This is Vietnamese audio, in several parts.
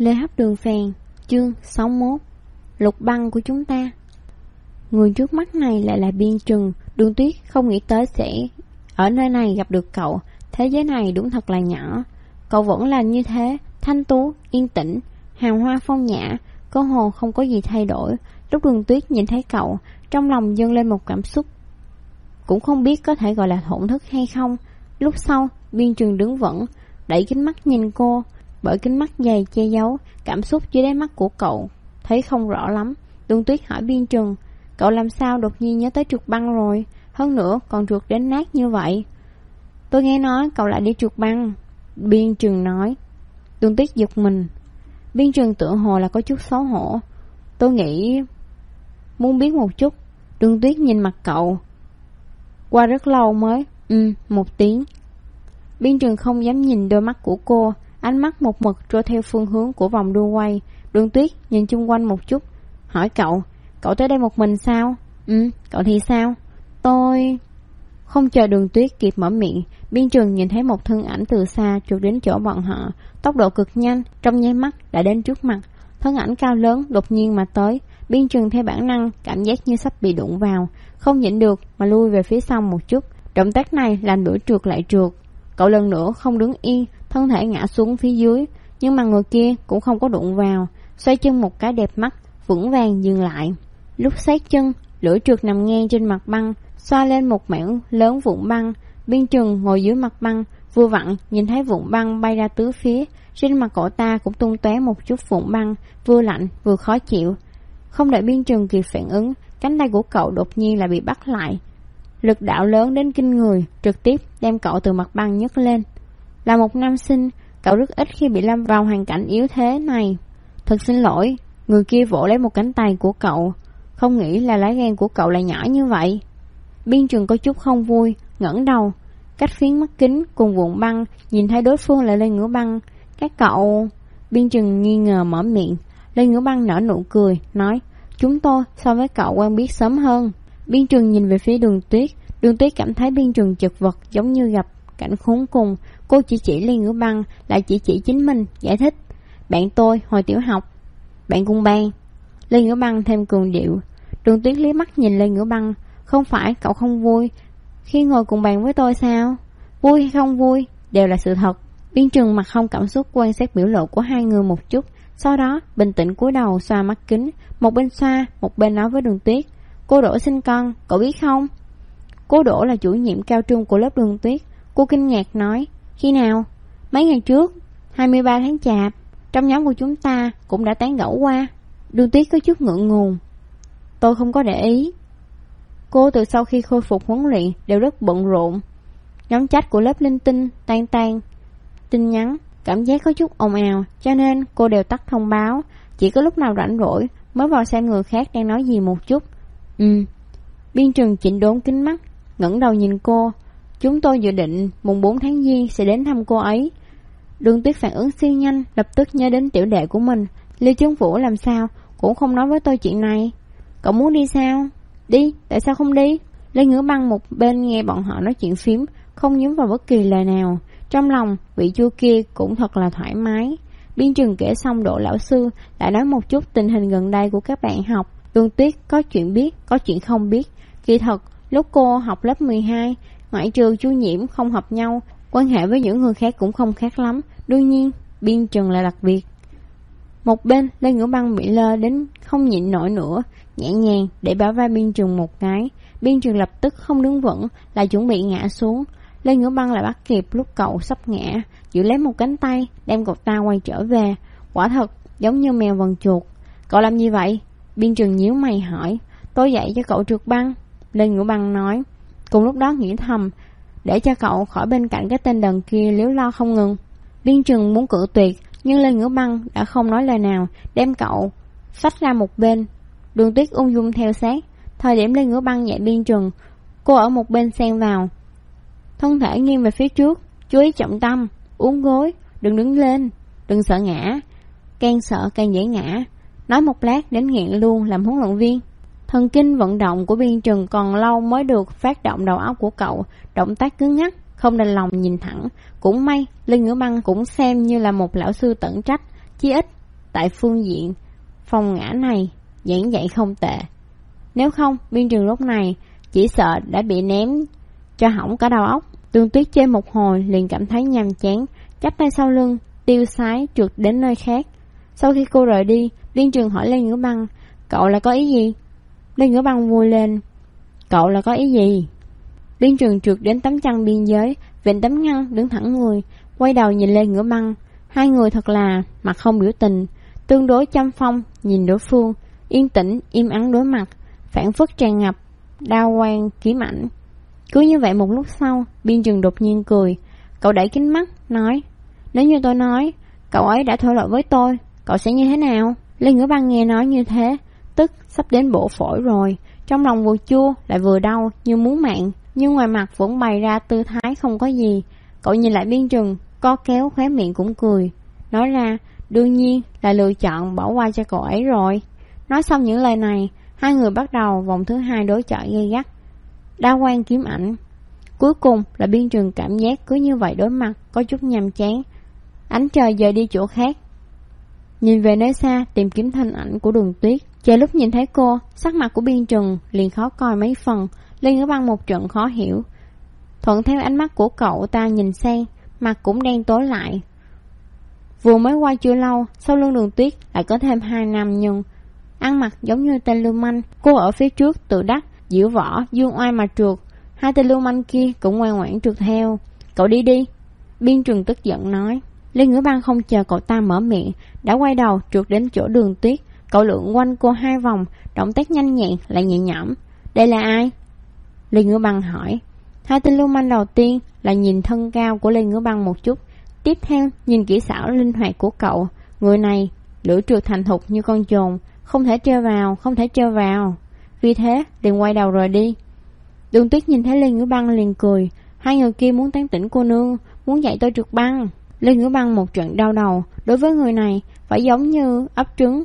Lê Hấp Đường Phèn, chương 61. Lục băng của chúng ta. Người trước mắt này lại là Biên Trừng. Đường Tuyết không nghĩ tới sẽ ở nơi này gặp được cậu. Thế giới này đúng thật là nhỏ. Cậu vẫn là như thế, thanh tú, yên tĩnh, hào hoa phong nhã, cơ hồ không có gì thay đổi. Lúc Đường Tuyết nhìn thấy cậu, trong lòng dâng lên một cảm xúc cũng không biết có thể gọi là thổn thức hay không. Lúc sau, Biên Trừng đứng vững, đẩy kính mắt nhìn cô. Bởi kính mắt dày che giấu, cảm xúc dưới đáy mắt của cậu thấy không rõ lắm. Đường Tuyết hỏi Biên Trừng, cậu làm sao đột nhiên nhớ tới trượt băng rồi, hơn nữa còn trượt đến nát như vậy? Tôi nghe nói cậu lại đi trượt băng, Biên Trừng nói. Đường Tuyết giật mình. Biên Trừng tựa hồ là có chút xấu hổ. Tôi nghĩ muốn biết một chút. Đường Tuyết nhìn mặt cậu. Qua rất lâu mới một tiếng. Biên Trừng không dám nhìn đôi mắt của cô, ánh mắt một mực trôi theo phương hướng của vòng đua quay. Đường Tuyết nhìn chung quanh một chút, hỏi cậu tới đây một mình sao? Cậu thì sao? Tôi... Không chờ Đường Tuyết kịp mở miệng, Biên Trừng nhìn thấy một thân ảnh từ xa trượt đến chỗ bọn họ, tốc độ cực nhanh, trong nháy mắt đã đến trước mặt. Thân ảnh cao lớn đột nhiên mà tới, Biên Trừng theo bản năng cảm giác như sắp bị đụng vào, không nhịn được mà lui về phía sau một chút. Động tác này làm đuổi trượt lại trượt. Cậu lần nữa không đứng yên, thân thể ngã xuống phía dưới, nhưng mà người kia cũng không có đụng vào, xoay chân một cái đẹp mắt, vững vàng dừng lại. Lúc sát chân, lưỡi trượt nằm ngang trên mặt băng, xoa lên một mảng lớn vụn băng. Biên Trừng ngồi dưới mặt băng, vừa vặn nhìn thấy vụn băng bay ra tứ phía, trên mặt cậu ta cũng tung tóe một chút vụn băng, vừa lạnh vừa khó chịu. Không đợi Biên Trừng kịp phản ứng, cánh tay của cậu đột nhiên là bị bắt lại. Lực đạo lớn đến kinh người, trực tiếp đem cậu từ mặt băng nhấc lên. Là một nam sinh, cậu rất ít khi bị lâm vào hoàn cảnh yếu thế này. Thật xin lỗi, người kia vỗ lấy một cánh tay của cậu. Không nghĩ là lá gan của cậu lại nhỏ như vậy. Biên Trừng có chút không vui, ngẩng đầu, cách phiến mắt kính cùng vụn băng, nhìn thấy đối phương lại lên ngửa băng. Các cậu... Biên Trừng nghi ngờ mở miệng. Lên ngửa băng nở nụ cười, nói, chúng tôi so với cậu quen biết sớm hơn. Biên Trừng nhìn về phía Đường Tuyết. Đường Tuyết cảm thấy Biên Trừng chật vật, giống như gặp cảnh khốn cùng. Cô chỉ lên ngửa băng, lại chỉ chính mình, giải thích, bạn tôi hồi tiểu học. Bạn cùng ban. Lên ngửa băng thêm cường điệu. Đường Tuyết liếc mắt nhìn lên ngửa băng. Không phải cậu không vui khi ngồi cùng bàn với tôi sao? Vui hay không vui đều là sự thật. Biên Trừng mặt không cảm xúc quan sát biểu lộ của hai người một chút, sau đó bình tĩnh cúi đầu xoa mắt kính, một bên xoa một bên nói với Đường Tuyết, cô Đỗ sinh con, cậu biết không? Cô Đỗ là chủ nhiệm cao trung của lớp Đường Tuyết. Cô kinh ngạc nói, khi nào? Mấy ngày trước, 23 tháng Chạp. Trong nhóm của chúng ta cũng đã tán gẫu qua. Đường Tuyết có chút ngượng ngùng. Tôi không có để ý. Cô từ sau khi khôi phục huấn luyện đều rất bận rộn. Nhóm chat của lớp linh tinh, tan tin nhắn, cảm giác có chút ồn ào, cho nên cô đều tắt thông báo. Chỉ có lúc nào rảnh rỗi mới vào xem người khác đang nói gì một chút. Biên Trừng chỉnh đốn kính mắt, ngẩng đầu nhìn cô. Chúng tôi dự định mùng 4 tháng Giêng sẽ đến thăm cô ấy. Đường Tuyết phản ứng siêu nhanh, lập tức nhớ đến tiểu đệ của mình. Lưu Chấn Vũ làm sao cũng không nói với tôi chuyện này. Cậu muốn đi sao? Đi, tại sao không đi? Lê Ngữ Băng một bên nghe bọn họ nói chuyện phím, không nhúng vào bất kỳ lời nào. Trong lòng, vị chua kia cũng thật là thoải mái. Biên Trừng kể xong Đỗ lão sư, lại nói một chút tình hình gần đây của các bạn học. Đường Tuyết có chuyện biết, có chuyện không biết. Kỳ thật, lúc cô học lớp 12, ngoại trừ Chu Nhiễm không hợp nhau, quan hệ với những người khác cũng không khác lắm. Đương nhiên, Biên Trừng là đặc biệt. Một bên, Lê Ngữ Băng bị lơ đến không nhịn nổi nữa, nhẹ nhàng để bả vai Biên Trừng một cái. Biên Trừng lập tức không đứng vững, lại chuẩn bị ngã xuống. Lê Ngữ Băng lại bắt kịp lúc cậu sắp ngã, giữ lấy một cánh tay, đem cậu ta quay trở về. Quả thật, giống như mèo vần chuột. Cậu làm gì vậy? Biên Trừng nhíu mày hỏi. Tôi dạy cho cậu trượt băng, Lê Ngữ Băng nói. Cùng lúc đó nghĩ thầm, để cho cậu khỏi bên cạnh cái tên đần kia liếu lo không ngừng. Biên Trừng muốn cự tuyệt, nhưng Lê Ngữ Băng đã không nói lời nào, đem cậu xách ra một bên. Đường Tuyết ung dung theo sát. Thời điểm Lê Ngữ Băng dạy Biên Trừng, cô ở một bên xen vào, thân thể nghiêng về phía trước, chú ý trọng tâm, uốn gối, đừng đứng lên, đừng sợ ngã, càng sợ càng dễ ngã. Nói một lát đến nghẹn luôn làm huấn luyện viên. Thần kinh vận động của Biên Trừng còn lâu mới được phát động đầu óc của cậu, động tác cứng ngắc, không đành lòng nhìn thẳng. Cũng may, Lê Ngữ Băng cũng xem như là một lão sư tận trách, chí ít tại phương diện phong ngã này giảng dạy không tệ. Nếu không, Biên Trường lúc này chỉ sợ đã bị ném cho hỏng cả đầu óc. Đường Tuyết chơi một hồi liền cảm thấy nhàm chán, chắp tay sau lưng, tiêu sái trượt đến nơi khác. Sau khi cô rời đi, Biên Trường hỏi Lê Ngữ Băng, cậu là có ý gì? Lê Ngữ Băng vui lên, cậu là có ý gì? Biên Trường trượt đến tấm chăn biên giới, vịn tấm ngăn, đứng thẳng người, quay đầu nhìn Lê Ngữ Băng. Hai người thật là mặt không biểu tình, tương đối chăm phong nhìn đối phương, yên tĩnh im ắng đối mặt, phản phất tràn ngập đao quang kiếm ảnh. Cứ như vậy một lúc sau, Biên Trường đột nhiên cười. Cậu đẩy kính mắt, nói, nếu như tôi nói cậu ấy đã thổ lộ với tôi, cậu sẽ như thế nào? Lê Ngữ Băng nghe nói như thế, tức sắp đến bổ phổi rồi, trong lòng vừa chua lại vừa đau như muốn mạng, nhưng ngoài mặt vẫn bày ra tư thái không có gì. Cậu nhìn lại Biên Trường, co kéo khóe miệng cũng cười, nói ra, đương nhiên là lựa chọn bỏ qua cho cậu ấy rồi. Nói xong những lời này, hai người bắt đầu vòng thứ hai đối chọi gay gắt, đao quang kiếm ảnh. Cuối cùng là Biên Trường cảm giác cứ như vậy đối mặt có chút nhàm chán. Ánh trời dời đi chỗ khác, nhìn về nơi xa tìm kiếm thân ảnh của Đường Tuyết. Chờ lúc nhìn thấy cô, sắc mặt của Biên Trường liền khó coi mấy phần. Lê Ngữ Băng một trận khó hiểu, thuận theo ánh mắt của cậu ta nhìn sang, mặt cũng đen tối lại. Vừa mới qua chưa lâu, sau lưng Đường Tuyết lại có thêm hai nam nhân, ăn mặc giống như tên lưu manh. Cô ở phía trước tự đắc diễu võ dương oai mà trượt, hai tên lưu manh kia cũng ngoan ngoãn trượt theo. Cậu đi đi, Biên Trường tức giận nói. Lê Ngữ Băng không chờ cậu ta mở miệng, đã quay đầu trượt đến chỗ Đường Tuyết. Cậu lượn quanh cô hai vòng, động tác nhanh nhẹn lại nhẹ nhõm. Đây là ai? Lê Ngữ Băng hỏi. Hai tên lưu manh đầu tiên là nhìn thân cao của Lê Ngữ Băng một chút, tiếp theo nhìn kỹ xảo linh hoạt của cậu. Người này lưỡi trượt thành thục như con chồn, không thể treo vào, không thể treo vào. Vì thế liền quay đầu rời đi. Đường Tuyết nhìn thấy Lê Ngữ Băng liền cười. Hai người kia muốn tán tỉnh cô nương, muốn dạy tôi trượt băng. Lê Ngữ Băng một trận đau đầu. Đối với người này phải giống như ấp trứng,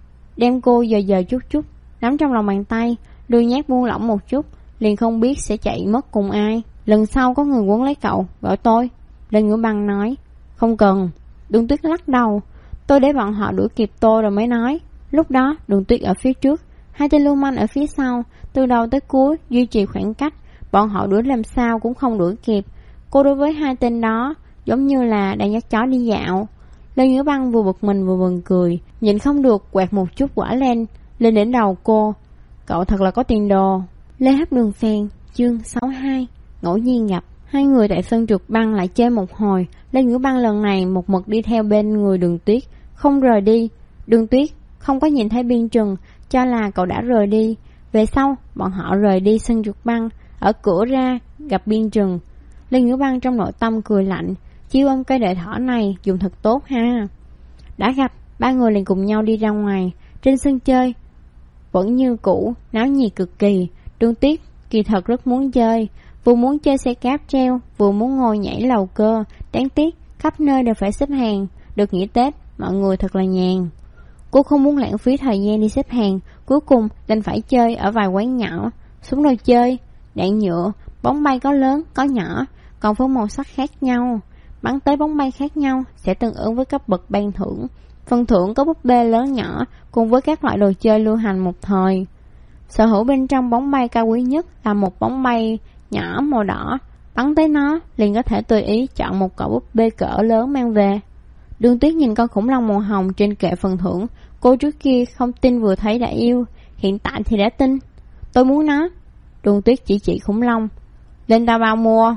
đem cô giờ chút chút nắm trong lòng bàn tay, lười nhác buông lỏng một chút, liền không biết sẽ chạy mất cùng ai. Lần sau có người quấn lấy cậu, gọi tôi. Lê Ngữ Băng nói. Không cần. Đường Tuyết lắc đầu. Tôi để bọn họ đuổi kịp tôi rồi mới nói. Lúc đó Đường Tuyết ở phía trước, hai tên lưu manh ở phía sau, từ đầu tới cuối duy trì khoảng cách, bọn họ đuổi làm sao cũng không đuổi kịp. Cô đối với hai tên đó giống như là đang dắt chó đi dạo. Lê Ngữ Băng vừa bực mình vừa buồn cười, nhìn không được quẹt một chút quả lên đỉnh đầu cô. Cậu thật là có tiền đồ. Lê Hấp Đường Phèn, chương 62, ngẫu nhiên gặp. Hai người tại sân trượt băng lại chơi một hồi. Lê Ngữ Băng lần này một mực đi theo bên người Đường Tuyết, không rời đi. Đường Tuyết không có nhìn thấy Biên Trường, cho là cậu đã rời đi. Về sau bọn họ rời đi sân trượt băng, ở cửa ra gặp Biên Trường. Lê Ngữ Băng trong nội tâm cười lạnh, chiêu ôm cây đại thỏ này dùng thật tốt ha. Đã gặp, ba người liền cùng nhau đi ra ngoài. Trên sân chơi vẫn như cũ, náo nhiệt cực kỳ. Đường Tuyết kỳ thật rất muốn chơi, vừa muốn chơi xe cáp treo, vừa muốn ngồi nhảy lầu cơ. Đáng tiếc khắp nơi đều phải xếp hàng. Được nghỉ Tết, mọi người thật là nhàn. Cô không muốn lãng phí thời gian đi xếp hàng, cuối cùng đành phải chơi ở vài quán nhỏ. Súng đồ chơi, đạn nhựa, bóng bay có lớn có nhỏ, còn với màu sắc khác nhau. Bắn tới bóng bay khác nhau sẽ tương ứng với cấp bậc ban thưởng. Phần thưởng có búp bê lớn nhỏ cùng với các loại đồ chơi lưu hành một thời. Sở hữu bên trong bóng bay cao quý nhất là một bóng bay nhỏ màu đỏ. Bắn tới nó liền có thể tùy ý chọn một cậu búp bê cỡ lớn mang về. Đường Tuyết nhìn con khủng long màu hồng trên kệ phần thưởng. Cô trước kia không tin vừa thấy đã yêu, hiện tại thì đã tin. Tôi muốn nó. Đường Tuyết chỉ khủng long. Lên tao bao mua.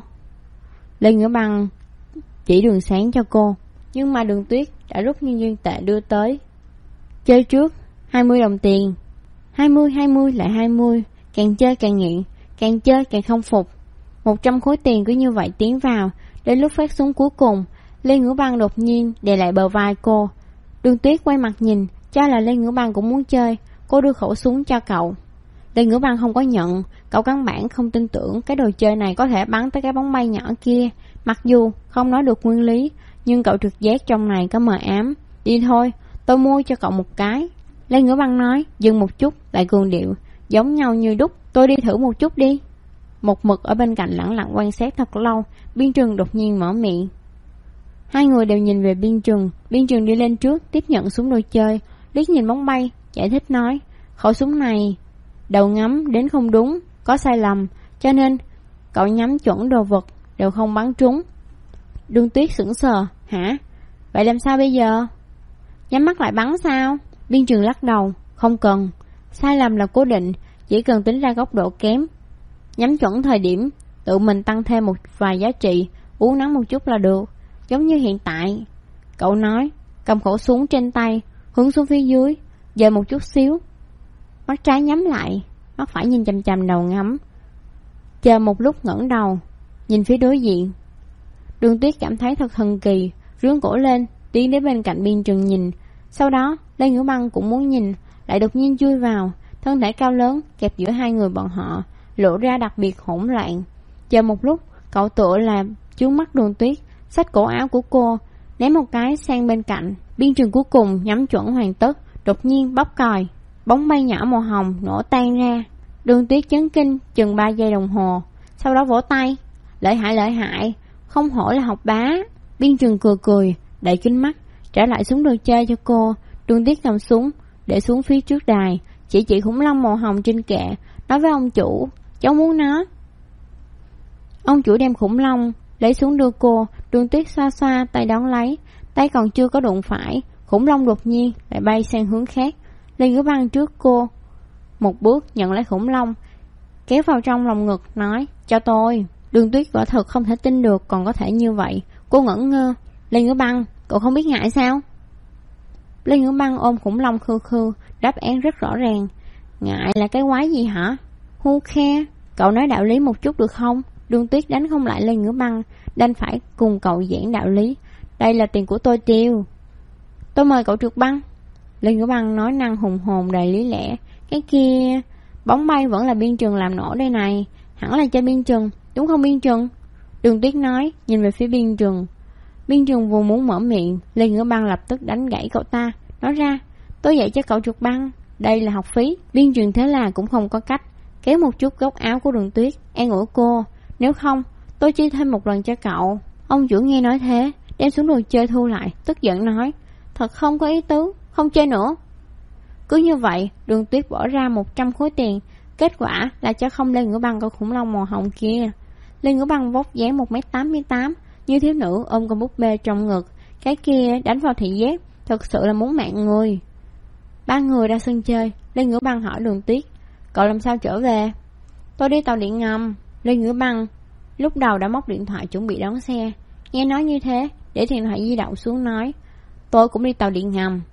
Lê Ngữ Băng chỉ đường sáng cho cô, nhưng mà Đường Tuyết đã rút nhân duyên tệ đưa tới. Chơi trước 20 đồng tiền. 20 lại 20. Càng chơi càng nghiện, càng chơi càng không phục. 100 khối tiền cứ như vậy tiến vào. Đến lúc phát súng cuối cùng, Lê Ngữ Băng đột nhiên đè lại bờ vai cô. Đường Tuyết quay mặt nhìn, cho là Lê Ngữ Băng cũng muốn chơi. Cô đưa khẩu súng cho cậu. Lê Ngữ Băng không có nhận. Cậu căn bản không tin tưởng cái đồ chơi này có thể bắn tới cái bóng bay nhỏ kia. Mặc dù không nói được nguyên lý, nhưng cậu trực giác trong này có mờ ám. Đi thôi, tôi mua cho cậu một cái. Lê Ngữ Băng nói, dừng một chút lại cường điệu, giống nhau như đúc. Tôi đi thử một chút đi. Một mực ở bên cạnh lẳng lặng quan sát thật lâu. Biên Trường đột nhiên mở miệng. Hai người đều nhìn về Biên Trừng đi lên trước tiếp nhận súng đồ chơi, liếc nhìn bóng bay, giải thích nói, khẩu súng này đầu ngắm đến không đúng, có sai lầm, cho nên cậu nhắm chuẩn đồ vật đều không bắn trúng. Đường Tuyết sững sờ, hả? Vậy làm sao bây giờ? Nhắm mắt lại bắn sao? Biên Trừng lắc đầu, không cần, sai lầm là cố định, chỉ cần tính ra góc độ kém, nhắm chuẩn thời điểm, tự mình tăng thêm một vài giá trị, uống nắng một chút là được, giống như hiện tại. Cậu nói, cầm khẩu súng trên tay, hướng xuống phía dưới, dời một chút xíu, mắt trái nhắm lại, mắt phải nhìn chằm chằm đầu ngắm, chờ một lúc ngẩng đầu, nhìn phía đối diện. Đường Tuyết cảm thấy thật thần kỳ, rướn cổ lên, tiến đến bên cạnh Biên Trừng nhìn. Sau đó, Lê Ngữ Băng cũng muốn nhìn, lại đột nhiên chui vào, thân thể cao lớn kẹp giữa hai người bọn họ, lộ ra đặc biệt hỗn loạn. Chờ một lúc, cậu tựa là chướng mắt Đường Tuyết, xách cổ áo của cô, ném một cái sang bên cạnh. Biên Trừng cuối cùng nhắm chuẩn hoàn tất, đột nhiên bóp còi, bóng bay nhỏ màu hồng nổ tan ra. Đường Tuyết chấn kinh chừng 3 giây đồng hồ, sau đó vỗ tay, lợi hại, không hổ là học bá. Biên Trừng cười, đậy kính mắt, trả lại súng đồ chơi cho cô. Đường Tuyết cầm súng, để xuống phía trước đài, chỉ khủng long màu hồng trên kệ, nói với ông chủ, cháu muốn nó. Ông chủ đem khủng long lấy xuống đưa cô. Đường Tuyết xoa tay đón lấy, tay còn chưa có đụng phải, khủng long đột nhiên lại bay sang hướng khác. Lê Ngữ Băng trước cô một bước nhận lấy khủng long, kéo vào trong lòng ngực, nói, cho tôi. Đường Tuyết quả thực không thể tin được còn có thể như vậy. Cô ngẩn ngơ, Lê Ngữ Băng, cậu không biết ngại sao? Lê Ngữ Băng ôm khủng long khư, đáp án rất rõ ràng, ngại là cái quái gì hả? Hu khe, cậu nói đạo lý một chút được không? Đường Tuyết đánh không lại Lê Ngữ Băng, đành phải cùng cậu giảng đạo lý. Đây là tiền của tôi tiêu, tôi mời cậu trượt băng. Lê Ngữ Băng nói năng hùng hồn đầy lý lẽ. Cái kia, bóng bay vẫn là Biên Trừng làm nổ đây này, hẳn là cho Biên Trừng, đúng không Biên Trừng? Đường Tuyết nói, nhìn về phía Biên Trừng. Biên Trừng vừa muốn mở miệng, Lê Ngữ Băng lập tức đánh gãy cậu ta, nói ra, tôi dạy cho cậu trượt băng, đây là học phí. Biên Trừng thế là cũng không có cách, kéo một chút góc áo của Đường Tuyết, an ủi cô, nếu không, tôi chỉ thêm một lần cho cậu. Ông chủ nghe nói thế, đem xuống đồ chơi thu lại, tức giận nói, thật không có ý tứ, không chơi nữa. Cứ như vậy, Đường Tuyết bỏ ra 100 khối tiền, kết quả là cho không Lê Ngữ Băng con khủng long màu hồng kia. Lê Ngữ Băng vóc dáng 1m88, như thiếu nữ ôm con búp bê trong ngực, cái kia đánh vào thị giác, thật sự là muốn mạng người. Ba người ra sân chơi, Lê Ngữ Băng hỏi Đường Tuyết, cậu làm sao trở về? Tôi đi tàu điện ngầm. Lê Ngữ Băng lúc đầu đã móc điện thoại chuẩn bị đón xe, nghe nói như thế, để điện thoại di động xuống nói, tôi cũng đi tàu điện ngầm.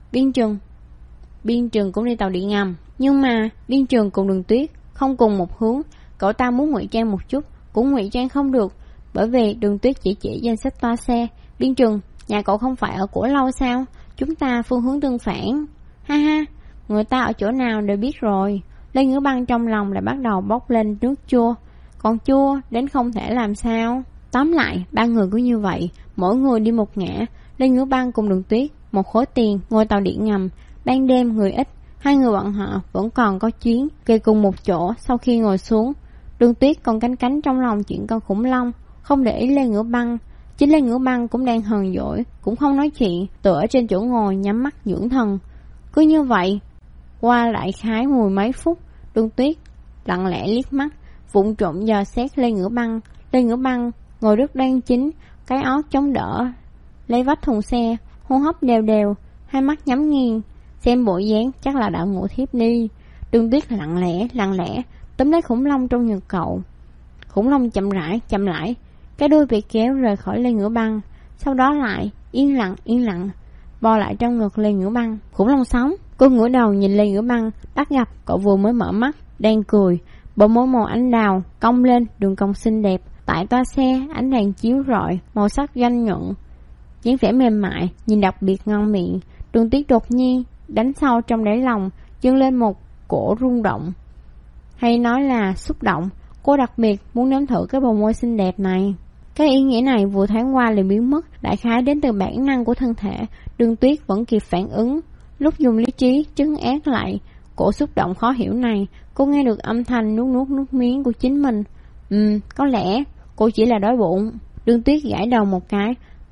Biên Trừng cũng đi tàu điện ngầm, nhưng mà Biên Trừng cùng Đường Tuyết không cùng một hướng, cậu ta muốn ngụy trang một chút cũng ngụy trang không được, bởi vì Đường Tuyết chỉ danh sách toa xe. Biên Trừng, nhà cậu không phải ở Cổ Lâu sao? Chúng ta phương hướng tương phản. Ha ha, người ta ở chỗ nào đều biết rồi. Lê Ngữ Băng trong lòng lại bắt đầu bốc lên nước chua, còn chua đến không thể làm sao. Tóm lại, ba người cứ như vậy, mỗi người đi một ngã. Lê Ngữ Băng cùng Đường Tuyết một khối tiền ngồi tàu điện ngầm. Ban đêm người ít, hai người bọn họ vẫn còn có chuyến kề cùng một chỗ. Sau khi ngồi xuống, Đường Tuyết còn canh trong lòng chuyện con khủng long, không để ý Lê Ngữ Băng. Chính Lê Ngữ Băng cũng đang hờn dỗi, cũng không nói chuyện, tựa ở trên chỗ ngồi nhắm mắt dưỡng thần. Cứ như vậy, qua lại khái mười mấy phút, Đường Tuyết lặng lẽ liếc mắt, vụng trộm dò xét Lê Ngữ Băng. Lê Ngữ Băng ngồi rất đoan chính, cái ót chống đỡ lấy vách thùng xe, hô hấp đều đều, hai mắt nhắm nghiền, xem bộ dáng chắc là đã ngủ thiếp đi. Đường Tuyết lặng lẽ túm lấy khủng long trong ngực cậu. Khủng long chậm lại, cái đuôi bị kéo rời khỏi Lê Ngữ Băng, sau đó lại yên lặng bò lại trong ngực Lê Ngữ Băng. Khủng long sống. Cô ngửa đầu nhìn Lê Ngữ Băng, bắt gặp cậu vừa mới mở mắt, đang cười, bộ môi màu ánh đào cong lên đường cong xinh đẹp. Tại toa xe, ánh đèn chiếu rọi, màu sắc danh nhuận, dáng vẻ mềm mại, nhìn đặc biệt ngon miệng. Đường Tuyết đột nhiên đánh sâu trong đáy lòng dâng lên một cổ rung động, hay nói là xúc động. Cô đặc biệt muốn nếm thử cái bờ môi xinh đẹp này. Cái ý nghĩa này vừa thoáng qua liền biến mất, đại khái đến từ bản năng của thân thể. Đường Tuyết vẫn kịp phản ứng, lúc dùng lý trí trấn áp lại cổ xúc động khó hiểu này. Cô nghe được âm thanh nuốt nước miếng của chính mình. Có lẽ cô chỉ là đói bụng. Đường Tuyết gãi đầu một cái,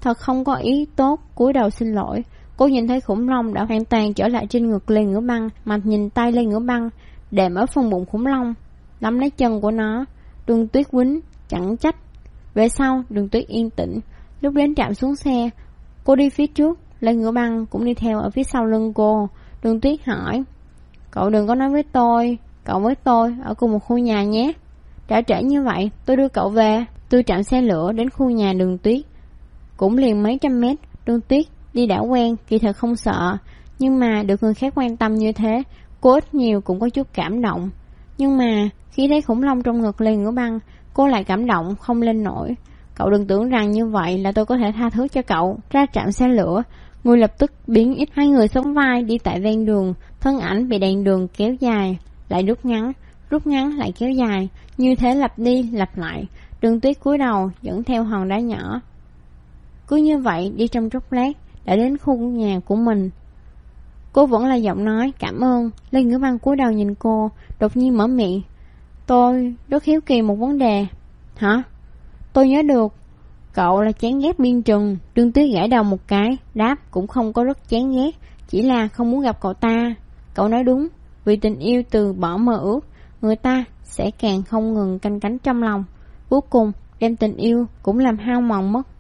thật không có ý tốt, cúi đầu xin lỗi. Cô nhìn thấy khủng long đã hoàn toàn trở lại trên ngực Lê Ngữ Băng, mà nhìn tay Lê Ngữ Băng đệm ở phần bụng khủng long, nắm lấy chân của nó. Đường Tuyết quýnh chẳng trách. Về sau, Đường Tuyết yên tĩnh. Lúc đến trạm xuống xe, cô đi phía trước, Lê Ngữ Băng cũng đi theo ở phía sau lưng cô. Đường Tuyết hỏi, cậu đừng có nói với tôi, cậu với tôi ở cùng một khu nhà nhé. Đã trễ như vậy, tôi đưa cậu về. Từ trạm xe lửa đến khu nhà Đường Tuyết cũng liền mấy trăm mét. Đường Tuyết đi đã quen, kỳ thật không sợ, nhưng mà được người khác quan tâm như thế, cô ít nhiều cũng có chút cảm động. Nhưng mà khi thấy khủng long trong ngực Lê Ngữ Băng, cô lại cảm động không lên nổi. Cậu đừng tưởng rằng như vậy là tôi có thể tha thứ cho cậu. Ra trạm xe lửa, người lập tức biến ít. Hai người sóng vai đi tại ven đường, thân ảnh bị đèn đường kéo dài, lại rút ngắn lại kéo dài, như thế lặp đi lặp lại. Đường Tuyết cúi đầu dẫn theo hòn đá nhỏ. Cứ như vậy đi trong chốc lát đã đến khu nhà của mình. Cô vẫn là giọng nói cảm ơn. Lê Ngữ Băng cúi đầu nhìn cô, đột nhiên mở miệng, tôi rất hiếu kỳ một vấn đề. Hả? Tôi nhớ được cậu là chán ghét Biên Trừng. Đường Tuyết gãi đầu một cái, đáp cũng không có rất chán ghét, chỉ là không muốn gặp cậu ta. Cậu nói đúng, vì tình yêu từ bỏ mơ ước, người ta sẽ càng không ngừng canh cánh trong lòng, cuối cùng đem tình yêu cũng làm hao mòn mất.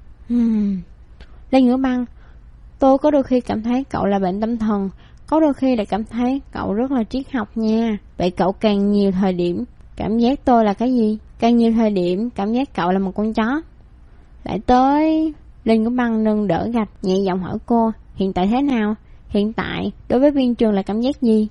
Lê Ngữ Băng, tôi có đôi khi cảm thấy cậu là bệnh tâm thần, có đôi khi lại cảm thấy cậu rất là triết học nha. Vậy cậu càng nhiều thời điểm cảm giác tôi là cái gì? Càng nhiều thời điểm cảm giác cậu là một con chó. Lại tới, Lê Ngữ Băng nâng đỡ gạch, nhẹ giọng hỏi cô, hiện tại thế nào? Hiện tại đối với Biên Trường là cảm giác gì?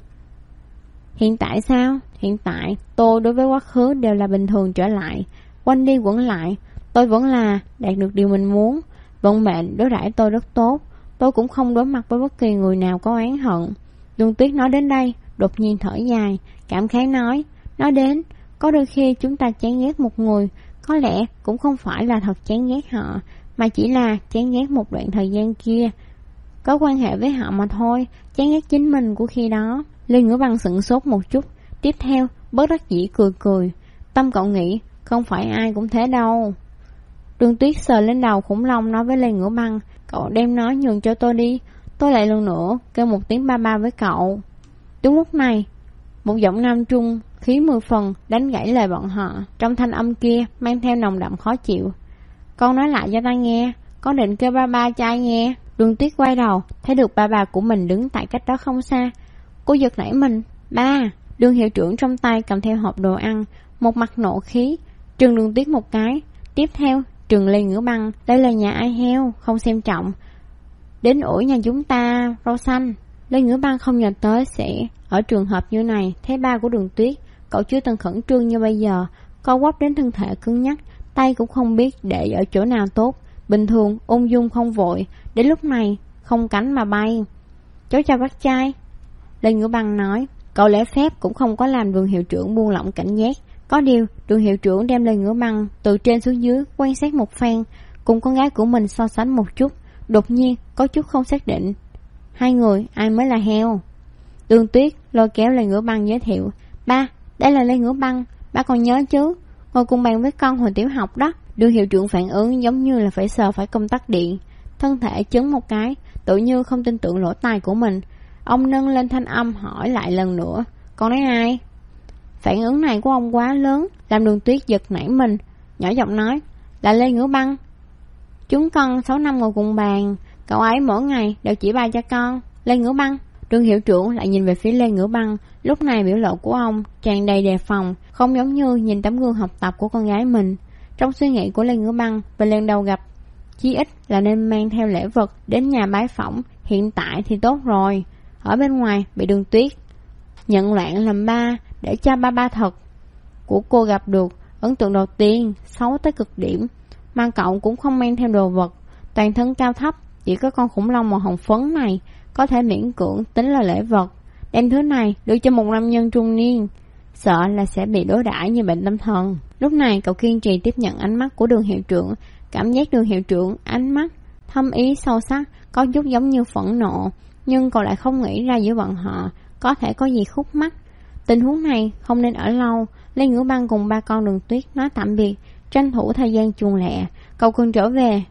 Hiện tại sao? Hiện tại tôi đối với quá khứ đều là bình thường trở lại, quanh đi quẩn lại, tôi vẫn là đạt được điều mình muốn. Vận mệnh đối đãi tôi rất tốt, tôi cũng không đối mặt với bất kỳ người nào có oán hận. Đường Tuyết nói đến đây, đột nhiên thở dài, cảm khái nói đến, có đôi khi chúng ta chán ghét một người, có lẽ cũng không phải là thật chán ghét họ, mà chỉ là chán ghét một đoạn thời gian kia có quan hệ với họ mà thôi, chán ghét chính mình của khi đó. Lê Ngữ Băng sững sốt một chút, tiếp theo bất đắc dĩ cười. Tâm cậu nghĩ, không phải ai cũng thế đâu. Đường Tuyết sờ lên đầu khủng long nói với Lê Ngữ Băng, cậu đem nó nhường cho tôi đi, tôi lại lần nữa kêu một tiếng ba ba với cậu. Đúng lúc này, một giọng nam trung khí 10 phần đánh gãy lời bọn họ, trong thanh âm kia mang theo nồng đậm khó chịu. Con nói lại cho ta nghe, con định kêu ba ba cho ai nghe? Đường Tuyết quay đầu, thấy được ba ba của mình đứng tại cách đó không xa. Cô giật nảy mình, ba. Đường hiệu trưởng trong tay cầm theo hộp đồ ăn, một mặt nộ khí, trừng Đường Tuyết một cái. Tiếp theo trừng Lê Ngữ Băng, đây là nhà ai heo, không xem trọng, đến ủi nhà chúng ta rau xanh. Lê Ngữ Băng không ngờ tới sẽ ở trường hợp như này. Thấy ba của Đường Tuyết, cậu chưa từng khẩn trương như bây giờ, co quắp đến thân thể cứng nhắc, tay cũng không biết để ở chỗ nào tốt. Bình thường ung dung không vội, đến lúc này không cánh mà bay. Cháu chào bác trai, Lê Ngữ Băng nói. Cậu lễ phép cũng không có làm Đường hiệu trưởng buông lỏng cảnh giác. Có điều Đường hiệu trưởng đem Lê Ngữ Băng từ trên xuống dưới quan sát một phen, cùng con gái của mình so sánh một chút, đột nhiên có chút không xác định, hai người ai mới là heo. Đường Tuyết lôi kéo Lê Ngữ Băng giới thiệu, ba, đây là Lê Ngữ Băng, ba còn nhớ chứ, ngồi cùng bàn với con hồi tiểu học đó. Đường hiệu trưởng phản ứng giống như là phải sờ phải công tắc điện, thân thể chấn một cái, tự như không tin tưởng lỗ tai của mình. Ông nâng lên thanh âm hỏi lại lần nữa, con nói ai? Phản ứng này của ông quá lớn, làm Đường Tuyết giật nảy mình, nhỏ giọng nói, là Lê Ngữ Băng. Chúng con 6 năm ngồi cùng bàn, cậu ấy mỗi ngày đều chỉ bài cho con. Lê Ngữ Băng. Đường hiệu trưởng lại nhìn về phía Lê Ngữ Băng, lúc này biểu lộ của ông tràn đầy đề phòng, không giống như nhìn tấm gương học tập của con gái mình. Trong suy nghĩ của Lê Ngữ Băng, về lần đầu gặp, chí ít là nên mang theo lễ vật đến nhà bái phỏng, hiện tại thì tốt rồi. Ở bên ngoài bị Đường Tuyết nhận loạn làm ba, để cho ba ba thật của cô gặp được, ấn tượng đầu tiên xấu tới cực điểm. Mà cậu cũng không mang theo đồ vật, toàn thân cao thấp, chỉ có con khủng long màu hồng phấn này có thể miễn cưỡng tính là lễ vật. Đem thứ này đưa cho một nam nhân trung niên, sợ là sẽ bị đối đãi như bệnh tâm thần. Lúc này cậu kiên trì tiếp nhận ánh mắt của Đường hiệu trưởng, cảm giác Đường hiệu trưởng ánh mắt thâm ý sâu sắc, có chút giống như phẫn nộ, nhưng cậu lại không nghĩ ra giữa bọn họ có thể có gì khúc mắc. Tình huống này không nên ở lâu. Lê Ngữ Băng cùng ba con Đường Tuyết nói tạm biệt, tranh thủ thời gian chuồn lẹ. Cậu cần trở về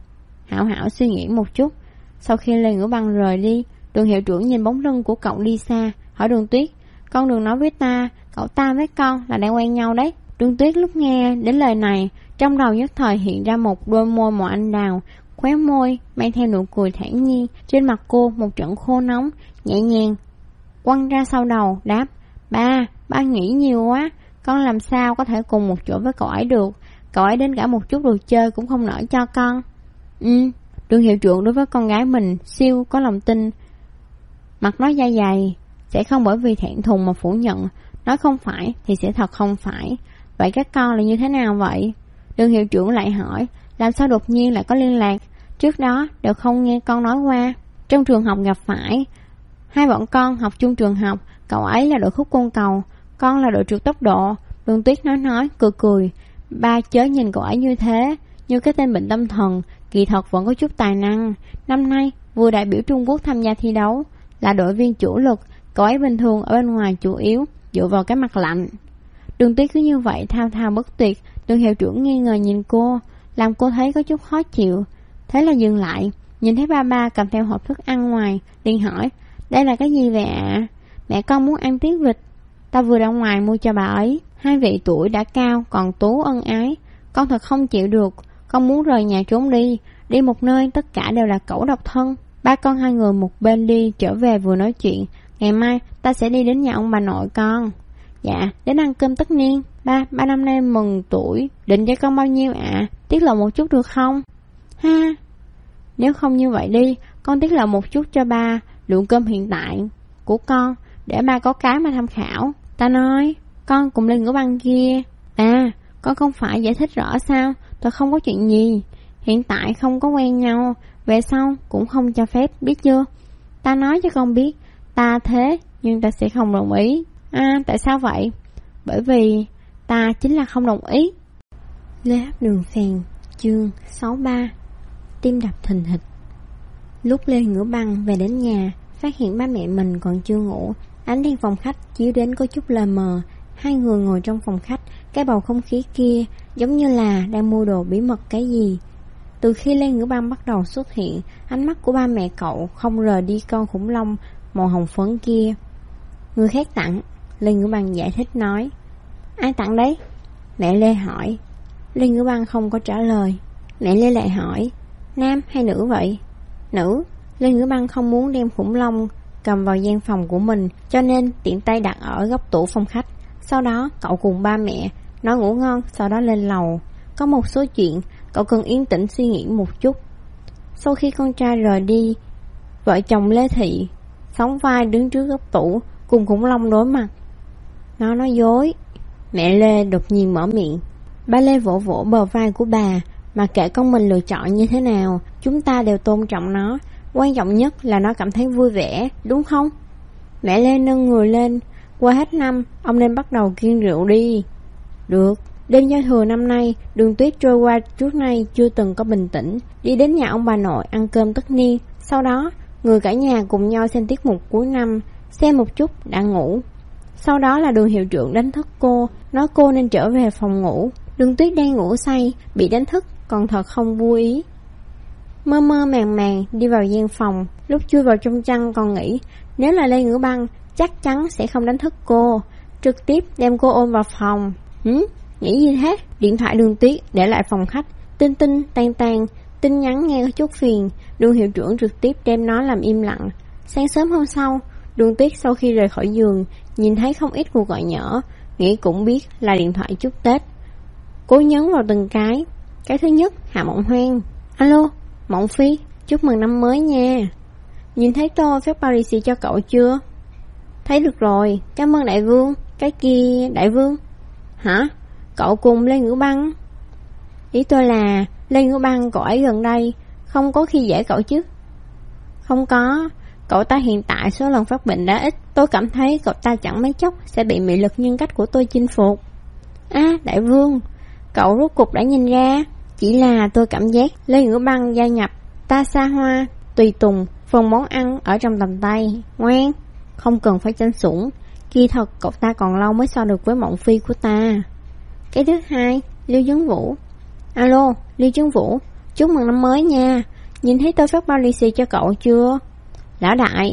hảo hảo suy nghĩ một chút. Sau khi Lê Ngữ Băng rời đi, Đường hiệu trưởng nhìn bóng lưng của cậu đi xa, hỏi Đường Tuyết, con đừng nói với ta, cậu ta với con là đang quen nhau đấy. Đường Tuyết lúc nghe đến lời này, trong đầu nhất thời hiện ra một đôi môi màu anh đào, khóe môi mang theo nụ cười thản nhiên, trên mặt cô một trận khô nóng, nhẹ nhàng quăng ra sau đầu, đáp, ba nghĩ nhiều quá, con làm sao có thể cùng một chỗ với cậu ấy được, cậu ấy đến cả một chút đồ chơi cũng không nỡ cho con. Đường hiệu trưởng đối với con gái mình siêu có lòng tin, mặt nói dai dày, sẽ không bởi vì thẹn thùng mà phủ nhận, nói không phải thì sẽ thật không phải. Vậy các con là như thế nào vậy? Đường hiệu trưởng lại hỏi, làm sao đột nhiên lại có liên lạc, trước đó đều không nghe con nói qua. Trong trường học gặp phải, hai bọn con học chung trường học, cậu ấy là đội khúc côn cầu, con là đội trượt tốc độ. Đường Tuyết nói cười, ba chớ nhìn cậu ấy như thế, như cái tên bệnh tâm thần, kỳ thật vẫn có chút tài năng. Năm nay vừa đại biểu Trung Quốc tham gia thi đấu, là đội viên chủ lực, cậu ấy bình thường ở bên ngoài chủ yếu dựa vào cái mặt lạnh. Đường Tuyết cứ như vậy thao thao bất tuyệt. Đường hiệu trưởng nghi ngờ nhìn cô, làm cô thấy có chút khó chịu, thế là dừng lại. Nhìn thấy ba cầm theo hộp thức ăn ngoài, liền hỏi, đây là cái gì vậy ạ? Mẹ con muốn ăn tiết vịt, ta vừa ra ngoài mua cho bà ấy. Hai vị tuổi đã cao còn tú ân ái, con thật không chịu được, con muốn rời nhà trốn đi một nơi tất cả đều là cẩu độc thân. Ba con hai người một bên đi trở về vừa nói chuyện, ngày mai ta sẽ đi đến nhà ông bà nội con. Dạ, đến ăn cơm tất niên. Ba năm nay mừng tuổi, định cho con bao nhiêu ạ? Tiết lộ một chút được không? Ha, nếu không như vậy đi, con tiết lộ một chút cho ba lượng cơm hiện tại của con, để ba có cái mà tham khảo. Ta nói, con cùng lên ngửa băng kia. Con không phải giải thích rõ sao? Tôi không có chuyện gì, hiện tại không có quen nhau, về sau cũng không cho phép, biết chưa? Ta nói cho con biết, ta thế, nhưng ta sẽ không đồng ý. Tại sao vậy? Bởi vì ta chính là không đồng ý. Lê Hấp Đường Phèn, chương 63. Tim đập thình thịch. Lúc Lê Ngửa Băng về đến nhà, phát hiện ba mẹ mình còn chưa ngủ. Ánh đèn phòng khách chiếu đến có chút lờ mờ. Hai người ngồi trong phòng khách, cái bầu không khí kia giống như là đang mua đồ bí mật cái gì. Từ khi Lê Ngửa Băng bắt đầu xuất hiện, ánh mắt của ba mẹ cậu không rời đi con khủng long màu hồng phấn kia. Người khác tặng, Lê Ngửa Băng giải thích nói. Ai tặng đấy? Mẹ Lê hỏi. Lê Ngửa Băng không có trả lời. Mẹ Lê lại hỏi, nam hay nữ vậy? Nữ. Lê Ngửa Băng không muốn đem khủng long cầm vào gian phòng của mình, cho nên tiện tay đặt ở góc tủ phòng khách. Sau đó cậu cùng ba mẹ nói ngủ ngon, sau đó lên lầu. Có một số chuyện cậu cần yên tĩnh suy nghĩ một chút. Sau khi con trai rời đi, vợ chồng Lê Thị sóng vai đứng trước góc tủ cùng khủng long đối mặt. Nó nói dối. Mẹ Lê đột nhiên mở miệng. Ba Lê vỗ vỗ bờ vai của bà, mà kệ con mình lựa chọn như thế nào, chúng ta đều tôn trọng nó. Quan trọng nhất là nó cảm thấy vui vẻ, đúng không? Mẹ Lê nâng người lên. Qua hết năm, ông nên bắt đầu kiêng rượu đi. Được. Đêm giao thừa năm nay, Đường Tuyết trôi qua trước nay chưa từng có bình tĩnh. Đi đến nhà ông bà nội ăn cơm tất niên. Sau đó, người cả nhà cùng nhau xem tiết mục cuối năm, xem một chút đã ngủ. Sau đó là Đường hiệu trưởng đánh thức cô, nói cô nên trở về phòng ngủ. Đường Tuyết đang ngủ say, bị đánh thức, còn thật không vui ý. Mơ mơ màng màng đi vào gian phòng. Lúc chui vào trong chăn còn nghĩ, nếu là Lê Ngửa Băng chắc chắn sẽ không đánh thức cô, trực tiếp đem cô ôm vào phòng. Nghĩ gì thế? Điện thoại Đường Tuyết để lại phòng khách, tinh tinh tan tan, tin nhắn nghe có chút phiền. Đường hiệu trưởng trực tiếp đem nó làm im lặng. Sáng sớm hôm sau, Đường Tuyết sau khi rời khỏi giường, nhìn thấy không ít cuộc gọi nhỡ, nghĩ cũng biết là điện thoại chúc Tết. Cố nhấn vào từng cái. Cái thứ nhất, Hạ Mộng Hoan. Alo, Mộng Phi, chúc mừng năm mới nha. Nhìn thấy tôi phép Paris cho cậu chưa? Thấy được rồi, cảm ơn đại vương. Cái kia, đại vương. Hả? Cậu cùng Lê Ngửa Băng? Ý tôi là Lê Ngửa Băng cậu ấy gần đây không có khi dễ cậu chứ? Không có. Cậu ta hiện tại số lần phát bệnh đã ít. Tôi cảm thấy cậu ta chẳng mấy chốc sẽ bị mị lực nhân cách của tôi chinh phục. Đại vương, cậu rốt cục đã nhìn ra. Chỉ là tôi cảm giác Lê Ngửa Băng gia nhập ta xa hoa, tùy tùng, phần món ăn ở trong tầm tay. Ngoan, không cần phải tranh sủng. Kỳ thật cậu ta còn lâu mới so được với Mộng Phi của ta. Cái thứ hai, Lưu Chấn Vũ. Alo, Lưu Chấn Vũ, chúc mừng năm mới nha. nhìn thấy tôi phát bao lì xì cho cậu chưa? Lão đại,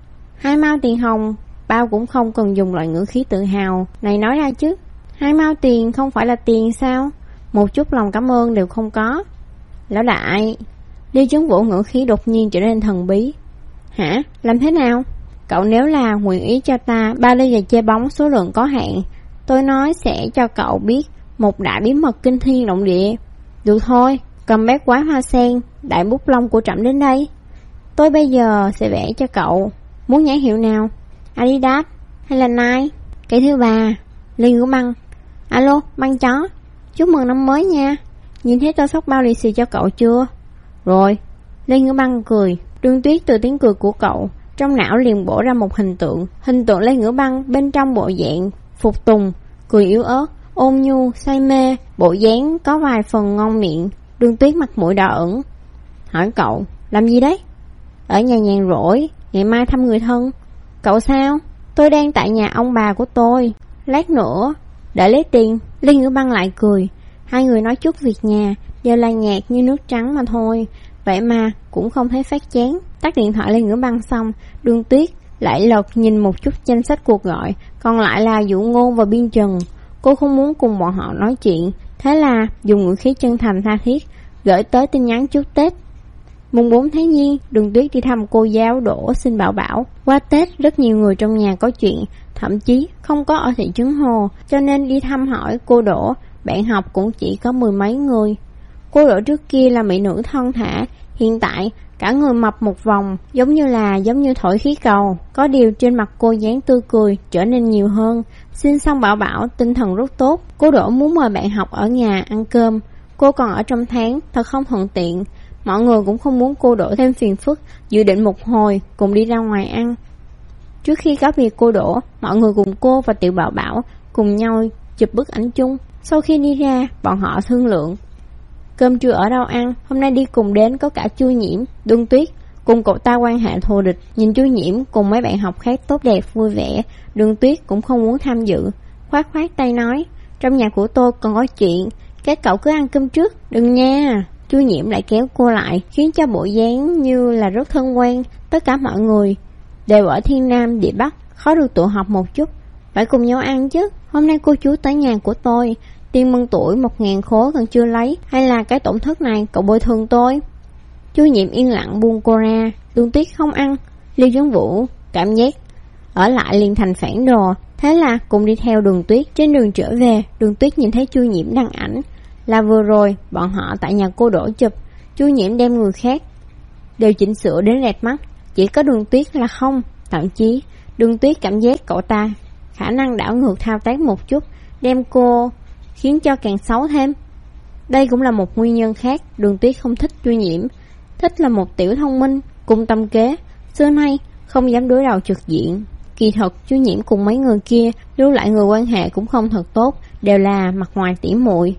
2 mao tiền hồng, bao cũng không cần dùng loại ngữ khí tự hào này nói ra chứ. 2 mao tiền không phải là tiền sao? Một chút lòng cảm ơn đều không có. Lão đại, Lý Chấn Vũ ngữ khí đột nhiên trở nên thần bí. Hả? Làm thế nào? Cậu nếu là nguyện ý cho ta 3 ly giày chơi bóng số lượng có hạn, tôi nói sẽ cho cậu biết một đại bí mật kinh thiên động địa. Được thôi, cầm bát quái hoa sen, đại bút lông của Trẫm đến đây. Tôi bây giờ sẽ vẽ cho cậu. Muốn nhãn hiệu nào? Adidas hay là Nike? Cái thứ ba, ly ngũ băng. Alo, băng chó, chúc mừng năm mới nha. Nhìn thấy tôi phát bao lì xì cho cậu chưa? Rồi. Lê Ngữ Băng cười. Đường Tuyết từ tiếng cười của cậu trong não liền bổ ra một hình tượng Lê Ngữ Băng bên trong bộ dạng phục tùng, cười yếu ớt, ôn nhu, say mê, bộ dáng có vài phần ngon miệng. Đường Tuyết mặt mũi đỏ ửng, hỏi cậu làm gì đấy? Ở nhà nhàn rỗi, ngày mai thăm người thân. Cậu sao? Tôi đang tại nhà ông bà của tôi. Lát nữa để lấy tiền. Lê Ngữ Băng lại cười. Hai người nói chút việc nhà đều là nhạt như nước trắng mà thôi, vậy mà cũng không thấy phát chán. Tắt điện thoại Lê Ngữ Băng xong, Đường Tuyết lại lật nhìn một chút danh sách cuộc gọi, còn lại là Dụ Ngôn và Biên Trần. Cô không muốn cùng bọn họ nói chuyện, thế là dùng ngữ khí chân thành tha thiết gửi tới tin nhắn chúc Tết. Mùng 4 tháng Giêng, Đường Tuyết đi thăm cô giáo Đỗ xin Bảo Bảo. Qua Tết rất nhiều người trong nhà có chuyện, thậm chí không có ở thị trấn Hồ, cho nên đi thăm hỏi cô Đỗ. Bạn học cũng chỉ có 10 mấy người. Cô Đỗ trước kia là mỹ nữ thon thả, hiện tại cả người mập một vòng, giống như thổi khí cầu. Có điều trên mặt cô dáng tươi cười trở nên nhiều hơn. Xin xong Bảo Bảo tinh thần rất tốt. Cô Đỗ muốn mời bạn học ở nhà ăn cơm. Cô còn ở trong tháng, thật không thuận tiện. Mọi người cũng không muốn cô Đỗ thêm phiền phức, dự định một hồi cùng đi ra ngoài ăn. Trước khi có việc cô Đỗ, mọi người cùng cô và Tiểu Bảo Bảo cùng nhau chụp bức ảnh chung. Sau khi đi ra, bọn họ thương lượng cơm trưa ở đâu ăn. Hôm nay đi cùng đến có cả Chu Nhiễm. Đường Tuyết cùng cậu ta quan hệ thù địch, nhìn Chu Nhiễm cùng mấy bạn học khác tốt đẹp vui vẻ, Đường Tuyết cũng không muốn tham dự, khoát tay nói, trong nhà của tôi còn có chuyện, các cậu cứ ăn cơm trước, đừng nha. Chu Nhiễm lại kéo cô lại, khiến cho bộ dáng như là rất thân quen. Tất cả mọi người đều ở Thiên Nam Địa Bắc, khó được tụ họp một chút, phải cùng nhau ăn chứ. Hôm nay cô chú tới nhà của tôi, tiền mừng tuổi 1.000 khối còn chưa lấy, hay là cái tổn thất này cậu bồi thường tôi? Chu Nhiệm yên lặng buông cô ra. Đường Tuyết không ăn. Liêu Chấn Vũ cảm giác ở lại liền thành phản đồ, thế là cùng đi theo Đường Tuyết. Trên đường trở về, Đường Tuyết nhìn thấy Chu Nhiễm đăng ảnh, là vừa rồi bọn họ tại nhà cô Đỗ chụp. Chu Nhiễm đem người khác đều chỉnh sửa đến rẹt mắt, chỉ có Đường Tuyết là không. Thậm chí Đường Tuyết cảm giác cậu ta khả năng đảo ngược thao tác một chút, đem cô khiến cho càng xấu thêm. Đây cũng là một nguyên nhân khác Đường Tuyết không thích Chu Nhiễm. Thích là một tiểu thông minh, cùng tâm kế, xưa nay không dám đối đầu trực diện. Kỳ thật Chu Nhiễm cùng mấy người kia lưu lại người quan hệ cũng không thật tốt, đều là mặt ngoài tỉ muội.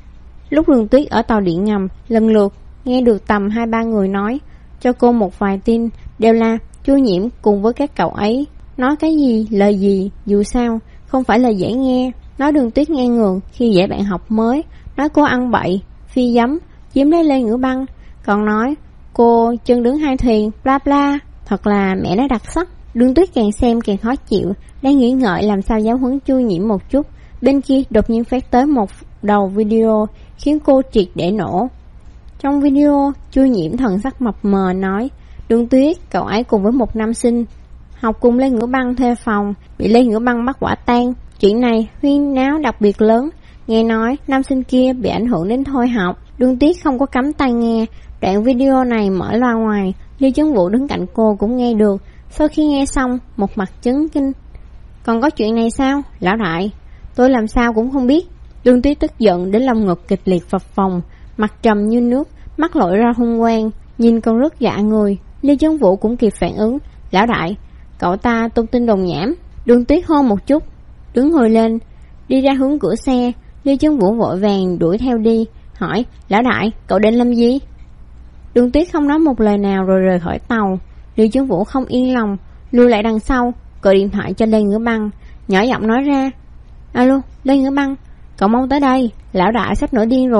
Lúc Đường Tuyết ở tàu điện ngầm, lần lượt nghe được tầm 2-3 người nói cho cô một vài tin, đều là Chu Nhiễm cùng với các cậu ấy nói cái gì, lời gì, dù sao không phải là dễ nghe. Nói Đường Tuyết nghe ngược khi dễ bạn học mới, nói cô ăn bậy, phi giấm, chiếm lấy Lê Ngữ Băng, còn nói cô chân đứng hai thuyền, bla bla. Thật là mẹ nó đặc sắc. Đường Tuyết càng xem càng khó chịu, đang nghĩ ngợi làm sao giáo huấn Chu Nhiễm một chút. Bên kia đột nhiên phát tới một đầu video khiến cô triệt để nổ. Trong video, Chu Nhiễm thần sắc mập mờ nói, Đường Tuyết, cậu ấy cùng với một nam sinh học cùng Lê Ngữ Băng thuê phòng, bị Lê Ngữ Băng bắt quả tang. Chuyện này huyên náo đặc biệt lớn, nghe nói nam sinh kia bị ảnh hưởng đến thôi học. Đường Tuyết không có cắm tai nghe, đoạn video này mở loa ngoài, Liêu Chấn Vũ đứng cạnh cô cũng nghe được. Sau khi nghe xong, một mặt chấn kinh. Còn có chuyện này sao? Lão đại, tôi làm sao cũng không biết. Đường Tuyết tức giận đến lòng ngực kịch liệt phập phồng, mặt trầm như nước, mắt lội ra hung quang, nhìn còn rất dọa người. Liêu Chấn Vũ cũng kịp phản ứng. Lão đại, cậu ta tung tin đồn nhảm. Đường Tuyết hôn một chút, đứng ngồi lên, đi ra hướng cửa xe. Liêu Chấn Vũ vội vàng đuổi theo đi, hỏi, lão đại, cậu định làm gì? Đường Tuyết không nói một lời nào rồi rời khỏi tàu. Liêu Chấn Vũ không yên lòng, lùi lại đằng sau, gọi điện thoại cho Lê Ngữ Băng, nhỏ giọng nói ra, alo, Lê Ngữ Băng, cậu mau tới đây, lão đại sắp nổi điên rồi.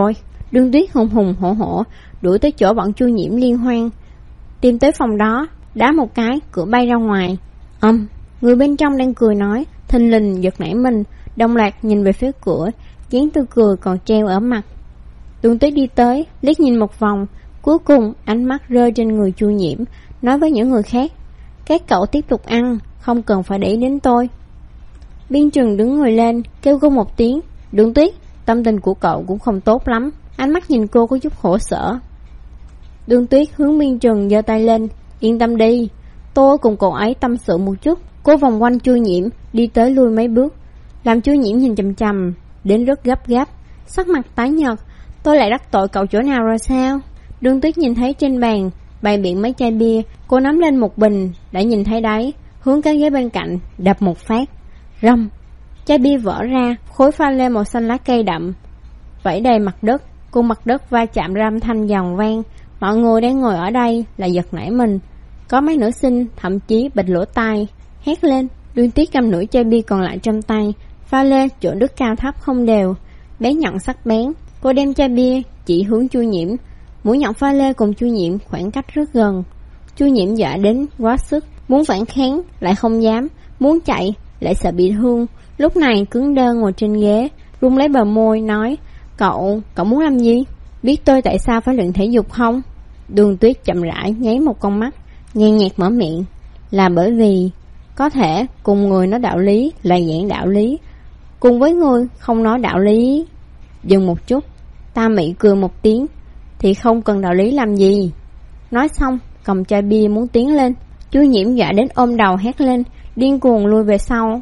Đường Tuyết hùng hùng hổ hổ đuổi tới chỗ bọn Chu Nhiễm liên hoan, tìm tới phòng đó, đá một cái, cửa bay ra ngoài. Người bên trong đang cười nói, thình lình giật nảy mình, đồng loạt nhìn về phía cửa, dáng tươi cười còn treo ở mặt. Đường Tuyết đi tới, liếc nhìn một vòng, cuối cùng ánh mắt rơi trên người Chu Nhiễm, nói với những người khác, các cậu tiếp tục ăn, không cần phải để ý đến tôi. Biên Trừng đứng người lên, kêu cô một tiếng, Đường Tuyết, tâm tình của cậu cũng không tốt lắm. Ánh mắt nhìn cô có chút khổ sở. Đường Tuyết hướng Biên Trừng giơ tay lên, yên tâm đi, tôi cùng cậu ấy tâm sự một chút. Cô vòng quanh Chu Nhiễm, đi tới lui mấy bước, làm Chu Nhiễm nhìn chằm chằm, đến rất gấp gáp, sắc mặt tái nhợt. Tôi lại đắc tội cậu chỗ nào rồi sao? Đường Tuyết nhìn thấy trên bàn bày biện mấy chai bia, cô nắm lên một bình, đã nhìn thấy đáy, hướng cái ghế bên cạnh đập một phát, rầm, chai bia vỡ ra, khối pha lê màu xanh lá cây đậm vẩy đầy mặt đất, cùng mặt đất va chạm ra âm thanh giòn vang. Mọi người đang ngồi ở đây là giật nảy mình, có mấy nữ sinh thậm chí bịt lỗ tai, hét lên. Đường Tuyết cầm nửa chai bia còn lại trong tay, pha lê chỗ đứt cao thấp không đều, bé nhọn sắc bén. Cô đem chai bia chỉ hướng Chu Nhiễm, mũi nhọn pha lê cùng Chu Nhiễm khoảng cách rất gần. Chu Nhiễm dọa đến quá sức, muốn phản kháng lại không dám, muốn chạy lại sợ bị thương. Lúc này cứng đơ ngồi trên ghế, run lấy bờ môi nói, Cậu muốn làm gì? Biết tôi tại sao phải luyện thể dục không? Đường Tuyết chậm rãi nháy một con mắt, nhàn nhạt mở miệng, là bởi vì có thể cùng người nói đạo lý là giảng đạo lý, cùng với người không nói đạo lý. Dừng một chút, Ta Mị cười một tiếng, thì không cần đạo lý làm gì. Nói xong cầm chai bia muốn tiến lên. Chu Nhiễm dọa đến ôm đầu hét lên, điên cuồng lui về sau.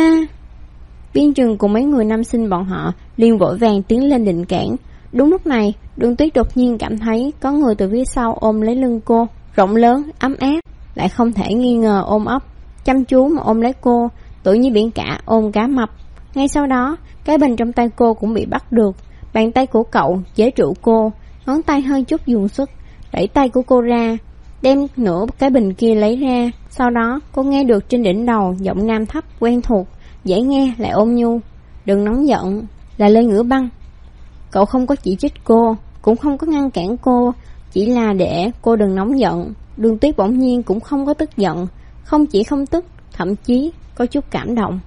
Biên Trừng cùng mấy người nam sinh bọn họ liền vội vàng tiến lên định cản. Đúng lúc này, Đường Tuyết đột nhiên cảm thấy có người từ phía sau ôm lấy lưng cô, rộng lớn, ấm áp, lại không thể nghi ngờ ôm ấp, chăm chú mà ôm lấy cô, tự như biển cả ôm cá mập. Ngay sau đó, cái bình trong tay cô cũng bị bắt được. Bàn tay của cậu chế trụ cô, ngón tay hơi chút dùng sức, đẩy tay của cô ra, đem nửa cái bình kia lấy ra. Sau đó, cô nghe được trên đỉnh đầu giọng nam thấp quen thuộc, dễ nghe lại ôn nhu. Đừng nóng giận, là Lê Ngữ Băng. Cậu không có chỉ trích cô, cũng không có ngăn cản cô, chỉ là để cô đừng nóng giận. Đường Tuyết bỗng nhiên cũng không có tức giận, không chỉ không tức, thậm chí có chút cảm động.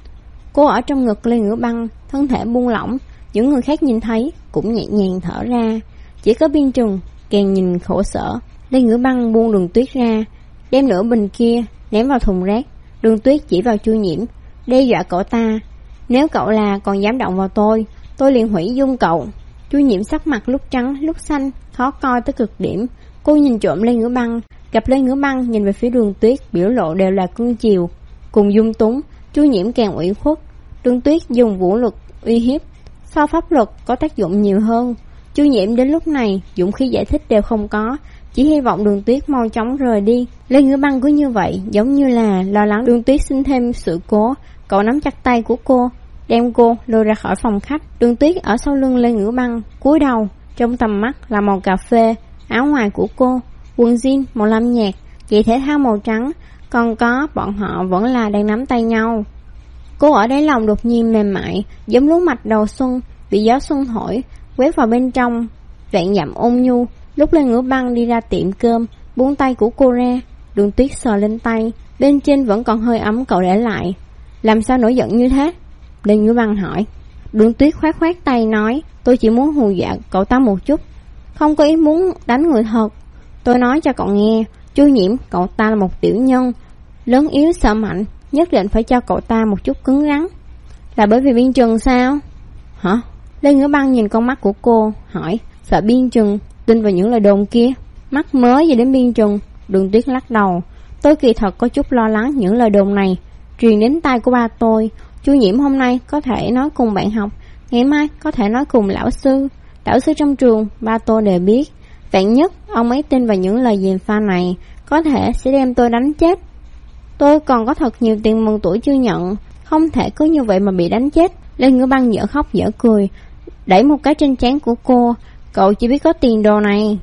Cô ở trong ngực Lê Ngữ Băng, thân thể buông lỏng, những người khác nhìn thấy cũng nhẹ nhàng thở ra. Chỉ có Biên Trừng càng nhìn khổ sở. Lê Ngữ Băng buông Đường Tuyết ra, đem nửa bình kia ném vào thùng rác. Đường Tuyết chỉ vào Chu Nhiễm, đe dọa cậu ta, nếu cậu là còn dám động vào tôi liền hủy dung cậu. Chu Nhiễm sắc mặt lúc trắng lúc xanh, khó coi tới cực điểm. Cô nhìn trộm Lê Ngữ Băng, gặp Lê Ngữ Băng nhìn về phía Đường Tuyết, biểu lộ đều là cưng chiều cùng dung túng. Chu Nhiễm càng ủy khuất. Đường Tuyết dùng vũ lực uy hiếp so pháp luật có tác dụng nhiều hơn. Chu Nhiễm đến lúc này dũng khí giải thích đều không có, chỉ hy vọng Đường Tuyết mau chóng rời đi. Lê Ngữ Băng cứ như vậy, giống như là lo lắng Đường Tuyết sinh thêm sự cố. Cậu nắm chặt tay của cô, đem cô lôi ra khỏi phòng khách. Đường Tuyết ở sau lưng Lê Ngữ Băng, cúi đầu, trong tầm mắt là màu cà phê, áo ngoài của cô, quần jean màu lam nhạt, giày thể thao màu trắng, còn có bọn họ vẫn là đang nắm tay nhau. Cô ở đáy lòng đột nhiên mềm mại, giống lúa mạch đầu xuân bị gió xuân thổi, quét vào bên trong, vạn dặm ôn nhu. Lúc Lê Ngữ Băng đi ra tiệm cơm, buông tay của cô ra, Đường Tuyết sờ lên tay, bên trên vẫn còn hơi ấm cậu để lại. Làm sao nổi giận như thế? Lê Ngữ Băng hỏi. Đường Tuyết khoát khoát tay nói, tôi chỉ muốn hù dọa cậu ta một chút, không có ý muốn đánh người thật. Tôi nói cho cậu nghe, Chu Nhiễm cậu ta là một tiểu nhân, lớn yếu sợ mạnh, nhất định phải cho cậu ta một chút cứng rắn. Là bởi vì Biên Trừng sao? Hả? Lê Ngữ Băng nhìn con mắt của cô, hỏi, sợ Biên Trừng tin vào những lời đồn kia? Mắc mới gì đến Biên Trừng? Đường Tuyết lắc đầu, tôi kỳ thật có chút lo lắng những lời đồn này truyền đến tai của ba tôi. Chu Nhiễm hôm nay có thể nói cùng bạn học, ngày mai có thể nói cùng lão sư trong trường, ba tôi đều biết. Vạn nhất ông ấy tin vào những lời gièm pha này, có thể sẽ đem tôi đánh chết. Tôi còn có thật nhiều tiền mừng tuổi chưa nhận, không thể cứ như vậy mà bị đánh chết. Lê Ngữ Băng dở khóc dở cười, đẩy một cái trên trán của cô, cậu chỉ biết có tiền đồ này.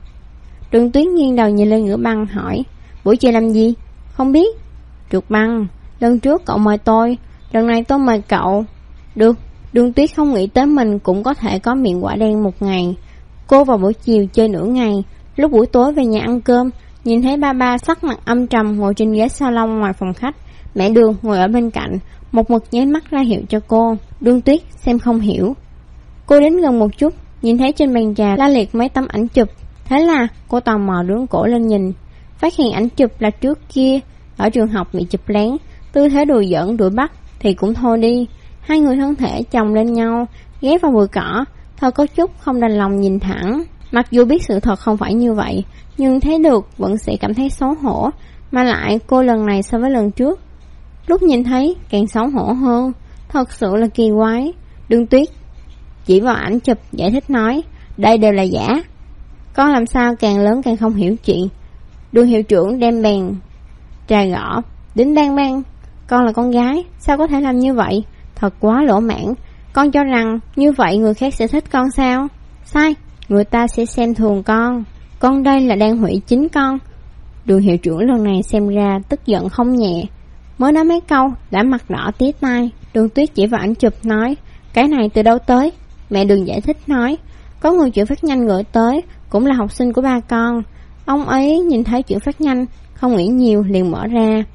Đường Tuyết nghiêng đầu nhìn Lê Ngữ Băng hỏi, buổi chiều làm gì? Không biết. Trượt băng, lần trước cậu mời tôi, lần này tôi mời cậu. Được, Đường Tuyết không nghĩ tới mình cũng có thể có miệng quả đen một ngày. Cô vào buổi chiều chơi nửa ngày, lúc buổi tối về nhà ăn cơm, nhìn thấy ba sắc mặt âm trầm ngồi trên ghế salon ngoài phòng khách. Mẹ Đường ngồi ở bên cạnh, một mực nháy mắt ra hiệu cho cô. Đường Tuyết xem không hiểu. Cô đến gần một chút, nhìn thấy trên bàn trà la liệt mấy tấm ảnh chụp. Thế là cô tò mò đứng cổ lên nhìn, phát hiện ảnh chụp là trước kia ở trường học bị chụp lén, tư thế đùa giỡn đuổi bắt thì cũng thôi đi. Hai người thân thể chồng lên nhau, ghé vào bụi cỏ, thôi có chút không đành lòng nhìn thẳng. Mặc dù biết sự thật không phải như vậy, nhưng thấy được vẫn sẽ cảm thấy xấu hổ. Mà lại cô lần này so với lần trước, lúc nhìn thấy càng xấu hổ hơn. Thật sự là kỳ quái. Đường Tuyết chỉ vào ảnh chụp giải thích nói, đây đều là giả. Con làm sao càng lớn càng không hiểu chuyện. Đường hiệu trưởng đem bàn trà gõ, đính bang bang. Con là con gái, sao có thể làm như vậy? Thật quá lỗ mãn. Con cho rằng như vậy người khác sẽ thích con sao? Sai, người ta sẽ xem thường con. Con đây là đang hủy chính con. Đường hiệu trưởng lần này xem ra tức giận không nhẹ. Mới nói mấy câu đã mặt đỏ tía tai. Đường Tuyết chỉ vào ảnh chụp nói, cái này từ đâu tới? Mẹ Đường giải thích nói, có người chuyển phát nhanh gửi tới, cũng là học sinh của ba con. Ông ấy nhìn thấy chuyển phát nhanh, không nghĩ nhiều liền mở ra.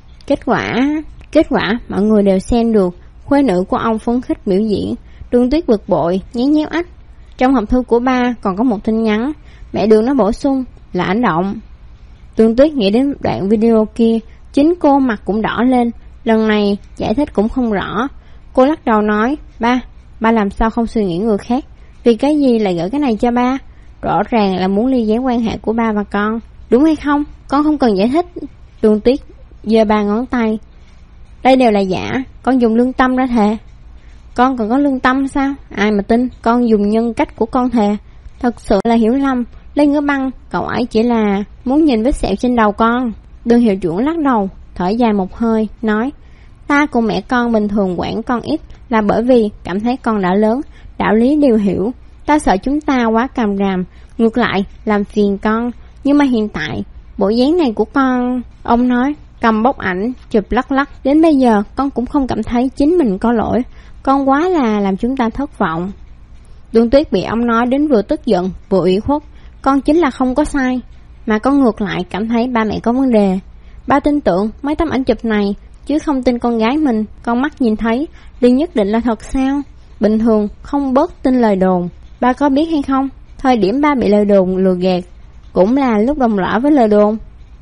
Kết quả mọi người đều xem được. Khuê nữ của ông phấn khích biểu diễn. Đường Tuyết bực bội nhéo nhéo ách. Trong hộp thư của ba còn có một tin nhắn. Mẹ Đường nó bổ sung là ảnh động. Đường Tuyết nghĩ đến đoạn video kia, chính cô mặt cũng đỏ lên. Lần này giải thích cũng không rõ. Cô lắc đầu nói, ba làm sao không suy nghĩ người khác? Vì cái gì lại gửi cái này cho ba? Rõ ràng là muốn ly gián quan hệ của ba và con, đúng hay không? Con không cần giải thích. Đường Tuyết giơ ba ngón tay, đây đều là giả. Con dùng lương tâm ra thề. Con còn có lương tâm sao? Ai mà tin con dùng nhân cách của con thề. Thật sự là hiểu lầm. Lê Ngữ Băng, cậu ấy chỉ là muốn nhìn vết sẹo trên đầu con. Đường hiệu trưởng lắc đầu, thở dài một hơi, nói, ta cùng mẹ con bình thường quản con ít là bởi vì cảm thấy con đã lớn, đạo lý đều hiểu. Ta sợ chúng ta quá càm ràm, ngược lại làm phiền con. Nhưng mà hiện tại bộ dáng này của con, ông nói, cầm bóc ảnh chụp lắc lắc, đến bây giờ con cũng không cảm thấy chính mình có lỗi. Con quá là làm chúng ta thất vọng. Đường Tuyết bị ông nói đến vừa tức giận vừa ủy khuất. Con chính là không có sai, mà con ngược lại cảm thấy ba mẹ có vấn đề. Ba tin tưởng mấy tấm ảnh chụp này, chứ không tin con gái mình con mắt nhìn thấy liền nhất định là thật sao? Bình thường không bớt tin lời đồn. Ba có biết hay không, thời điểm ba bị lời đồn lừa gạt cũng là lúc đồng lõa với lời đồn.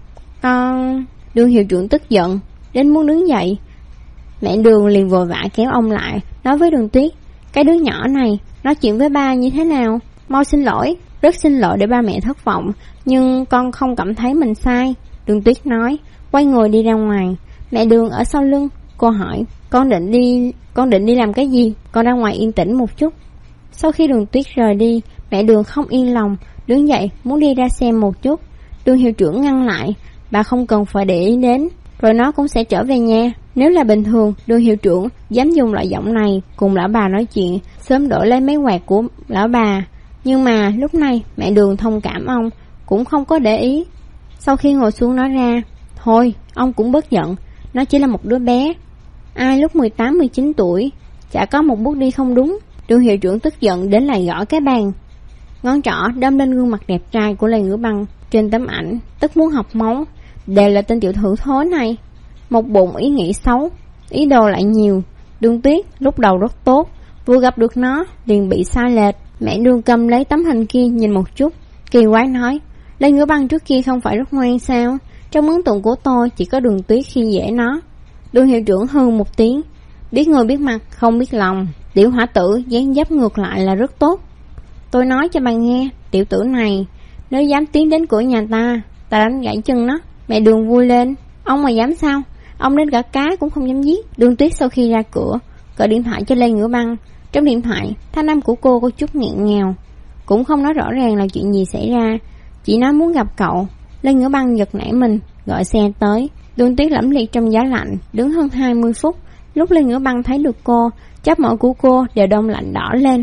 Con... Đường hiệu trưởng tức giận đến muốn đứng dậy. Mẹ Đường liền vội vã kéo ông lại, nói với Đường Tuyết, cái đứa nhỏ này nói chuyện với ba như thế nào? Mau xin lỗi. Rất xin lỗi để ba mẹ thất vọng, nhưng con không cảm thấy mình sai. Đường Tuyết nói, quay người đi ra ngoài. Mẹ Đường ở sau lưng. Cô hỏi, con định đi làm cái gì? Con ra ngoài yên tĩnh một chút. Sau khi Đường Tuyết rời đi, mẹ Đường không yên lòng, đứng dậy muốn đi ra xem một chút. Đường hiệu trưởng ngăn lại, bà không cần phải để ý đến, rồi nó cũng sẽ trở về nhà. Nếu là bình thường, Đường hiệu trưởng dám dùng loại giọng này cùng lão bà nói chuyện, sớm đổi lấy mấy quạt của lão bà. Nhưng mà lúc này mẹ Đường thông cảm ông, cũng không có để ý. Sau khi ngồi xuống nói ra, thôi ông cũng bớt giận, nó chỉ là một đứa bé. Ai lúc 18-19 tuổi chả có một bước đi không đúng. Đường hiệu trưởng tức giận đến lại gõ cái bàn, ngón trỏ đâm lên gương mặt đẹp trai của Lê Ngữ Băng. Trên tấm ảnh tức muốn học máu, đều là tên tiểu thử thối này. Một bụng ý nghĩ xấu, ý đồ lại nhiều. Đường Tuyết lúc đầu rất tốt, vừa gặp được nó liền bị sai lệch. Mẹ Đường cầm lấy tấm hình kia nhìn một chút, kỳ quái nói, Lê Ngữ Băng trước kia không phải rất ngoan sao? Trong ấn tượng của tôi chỉ có Đường Tuyết khi dễ nó. Đường hiệu trưởng hừ một tiếng, biết người biết mặt không biết lòng. Tiểu hỏa tử dáng dấp ngược lại là rất tốt. Tôi nói cho bà nghe, tiểu tử này nếu dám tiến đến cửa nhà ta đánh gãy chân nó. Mẹ Đường vui lên, ông mà dám sao? Ông đến cả cá cũng không dám giết. Đường Tuyết sau khi ra cửa gọi điện thoại cho Lê Ngữ Băng. Trong điện thoại thanh âm của cô có chút nghẹn ngào, cũng không nói rõ ràng là chuyện gì xảy ra, chỉ nói muốn gặp cậu. Lê Ngữ Băng giật nảy mình gọi xe tới. Đường Tuyết lẫm liệt trong giá lạnh đứng hơn 20 phút. Lúc Lê Ngữ Băng thấy được cô, chóp mũi của cô đều đông lạnh đỏ lên.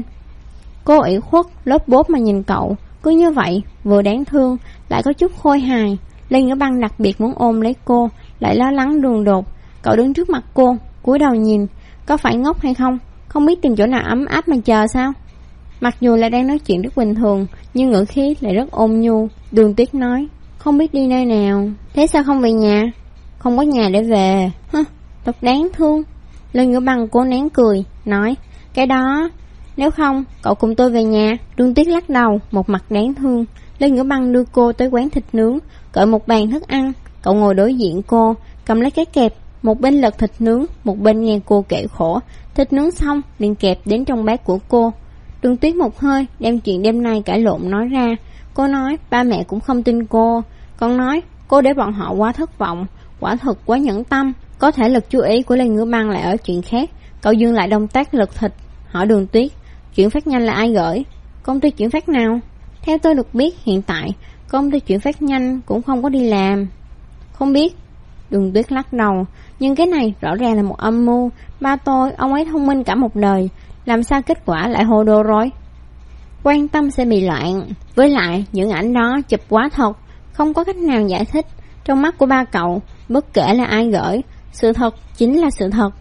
Cô ủy khuất lốp bốp mà nhìn cậu, cứ như vậy vừa đáng thương lại có chút khôi hài. Lê Ngữ Băng đặc biệt muốn ôm lấy cô, lại lo lắng đường đột. Cậu đứng trước mặt cô, cúi đầu nhìn, có phải ngốc hay không? không biết tìm chỗ nào ấm áp mà chờ sao? Mặc dù là đang nói chuyện rất bình thường, nhưng ngữ khí lại rất ôn nhu. Đường Tuyết nói, không biết đi nơi nào. Thế sao không về nhà? Không có nhà để về. Thật đáng thương. Lê Ngữ Băng cố nén cười, nói, cái đó, nếu không, cậu cùng tôi về nhà. Đường Tuyết lắc đầu, một mặt đáng thương. Lê Ngữ Băng đưa cô tới quán thịt nướng, gọi một bàn thức ăn. Cậu ngồi đối diện cô, cầm lấy cái kẹp, một bên lật thịt nướng, một bên nghe cô kể khổ. Thịt nướng xong, liền kẹp đến trong bát của cô. Đường Tuyết một hơi đem chuyện đêm nay cãi lộn nói ra. Cô nói ba mẹ cũng không tin cô, còn nói cô để bọn họ quá thất vọng, quả thực quá nhẫn tâm. Có thể lực chú ý của Lê Ngữ Băng lại ở chuyện khác. Cậu dừng lại động tác lật thịt, hỏi Đường Tuyết, chuyển phát nhanh là ai gửi? Công ty chuyển phát nào? Theo tôi được biết, hiện tại công ty chuyển phát nhanh cũng không có đi làm. Không biết. Đường Tuyết lắc đầu, nhưng cái này rõ ràng là một âm mưu. Ba tôi, ông ấy thông minh cả một đời, làm sao kết quả lại hồ đồ rồi? Quan tâm sẽ bị loạn. Với lại những ảnh đó chụp quá thật, không có cách nào giải thích. Trong mắt của ba cậu, bất kể là ai gửi, sự thật chính là sự thật.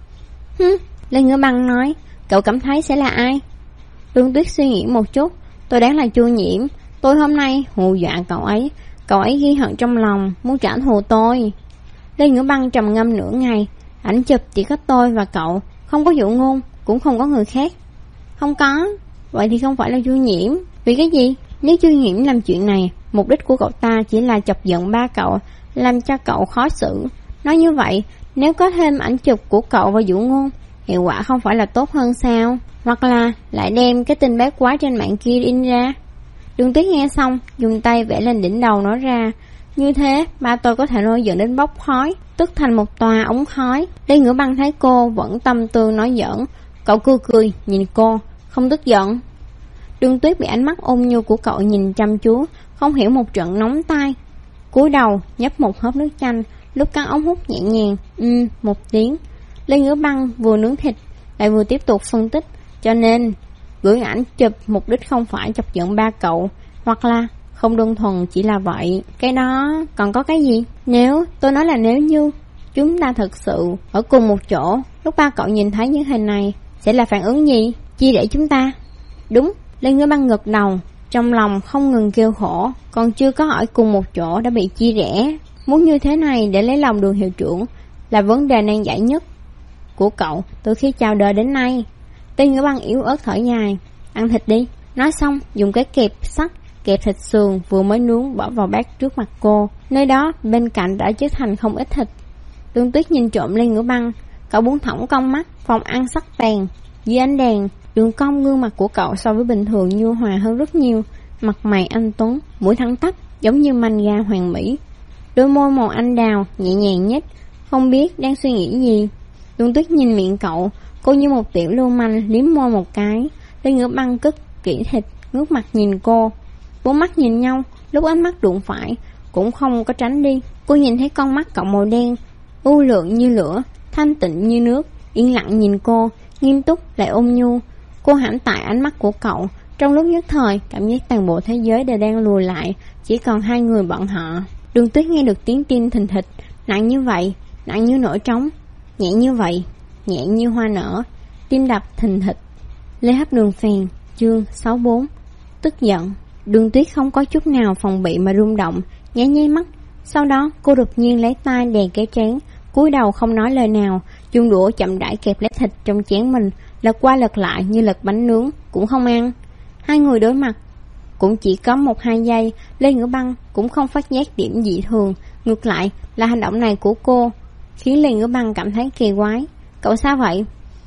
Lê Ngữ Băng nói, cậu cảm thấy sẽ là ai? Đường Tuyết suy nghĩ một chút, tôi đoán là Chu Nhiễm. Tôi hôm nay hù dọa cậu ấy ghi hận trong lòng, muốn trả thù tôi. Lê Ngữ Băng trầm ngâm nửa ngày, ảnh chụp chỉ có tôi và cậu, không có Dụ Ngôn, cũng không có người khác. Không có. Vậy thì không phải là Chu Nhiễm. Vì cái gì? Nếu Chu Nhiễm làm chuyện này, mục đích của cậu ta chỉ là chọc giận ba cậu, làm cho cậu khó xử. Nói như vậy, nếu có thêm ảnh chụp của cậu và Dụ Ngôn, hiệu quả không phải là tốt hơn sao? Hoặc là lại đem cái tin bát quái trên mạng kia in ra. Đường Tuyết nghe xong, dùng tay vẽ lên đỉnh đầu nói ra, như thế ba tôi có thể nổi giận đến bốc khói, tức thành một tòa ống khói. Lê Ngữ Băng thấy cô vẫn tâm tư nói giỡn, cậu cười nhìn cô, không tức giận. Đường Tuyết bị ánh mắt ôn nhu của cậu nhìn chăm chú, không hiểu một trận nóng tai. Cúi đầu nhấp một hớp nước chanh, lúc cắn ống hút nhẹ nhàng, một tiếng. Lê Ngữ Băng vừa nướng thịt, lại vừa tiếp tục phân tích, cho nên gửi ảnh chụp mục đích không phải chọc giận ba cậu, hoặc là không đơn thuần chỉ là vậy. Cái đó còn có cái gì? Nếu tôi nói là nếu như chúng ta thật sự ở cùng một chỗ, lúc ba cậu nhìn thấy những hình này sẽ là phản ứng gì? Chia rẽ chúng ta? Đúng. Lê Ngữ Băng gật đầu, trong lòng không ngừng kêu khổ, còn chưa có ở cùng một chỗ đã bị chia rẽ. Muốn như thế này để lấy lòng Đường hiệu trưởng là vấn đề nan giải nhất của cậu từ khi chào đời đến nay. Lê Ngữ Băng yếu ớt thở dài, ăn thịt đi. Nói xong dùng cái kẹp sắt kẹp thịt sườn vừa mới nướng bỏ vào bát trước mặt cô. Nơi đó bên cạnh đã chất thành không ít thịt. Đường Tuyết nhìn trộm Lê Ngữ Băng, cậu buông thõng cong mắt. Phòng ăn sắc tàn, dưới ánh đèn, đường cong gương mặt của cậu so với bình thường nhu hòa hơn rất nhiều. Mặt mày anh tuấn, mũi thẳng tắp giống như manh ga hoàn mỹ, đôi môi màu anh đào nhẹ nhàng nhếch, không biết đang suy nghĩ gì. Đường Tuyết nhìn miệng cậu, cô như một tiểu lưu manh liếm môi một cái. Lê Ngữ Băng cất kỹ thịt, ngước mặt nhìn cô. Bốn mắt nhìn nhau, lúc ánh mắt đụng phải cũng không có tránh đi. Cô nhìn thấy con mắt cậu màu đen, u lượng như lửa, thanh tịnh như nước, yên lặng nhìn cô, nghiêm túc lại ôn nhu. Cô hãm tại ánh mắt của cậu, trong lúc nhất thời cảm giác toàn bộ thế giới đều đang lùi lại, chỉ còn hai người bọn họ. Đường Tuyết nghe được tiếng tim thình thịch, nặng như vậy, nặng như nổi trống, nhẹ như vậy, nhẹ như hoa nở, tim đập thình thịch. Lê Hấp Đường Phèn, chương 64. Tức giận. Đường Tuyết không có chút nào phòng bị mà rung động, nháy nháy mắt. Sau đó cô đột nhiên lấy tay đè cái trán, cúi đầu không nói lời nào, dùng đũa chậm rãi kẹp lấy thịt trong chén mình, lật qua lật lại như lật bánh nướng, cũng không ăn. Hai người đối mặt cũng chỉ có 1-2 giây. Lê Ngữ Băng cũng không phát giác điểm dị thường, ngược lại là hành động này của cô khiến Lê Ngữ Băng cảm thấy kỳ quái. Cậu sao vậy?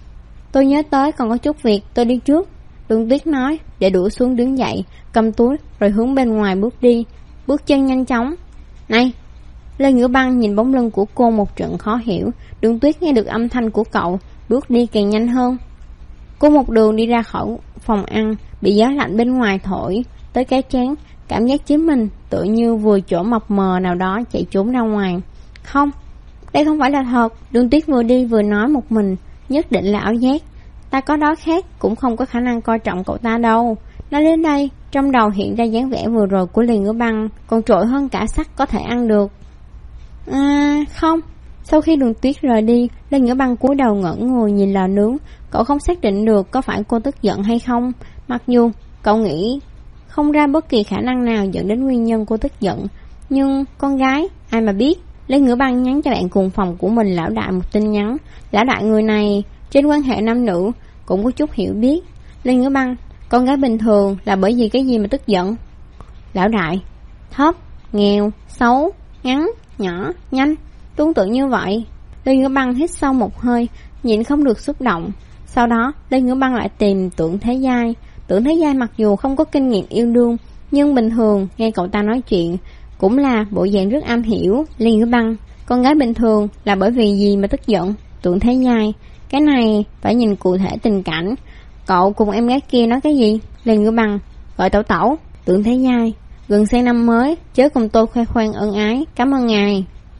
Tôi nhớ tới còn có chút việc, tôi đi trước. Đường Tuyết nói, để đũa xuống đứng dậy, cầm túi rồi hướng bên ngoài bước đi, bước chân nhanh chóng. Này! Lê Ngữ Băng nhìn bóng lưng của cô một trận khó hiểu. Đường Tuyết nghe được âm thanh của cậu, bước đi càng nhanh hơn. Cô một đường đi ra khỏi phòng ăn, bị gió lạnh bên ngoài thổi tới cái trán, cảm giác chính mình tự như vừa chỗ mập mờ nào đó chạy trốn ra ngoài. Không, đây không phải là thật. Đường Tuyết vừa đi vừa nói một mình, nhất định là ảo giác. Ta có đó khác cũng không có khả năng coi trọng cậu ta đâu. Nói đến đây, trong đầu hiện ra dáng vẻ vừa rồi của Lê Ngữ Băng còn trội hơn cả sắt có thể ăn được. Không, Sau khi Đường Tuyết rời đi, Lê Ngữ Băng cúi đầu ngẩn người nhìn lò nướng. Cậu không xác định được có phải cô tức giận hay không. Mặc dù cậu nghĩ không ra bất kỳ khả năng nào dẫn đến nguyên nhân cô tức giận, nhưng con gái ai mà biết. Lê Ngữ Băng nhắn cho bạn cùng phòng của mình Lão Đại một tin nhắn. Lão Đại người này trên quan hệ nam nữ cũng có chút hiểu biết. Lê Ngữ Băng, con gái bình thường là bởi vì cái gì mà tức giận? Lão Đại, thấp, nghèo, xấu, ngắn, nhỏ, nhanh, tương tự như vậy. Lê Ngữ Băng hít sâu một hơi, nhịn không được xúc động. Sau đó Lê Ngữ Băng lại tìm Tưởng Thế Giai. Tưởng Thế Giai mặc dù không có kinh nghiệm yêu đương, nhưng bình thường nghe cậu ta nói chuyện cũng là bộ dạng rất am hiểu. Lê Ngữ Băng, con gái bình thường là bởi vì gì mà tức giận? Tưởng Thế Giai, cái này phải nhìn cụ thể tình cảnh. Cậu cùng em gái kia nói cái gì? Lê Ngữ Băng, gọi tẩu tẩu. Tưởng Thế Giai, gần sang năm mới chớ cùng tôi khoe khoang ân ái, cảm ơn ngài.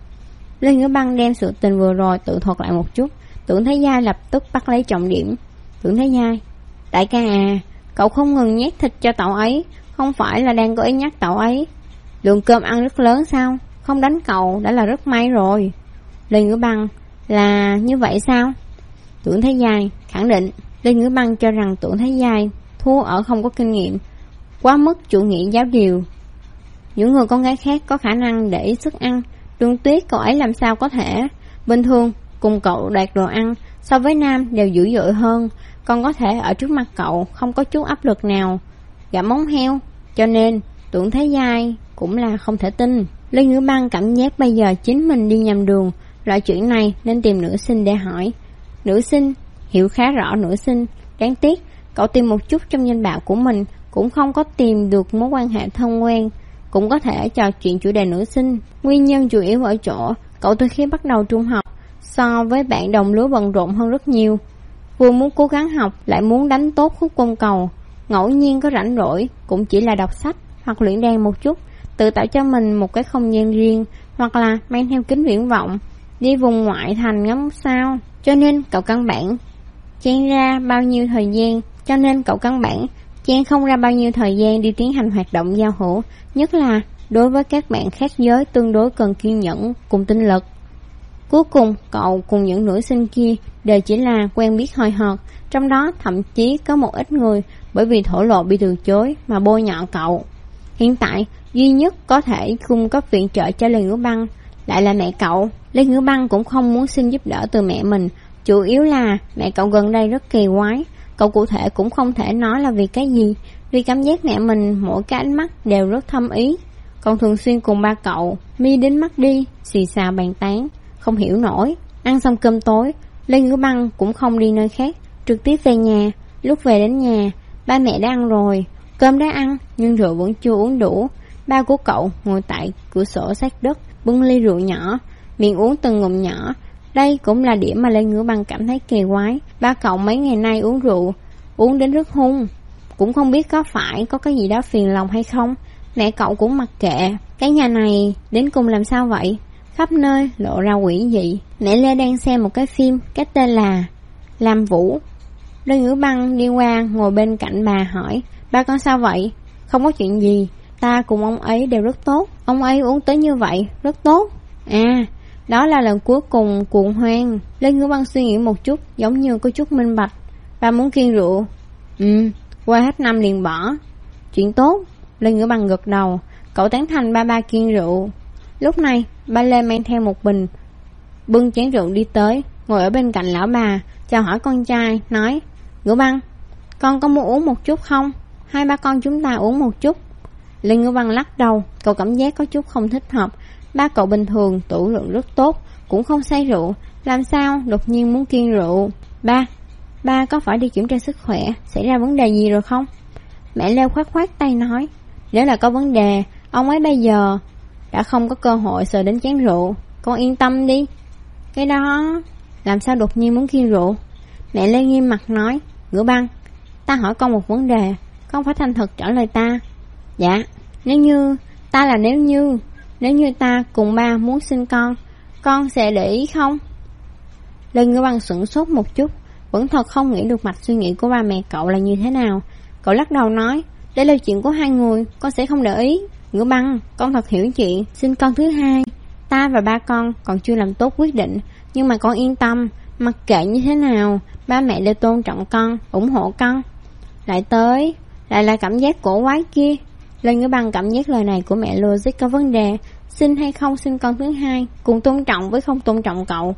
Lê Ngữ Băng đem sự tình vừa rồi tự thuật lại một chút. Tưởng Thế Giai lập tức bắt lấy trọng điểm. Tưởng Thế Giai, đại ca à, cậu không ngừng nhét thịt cho cậu ấy, không phải là đang có ý nhắc cậu ấy. Lượng cơm ăn rất lớn sao? Không đánh cậu đã là rất may rồi. Lê Ngữ Băng, là như vậy sao? Tưởng Thế Giai khẳng định. Lê Ngữ Băng cho rằng Tưởng Thế Giai thua ở không có kinh nghiệm, quá mức chủ nghĩa giáo điều. Những người con gái khác có khả năng để ý sức ăn, Đường Tuyết cậu ấy làm sao có thể? Bình thường cùng cậu đoạt đồ ăn so với nam đều dữ dội hơn, còn có thể ở trước mặt cậu không có chút áp lực nào gặm móng heo. Cho nên Tưởng Thế Giai cũng là không thể tin. Lê Ngữ Băng cảm giác bây giờ chính mình đi nhầm đường. Loại chuyện này nên tìm nữ sinh để hỏi. Nữ sinh hiểu khá rõ nữ sinh. Đáng tiếc cậu tìm một chút trong danh bạ của mình cũng không có tìm được mối quan hệ thân quen, cũng có thể trò chuyện chủ đề nữ sinh. Nguyên nhân chủ yếu ở chỗ cậu từ khi bắt đầu trung học so với bạn đồng lứa bận rộn hơn rất nhiều, vừa muốn cố gắng học lại muốn đánh tốt khúc côn cầu. Ngẫu nhiên có rảnh rỗi cũng chỉ là đọc sách hoặc luyện đàn một chút, tự tạo cho mình một cái không gian riêng, hoặc là mang theo kính viễn vọng đi vùng ngoại thành ngắm sao. Cho nên cậu căn bản chen không ra bao nhiêu thời gian đi tiến hành hoạt động giao hữu, nhất là đối với các bạn khác giới tương đối cần kiên nhẫn cùng tinh lực. Cuối cùng cậu cùng những nữ sinh kia đều chỉ là quen biết hời hợt, trong đó thậm chí có một ít người bởi vì thổ lộ bị từ chối mà bôi nhọ cậu. Hiện tại duy nhất có thể cung cấp viện trợ cho Lê Ngữ Băng lại là mẹ cậu. Lê Ngữ Băng cũng không muốn xin giúp đỡ từ mẹ mình, chủ yếu là mẹ cậu gần đây rất kỳ quái. Cậu cụ thể cũng không thể nói là vì cái gì, vì cảm giác mẹ mình mỗi cái ánh mắt đều rất thâm ý, còn thường xuyên cùng ba cậu mi đến mắt đi, xì xào bàn tán, không hiểu nổi. Ăn xong cơm tối, Lê Ngữ Băng cũng không đi nơi khác, trực tiếp về nhà. Lúc về đến nhà, ba mẹ đã ăn rồi, cơm đã ăn nhưng rượu vẫn chưa uống đủ. Ba của cậu ngồi tại cửa sổ sát đất, bưng ly rượu nhỏ, miệng uống từng ngụm nhỏ. Đây cũng là điểm mà Lê Ngữ Băng cảm thấy kỳ quái. Ba cậu mấy ngày nay uống rượu, uống đến rất hung, cũng không biết có phải có cái gì đó phiền lòng hay không. Mẹ cậu cũng mặc kệ. Cái nhà này đến cùng làm sao vậy? Khắp nơi lộ ra quỷ dị. Mẹ Lê đang xem một cái phim, cái tên là Lam Vũ. Lê Ngữ Băng đi qua ngồi bên cạnh bà hỏi, ba con sao vậy? Không có chuyện gì, ta cùng ông ấy đều rất tốt. Ông ấy uống tới như vậy, rất tốt. À, đó là lần cuối cùng cuồng hoan. Lê Ngữ Băng suy nghĩ một chút, giống như có chút minh bạch. Ba muốn kiêng rượu? Qua hết năm liền bỏ. Chuyện tốt. Lê Ngữ Băng gật đầu. Cậu tán thành ba kiêng rượu. Lúc này ba Lê mang theo một bình, bưng chén rượu đi tới, ngồi ở bên cạnh lão bà, chào hỏi con trai, nói, Ngữ Băng, con có muốn uống một chút không? Hai ba con chúng ta uống một chút. Lê Ngữ Băng lắc đầu, cậu cảm giác có chút không thích hợp. Ba cậu bình thường tửu lượng rất tốt, cũng không say rượu, làm sao đột nhiên muốn kiêng rượu? Ba có phải đi kiểm tra sức khỏe, xảy ra vấn đề gì rồi không? Mẹ Lê khoát tay nói, nếu là có vấn đề, ông ấy bây giờ đã không có cơ hội sờ đến chén rượu. Con yên tâm đi. Cái đó, làm sao đột nhiên muốn kiêng rượu? Mẹ Lê nghiêm mặt nói, Ngữ Băng, ta hỏi con một vấn đề, con phải thành thật trả lời ta. Dạ, nếu như ta cùng ba muốn sinh con sẽ để ý không? Lê Ngữ Băng sửng sốt một chút, vẫn thật không nghĩ được mạch suy nghĩ của ba mẹ cậu là như thế nào. Cậu lắc đầu nói, đây là chuyện của hai người, con sẽ không để ý. Ngữ Băng, con thật hiểu chuyện, sinh con thứ hai. ta và ba con còn chưa làm tốt quyết định, nhưng mà con yên tâm, mặc kệ như thế nào, ba mẹ đều tôn trọng con, ủng hộ con. Lại là cảm giác cổ quái kia. Lên Ngữ Băng cảm giác lời này của mẹ logic có vấn đề. Xin hay không xin con thứ hai, cùng tôn trọng với không tôn trọng cậu,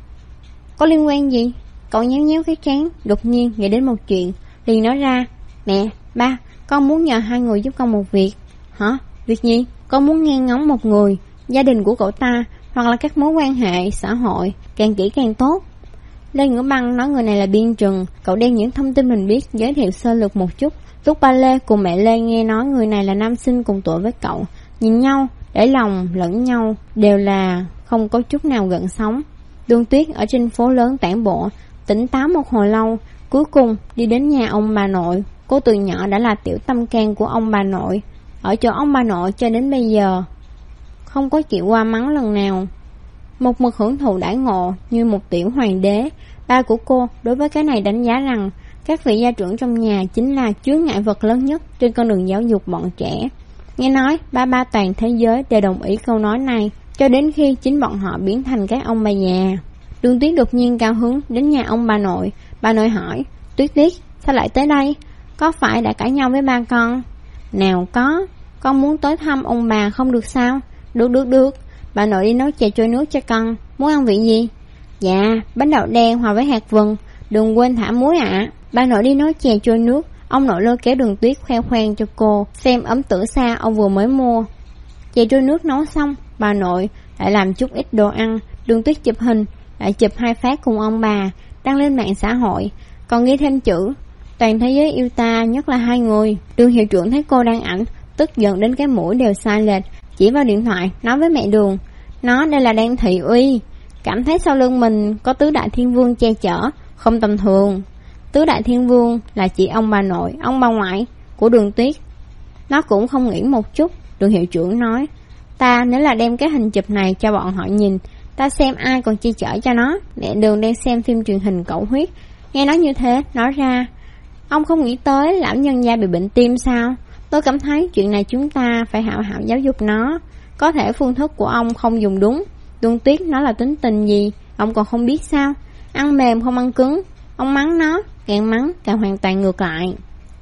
có liên quan gì? Cậu nhéo nhéo cái trán, đột nhiên nghĩ đến một chuyện, liền nói ra: Mẹ, ba, con muốn nhờ hai người giúp con một việc. Hả? Việc gì? Con muốn nghe ngóng một người, gia đình của cậu ta, hoặc là các mối quan hệ xã hội, càng kỹ càng tốt. Lê Ngữ Băng nói người này là Biên Trừng. Cậu đem những thông tin mình biết giới thiệu sơ lược một chút. Lúc ba Lê cùng mẹ Lê nghe nói người này là nam sinh cùng tuổi với cậu, nhìn nhau, để lòng lẫn nhau, đều là không có chút nào gợn sóng. Đường Tuyết ở trên phố lớn tản bộ, tỉnh táo một hồi lâu, cuối cùng đi đến nhà ông bà nội. Cô từ nhỏ đã là tiểu tâm can của ông bà nội, ở chỗ ông bà nội cho đến bây giờ không có chịu qua mắng lần nào, một mực hưởng thụ đãi ngộ như một tiểu hoàng đế. Ba của cô đối với cái này đánh giá rằng các vị gia trưởng trong nhà chính là chướng ngại vật lớn nhất trên con đường giáo dục bọn trẻ. Nghe nói ba toàn thế giới đều đồng ý câu nói này, cho đến khi chính bọn họ biến thành các ông bà già. Đường Tuyết đột nhiên cao hứng đến nhà ông bà nội. Bà nội hỏi: Tuyết, sao lại tới đây? Có phải đã cãi nhau với ba con? Nào có, con muốn tới thăm ông bà không được sao? Được. Bà nội đi nấu chè trôi nước cho con. Muốn ăn vị gì? Dạ, bánh đậu đen hòa với hạt vừng, đừng quên thả muối ạ. Bà nội đi nấu chè trôi nước. Ông nội lôi kéo Đường Tuyết khoe khoang cho cô xem ấm tử sa ông vừa mới mua. Chè trôi nước nấu xong, bà nội lại làm chút ít đồ ăn. Đường Tuyết chụp hình, lại chụp 2 phát cùng ông bà, đăng lên mạng xã hội, còn ghi thêm chữ: toàn thế giới yêu ta, nhất là hai người. Đường hiệu trưởng thấy cô đăng ảnh, tức giận đến cái mũi đều sai lệch, chỉ vào điện thoại nói với mẹ Đường: nó đây là Đan Thị Uy, cảm thấy sau lưng mình có tứ đại thiên vương che chở, không tầm thường. Tứ đại thiên vương là chỉ ông bà nội, ông bà ngoại của Đường Tuyết. Nó cũng không nghĩ một chút. Đường hiệu trưởng nói: ta nếu là đem cái hình chụp này cho bọn họ nhìn, ta xem ai còn che chở cho nó. Mẹ Đường đang xem phim truyền hình Cẩu Huyết, nghe nói như thế, nói ra: ông không nghĩ tới lão nhân gia bị bệnh tim sao? Tôi cảm thấy chuyện này chúng ta phải hảo hảo giáo dục nó. Có thể phương thức của ông không dùng đúng. Đường Tuyết nó là tính tình gì, ông còn không biết sao? Ăn mềm không ăn cứng. Ông mắng nó, càng mắng càng hoàn toàn ngược lại.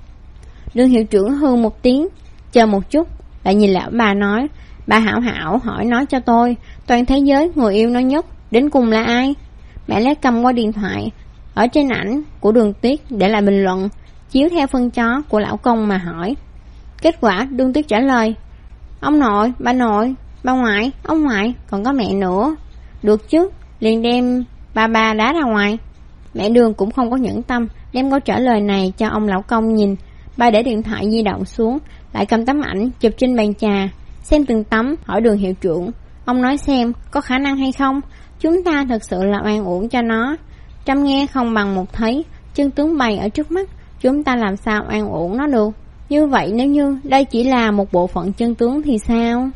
Đường hiệu trưởng hư một tiếng, chờ một chút, lại nhìn lão bà nói: bà hảo hảo hỏi nói cho tôi, toàn thế giới người yêu nó nhất đến cùng là ai? Mẹ lấy cầm qua điện thoại, ở trên ảnh của Đường Tuyết để lại bình luận, chiếu theo phân chó của lão công mà hỏi. Kết quả Đường Tuyết trả lời: ông nội, bà ngoại, ông ngoại, còn có mẹ nữa. Được chứ, liền đem ba đá ra ngoài. Mẹ Đường cũng không có nhẫn tâm, đem câu trả lời này cho ông lão công nhìn. Bà để điện thoại di động xuống, lại cầm tấm ảnh chụp trên bàn trà, xem từng tấm, hỏi Đường hiệu trưởng: ông nói xem có khả năng hay không? Chúng ta thật sự là oan uổng cho nó. Trăm nghe không bằng một thấy, chân tướng bày ở trước mắt, chúng ta làm sao oan uổng nó được? Như vậy nếu như đây chỉ là một bộ phận chân tướng thì sao?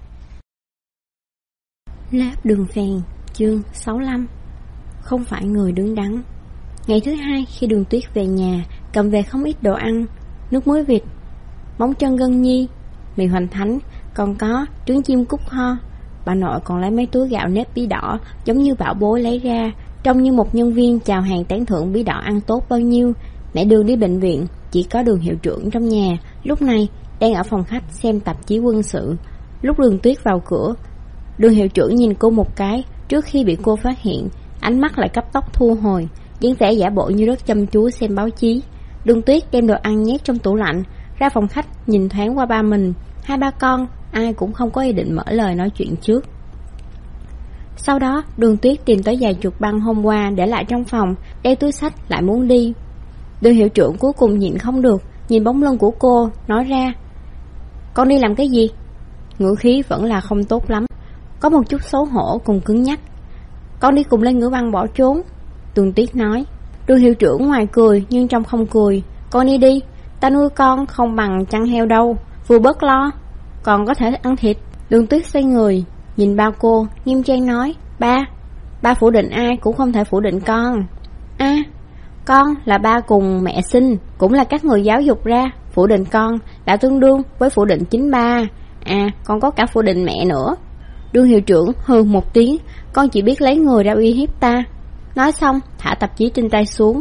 Láp đường phèn, chương 65. Không phải người đứng đắn. Ngày thứ hai khi Đường Tuyết về nhà, cầm về không ít đồ ăn: nước muối vịt, móng chân gân nhi, mì hoành thánh, còn có trứng chim cút kho. Bà nội còn lấy mấy túi gạo nếp bí đỏ giống như bảo bối lấy ra, trông như một nhân viên chào hàng tán thưởng bí đỏ ăn tốt bao nhiêu. Mẹ Đường đi bệnh viện, chỉ có Đường hiệu trưởng trong nhà, lúc này đang ở phòng khách xem tạp chí quân sự. Lúc Đường Tuyết vào cửa, Đường hiệu trưởng nhìn cô một cái, trước khi bị cô phát hiện, ánh mắt lại cấp tốc thu hồi, dáng vẻ giả bộ như rất chăm chú xem báo chí. Đường Tuyết đem đồ ăn nhét trong tủ lạnh, ra phòng khách nhìn thoáng qua ba mình. Hai ba con ai cũng không có ý định mở lời nói chuyện trước. Sau đó Đường Tuyết tìm tới vài chục băng hôm qua để lại trong phòng, đeo túi xách lại muốn đi. Đường hiệu trưởng cuối cùng nhịn không được, nhìn bóng lưng của cô, nói ra: con đi làm cái gì? Ngữ khí vẫn là không tốt lắm, có một chút xấu hổ cùng cứng nhắc. Con đi cùng Lê Ngữ Băng bỏ trốn. Đường Tuyết nói. Đường hiệu trưởng ngoài cười nhưng trong không cười: con đi, ta nuôi con không bằng chăn heo đâu, vừa bớt lo, còn có thể ăn thịt. Đường Tuyết xoay người nhìn ba cô, nghiêm trang nói: ba phủ định ai cũng không thể phủ định con. Con là ba cùng mẹ sinh, cũng là các người giáo dục ra, phủ định con là tương đương với phủ định chính ba. Còn có cả phủ định mẹ nữa. Đương hiệu trưởng hừ một tiếng, con chỉ biết lấy người ra uy hiếp ta. Nói xong thả tạp chí trên tay xuống.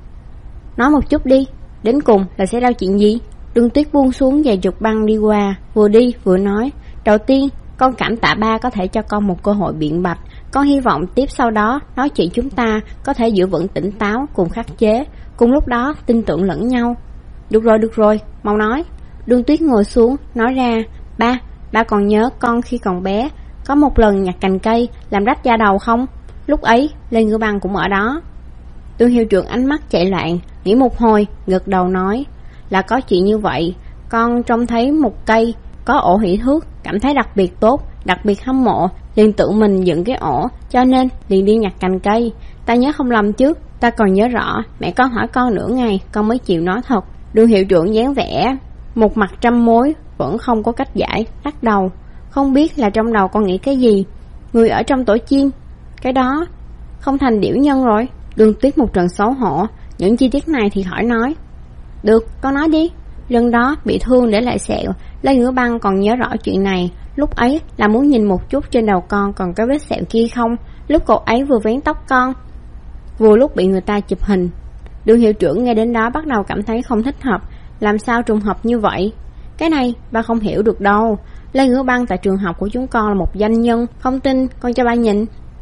Nói một chút đi, đến cùng là sẽ ra chuyện gì? Đường Tuyết buông xuống vài chục băng đi qua, vừa đi vừa nói. Đầu tiên, con cảm tạ ba có thể cho con một cơ hội biện bạch. Con hy vọng tiếp sau đó nói chuyện chúng ta có thể giữ vững tỉnh táo cùng khắc chế, cùng lúc đó tin tưởng lẫn nhau. Được rồi, mau nói. Đường Tuyết ngồi xuống, nói ra. Ba còn nhớ con khi còn bé có một lần nhặt cành cây làm rách da đầu không? Lúc ấy Lê Ngữ Băng cũng ở đó. Đường hiệu trưởng ánh mắt chạy loạn, nghĩ một hồi, gật đầu nói. Là có chuyện như vậy. Con trông thấy một cây có ổ hỷ thước, cảm thấy đặc biệt tốt, đặc biệt hâm mộ, liền tự mình dựng cái ổ, cho nên liền đi nhặt cành cây. Ta nhớ không lầm chứ, ta còn nhớ rõ mẹ con hỏi con nửa ngày con mới chịu nói thật. Đường hiệu trưởng dáng vẻ một mặt trăm mối, vẫn không có cách giải, lắc đầu. Không biết là trong đầu con nghĩ cái gì. Người ở trong tổ chim, cái đó không thành điểu nhân rồi. Đường Tuyết một trận xấu hổ. Những chi tiết này thì khỏi nói. Được, con nói đi. Lần đó bị thương để lại sẹo, Lê Ngữ Băng còn nhớ rõ chuyện này. Lúc ấy là muốn nhìn một chút trên đầu con còn có vết sẹo kia không. Lúc cậu ấy vừa vén tóc con, vừa lúc bị người ta chụp hình. Đường hiệu trưởng nghe đến đó bắt đầu cảm thấy không thích hợp. Làm sao trùng hợp như vậy? Cái này ba không hiểu được đâu. Lê Ngữ Băng tại trường học của chúng con là một doanh nhân, không tin con cho ba nhìn.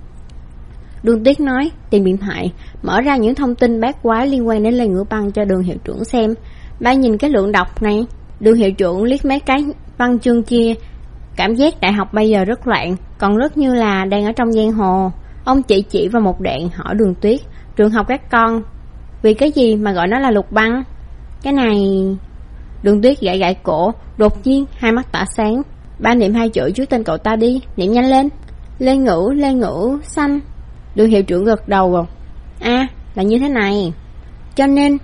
Đường Tuyết nói, tìm điện thoại, mở ra những thông tin bát quái liên quan đến Lê Ngữ Băng cho đường hiệu trưởng xem. Ba nhìn cái lượng đọc này. Đường hiệu trưởng liếc mấy cái văn chương kia, cảm giác đại học bây giờ rất loạn, còn rất như là đang ở trong giang hồ. Ông chỉ vào một đoạn hỏi Đường Tuyết, trường học các con vì cái gì mà gọi nó là Lục Băng? Cái này... Đường Tuyết gãi cổ, đột nhiên hai mắt tỏa sáng. Ba niệm 2 chữ trước tên cậu ta đi, niệm nhanh lên. Lê Ngữ Xanh. Đường hiệu trưởng gật đầu rồi. Là như thế này. Cho nên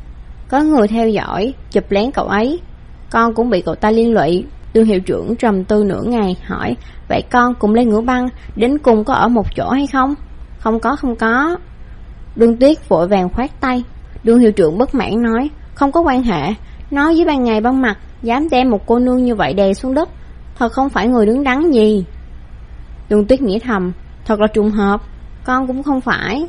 có người theo dõi, chụp lén cậu ấy. Con cũng bị cậu ta liên lụy. Đường hiệu trưởng trầm tư nửa ngày, hỏi, vậy con cùng Lê Ngữ Băng đến cùng có ở một chỗ hay không? Không có. Đường Tuyết vội vàng khoát tay. Đường hiệu trưởng bất mãn nói, không có quan hệ. Nói với ban ngày ban mặt, dám đem một cô nương như vậy đè xuống đất, thật không phải người đứng đắn gì. Đường Tuyết nghĩ thầm, thật là trùng hợp, con cũng không phải.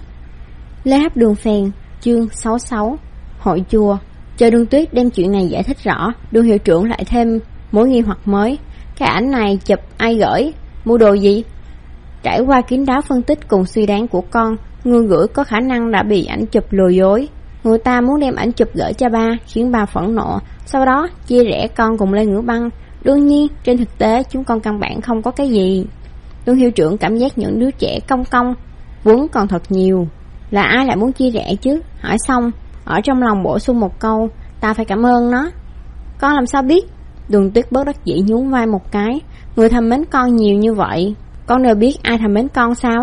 Lê Hấp Đường Phèn, chương 66, hội chùa. Chờ Đường Tuyết đem chuyện này giải thích rõ, đường hiệu trưởng lại thêm mối nghi hoặc mới. Cái ảnh này chụp ai gửi, mua đồ gì? Trải qua kín đáo phân tích cùng suy đoán của con, người gửi có khả năng đã bị ảnh chụp lừa dối. Người ta muốn đem ảnh chụp gửi cho ba, khiến ba phẫn nộ, sau đó chia rẽ con cùng Lê Ngữ Băng. Đương nhiên, trên thực tế chúng con căn bản không có cái gì. Đường hiệu trưởng cảm giác những đứa trẻ công vốn còn thật nhiều. Là ai lại muốn chia rẽ chứ? Hỏi xong, ở trong lòng bổ sung một câu, ta phải cảm ơn nó. Con làm sao biết? Đường Tuyết bất đắc dĩ nhún vai một cái. Người thầm mến con nhiều như vậy, con đều biết ai thầm mến con sao?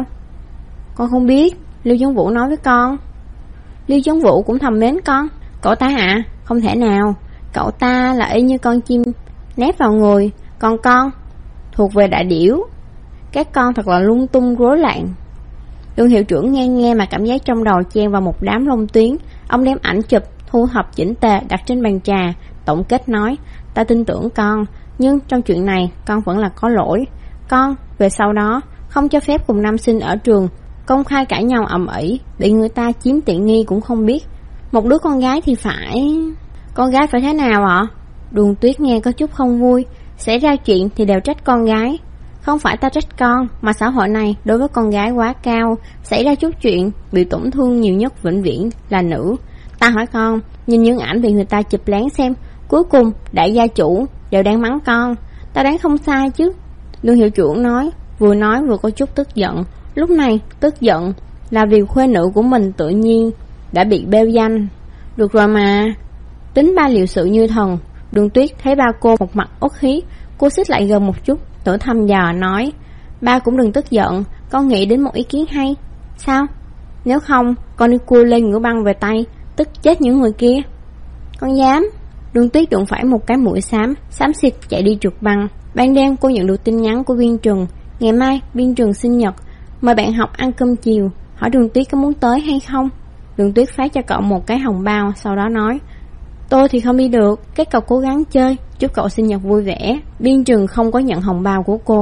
Con không biết, Lưu Giống Vũ nói với con. Lưu Giống Vũ cũng thầm mến con. Cậu ta hả? Không thể nào. Cậu ta là y như con chim nép vào người, còn con thuộc về đại điểu. Các con thật là lung tung rối loạn. Đường hiệu trưởng nghe mà cảm giác trong đầu chen vào một đám lông tuyến. Ông đem ảnh chụp thu thập chỉnh tề đặt trên bàn trà, tổng kết nói, ta tin tưởng con, nhưng trong chuyện này con vẫn là có lỗi. Con về sau đó không cho phép cùng nam sinh ở trường công khai cãi nhau ầm ĩ, bị người ta chiếm tiện nghi cũng không biết. Một đứa con gái thì phải... Con gái phải thế nào ạ? Đường Tuyết nghe có chút không vui. Xảy ra chuyện thì đều trách con gái. Không phải ta trách con, mà xã hội này đối với con gái quá cao. Xảy ra chút chuyện, bị tổn thương nhiều nhất vĩnh viễn là nữ. Ta hỏi con, nhìn những ảnh bị người ta chụp lén xem, cuối cùng đại gia chủ đều đang mắng con. Ta đoán không sai chứ? Đường hiệu trưởng nói vừa có chút tức giận. Lúc này tức giận là vì khuê nữ của mình tự nhiên đã bị bêu danh. Được rồi mà, tính ba liệu sự như thần. Đường Tuyết thấy ba cô một mặt uất khí, cô xích lại gần một chút, tự thăm dò nói, ba cũng đừng tức giận, con nghĩ đến một ý kiến hay. Sao? Nếu không, con đi cua Lê Ngữ Băng về tay, tức chết những người kia. Con dám. Đường Tuyết đụng phải một cái mũi xám xịt chạy đi trượt băng. Ban đêm cô nhận được tin nhắn của Biên Trừng, ngày mai Biên Trừng sinh nhật, mời bạn học ăn cơm chiều, hỏi Đường Tuyết có muốn tới hay không. Đường Tuyết phát cho cậu một cái hồng bao, sau đó nói, tôi thì không đi được, các cậu cố gắng chơi, chúc cậu sinh nhật vui vẻ. Biên Trừng không có nhận hồng bao của cô,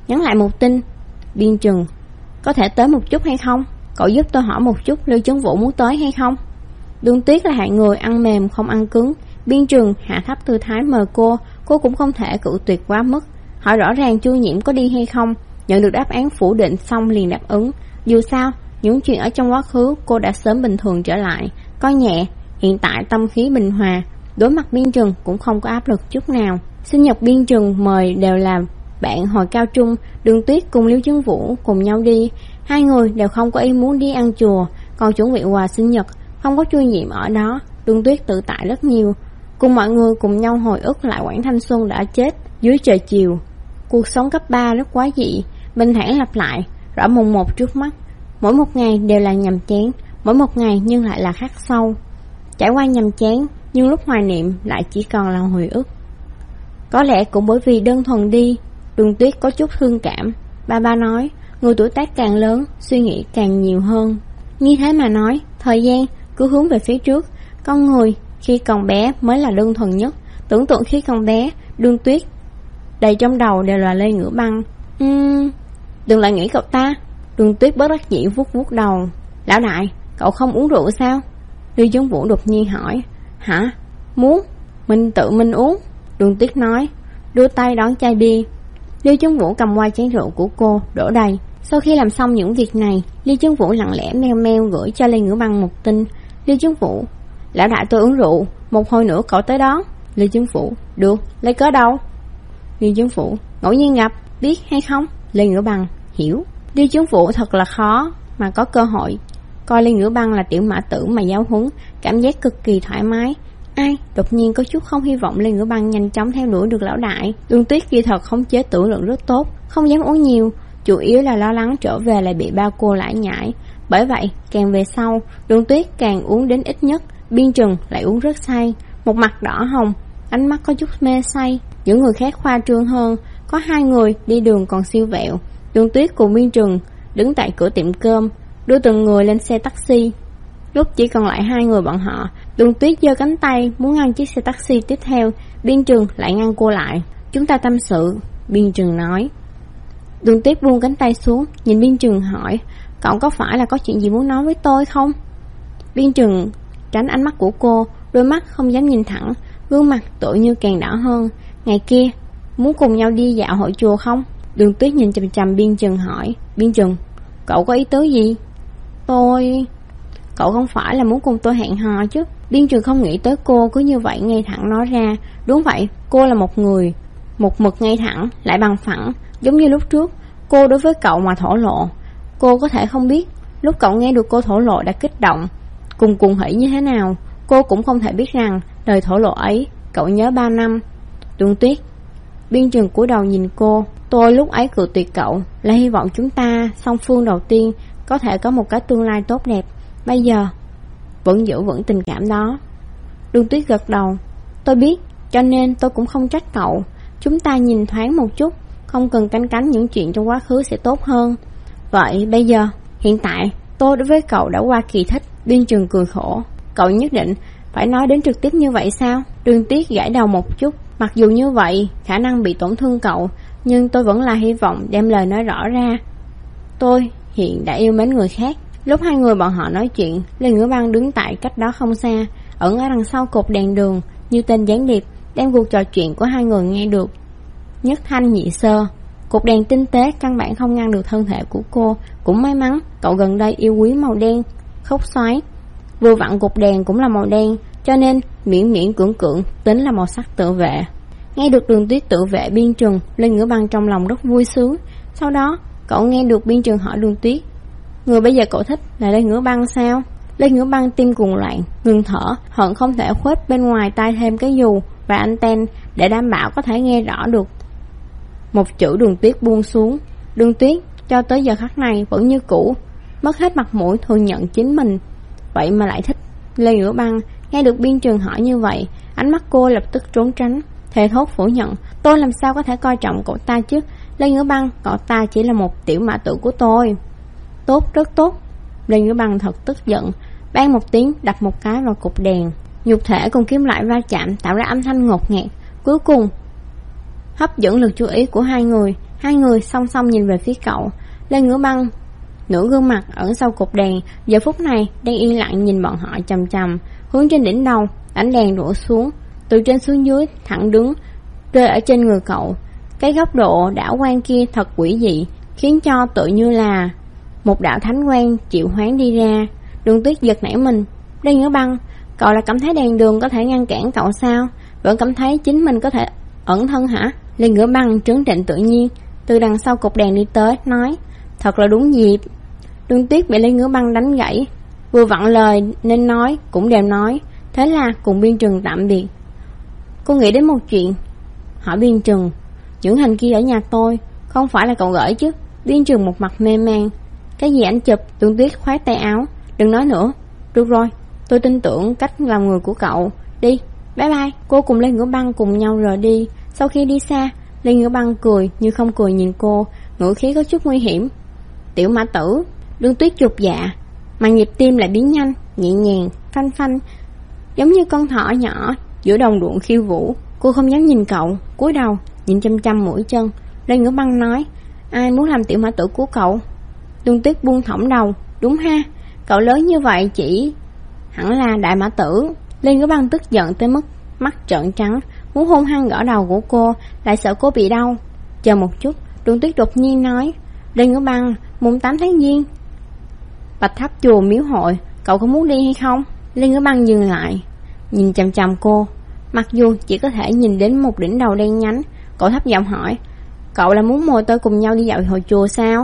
nhắn lại một tin. Biên Trừng, có thể tới một chút hay không? Cậu giúp tôi hỏi một chút Lưu Chấn Vũ muốn tới hay không? Đường Tuyết là hạng người ăn mềm không ăn cứng. Biên Trừng hạ thấp tư thái mời cô cũng không thể cự tuyệt quá mức. Hỏi rõ ràng Chu Nhiễm có đi hay không. Nhận được đáp án phủ định xong liền đáp ứng. Dù sao, những chuyện ở trong quá khứ cô đã sớm bình thường trở lại, coi nhẹ. Hiện tại tâm khí bình hòa, đối mặt Biên Trừng cũng không có áp lực chút nào. Sinh nhật Biên Trừng mời đều là bạn hồi cao trung. Đường Tuyết cùng Lưu Chấn Vũ cùng nhau đi. Hai người đều không có ý muốn đi ăn chùa, còn chuẩn bị quà sinh nhật. Không có Chu Nhiễm ở đó, Đường Tuyết tự tại rất nhiều. Cùng mọi người cùng nhau hồi ức lại quãng thanh xuân đã chết dưới trời chiều. Cuộc sống cấp 3 rất quá dị, bình thản lặp lại, rõ mồn một trước mắt. Mỗi một ngày đều là nhàm chán, mỗi một ngày nhưng lại là khắc sâu. Trải qua nhàm chán, nhưng lúc hoài niệm lại chỉ còn là hồi ức. Có lẽ cũng bởi vì đơn thuần đi, Đường Tuyết có chút thương cảm. Ba nói, người tuổi tác càng lớn, suy nghĩ càng nhiều hơn. Như thế mà nói, thời gian cứ hướng về phía trước. Con người khi còn bé mới là đơn thuần nhất. Tưởng tượng khi còn bé, Đường Tuyết đầy trong đầu đều là Lê Ngữ Băng. Đừng lại nghĩ cậu ta. Đường Tuyết bất đắc dĩ vuốt đầu. Lão đại, cậu không uống rượu sao? Lưu Chấn Vũ đột nhiên hỏi. Hả? Muốn? Mình tự mình uống. Đường Tuyết nói, đưa tay đón chai bia. Lưu Chấn Vũ cầm qua chén rượu của cô, đổ đầy. Sau khi làm xong những việc này, Lưu Chấn Vũ lặng lẽ meo gửi cho Lê Ngữ Băng một tin. Lưu Chấn Vũ, lão đại tôi uống rượu, một hồi nữa cậu tới đó. Lưu Chấn Vũ, được, lấy cớ đâu? Lưu Chấn Vũ, ngẫu nhiên gặp, biết hay không? Lê Ngữ Băng, hiểu. Lưu Chấn Vũ thật là khó mà có cơ hội coi Lê Ngữ Băng là tiểu mã tử mà giáo huấn, cảm giác cực kỳ thoải mái. Ai đột nhiên có chút không hy vọng Lê Ngữ Băng nhanh chóng theo đuổi được lão đại. Đường Tuyết kỳ thật khống chế tử lượng rất tốt, không dám uống nhiều, chủ yếu là lo lắng trở về lại bị ba cô lải nhải. Bởi vậy càng về sau, Đường Tuyết càng uống đến ít nhất. Biên Trừng lại uống rất say, một mặt đỏ hồng, ánh mắt có chút mê say. Những người khác khoa trương hơn, có hai người đi đường còn siêu vẹo. Đường Tuyết cùng Biên Trừng đứng tại cửa tiệm cơm, đưa từng người lên xe taxi. Lúc chỉ còn lại hai người bọn họ, Đường Tuyết giơ cánh tay muốn ngăn chiếc xe taxi tiếp theo. Biên Trừng lại ngăn cô lại. Chúng ta tâm sự, Biên Trừng nói. Đường Tuyết buông cánh tay xuống, nhìn Biên Trừng hỏi, cậu có phải là có chuyện gì muốn nói với tôi không? Biên Trừng tránh ánh mắt của cô, đôi mắt không dám nhìn thẳng, gương mặt tựa như càng đỏ hơn. Ngày kia muốn cùng nhau đi dạo hội chùa không? Đường Tuyết nhìn chằm chằm Biên Trừng hỏi. Biên Trừng, cậu có ý tứ gì? Cậu không phải là muốn cùng tôi hẹn hò chứ? Biên Trừng không nghĩ tới cô cứ như vậy ngay thẳng nói ra. Đúng vậy, cô là một người một mực ngay thẳng lại bằng phẳng, giống như lúc trước cô đối với cậu mà thổ lộ. Cô có thể không biết lúc cậu nghe được cô thổ lộ đã kích động cùng hỉ như thế nào. Cô cũng không thể biết rằng lời thổ lộ ấy cậu nhớ 3 năm. Đường Tuyết. Biên Trừng cúi đầu nhìn cô. Tôi lúc ấy cự tuyệt cậu là hy vọng chúng ta song phương đầu tiên có thể có một cái tương lai tốt đẹp. Bây giờ vẫn giữ vững tình cảm đó. Đường Tuyết gật đầu. Tôi biết, cho nên tôi cũng không trách cậu. Chúng ta nhìn thoáng một chút, không cần canh những chuyện trong quá khứ sẽ tốt hơn. Vậy bây giờ, hiện tại tôi đối với cậu đã qua kỳ thích. Biên Trừng cười khổ. Cậu nhất định phải nói đến trực tiếp như vậy sao? Đường Tuyết gãi đầu một chút. Mặc dù như vậy khả năng bị tổn thương cậu, nhưng tôi vẫn là hy vọng đem lời nói rõ ra. Tôi hiện đã yêu mến người khác. Lúc hai người bọn họ nói chuyện, Lê Ngữ Băng đứng tại cách đó không xa, ẩn ở đằng sau cột đèn đường như tên gián điệp, đem cuộc trò chuyện của hai người nghe được nhất thanh nhị sơ. Cột đèn tinh tế căn bản không ngăn được thân thể của cô. Cũng may mắn cậu gần đây yêu quý màu đen khốc xoáy, vừa vặn cột đèn cũng là màu đen, cho nên miễn cưỡng tính là màu sắc tự vệ. Nghe được Đường Tuyết tự vệ Biên Trừng, Lê Ngữ Băng trong lòng rất vui sướng. Sau đó cậu nghe được Biên Trừng hỏi Đường Tuyết, người bây giờ cậu thích là Lê Ngữ Băng sao? Lê Ngữ Băng tim cuồng loạn, ngừng thở, hận không thể khuếch bên ngoài tai thêm cái dù và anten để đảm bảo có thể nghe rõ được một chữ. Đường Tuyết buông xuống. Đường Tuyết cho tới giờ khắc này vẫn như cũ, mất hết mặt mũi thừa nhận chính mình vậy mà lại thích Lê Ngữ Băng. Nghe được Biên Trừng hỏi như vậy, ánh mắt cô lập tức trốn tránh, thề thốt phủ nhận. Tôi làm sao có thể coi trọng cậu ta chứ? Lê Ngữ Băng, cậu ta chỉ là một tiểu mã tử của tôi. Tốt, rất tốt. Lê Ngữ Băng thật tức giận, bang một tiếng đập một cái vào cột đèn. Nhục thể cùng kim loại va chạm tạo ra âm thanh ngột ngạt, cuối cùng hấp dẫn lực chú ý của hai người. Hai người song song nhìn về phía cậu. Lê Ngữ Băng nửa gương mặt ẩn sau cột đèn, giờ phút này đang yên lặng nhìn bọn họ chằm chằm. Hướng trên đỉnh đầu, ánh đèn đổ xuống từ trên xuống dưới, thẳng đứng rơi ở trên người cậu. Cái góc độ đảo quang kia thật quỷ dị, khiến cho tự như là một đạo thánh quang chịu hoán đi ra. Đường Tuyết giật nảy mình. Lê Ngữ Băng, cậu là cảm thấy đèn đường có thể ngăn cản cậu sao? Vẫn cảm thấy chính mình có thể ẩn thân hả? Lê Ngữ Băng trấn trịnh tự nhiên từ đằng sau cột đèn đi tới, nói: thật là đúng dịp. Đường Tuyết bị Lê Ngữ Băng đánh gãy, vừa vặn lời nên nói cũng đều nói. Thế là cùng Biên Trừng tạm biệt. Cô nghĩ đến một chuyện, hỏi Biên Trừng: những hình kia ở nhà tôi không phải là cậu gửi chứ? Biên Trừng một mặt mê man: cái gì ảnh chụp? Đường Tuyết khoát tay áo: đừng nói nữa, được rồi, tôi tin tưởng cách làm người của cậu. Đi, bye bye. Cô cùng Lê Ngữ Băng cùng nhau rời đi. Sau khi đi xa, Lê Ngữ Băng cười như không cười nhìn cô, ngữ khí có chút nguy hiểm: tiểu mã tử. Đường Tuyết chột dạ, mà nhịp tim lại biến nhanh, nhẹ nhàng, phanh phanh, giống như con thỏ nhỏ giữa đồng ruộng khiêu vũ. Cô không dám nhìn cậu, cúi đầu nhìn chăm chăm mũi chân. Lê Ngữ Băng nói: ai muốn làm tiểu mã tử của cậu? Đường Tuyết buông thõng đầu: đúng ha, cậu lớn như vậy chỉ hẳn là đại mã tử. Lê Ngữ Băng tức giận tới mức mắt trợn trắng, muốn hung hăng gõ đầu của cô, lại sợ cô bị đau. Chờ một chút, Đường Tuyết đột nhiên nói: Lê Ngữ Băng, mùng 8 tháng Giêng Bạch Tháp chùa miếu hội, cậu có muốn đi hay không? Lê Ngữ Băng dừng lại, nhìn chằm chằm cô. Mặc dù chỉ có thể nhìn đến một đỉnh đầu đen nhánh, cậu thấp giọng hỏi: cậu là muốn mời tôi cùng nhau đi dạo hội chùa sao?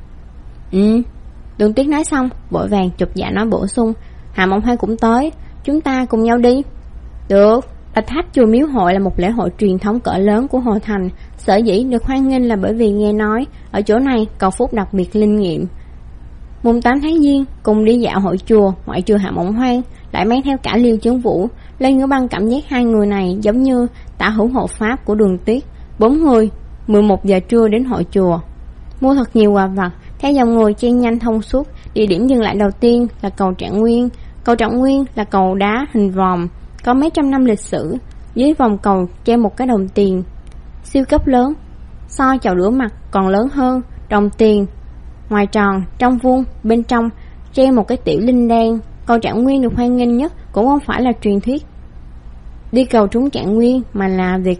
Đường Tuyết nói xong, vội vàng chụp dạ nói bổ sung: Hà Mộng Hoa cũng tới, chúng ta cùng nhau đi. Được. Bạch Tháp chùa miếu hội là một lễ hội truyền thống cỡ lớn của Hồ Thành, sở dĩ được hoan nghênh là bởi vì nghe nói ở chỗ này cầu phúc đặc biệt linh nghiệm. Mùng 8 tháng Giêng cùng đi dạo hội chùa, ngoại trừ Hạ Mộng Hoang, lại mang theo cả Liêu Chấn Vũ. Lê Ngữ Băng cảm giác hai người này giống như tả hữu hộ pháp của Đường Tuyết. 4 người 11 giờ trưa đến hội chùa, mua thật nhiều quà vặt, theo dòng người chen nhanh thông suốt. Địa điểm dừng lại đầu tiên là cầu Trạng Nguyên. Cầu Trạng Nguyên là cầu đá hình vòm, có mấy trăm năm lịch sử. Dưới vòng cầu treo một cái đồng tiền siêu cấp lớn, so chậu rửa mặt còn lớn hơn. Đồng tiền ngoài tròn, trong vuông, bên trong treo một cái tiểu linh đan. Cầu Trạng Nguyên được hoan nghênh nhất cũng không phải là truyền thuyết đi cầu trúng Trạng Nguyên, mà là vì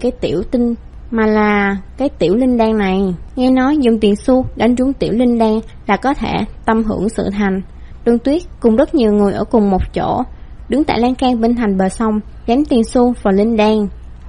cái tiểu linh đan này. Nghe nói dùng tiền xu đánh trúng tiểu linh đan là có thể tâm hưởng sự thành. Đường Tuyết cùng rất nhiều người ở cùng một chỗ, đứng tại lan can bên thành bờ sông, gắn tiền xu vào linh đan.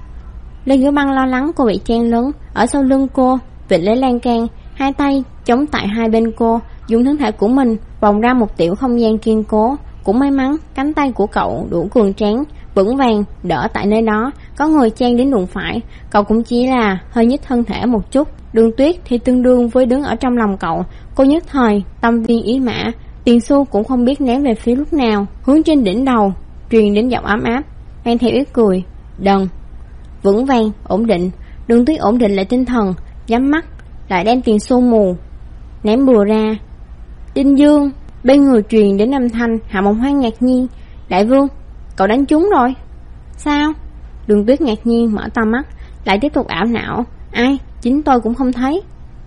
Lê Ngữ Băng lo lắng cô bị chen lấn, ở sau lưng cô vịn lấy lan can, hai tay chống tại hai bên cô, dùng thân thể của mình vòng ra một tiểu không gian kiên cố. Cũng may mắn cánh tay của cậu đủ cường tráng, vững vàng đỡ tại nơi đó. Có người chen đến đụng phải, cậu cũng chỉ là hơi nhích thân thể một chút. Đường Tuyết thì tương đương với đứng ở trong lòng cậu. Cô nhất thời tâm viên ý mã, tiền xu cũng không biết ném về phía lúc nào. Hướng trên đỉnh đầu truyền đến giọng ấm áp, mang theo ý cười: đần. Vững vàng, ổn định. Đường Tuyết ổn định lại tinh thần, nhắm mắt lại đem tiền xu mù ném bừa ra. Đinh Dương. Bên người truyền đến âm thanh. Hạ Mộng Hoang ngạc nhiên: Đại Vương, cậu đánh trúng rồi. Sao? Đường Tuyết ngạc nhiên mở to mắt, lại tiếp tục ảo não: ai? Chính tôi cũng không thấy.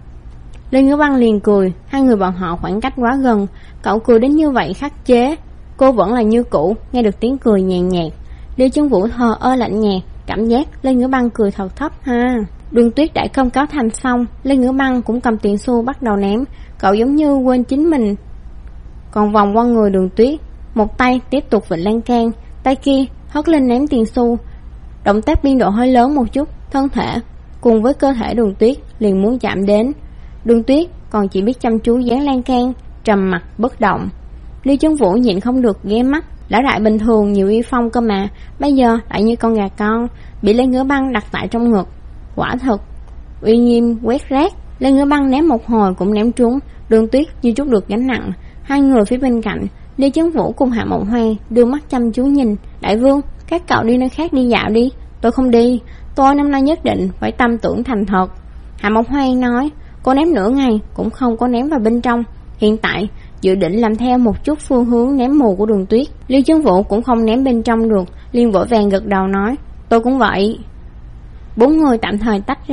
Lê Ngữ Băng liền cười. Hai người bọn họ khoảng cách quá gần, cậu cười đến như vậy khắc chế, cô vẫn là như cũ, nghe được tiếng cười nhàn nhạt. Liêu Chấn Vũ thờ ơ lạnh nhạt, cảm giác Lê Ngữ Băng cười thật thấp ha. Đường Tuyết đại công cáo thành xong, Lê Ngữ Băng cũng cầm tiền xu bắt đầu ném. Cậu giống như quên chính mình còn vòng qua người Đường Tuyết, một tay tiếp tục vịnh lan can, tay kia hất lên ném tiền xu. Động tác biên độ hơi lớn một chút, thân thể cùng với cơ thể Đường Tuyết liền muốn chạm đến. Đường Tuyết còn chỉ biết chăm chú dán lan can, trầm mặt bất động. Liêu Chấn Vũ nhịn không được ghé mắt. Lão đại bình thường nhiều uy phong cơ mà, bây giờ lại như con gà con bị Lê Ngữ Băng đặt tại trong ngực. Quả thật uy nghiêm quét rác. Lê Ngữ Băng ném một hồi cũng ném trúng. Đường Tuyết như trút được gánh nặng. Hai người phía bên cạnh, Liêu Chấn Vũ cùng Hạ Mộng Hoang đưa mắt chăm chú nhìn. Đại Vương, các cậu đi nơi khác đi dạo đi. Tôi không đi, tôi năm nay nhất định phải tâm tưởng thành thật. Hạ Mộng Hoang nói: cô ném nửa ngày cũng không có ném vào bên trong, hiện tại dự định làm theo một chút phương hướng ném mù của Đường Tuyết. Liêu Chấn Vũ cũng không ném bên trong được, liền vội vàng gật đầu nói: tôi cũng vậy. 4 người tạm thời tách ra,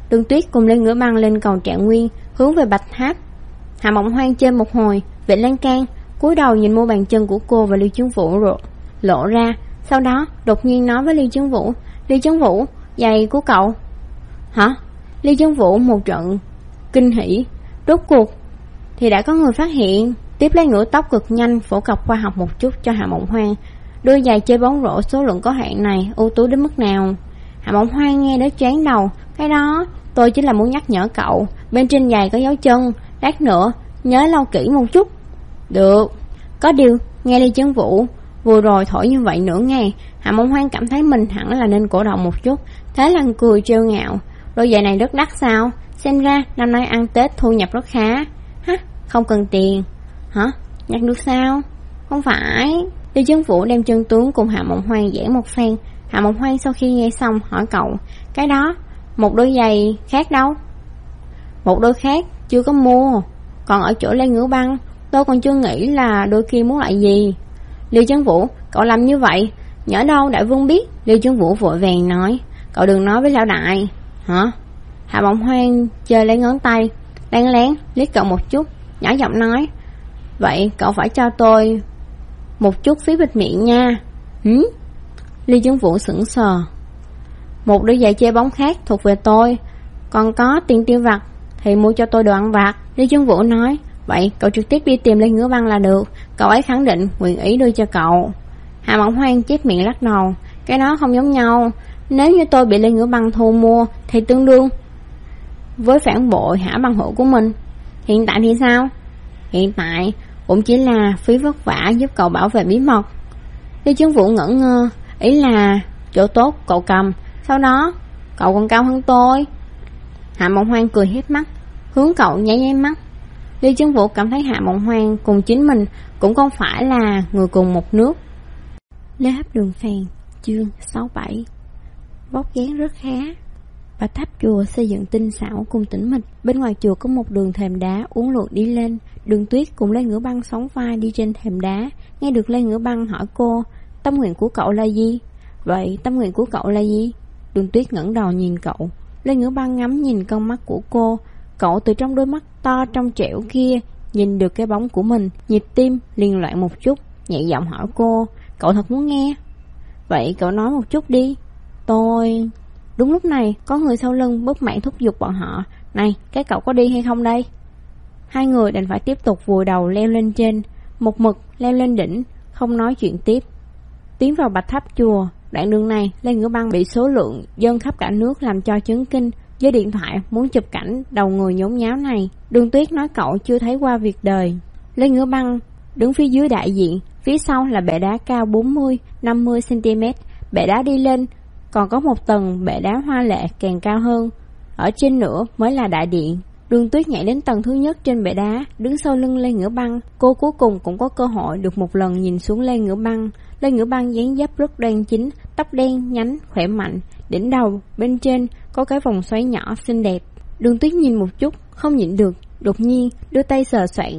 Đường Tuyết cùng Lê Ngữ Băng lên cầu Trạng Nguyên, hướng về Bạch Tháp. Hạ Mộng Hoang trên một hồi, vịnh lan can, cúi đầu nhìn mu bàn chân của cô và Lưu Chấn Vũ lộ ra. Sau đó đột nhiên nói với Lưu Chấn Vũ: Lưu Chấn Vũ, giày của cậu. Hả? Lưu Chấn Vũ một trận kinh hỉ. Rốt cuộc thì đã có người phát hiện. Tiếp lấy ngửa tóc cực nhanh, phổ cập khoa học một chút cho Hạ Mộng Hoang. Đôi giày chơi bóng rổ số lượng có hạn này ưu tú đến mức nào? Hạ Mộng Hoang nghe đến choáng đầu. Cái đó tôi chỉ là muốn nhắc nhở cậu, bên trên giày có dấu chân, lát nữa nhớ lau kỹ một chút. Được. Có điều nghe Lưu Chấn Vũ vừa rồi thổi như vậy nửa ngày, Hạ Mộng Hoang cảm thấy mình hẳn là nên cổ động một chút. Thế là cười trêu ngạo: đôi giày này rất đắt sao? Xem ra năm nay ăn Tết thu nhập rất khá. Hả? Không cần tiền. Hả? Nhặt được sao? Không phải. Lưu Chấn Vũ đem chân tướng cùng Hạ Mộng Hoang giảng một phen. Hạ Mộng Hoang sau khi nghe xong hỏi cậu: cái đó, một đôi giày khác đâu? Một đôi khác chưa có mua, còn ở chỗ Lê Ngữ Băng. Tôi còn chưa nghĩ là đôi kia muốn lại gì. Lưu Chấn Vũ: cậu làm như vậy, nhỡ đâu đại vương biết. Lưu Chấn Vũ vội vàng nói: cậu đừng nói với lão đại. Hả? Hạ Mộng Hoang chơi lấy ngón tay, lén lén liếc cậu một chút, nhỏ giọng nói: vậy cậu phải cho tôi một chút phí bịt miệng nha. Lưu Chấn Vũ sững sờ. Một đôi giày chơi bóng khác thuộc về tôi, còn có tiền tiêu vặt thì mua cho tôi đồ ăn vặt. Lưu Chấn Vũ nói: vậy cậu trực tiếp đi tìm Lê Ngữ Băng là được, cậu ấy khẳng định nguyện ý đưa cho cậu. Hạ Mộng Hoang chép miệng lắc đầu: cái đó không giống nhau. Nếu như tôi bị Lê Ngữ Băng thu mua thì tương đương với phản bội Hạ Băng hữu của mình. Hiện tại thì sao? Hiện tại cũng chỉ là phí vất vả giúp cậu bảo vệ bí mật. Lưu Chấn Vũ ngẩn ngơ: ý là chỗ tốt cậu cầm, sau đó cậu còn cao hơn tôi. Hạ Mộng Hoang cười hết mắt, hướng cậu nháy nháy mắt. Lưu Chấn Vũ cảm thấy Hạ Mộng Hoang cùng chính mình cũng không phải là người cùng một nước. Lê Hấp Đường Phèn, chương 67. Vóc dáng rất khá. Bạch Tháp chùa xây dựng tinh xảo cùng tĩnh mịch. Bên ngoài chùa có một đường thềm đá uốn lượn đi lên. Đường Tuyết cùng Lê Ngữ Băng sóng vai đi trên thềm đá. Nghe được Lê Ngữ Băng hỏi cô: tâm nguyện của cậu là gì? Vậy tâm nguyện của cậu là gì? Đường Tuyết ngẩng đầu nhìn cậu. Lê Ngữ Băng ngắm nhìn con mắt của cô. Cậu từ trong đôi mắt to trong trẻo kia nhìn được cái bóng của mình, nhịp tim liền loạn một chút, nhẹ giọng hỏi cô: cậu thật muốn nghe? Vậy cậu nói một chút đi. Tôi... Đúng lúc này có người sau lưng bóp mạng thúc giục bọn họ: này, cái cậu có đi hay không đây? Hai người đành phải tiếp tục vùi đầu leo lên trên, một mực leo lên đỉnh, không nói chuyện tiếp. Tiến vào Bạch Tháp chùa. Đoạn đường này Lê Ngữ Băng bị số lượng dân khắp cả nước làm cho chấn kinh, với điện thoại muốn chụp cảnh đầu người nhốn nháo này. Đường Tuyết nói cậu chưa thấy qua việc đời. Lê Ngữ Băng đứng phía dưới đại diện, phía sau là bệ đá cao 40-50 cm. Bệ đá đi lên còn có một tầng bệ đá hoa lệ càng cao hơn, ở trên nữa mới là đại điện. Đường Tuyết nhảy đến tầng thứ nhất trên bệ đá, đứng sau lưng Lê Ngữ Băng. Cô cuối cùng cũng có cơ hội được một lần nhìn xuống Lê Ngữ Băng. Lê Ngữ Băng dáng dấp rất đoan chính, tóc đen nhánh khỏe mạnh, đỉnh đầu bên trên có cái vòng xoáy nhỏ xinh đẹp. Đường Tuyết nhìn một chút, không nhịn được, đột nhiên đưa tay sờ soạn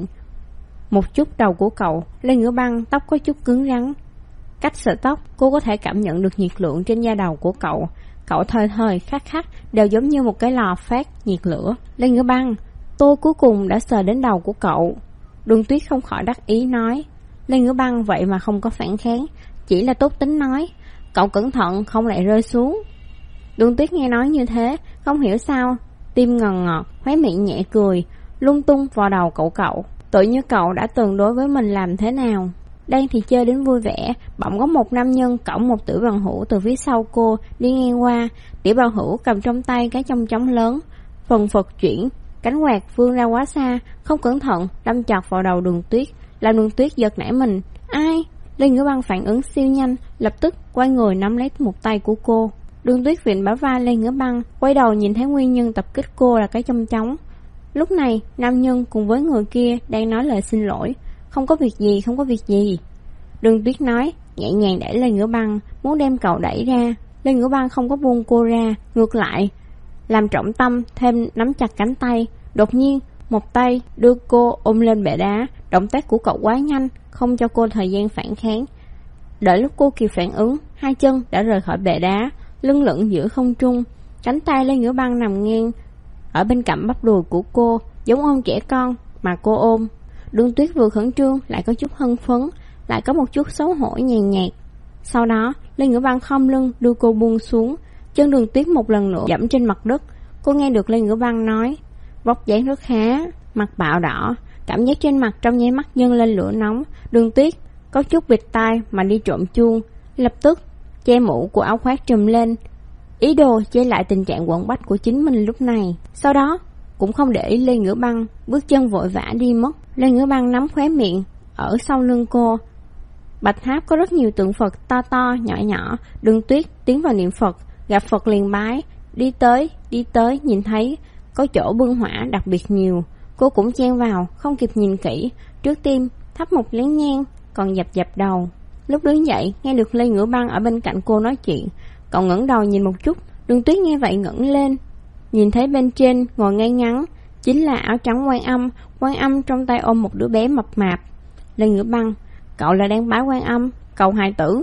một chút đầu của cậu. Lê Ngữ Băng tóc có chút cứng rắn, cách sợi tóc cô có thể cảm nhận được nhiệt lượng trên da đầu của cậu. Cậu thời thời khắc khắc đều giống như một cái lò phát nhiệt lửa. Lê Ngữ Băng, tôi cuối cùng đã sờ đến đầu của cậu. Đường Tuyết không khỏi đắc ý nói. Lê Ngữ Băng vậy mà không có phản kháng, chỉ là tốt tính nói: cậu cẩn thận không lại rơi xuống. Đường Tuyết nghe nói như thế, không hiểu sao tim ngần ngọt, khóe miệng nhẹ cười, lung tung vào đầu cậu. Tự như cậu đã từng đối với mình làm thế nào. Đang thì chơi đến vui vẻ, bỗng có một nam nhân cõng một tiểu bằng hữu từ phía sau cô đi ngang qua. Tiểu bằng hữu cầm trong tay cái chong chóng lớn, phần phật chuyển, cánh quạt vươn ra quá xa, không cẩn thận đâm chọc vào đầu Đường Tuyết, làm Đường Tuyết giật nảy mình. Ai? Lê Ngữ Băng phản ứng siêu nhanh, lập tức quay người nắm lấy một tay của cô. Đường Tuyết vịn bả vai Lê Ngữ Băng, quay đầu nhìn thấy nguyên nhân tập kích cô là cái chong chóng. Lúc này nam nhân cùng với người kia đang nói lời xin lỗi. Không có việc gì. Đường Tuyết nói, nhẹ nhàng đẩy Lê Ngữ Băng, muốn đem cậu đẩy ra. Lê Ngữ Băng không có buông cô ra, ngược lại làm trọng tâm thêm nắm chặt cánh tay. Đột nhiên một tay đưa cô ôm lên bệ đá. Động tác của cậu quá nhanh, không cho cô thời gian phản kháng. Đợi lúc cô kịp phản ứng, hai chân đã rời khỏi bệ đá, lưng lửng giữa không trung. Cánh tay Lê Ngữ Băng nằm nghiêng ở bên cạnh bắp đùi của cô, giống ôm trẻ con mà cô ôm. Đường Tuyết vừa khẩn trương, lại có chút hưng phấn, lại có một chút xấu hổ nhàn nhạt. Sau đó, Lê Ngữ Băng khom lưng đưa cô buông xuống, chân Đường Tuyết một lần nữa dẫm trên mặt đất. Cô nghe được Lê Ngữ Băng nói, vóc dáng rất khá, mặt bạo đỏ, cảm giác trên mặt trong nháy mắt dâng lên lửa nóng. Đường Tuyết có chút bịt tai mà đi trộm chuông, lập tức che mũ của áo khoác trùm lên, ý đồ che lại tình trạng quặn bách của chính mình lúc này. Sau đó cũng không để ý Lê Ngữ Băng, bước chân vội vã đi mất. Lê Ngữ Băng nắm khóe miệng ở sau lưng cô. Bạch tháp có rất nhiều tượng Phật to to nhỏ nhỏ. Đường Tuyết tiến vào niệm Phật, gặp Phật liền bái, đi tới nhìn thấy có chỗ bưng hỏa đặc biệt nhiều, cô cũng chen vào, không kịp nhìn kỹ, trước tiên thắp một nén nhang, còn dập đầu. Lúc đứng dậy nghe được Lê Ngữ Băng ở bên cạnh cô nói chuyện, cậu ngẩng đầu nhìn một chút. Đường Tuyết nghe vậy ngẩng lên, nhìn thấy bên trên ngồi ngay ngắn chính là áo trắng Quan Âm trong tay ôm một đứa bé mập mạp. Lê Ngữ Băng, cậu là đang bái Quan Âm cầu hài tử?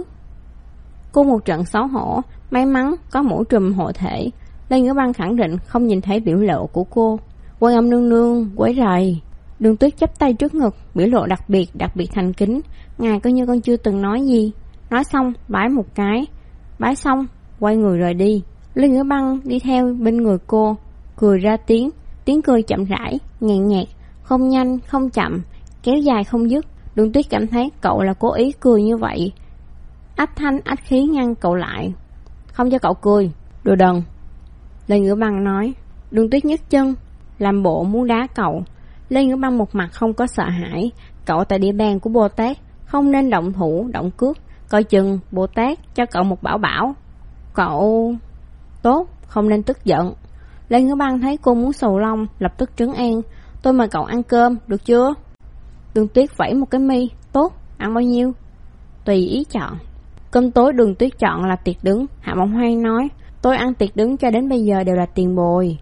Cô một trận xấu hổ, may mắn có mũ trùm hộ thể. Lê Ngữ Băng khẳng định không nhìn thấy biểu lộ của cô. Quan Âm nương nương, quấy rầy. Đường Tuyết chắp tay trước ngực, biểu lộ đặc biệt thành kính. Ngài coi như con chưa từng nói gì. Nói xong bái một cái, bái xong quay người rời đi. Lê Ngữ Băng đi theo bên người cô, cười ra tiếng cười chậm rãi, nhàn nhạt, không nhanh không chậm, kéo dài không dứt. Đường Tuyết cảm thấy cậu là cố ý cười như vậy, ách thanh ách khí ngăn cậu lại. Không cho cậu cười, đồ đần. Lê Ngữ Băng nói. Đường Tuyết nhấc chân làm bộ muốn đá cậu. Lê Ngữ Băng một mặt không có sợ hãi. Cậu tại địa bàn của Bồ Tát, không nên động thủ động cước, coi chừng Bồ Tát cho cậu một bảo. Cậu tốt, không nên tức giận. Lê Ngữ Băng thấy cô muốn sầu lông, lập tức trấn an. Tôi mời cậu ăn cơm, được chưa? Đường Tuyết vẫy một cái mi. Tốt, ăn bao nhiêu? Tùy ý chọn. Cơm tối Đường Tuyết chọn là tiệc đứng. Hạ Mộng Hoang nói, tôi ăn tiệc đứng cho đến bây giờ đều là tiền bồi.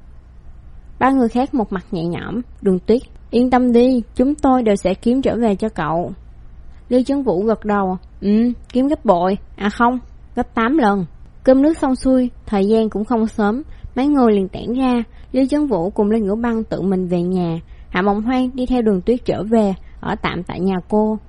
Ba người khác một mặt nhẹ nhõm. Đường Tuyết, yên tâm đi, chúng tôi đều sẽ kiếm trở về cho cậu. Lưu Chấn Vũ gật đầu. Kiếm gấp bội. À không, gấp 8 lần. Cơm nước xong xuôi, thời gian cũng không sớm, mấy người liền tản ra. Lưu Chấn Vũ cùng Lê Ngữ Băng tự mình về nhà. Hạ Mộng Hoang đi theo Đường Tuyết trở về, ở tạm tại nhà cô.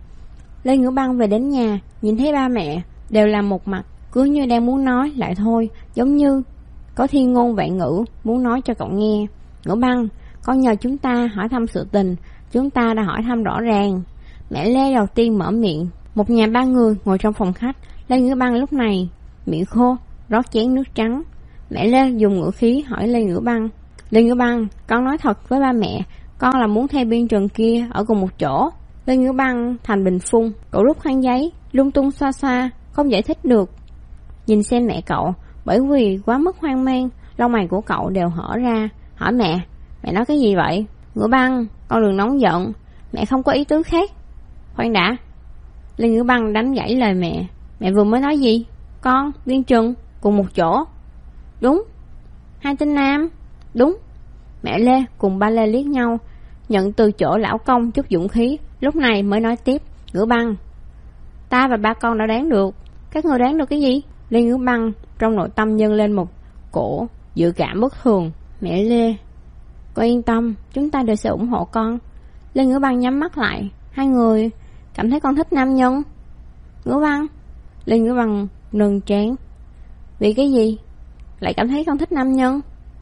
Lê Ngữ Băng về đến nhà, nhìn thấy ba mẹ đều làm một mặt, cứ như đang muốn nói lại thôi, giống như có thiên ngôn vạn ngữ muốn nói cho cậu nghe. Ngữ Băng, con nhờ chúng ta hỏi thăm sự tình, chúng ta đã hỏi thăm rõ ràng. Mẹ Lê đầu tiên mở miệng. Một nhà ba người ngồi trong phòng khách. Lê Ngữ Băng lúc này miệng khô, rót chén nước trắng. Mẹ Lê dùng ngữ khí hỏi Lê Ngữ Băng. Lê Ngữ Băng, con nói thật với ba mẹ, con là muốn theo Biên Trần kia ở cùng một chỗ. Lê Ngữ Băng thành bình phun, cậu rút khăn giấy, lung tung xoa xoa, không giải thích được. Nhìn xem mẹ cậu, bởi vì quá mức hoang mang, lông mày của cậu đều hở ra. Hỏi mẹ nói cái gì vậy? Ngữ Băng, con đừng nóng giận, mẹ không có ý tứ khác. Khoan đã. Lê Ngữ Băng đánh gãy lời mẹ. Mẹ vừa mới nói gì? Con, Biên Trần, cùng một chỗ. Đúng. Hai tên nam. Đúng. Mẹ Lê cùng ba Lê liếc nhau, nhận từ chỗ lão công chút dũng khí, lúc này mới nói tiếp. Ngữ Băng, ta và ba con đã đoán được. Các người đoán được cái gì? Lê Ngữ Băng trong nội tâm dâng lên một cổ dự cảm bất thường. Mẹ Lê, con yên tâm, chúng ta đều sẽ ủng hộ con. Lê Ngữ Băng nhắm mắt lại. Hai người cảm thấy con thích nam nhân. Ngữ Băng. Lê Ngữ Băng nâng trán. Vì cái gì lại cảm thấy con thích nam nhân?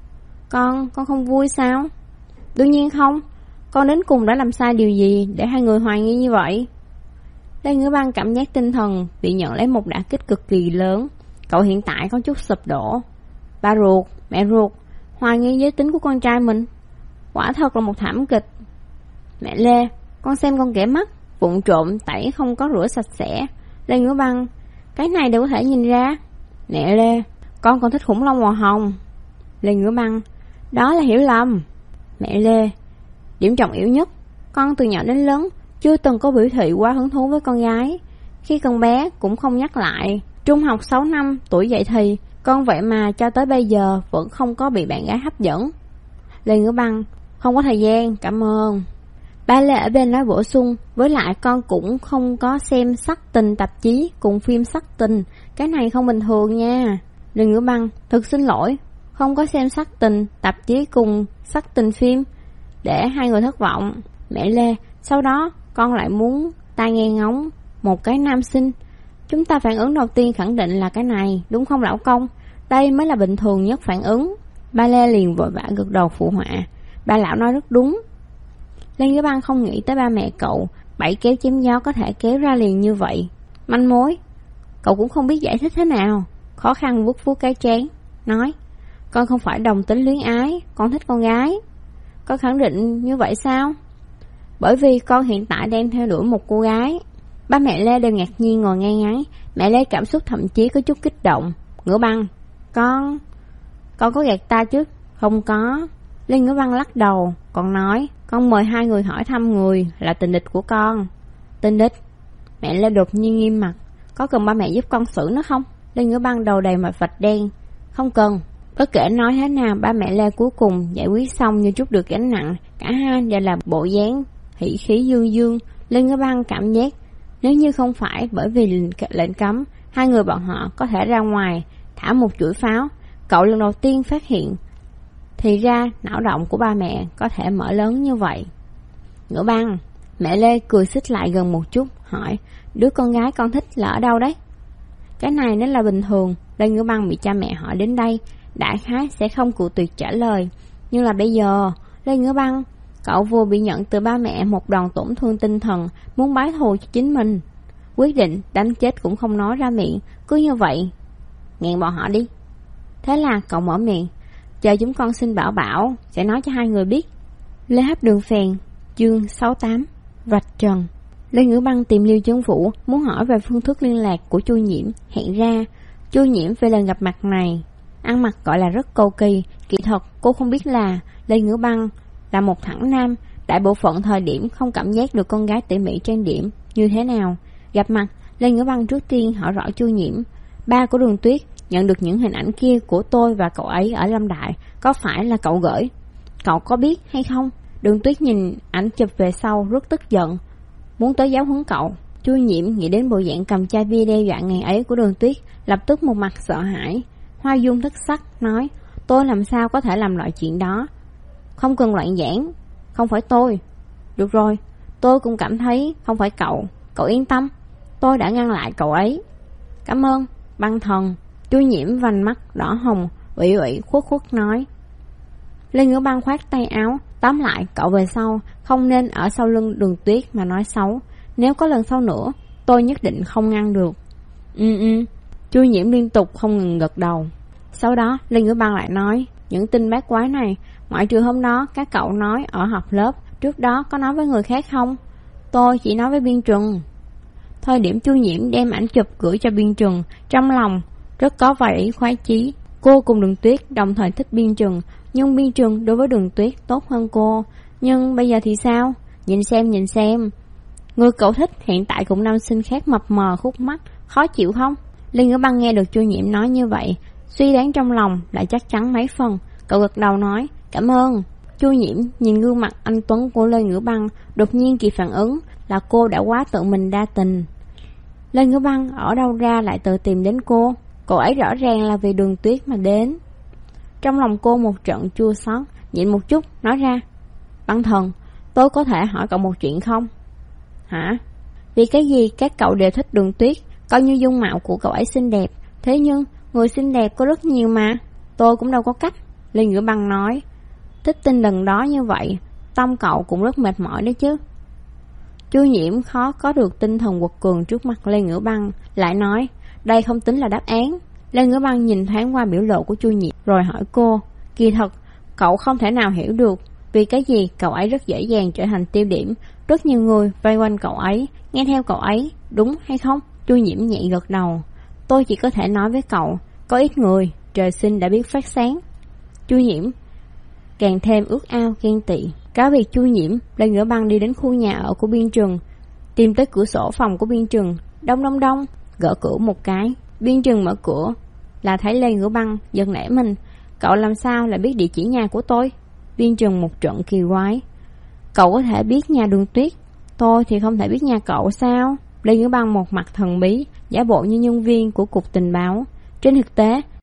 Con không vui sao? Đương nhiên không. Con đến cùng đã làm sai điều gì để hai người hoài nghi như vậy? Lê Ngữ Băng cảm giác tinh thần bị nhận lấy một đả kích cực kỳ lớn. Cậu hiện tại có chút sụp đổ. Ba ruột, mẹ ruột hoài nghi giới tính của con trai mình, quả thật là một thảm kịch. Mẹ Lê, con xem con kẻ mắt, vụng trộm tẩy không có rửa sạch sẽ. Lê Ngữ Băng, cái này đều có thể nhìn ra. Mẹ Lê, con còn thích khủng long màu hồng. Lê Ngữ Băng, đó là hiểu lầm. Mẹ Lê, điểm trọng yếu nhất, con từ nhỏ đến lớn chưa từng có biểu thị quá hứng thú với con gái. Khi còn bé cũng không nhắc lại. Trung học 6 năm, tuổi dậy thì, con vậy mà cho tới bây giờ vẫn không có bị bạn gái hấp dẫn. Lê Ngữ Băng, không có thời gian, cảm ơn. Ba Lê ở bên nói bổ sung, với lại con cũng không có xem sắc tình tạp chí cùng phim sắc tình, cái này không bình thường nha. Lê Ngữ Băng, thực xin lỗi, không có xem sắc tình tạp chí cùng sắc tình phim, để hai người thất vọng. Mẹ Lê, sau đó con lại muốn tai nghe ngóng một cái nam sinh. Chúng ta phản ứng đầu tiên khẳng định là cái này, đúng không lão công? Đây mới là bình thường nhất phản ứng. Ba Lê liền vội vã gật đầu phụ họa. Ba lão nói rất đúng. Lê Ngữ Băng không nghĩ tới ba mẹ cậu bảy kéo chém gió có thể kéo ra liền như vậy. Manh mối, cậu cũng không biết giải thích thế nào. Khó khăn vuốt vuốt cái trán, nói, con không phải đồng tính luyến ái, con thích con gái. Con khẳng định như vậy sao? Bởi vì con hiện tại đang theo đuổi một cô gái. Ba mẹ Lê đều ngạc nhiên ngồi ngay ngắn. Mẹ Lê cảm xúc thậm chí có chút kích động. Ngữ Băng, con có gạt ta chứ? Không có. Lê Ngữ Băng lắc đầu, còn nói, con mời hai người hỏi thăm người là tình địch của con. Tình địch? Mẹ Lê đột nhiên nghiêm mặt. Có cần ba mẹ giúp con xử nó không? Lê Ngữ Băng đầu đầy mặt vạch đen. Không cần. Bất kể nói thế nào, ba mẹ Lê cuối cùng giải quyết xong như chút được gánh nặng. Cả hai đều là bộ dáng hỉ khí dương dương. Lê Ngữ Băng cảm giác nếu như không phải bởi vì lệnh cấm, hai người bọn họ có thể ra ngoài thả một chuỗi pháo. Cậu lần đầu tiên phát hiện thì ra não động của ba mẹ có thể mở lớn như vậy. Ngữ Băng, mẹ Lê cười xích lại gần một chút, hỏi, đứa con gái con thích là ở đâu đấy? Cái này nếu là bình thường, Lê Ngữ Băng bị cha mẹ hỏi đến đây, đại khái sẽ không cự tuyệt trả lời. Nhưng là bây giờ, Lê Ngữ Băng, cậu vừa bị nhận từ ba mẹ một đòn tổn thương tinh thần, muốn báo thù cho chính mình. Quyết định đánh chết cũng không nói ra miệng, cứ như vậy nghẹn bọn họ đi. Thế là cậu mở miệng, chờ chúng con xin bảo bảo, sẽ nói cho hai người biết. Lê Hấp Đường Phèn, chương 68, vạch trần. Lê Ngữ Băng tìm Liêu Chấn Vũ, muốn hỏi về phương thức liên lạc của Chu Nhiễm. Hẹn ra, Chu Nhiễm về lần gặp mặt này ăn mặc gọi là rất cầu kỳ. Kỳ thật cô không biết là Lê Ngữ Băng là một thẳng nam, đại bộ phận thời điểm không cảm giác được con gái tỉ mỉ trang điểm như thế nào. Gặp mặt, Lê Ngữ Băng trước tiên hỏi rõ Chu Nhiễm. Ba của Đường Tuyết nhận được những hình ảnh kia của tôi và cậu ấy ở Lâm Đại, có phải là cậu gửi? Cậu có biết hay không? Đường Tuyết nhìn ảnh chụp về sau rất tức giận, muốn tới giáo huấn cậu. Chu Nhiễm nghĩ đến bộ dạng cầm chai bia đe dọa ngày ấy của Đường Tuyết, lập tức một mặt sợ hãi, hoa dung thất sắc, nói, tôi làm sao có thể làm loại chuyện đó? Không cần loạn giảng, không phải tôi. Được rồi, tôi cũng cảm thấy không phải cậu, cậu yên tâm, tôi đã ngăn lại cậu ấy. Cảm ơn, Băng thần. Chu Nhiễm vành mắt đỏ hồng, ủy ủy khuất khuất nói. Lê Ngữ Băng khoát tay áo, tóm lại cậu về sau không nên ở sau lưng Đường Tuyết mà nói xấu. Nếu có lần sau nữa, tôi nhất định không ngăn được. Chu Nhiễm liên tục không ngừng gật đầu. Sau đó Lê Ngữ Băng lại nói, những tin bát quái này, ngoại trừ hôm đó các cậu nói ở học lớp, trước đó có nói với người khác không? Tôi chỉ nói với Biên Trừng. Thời điểm Chu Nhiễm đem ảnh chụp gửi cho Biên Trừng, trong lòng rất có vài ý khoái chí. Cô cùng Đường Tuyết đồng thời thích Biên Trừng, nhưng Biên Trừng đối với Đường Tuyết tốt hơn cô. Nhưng bây giờ thì sao? Nhìn xem, người cậu thích hiện tại cũng nam sinh khác mập mờ khúc mắt, khó chịu không? Lê Ngữ Băng nghe được Chu Nhiễm nói như vậy, suy đoán trong lòng lại chắc chắn mấy phần. Cậu gật đầu nói, cảm ơn. Chu Nhiễm nhìn gương mặt anh tuấn của Lê Ngữ Băng, đột nhiên kịp phản ứng là cô đã quá tự mình đa tình. Lê Ngữ Băng ở đâu ra lại tự tìm đến cô? Cô ấy rõ ràng là vì Đường Tuyết mà đến. Trong lòng cô một trận chua xót, nhịn một chút nói ra, Băng thần, tôi có thể hỏi cậu một chuyện không? Hả? Vì cái gì các cậu đều thích Đường Tuyết, coi như dung mạo của cậu ấy xinh đẹp, thế nhưng người xinh đẹp có rất nhiều mà. Tôi cũng đâu có cách. Lê Ngữ Băng nói, thích tin lần đó như vậy, tâm cậu cũng rất mệt mỏi đấy chứ. Chu Nhiễm khó có được tinh thần quật cường trước mặt Lê Ngữ Băng, lại nói, đây không tính là đáp án. Lê Ngữ Băng nhìn thoáng qua biểu lộ của Chu Nhiễm, rồi hỏi cô, kỳ thật, cậu không thể nào hiểu được vì cái gì cậu ấy rất dễ dàng trở thành tiêu điểm, rất nhiều người vây quanh cậu ấy, nghe theo cậu ấy, đúng hay không? Chu Nhiễm nhẹ gật đầu, tôi chỉ có thể nói với cậu, có ít người, trời sinh đã biết phát sáng. Chu Nhiễm càng thêm ước ao ghen tị. Cáo biệt Chu Nhiễm, Lê Ngữ Băng đi đến khu nhà ở của Biên Trừng, tìm tới cửa sổ phòng của Biên Trừng, đông, gõ cửa một cái. Biên Trừng mở cửa, là thấy Lê Ngữ Băng, giật nảy mình, cậu làm sao lại biết địa chỉ nhà của tôi? Biên Trừng một trận kỳ quái, cậu có thể biết nhà Đường Tuyết, tôi thì không thể biết nhà cậu sao? Lê Ngữ Băng một mặt thần bí, giả bộ như nhân viên của cục tình báo. Trên thực tế,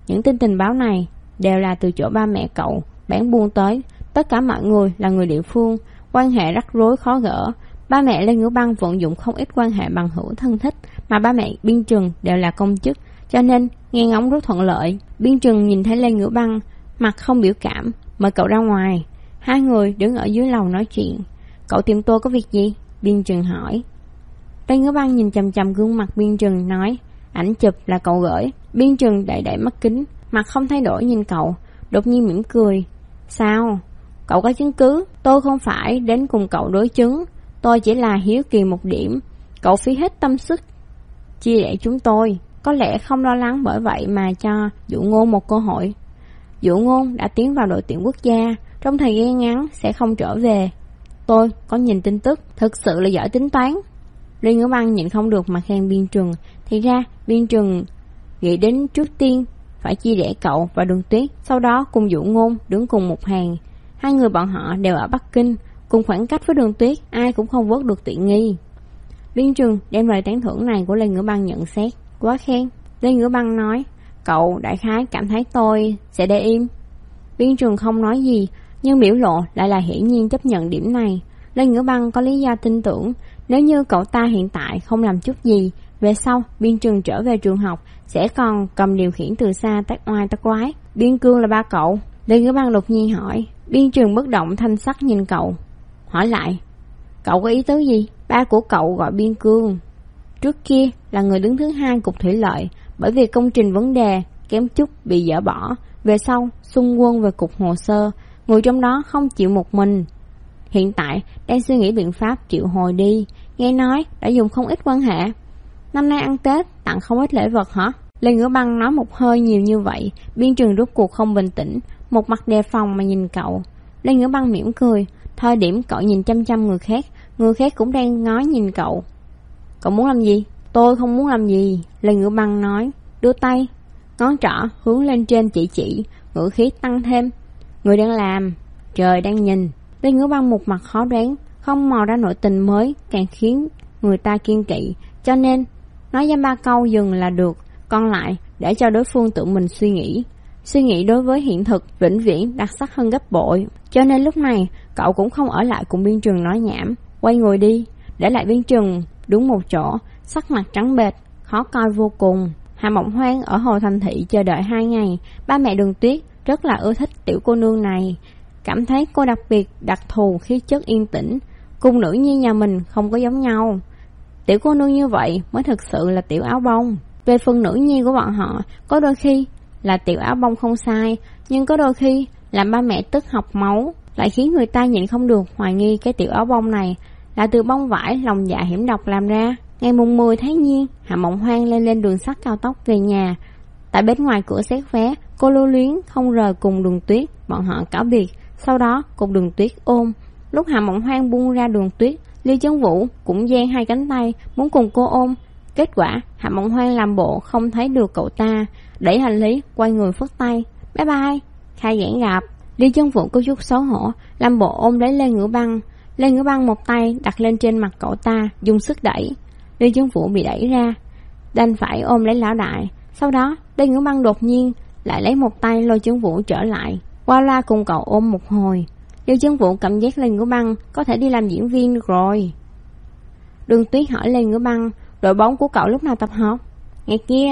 những tin tình báo này đều là từ chỗ ba mẹ cậu bán buôn tới. Tất cả mọi người là người địa phương, quan hệ rắc rối khó gỡ. Ba mẹ Lê Ngữ Băng vận dụng không ít quan hệ bằng hữu thân thích, mà ba mẹ Biên Trừng đều là công chức, cho nên nghe ngóng rất thuận lợi. Biên Trừng nhìn thấy Lê Ngữ Băng, mặt không biểu cảm, mời cậu ra ngoài. Hai người đứng ở dưới lầu nói chuyện. Cậu tìm tôi có việc gì? Biên Trừng hỏi. Lê Ngữ Băng nhìn chằm chằm gương mặt Biên Trừng nói, ảnh chụp là cậu gửi. Biên Trừng đẩy đẩy mắt kính, mặt không thay đổi nhìn cậu, đột nhiên mỉm cười. Sao? Cậu có chứng cứ? Tôi không phải đến cùng cậu đối chứng, tôi chỉ là hiếu kỳ một điểm. Cậu phí hết tâm sức chia rẽ chúng tôi, có lẽ không lo lắng bởi vậy mà cho Dụ Ngôn một cơ hội. Dụ Ngôn đã tiến vào đội tuyển quốc gia, trong thời gian ngắn sẽ không trở về. Tôi có nhìn tin tức, thực sự là giỏi tính toán. Lê Ngữ Băng nhịn không được mà khen Biên Trừng. Thì ra Biên Trừng nghĩ đến trước tiên phải chia rẽ cậu và Đường Tuyết, sau đó cùng Dụ Ngôn đứng cùng một hàng. Hai người bọn họ đều ở Bắc Kinh, cùng khoảng cách với Đường Tuyết, ai cũng không vớt được tiện nghi. Biên Trừng đem lời tán thưởng này của Lê Ngữ Băng nhận xét. Quá khen. Lê Ngữ Băng nói, cậu đại khái cảm thấy tôi sẽ để im. Biên Trừng không nói gì, nhưng biểu lộ lại là hiển nhiên chấp nhận điểm này. Lê Ngữ Băng có lý do tin tưởng, nếu như cậu ta hiện tại không làm chút gì, về sau Biên Trừng trở về trường học sẽ còn cầm điều khiển từ xa tác oai tác quái. Biên Cương là ba cậu? Lê Ngữ Băng đột nhiên hỏi. Biên Trừng bất động thanh sắc nhìn cậu, hỏi lại, cậu có ý tứ gì? Ba của cậu gọi Biên Cương, trước kia là người đứng thứ hai cục thủy lợi, bởi vì công trình vấn đề kém chút bị dỡ bỏ, về sau xung quân về cục hồ sơ, người trong đó không chịu một mình. Hiện tại đang suy nghĩ biện pháp triệu hồi đi, nghe nói đã dùng không ít quan hệ. Năm nay ăn Tết tặng không ít lễ vật hả? Lê Ngữ Băng nói một hơi nhiều như vậy, Biên Trừng rốt cuộc không bình tĩnh, một mặt đề phòng mà nhìn cậu. Lê Ngữ Băng mỉm cười, thời điểm cậu nhìn chăm chăm người khác cũng đang ngó nhìn cậu. Cậu muốn làm gì? Tôi không muốn làm gì, Lê Ngữ Băng nói, đưa tay, ngón trỏ hướng lên trên chỉ, ngữ khí tăng thêm. Người đang làm, trời đang nhìn. Lê Ngữ Băng một mặt khó đoán, không mò ra nội tình mới càng khiến người ta kiên kỵ, cho nên nói dăm ba câu dừng là được, còn lại để cho đối phương tự mình suy nghĩ. Suy nghĩ đối với hiện thực vĩnh viễn đặc sắc hơn gấp bội, cho nên lúc này cậu cũng không ở lại cùng Biên Trừng nói nhảm, quay người đi, để lại Biên Trừng đứng một chỗ, sắc mặt trắng bệch, khó coi vô cùng. Hạ Mộng Hoang ở Hồ Thành Thị chờ đợi 2 ngày, ba mẹ Đường Tuyết rất là ưa thích tiểu cô nương này, cảm thấy cô đặc biệt đặc thù, khí chất yên tĩnh, cùng nữ nhi nhà mình không có giống nhau. Tiểu cô nương như vậy mới thực sự là tiểu áo bông. Về phần nữ nhi của bọn họ, có đôi khi là tiểu áo bông không sai, nhưng có đôi khi làm ba mẹ tức học máu, lại khiến người ta nhịn không được hoài nghi cái tiểu áo bông này là từ bông vải lòng dạ hiểm độc làm ra. Ngày mùng 10 tháng Giêng, Hạ Mộng Hoang lên đường sắt cao tốc về nhà. Tại bên ngoài cửa xét vé, cô lưu luyến không rời cùng Đường Tuyết, bọn họ cáo biệt, sau đó cùng Đường Tuyết ôm. Lúc Hạ Mộng Hoang buông ra Đường Tuyết, Ly Chấn Vũ cũng dang hai cánh tay muốn cùng cô ôm. Kết quả Hạ Mộng Hoang làm bộ không thấy được cậu ta, đẩy hành lý quay người phất tay, bye bye, khai giảng gặp. Ly Chấn Vũ có chút xấu hổ, làm bộ ôm lấy Lê Ngữ Băng. Lê Ngữ Băng một tay đặt lên trên mặt cậu ta, dùng sức đẩy. Lê Chấn Vũ bị đẩy ra, đành phải ôm lấy lão đại. Sau đó Lê Ngữ Băng đột nhiên lại lấy một tay lôi Chấn Vũ trở lại, qua loa cùng cậu ôm một hồi. Lê Chấn Vũ cảm giác Lê Ngữ Băng có thể đi làm diễn viên được rồi. Đường Tuyết hỏi Lê Ngữ Băng, đội bóng của cậu lúc nào tập hợp? Ngày kia.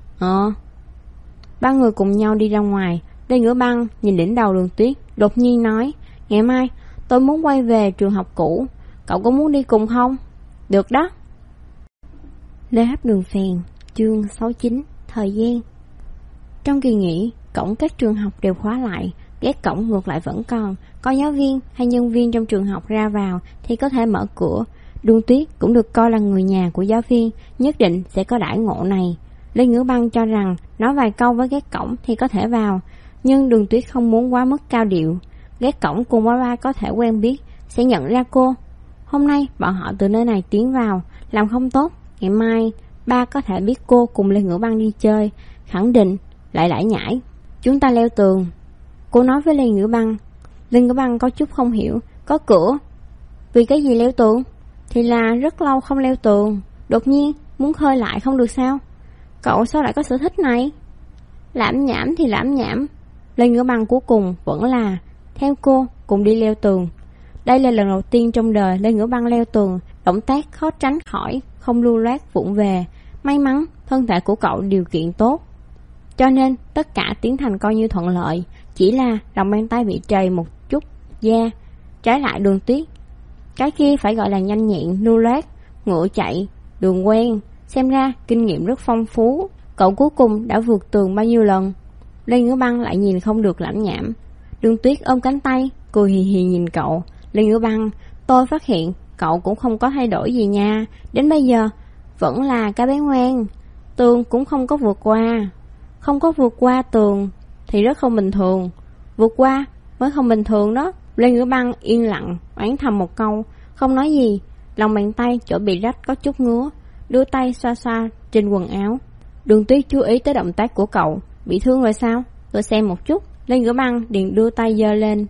Ba người cùng nhau đi ra ngoài. Lê Ngữ Băng nhìn đỉnh đầu Đường Tuyết, đột nhiên nói, ngày mai tôi muốn quay về trường học cũ, cậu có muốn đi cùng không? Được đó. Lê Hấp Đường Phèn, chương 69, thời gian. Trong kỳ nghỉ, cổng các trường học đều khóa lại, gác cổng ngược lại vẫn còn, có giáo viên hay nhân viên trong trường học ra vào thì có thể mở cửa. Đường Tuyết cũng được coi là người nhà của giáo viên, nhất định sẽ có đãi ngộ này. Lê Ngữ Băng cho rằng nói vài câu với gác cổng thì có thể vào, nhưng Đường Tuyết không muốn quá mức cao điệu. Gác cổng cùng ba có thể quen biết, sẽ nhận ra cô. Hôm nay bọn họ từ nơi này tiến vào, làm không tốt, ngày mai ba có thể biết cô cùng Lê Ngữ Băng đi chơi, khẳng định lại lải nhải. Chúng ta leo tường, cô nói với Lê Ngữ Băng. Lê Ngữ Băng có chút không hiểu, có cửa, vì cái gì leo tường? Thì là rất lâu không leo tường, đột nhiên muốn khơi lại không được sao? Cậu sao lại có sở thích này? Lãm nhảm thì lãm nhảm, Lê Ngữ Băng cuối cùng vẫn là theo cô cùng đi leo tường. Đây là lần đầu tiên trong đời Lê Ngữ Băng leo tường, động tác khó tránh khỏi không lưu loát vụng về. May mắn thân thể của cậu điều kiện tốt, cho nên tất cả tiến hành coi như thuận lợi. Chỉ là lòng bàn tay bị trầy một chút da. Trái lại Đường Tuyết, cái kia phải gọi là nhanh nhẹn lưu loát, ngựa chạy đường quen, xem ra kinh nghiệm rất phong phú. Cậu cuối cùng đã vượt tường bao nhiêu lần? Lê Ngữ Băng lại nhìn không được lãm nhảm. Đường Tuyết ôm cánh tay, cười hì hì nhìn cậu. Lê Ngữ Băng, tôi phát hiện cậu cũng không có thay đổi gì nha. Đến bây giờ vẫn là cái bé ngoan. Tường cũng không có vượt qua. Không có vượt qua tường thì rất không bình thường, vượt qua mới không bình thường đó. Lê Ngữ Băng yên lặng oán thầm một câu, không nói gì. Lòng bàn tay chỗ bị rách có chút ngứa, đưa tay xoa xoa trên quần áo. Đường Tuyết chú ý tới động tác của cậu. Bị thương rồi sao? Tôi xem một chút. Lê Ngữ Băng liền đưa tay giơ lên.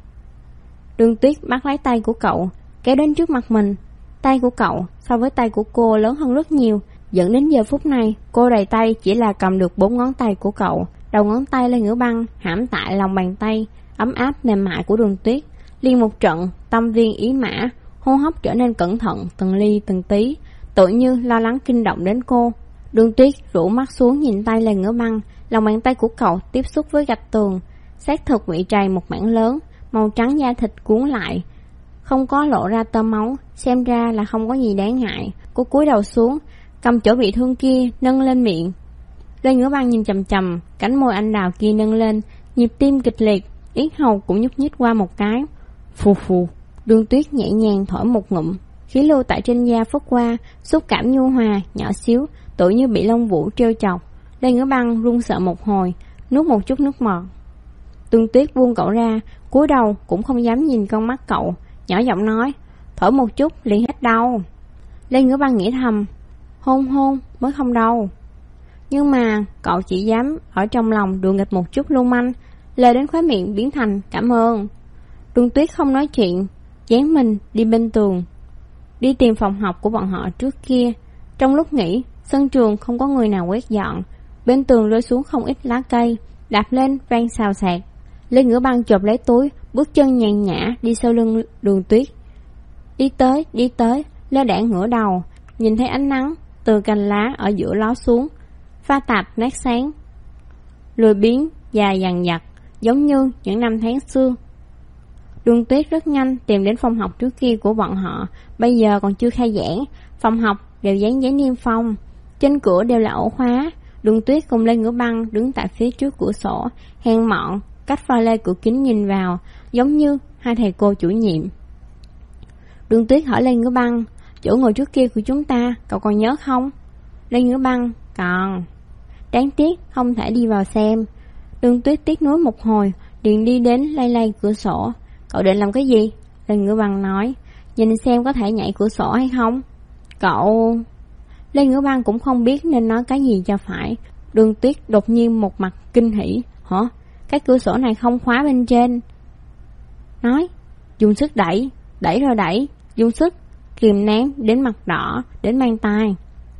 Đường Tuyết bắt lấy tay của cậu, kéo đến trước mặt mình. Tay của cậu so với tay của cô lớn hơn rất nhiều, dẫn đến giờ phút này cô đầy tay chỉ là cầm được 4 ngón tay của cậu. Đầu ngón tay Lê Ngữ Băng hãm tại lòng bàn tay ấm áp mềm mại của Đường Tuyết. Liền một trận tâm viên ý mã, hô hấp trở nên cẩn thận từng ly từng tí, tự như lo lắng kinh động đến cô. Đường Tuyết rũ mắt xuống nhìn tay Lê Ngữ Băng. Lòng bàn tay của cậu tiếp xúc với gạch tường, xác thực bị trầy một mảng lớn, màu trắng da thịt cuốn lại, không có lộ ra tơ máu, xem ra là không có gì đáng ngại. Cô cúi đầu xuống, cầm chỗ bị thương kia nâng lên miệng. Lê Ngữ Băng nhìn chằm chằm cánh môi anh đào kia nâng lên, nhịp tim kịch liệt, yết hầu cũng nhúc nhích qua một cái. Phù phù. Đường Tuyết nhẹ nhàng thổi một ngụm, khí lưu tại trên da phất qua, xúc cảm nhu hòa nhỏ xíu, tự như bị lông vũ trêu chọc. Lê Ngữ Băng run sợ một hồi, nuốt một chút nước bọt. Đường Tuyết buông cậu ra, cúi đầu cũng không dám nhìn con mắt cậu, nhỏ giọng nói, thổi một chút liền hết đau. Lê Ngữ Băng nghĩ thầm, hôn hôn mới không đau. Nhưng mà cậu chỉ dám ở trong lòng đùa nghịch một chút lưu manh, lời đến khóe miệng biến thành cảm ơn. Đường Tuyết không nói chuyện, dán mình đi bên tường, đi tìm phòng học của bọn họ trước kia. Trong lúc nghỉ, sân trường không có người nào quét dọn, bên tường rơi xuống không ít lá cây, đạp lên vang xào xạc. Lê Ngữ Băng chộp lấy túi, bước chân nhàn nhã đi sau lưng Đường Tuyết. Đi tới, lơ đãng ngửa đầu, nhìn thấy ánh nắng từ cành lá ở giữa ló xuống, pha tạp nát sáng, lười biếng dài dằng dặc, giống như những năm tháng xưa. Đường Tuyết rất nhanh tìm đến phòng học trước kia của bọn họ. Bây giờ còn chưa khai giảng, phòng học đều dán giấy niêm phong, trên cửa đều là ổ khóa. Đường Tuyết cùng Lê Ngữ Băng đứng tại phía trước cửa sổ, hèn mọn cách pha lê cửa kính nhìn vào, giống như hai thầy cô chủ nhiệm. Đường Tuyết hỏi Lê Ngữ Băng, chỗ ngồi trước kia của chúng ta cậu còn nhớ không? Lê Ngữ Băng, còn. Đáng tiếc không thể đi vào xem. Đường Tuyết tiếc nuối một hồi, liền đi đến lay lay cửa sổ. Cậu định làm cái gì? Lê Ngữ Băng nói, nhìn xem có thể nhảy cửa sổ hay không. Cậu... Lê Ngữ Băng cũng không biết nên nói cái gì cho phải. Đường Tuyết đột nhiên một mặt kinh hỉ. Hả? Cái cửa sổ này không khóa bên trên. Nói, dùng sức đẩy, đẩy rồi đẩy, dùng sức, kìm nén đến mặt đỏ, đến mang tai.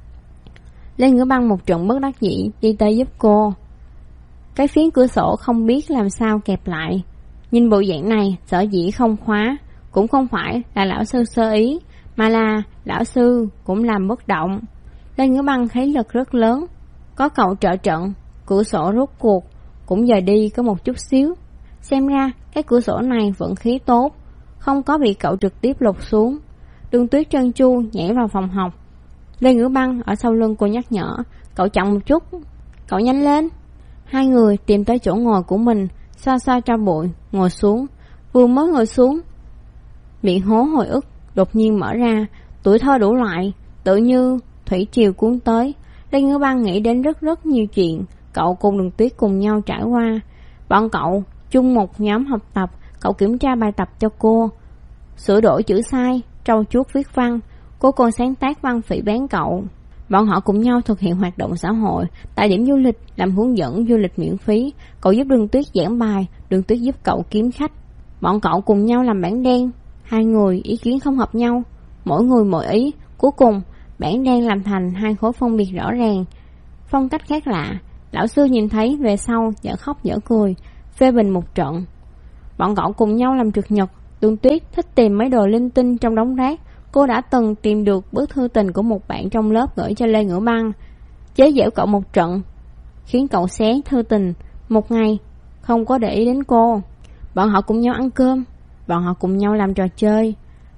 Lê Ngữ Băng một trận bất đắc dĩ đi tới giúp cô. Cái phiến cửa sổ không biết làm sao kẹp lại. Nhìn bộ dạng này, sở dĩ không khóa, cũng không phải là lão sư sơ ý, mà là lão sư cũng làm bất động. Lê Ngữ Băng thấy lực rất lớn, có cậu trợ trận, cửa sổ rốt cuộc cũng dời đi có một chút xíu. Xem ra cái cửa sổ này vận khí tốt, không có bị cậu trực tiếp lột xuống. Đường Tuyết trơn tru nhảy vào phòng học. Lê Ngữ Băng ở sau lưng cô nhắc nhở, cậu chậm một chút, cậu nhanh lên. Hai người tìm tới chỗ ngồi của mình, xoa xoa tro bụi, ngồi xuống. Vừa mới ngồi xuống, miệng hố hồi ức đột nhiên mở ra, tuổi thơ đủ loại, tự như thủy triều cuốn tới. Lê Ngữ Băng nghĩ đến rất nhiều chuyện cậu cùng Đường Tuyết cùng nhau trải qua. Bọn cậu chung một nhóm học tập, cậu kiểm tra bài tập cho cô, sửa đổi chữ sai, trau chuốt viết văn, cô còn sáng tác văn phỉ bán cậu. Bọn họ cùng nhau thực hiện hoạt động xã hội, tại điểm du lịch làm hướng dẫn du lịch miễn phí. Cậu giúp Đường Tuyết giảng bài, Đường Tuyết giúp cậu kiếm khách. Bọn cậu cùng nhau làm bảng đen, hai người ý kiến không hợp nhau, mỗi người mỗi ý. Cuối cùng bảng đen làm thành hai khối phân biệt rõ ràng, phong cách khác lạ, Lão sư nhìn thấy về sau dở khóc dở cười, phê bình một trận. Bọn cậu cùng nhau làm trượt nhật. Đường Tuyết thích tìm mấy đồ linh tinh trong đống rác. Cô đã từng tìm được bức thư tình của một bạn trong lớp gửi cho Lê Ngữ Băng, chế giễu cậu một trận, khiến cậu xé thư tình một ngày, không có để ý đến cô. Bọn họ cùng nhau ăn cơm, bọn họ cùng nhau làm trò chơi.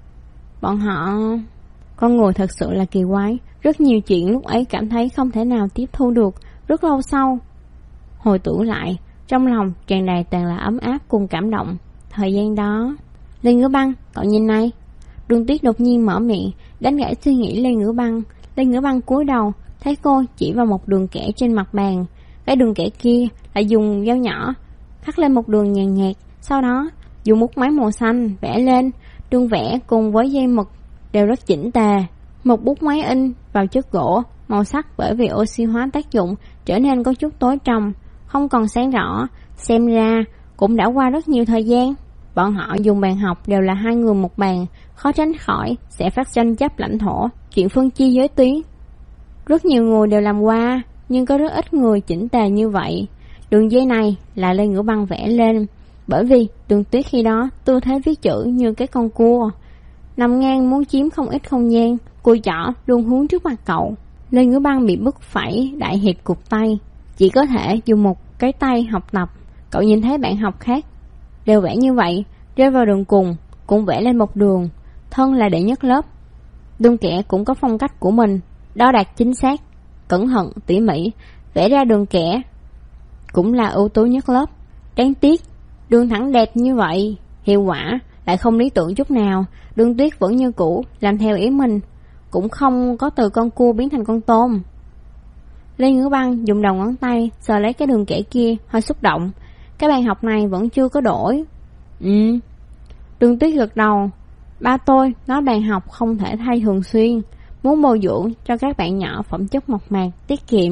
Con người thật sự là kỳ quái. Rất nhiều chuyện lúc ấy cảm thấy không thể nào tiếp thu được. Rất lâu sau, hồi tưởng lại, trong lòng tràn đầy toàn là ấm áp cùng cảm động. Thời gian đó, Lê Ngữ Băng, cậu nhìn này. Đường Tuyết đột nhiên mở miệng, đánh gãy suy nghĩ Lê Ngữ Băng. Lê Ngữ Băng cúi đầu, thấy cô chỉ vào một đường kẻ trên mặt bàn. Cái đường kẻ kia lại dùng dao nhỏ khắc lên một đường nhàn nhạt, sau đó dùng bút máy màu xanh vẽ lên. Đường vẽ cùng với dây mực đều rất chỉnh tề. Một bút máy in vào chất gỗ, màu sắc bởi vì oxy hóa tác dụng trở nên có chút tối trầm, không còn sáng rõ. Xem ra cũng đã qua rất nhiều thời gian. Bọn họ dùng bàn học đều là hai người một bàn, khó tránh khỏi sẽ phát tranh chấp lãnh thổ, chuyện phân chia giới tuyến. Rất nhiều người đều làm qua, nhưng có rất ít người chỉnh tề như vậy. Đường dây này là Lê Ngữ Băng vẽ lên, bởi vì Đường Tuyết khi đó tư thế viết chữ như cái con cua, nằm ngang muốn chiếm không ít không gian, cùi chỏ luôn hướng trước mặt cậu. Lê Ngữ Băng bị bức phải đại hiệp cụt tay, chỉ có thể dùng một cái tay học tập. Cậu nhìn thấy bạn học khác đều vẽ như vậy, rơi vào đường cùng cũng vẽ lên một đường. Thân là đệ nhất lớp, đường kẻ cũng có phong cách của mình, đo đạc chính xác, cẩn thận tỉ mỉ, vẽ ra đường kẻ cũng là ưu tú nhất lớp. Đáng tiếc đường thẳng đẹp như vậy, hiệu quả lại không lý tưởng chút nào. Đường Tuyết vẫn như cũ làm theo ý mình, cũng không có từ con cua biến thành con tôm. Lê Ngữ Băng dùng đầu ngón tay sờ lấy cái đường kẻ kia, hơi xúc động. Cái bàn học này vẫn chưa có đổi. Đường Tuyết gật đầu. Ba tôi nói bàn học không thể thay thường xuyên, muốn bồi dưỡng cho các bạn nhỏ phẩm chất mộc mạc, tiết kiệm.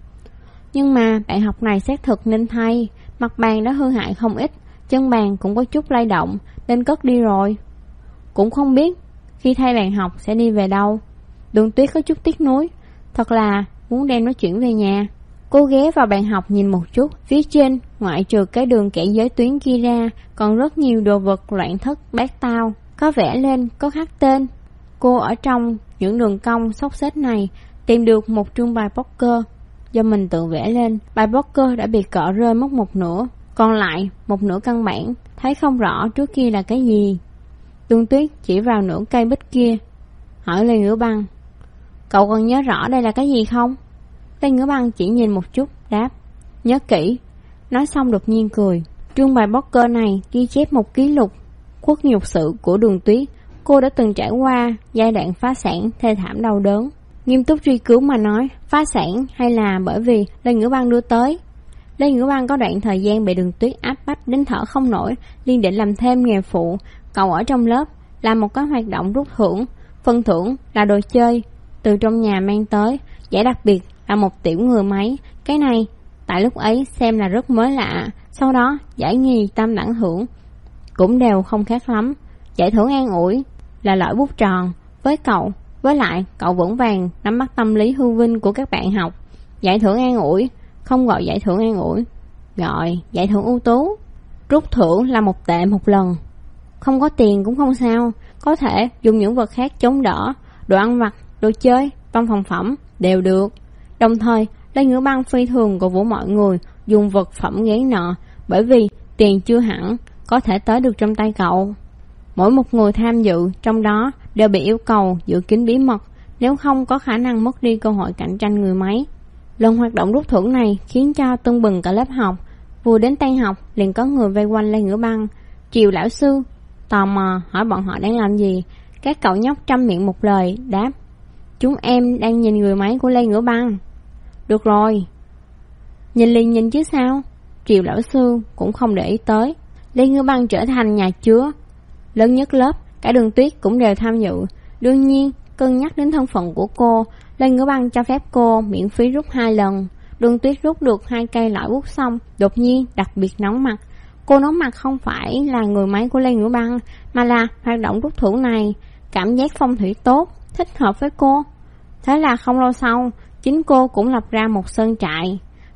Nhưng mà bạn học này xác thực nên thay. Mặt bàn đã hư hại không ít, chân bàn cũng có chút lay động, nên cất đi rồi. Cũng không biết khi thay bàn học sẽ đi về đâu. Đường Tuyết có chút tiếc nuối, thật là muốn đem nó chuyển về nhà. Cô ghé vào bàn học nhìn một chút, phía trên ngoại trừ cái đường kẻ giới tuyến kia ra, còn rất nhiều đồ vật loạn thất bát tao, có vẽ lên, có khắc tên. Cô ở trong những đường cong xốc xếch này tìm được một trương bài poker do mình tự vẽ lên. Bài poker đã bị cọ rơi mất một nửa, còn lại một nửa căn bản thấy không rõ trước kia là cái gì. Đường Tuyết chỉ vào nửa cây bích kia, hỏi Lê Ngữ Băng, cậu còn nhớ rõ đây là cái gì không? Lê Ngữ Băng chỉ nhìn một chút, đáp, nhớ kỹ. Nói xong đột nhiên cười. Trương bài poker này ghi chép một ký lục khuất nhục sự của Đường Tuyết. Cô đã từng trải qua giai đoạn phá sản thê thảm đau đớn. Nghiêm túc truy cứu mà nói, phá sản hay là bởi vì Lê Ngữ Băng đưa tới. Lê Ngữ Băng có đoạn thời gian bị Đường Tuyết áp bách đến thở không nổi, liền định làm thêm nghề phụ. Cậu ở trong lớp làm một cái hoạt động rút thưởng, phần thưởng là đồ chơi từ trong nhà mang tới, giải đặc biệt là một tiểu người máy. Cái này tại lúc ấy xem là rất mới lạ. Sau đó giải nhì tam đẳng thưởng cũng đều không khác lắm. Giải thưởng an ủi là loại bút tròn với cậu, với lại cậu vững vàng nắm bắt tâm lý hư vinh của các bạn học. Giải thưởng an ủi không gọi giải thưởng an ủi, gọi giải thưởng ưu tú. Rút thưởng là 1 tệ một lần. Không có tiền cũng không sao, có thể dùng những vật khác chống đỡ, đồ ăn vặt, đồ chơi, văn phòng phẩm đều được. Đồng thời Lê Ngữ Băng phi thường cổ vũ mọi người dùng vật phẩm gán nợ, bởi vì tiền chưa hẳn có thể tới được trong tay cậu. Mỗi một người tham dự trong đó đều bị yêu cầu giữ kín bí mật, nếu không có khả năng mất đi cơ hội cạnh tranh người máy. Lần hoạt động rút thưởng này khiến cho tưng bừng cả lớp học. Vừa đến tan học liền có người vây quanh Lê Ngữ Băng. Triều lão sư tò mò hỏi bọn họ đang làm gì. Các cậu nhóc trăm miệng một lời đáp, chúng em đang nhìn người máy của Lê Ngữ Băng. Được rồi, nhìn liền nhìn chứ sao. Triều lão sư cũng không để ý tới. Lê Ngữ Băng trở thành nhà chứa lớn nhất lớp, cả Đường Tuyết cũng đều tham dự. Đương nhiên cân nhắc đến thân phận của cô, Lê Ngữ Băng cho phép cô miễn phí rút 2 lần. Đường Tuyết rút được 2 cây lõi bút xong, đột nhiên đặc biệt nóng mặt. Cô nóng mặt không phải là người máy của Lê Ngữ Băng, mà là hoạt động rút thưởng này. Cảm giác phong thủy tốt, thích hợp với cô. Thế là không lâu sau, chính cô cũng lập ra một sơn trại.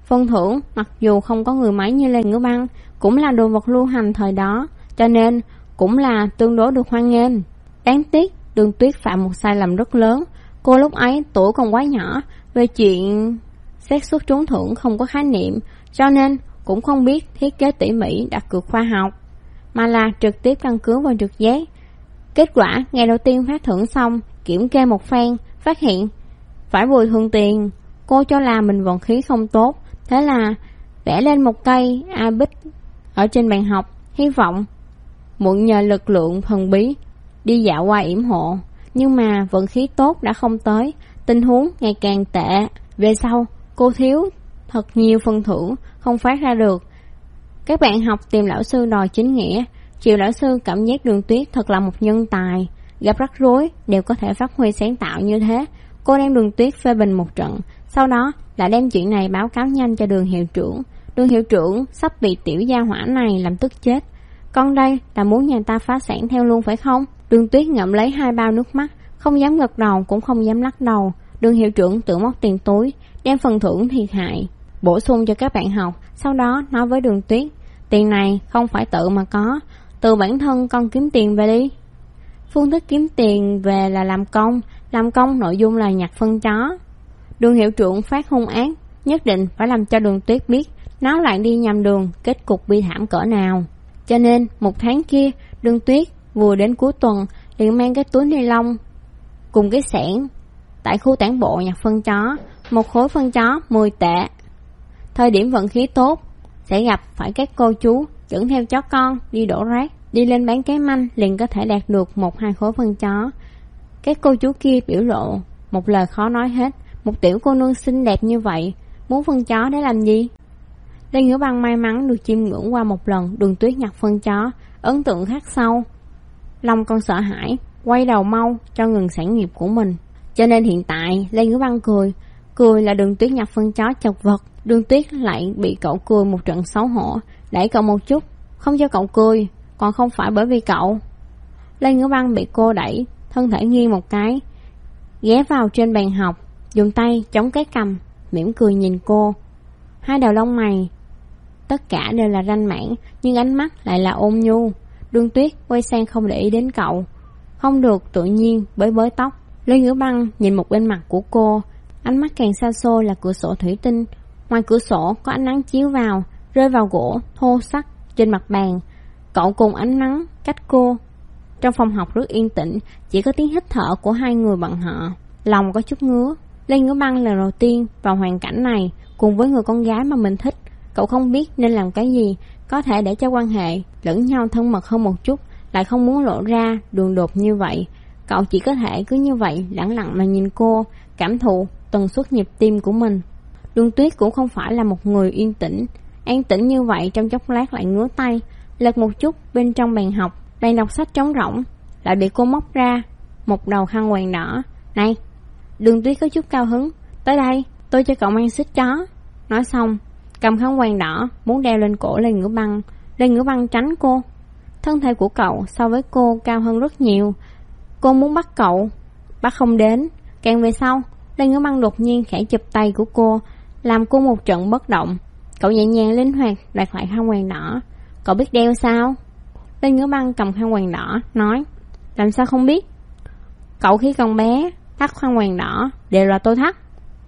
Phần thưởng mặc dù không có người máy như Lê Ngữ Băng, cũng là đồ vật lưu hành thời đó, cho nên cũng là tương đối được hoan nghênh. Đáng tiếc Đường Tuyết phạm một sai lầm rất lớn. Cô lúc ấy tuổi còn quá nhỏ, về chuyện xác suất trúng thưởng không có khái niệm, cho nên cũng không biết thiết kế tỉ mỉ đặt cược khoa học, mà là trực tiếp căn cứ vào trực giác. Kết quả ngày đầu tiên phát thưởng xong, kiểm kê một phen, phát hiện phải bồi thường tiền. Cô cho là mình vận khí không tốt, thế là vẽ lên một cây A-bích ở trên bàn học, hy vọng mượn nhờ lực lượng thần bí đi dạo qua yểm hộ. Nhưng mà vận khí tốt đã không tới, tình huống ngày càng tệ. Về sau cô thiếu thật nhiều phần thưởng không phát ra được. Các bạn học tìm lão sư đòi chính nghĩa. Triệu lão sư cảm giác Đường Tuyết thật là một nhân tài, gặp rắc rối đều có thể phát huy sáng tạo như thế. Cô đem Đường Tuyết phê bình một trận, sau đó lại đem chuyện này báo cáo nhanh cho Đường hiệu trưởng. Đường hiệu trưởng sắp bị tiểu gia hỏa này làm tức chết. Con đây là muốn nhà ta phá sản theo luôn phải không? Đường Tuyết ngậm lấy 2 bao nước mắt, không dám gật đầu cũng không dám lắc đầu. Đường hiệu trưởng tự móc tiền túi, đem phần thưởng thiệt hại bổ sung cho các bạn học, sau đó nói với Đường Tuyết, tiền này không phải tự mà có, từ bản thân con kiếm tiền về đi. Phương thức kiếm tiền về là làm công nội dung là nhặt phân chó. Đường hiệu trưởng phát hung ác, nhất định phải làm cho Đường Tuyết biết nó lại đi nhầm đường, kết cục bi thảm cỡ nào. Cho nên một tháng kia, Đường Tuyết vừa đến cuối tuần liền mang cái túi ni lông cùng cái xẻng tại khu tản bộ nhặt phân chó. Một khối phân chó 10 tệ. Thời điểm vận khí tốt sẽ gặp phải các cô chú dẫn theo chó con đi đổ rác, đi lên bán cái manh liền có thể đạt được 1-2 khối phân chó. Các cô chú kia biểu lộ một lời khó nói hết. Một tiểu cô nương xinh đẹp như vậy muốn phân chó để làm gì? Lê Ngữ Băng may mắn được chiêm ngưỡng qua một lần Đường Tuyết nhặt phân chó, ấn tượng khắc sâu. Lòng còn sợ hãi, quay đầu mau cho ngừng sản nghiệp của mình. Cho nên hiện tại Lê Ngữ Băng cười là Đường Tuyết nhặt phân chó chật vật. Đường Tuyết lại bị cậu cười một trận xấu hổ, đẩy cậu một chút, không cho cậu cười, còn không phải bởi vì cậu. Lê Ngữ Băng bị cô đẩy, thân thể nghiêng một cái, ghé vào trên bàn học, dùng tay chống cái cằm, mỉm cười nhìn cô. Hai đầu lông mày tất cả đều là ranh mãn, nhưng ánh mắt lại là ôn nhu. Đường Tuyết quay sang không để ý đến cậu, không được tự nhiên bới tóc. Lê Ngữ Băng nhìn một bên mặt của cô, ánh mắt càng xa xôi là cửa sổ thủy tinh. Ngoài cửa sổ có ánh nắng chiếu vào, rơi vào gỗ thô sắc trên mặt bàn. Cậu cùng ánh nắng cách cô. Trong phòng học rất yên tĩnh, chỉ có tiếng hít thở của hai người bọn họ. Lòng có chút ngứa. Lê Ngữ Băng lần đầu tiên vào hoàn cảnh này cùng với người con gái mà mình thích. Cậu không biết nên làm cái gì có thể để cho quan hệ lẫn nhau thân mật hơn một chút, lại không muốn lộ ra đường đột như vậy. Cậu chỉ có thể cứ như vậy lẳng lặng mà nhìn cô, cảm thụ tần suất nhịp tim của mình. Đường Tuyết cũng không phải là một người yên tĩnh, an tĩnh như vậy trong chốc lát lại ngứa tay, lật một chút bên trong bàn học, bàn đọc sách trống rỗng, lại bị cô móc ra một đầu khăn quàng đỏ. Này! Đường Tuyết có chút cao hứng, tới đây, tôi cho cậu mang xích chó. Nói xong, cầm khăn quàng đỏ muốn đeo lên cổ Lê Ngữ Băng. Lê Ngữ Băng tránh cô. Thân thể của cậu so với cô cao hơn rất nhiều. Cô muốn bắt cậu, bắt không đến. Càng về sau, Lê Ngữ Băng đột nhiên khẽ chụp tay của cô, làm cô một trận bất động. Cậu nhẹ nhàng linh hoạt đoạt lại khăn quàng đỏ. Cậu biết đeo sao? Lê Ngữ Băng cầm khăn quàng đỏ, nói, làm sao không biết? Cậu khi còn bé thắt khăn quàng đỏ đều là tôi thắt.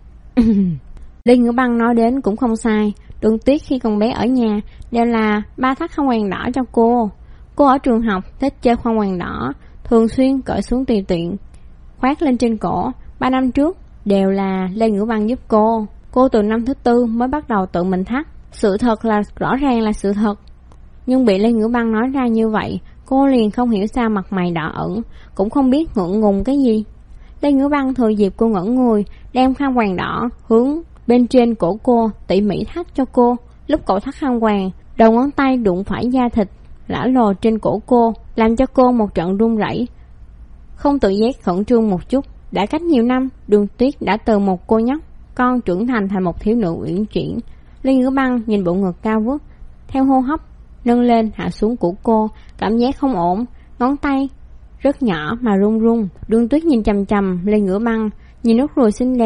Lê Ngữ Băng nói đến cũng không sai. Đường Tuyết khi còn bé ở nhà đều là ba thắt khăn quàng đỏ cho cô. Cô ở trường học thích chơi khăn quàng đỏ, thường xuyên cởi xuống tùy tiện khoác lên trên cổ. 3 năm trước đều là Lê Ngữ Băng giúp cô. Cô từ năm thứ 4 mới bắt đầu tự mình thắt. Sự thật là rõ ràng là sự thật, nhưng bị Lê Ngữ Băng nói ra như vậy, cô liền không hiểu sao mặt mày đỏ ẩn, cũng không biết ngượng ngùng cái gì. Lê Ngữ Băng thừa dịp cô ngẩn người, đem khăn quàng đỏ hướng bên trên cổ cô, tỉ mỉ thắt cho cô. Lúc cậu thắt khăn quàng, đầu ngón tay đụng phải da thịt lả lồ trên cổ cô, làm cho cô một trận run rẩy, không tự giác khẩn trương một chút. Đã cách nhiều năm, Đường Tuyết đã từ một cô nhóc con trưởng thành một thiếu nữ uyển chuyển. Lê Ngữ Băng nhìn bộ ngực cao vút theo hô hấp nâng lên hạ xuống của cô, cảm giác không ổn, ngón tay rất nhỏ mà run run. Đường Tuyết nhìn chằm chằm Lê Ngữ Băng, nhìn nốt ruồi xinh đẹp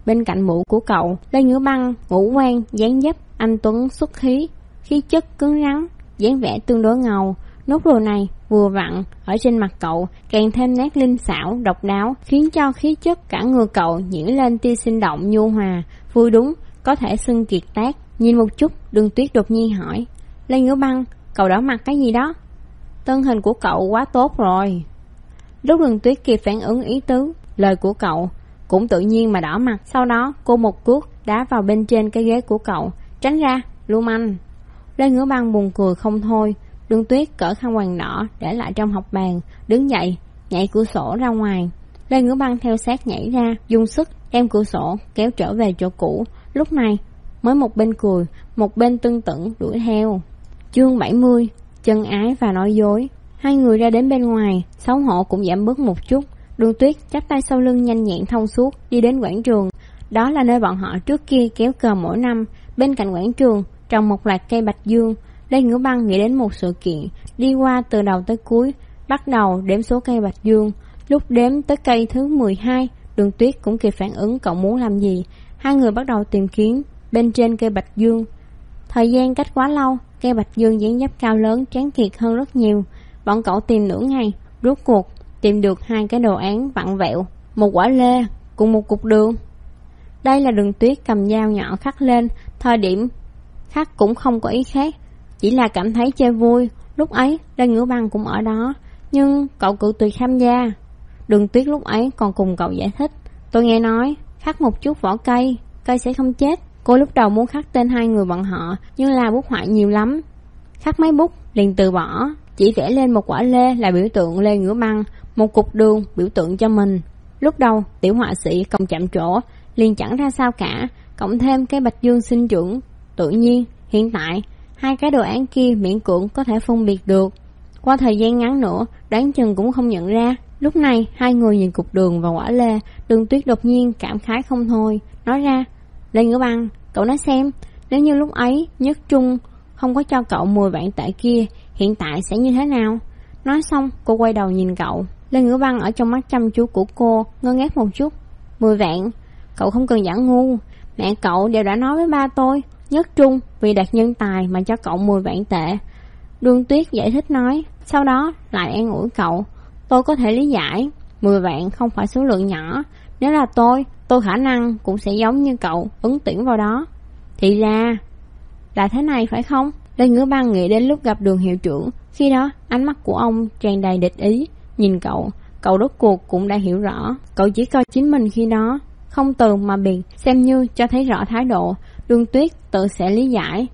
bên cạnh mũ của cậu. Lê Ngữ Băng ngũ quan dáng dấp anh tuấn xuất khí, khí chất cứng rắn, dáng vẻ tương đối ngầu. Nốt ruồi này vừa vặn ở trên mặt cậu, càng thêm nét linh xảo độc đáo, khiến cho khí chất cả người cậu nhiễm lên tia sinh động nhu hòa, vui đúng có thể xưng kiệt tác. Nhìn một chút, Đường Tuyết đột nhiên hỏi: Lê Ngữ Băng, cậu đỏ mặt cái gì đó? Thân hình của cậu quá tốt rồi. Lúc Đường Tuyết kịp phản ứng ý tứ lời của cậu, cũng tự nhiên mà đỏ mặt. Sau đó cô một cước đá vào bên trên cái ghế của cậu: Tránh ra, lưu manh. Lê Ngữ Băng buồn cười không thôi. Đường Tuyết cởi khăn quàng đỏ để lại trong học bàn, đứng dậy nhảy cửa sổ ra ngoài. Lê Ngữ Băng theo sát nhảy ra, dùng sức đem cửa sổ kéo trở về chỗ cũ. Lúc này mới một bên cười, một bên tưng tửng đuổi theo. Chương 70: Chân ái và nói dối. Hai người ra đến bên ngoài, xấu hổ cũng giảm bớt một chút. Đường Tuyết chắp tay sau lưng nhanh nhẹn thông suốt đi đến quảng trường. Đó là nơi bọn họ trước kia kéo cờ mỗi năm. Bên cạnh quảng trường trồng một loạt cây bạch dương. Lê Ngữ Băng nghĩ đến một sự kiện, đi qua từ đầu tới cuối, bắt đầu đếm số cây bạch dương. Lúc đếm tới cây thứ 12, Đường Tuyết cũng kịp phản ứng cậu muốn làm gì. Hai người bắt đầu tìm kiếm bên trên cây bạch dương. Thời gian cách quá lâu, cây bạch dương dáng dấp cao lớn tráng kiệt hơn rất nhiều. Bọn cậu tìm nửa ngày, rốt cuộc tìm được hai cái đồ án vặn vẹo, một quả lê cùng một cục đường. Đây là Đường Tuyết cầm dao nhỏ khắc lên. Thời điểm khắc cũng không có ý khác, chỉ là cảm thấy chơi vui. Lúc ấy Lê Ngữ Băng cũng ở đó, nhưng cậu cự tuyệt tham gia. Đường Tuyết lúc ấy còn cùng cậu giải thích: Tôi nghe nói khắc một chút vỏ cây, cây sẽ không chết. Cô lúc đầu muốn khắc tên hai người bọn họ, nhưng là bút họa nhiều lắm, khắc mấy bút liền từ bỏ, chỉ vẽ lên một quả lê là biểu tượng Lê Ngữ Băng, một cục đường biểu tượng cho mình. Lúc đầu tiểu họa sĩ công chạm trổ, liền chẳng ra sao cả, cộng thêm cái bạch dương sinh trưởng tự nhiên. Hiện tại hai cái đồ án kia miễn cưỡng có thể phân biệt được, qua thời gian ngắn nữa đoán chừng cũng không nhận ra. Lúc này hai người nhìn cục đường và quả lê, Đường Tuyết đột nhiên cảm khái không thôi, nói ra: Lê Ngữ Băng, cậu nói xem, nếu như lúc ấy Nhất Trung không có cho cậu 10 vạn tệ kia, hiện tại sẽ như thế nào? Nói xong cô quay đầu nhìn cậu. Lê Ngữ Băng ở trong mắt chăm chú của cô ngơ ngác một chút. 10 vạn? Cậu không cần giả ngu, mẹ cậu đều đã nói với ba tôi, Nhất Trung vì đạt nhân tài mà cho cậu 10 vạn tệ. Đường Tuyết giải thích nói, sau đó lại an ủi cậu: Tôi có thể lý giải, 10 vạn không phải số lượng nhỏ, nếu là tôi khả năng cũng sẽ giống như cậu ứng tuyển vào đó. Thì ra là thế này phải không? Lê Ngữ Băng nghĩ đến lúc gặp Đường hiệu trưởng, khi đó ánh mắt của ông tràn đầy địch ý, nhìn cậu rốt cuộc cũng đã hiểu rõ. Cậu chỉ coi chính mình khi đó không từ mà biệt, xem như cho thấy rõ thái độ. Đường Tuyết tự sẽ lý giải,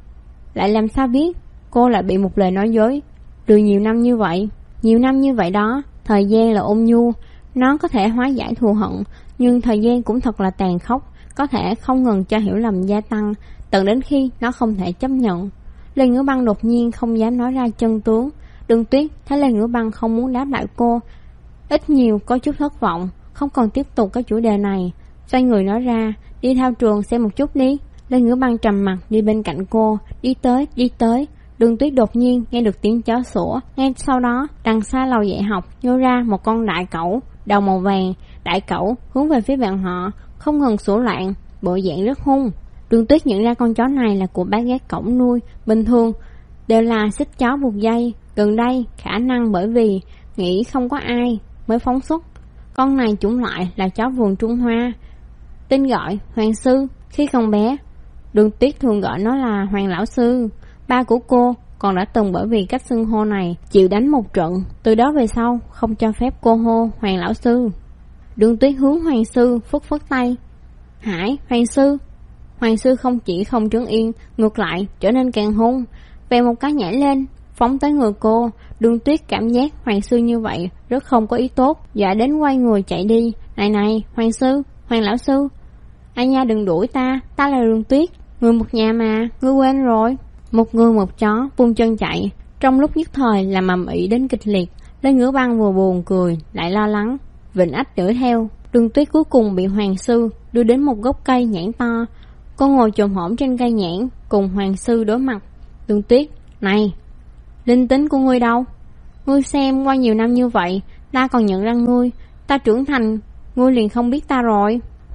lại làm sao biết cô lại bị một lời nói dối từ nhiều năm như vậy. Nhiều năm như vậy đó, thời gian là ôn nhu, nó có thể hóa giải thù hận, nhưng thời gian cũng thật là tàn khốc, có thể không ngừng cho hiểu lầm gia tăng, tận đến khi nó không thể chấp nhận. Lê Ngữ Băng đột nhiên không dám nói ra chân tướng. Đường Tuyết thấy Lê Ngữ Băng không muốn đáp lại cô, ít nhiều có chút thất vọng, không còn tiếp tục cái chủ đề này, xoay người nói ra: Đi thao trường xem một chút đi. Lê Ngữ Băng trầm mặt đi bên cạnh cô, đi tới. Đường Tuyết đột nhiên nghe được tiếng chó sủa, ngay sau đó đằng xa lầu dạy học nhô ra một con đại cẩu đầu màu vàng. Đại cẩu hướng về phía bọn họ, không ngừng sủa loạn, bộ dạng rất hung. Đường Tuyết nhận ra con chó này là của bác gác cổng nuôi, bình thường đều là xích chó buộc dây, gần đây khả năng bởi vì nghĩ không có ai mới phóng xuất. Con này chủng loại là chó vườn Trung Hoa, tên gọi Hoàng Sư. Khi còn bé, Đường Tuyết thường gọi nó là Hoàng Lão Sư. Ba của cô còn đã từng bởi vì cách xưng hô này chịu đánh một trận, từ đó về sau không cho phép cô hô Hoàng Lão Sư. Đường Tuyết hướng Hoàng Sư phất tay: Hải, Hoàng Sư. Hoàng Sư không chỉ không trấn yên, ngược lại trở nên càng hung, về một cái nhảy lên phóng tới người cô. Đường Tuyết cảm giác Hoàng Sư như vậy rất không có ý tốt, dọa đến quay người chạy đi. Này Hoàng Sư, Hoàng Lão Sư, ai nha, đừng đuổi ta là Đường Tuyết, người một nhà mà, ngươi quên rồi. Một người một chó buông chân chạy, trong lúc nhất thời làm ầm ĩ đến kịch liệt. Lê Ngữ Băng vừa buồn cười lại lo lắng, vịnh ách đuổi theo. Đường Tuyết cuối cùng bị Hoàng Sư đưa đến một gốc cây nhãn to, cô ngồi chồm hổm trên cây nhãn cùng Hoàng Sư đối mặt. Đường Tuyết: Này, linh tính của ngươi đâu? Ngươi xem, qua nhiều năm như vậy ta còn nhận ra ngươi, ta trưởng thành ngươi liền không biết ta rồi.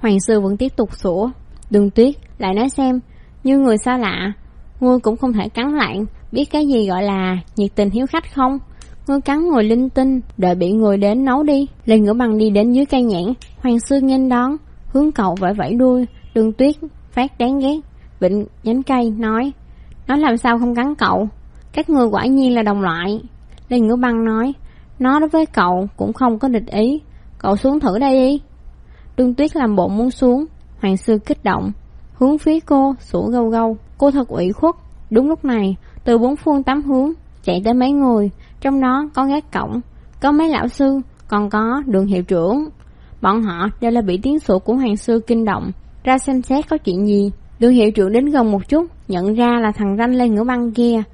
Hoàng sư vẫn tiếp tục sủa. Đường Tuyết lại nói xem, như người xa lạ, ngươi cũng không thể cắn lạng, biết cái gì gọi là nhiệt tình hiếu khách không? Ngươi cắn ngồi linh tinh, đợi bị người đến nấu đi. Lê Ngữ Băng đi đến dưới cây nhãn, Hoàng sư nghênh đón, hướng cậu vẫy vẫy đuôi. Đường Tuyết phát đáng ghét, vịnh nhánh cây nói, nó làm sao không cắn cậu? Các ngươi quả nhiên là đồng loại. Lê Ngữ Băng nói, nó đối với cậu cũng không có địch ý, cậu xuống thử đây đi. Đường Tuyết làm bộ muốn xuống. Hoàng sư kích động, hướng phía cô sủa gâu gâu. Cô thật ủy khuất. Đúng lúc này, từ bốn phương tám hướng chạy tới mấy người, trong đó có gác cổng, có mấy lão sư, còn có Đường hiệu trưởng. Bọn họ đều là bị tiếng sủa của Hoàng sư kinh động, ra xem xét có chuyện gì. Đường hiệu trưởng đến gần một chút, nhận ra là thằng ranh Lê Ngữ Băng kia.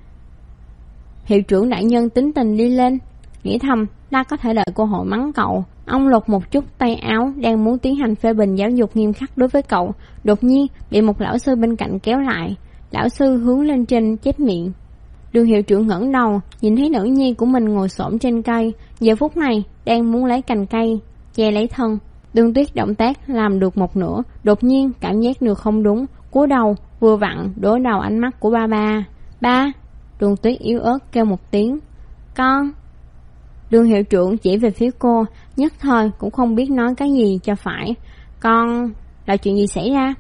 Hiệu trưởng đại nhân tính tình đi lên, nghĩ thầm ta có thể đợi cơ hội mắng cậu. Ông lột một chút tay áo, đang muốn tiến hành phê bình giáo dục nghiêm khắc đối với cậu, đột nhiên bị một lão sư bên cạnh kéo lại. Lão sư hướng lên trên chép miệng. Đường hiệu trưởng ngẩng đầu, nhìn thấy nữ nhi của mình ngồi xổm trên cây, giờ phút này đang muốn lấy cành cây che lấy thân. Đường Tuyết động tác làm được một nửa, đột nhiên cảm giác được không đúng, cúi đầu vừa vặn đối đầu ánh mắt của ba. Ba. Đường Tuyết yếu ớt kêu một tiếng. Con. Đường hiệu trưởng chỉ về phía cô, nhất thời cũng không biết nói cái gì cho phải. Con, là chuyện gì xảy ra?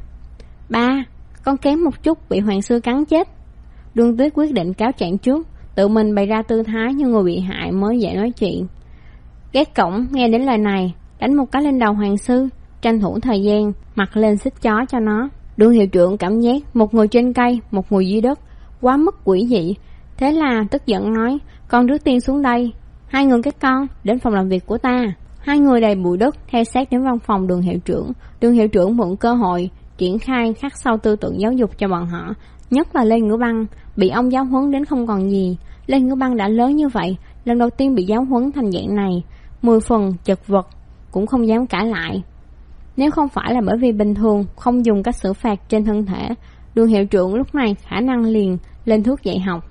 Ba, con kém một chút bị Hoàng sư cắn chết. Đường Tuyết quyết định cáo trạng trước, tự mình bày ra tư thái như người bị hại mới dễ nói chuyện. Gác cổng nghe đến lời này, đánh một cái lên đầu Hoàng sư, tranh thủ thời gian mặc lên xích chó cho nó. Đường hiệu trưởng cảm giác một người trên cây, một người dưới đất, quá mức quỷ dị. Thế là tức giận nói, con trước tiên xuống đây, hai người các con đến phòng làm việc của ta. Hai người đầy bụi đất theo sát đến văn phòng Đường hiệu trưởng. Đường hiệu trưởng mượn cơ hội triển khai khắc sâu tư tưởng giáo dục cho bọn họ, nhất là Lê Ngữ Băng, bị ông giáo huấn đến không còn gì. Lê Ngữ Băng đã lớn như vậy, lần đầu tiên bị giáo huấn thành dạng này, 10 phần chật vật, cũng không dám cãi lại. Nếu không phải là bởi vì bình thường không dùng cách xử phạt trên thân thể, Đường hiệu trưởng lúc này khả năng liền lên thước dạy học.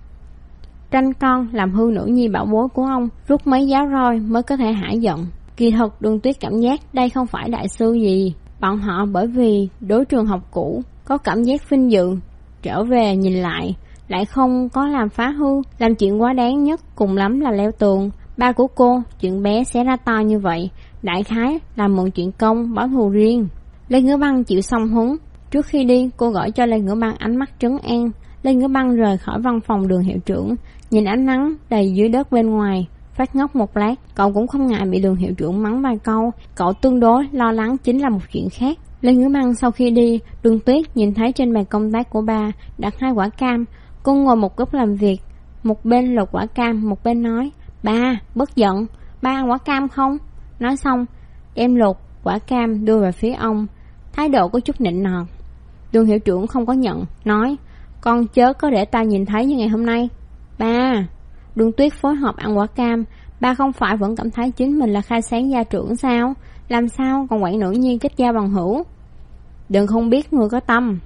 Tranh con làm hư nữ nhi bảo bối của ông, rút mấy giáo roi mới có thể hả giận. Kỳ thật Đường Tuyết cảm giác đây không phải đại sư gì. Bọn họ bởi vì đối trường học cũ có cảm giác vinh dự, trở về nhìn lại không có làm phá hư, làm chuyện quá đáng nhất cùng lắm là leo tường. Ba của cô chuyện bé xé ra to như vậy, đại khái là mượn chuyện công báo thù riêng. Lê Ngữ Băng chịu xong huấn. Trước khi đi, cô gọi cho Lê Ngữ Băng ánh mắt trấn an. Lê Ngữ Băng rời khỏi văn phòng Đường hiệu trưởng, nhìn ánh nắng đầy dưới đất bên ngoài, phát ngốc một lát. Cậu cũng không ngại bị Đường hiệu trưởng mắng vài câu, cậu tương đối lo lắng chính là một chuyện khác. Lê Ngữ Băng sau khi đi, Đường Tuyết nhìn thấy trên bàn công tác của ba đặt 2 quả cam. Cô ngồi một góc làm việc, một bên lột quả cam, một bên nói, ba, bất giận, ba ăn quả cam không? Nói xong, đem lột quả cam đưa về phía ông, thái độ có chút nịnh nọt. Đường hiệu trưởng không có nhận, nói, con chớ có để ta nhìn thấy như ngày hôm nay. Ba. Đường Tuyết phối hợp ăn quả cam. Ba không phải vẫn cảm thấy chính mình là khai sáng gia trưởng sao? Làm sao còn quản nữ nhi kết giao bằng hữu? Đừng không biết người có tâm.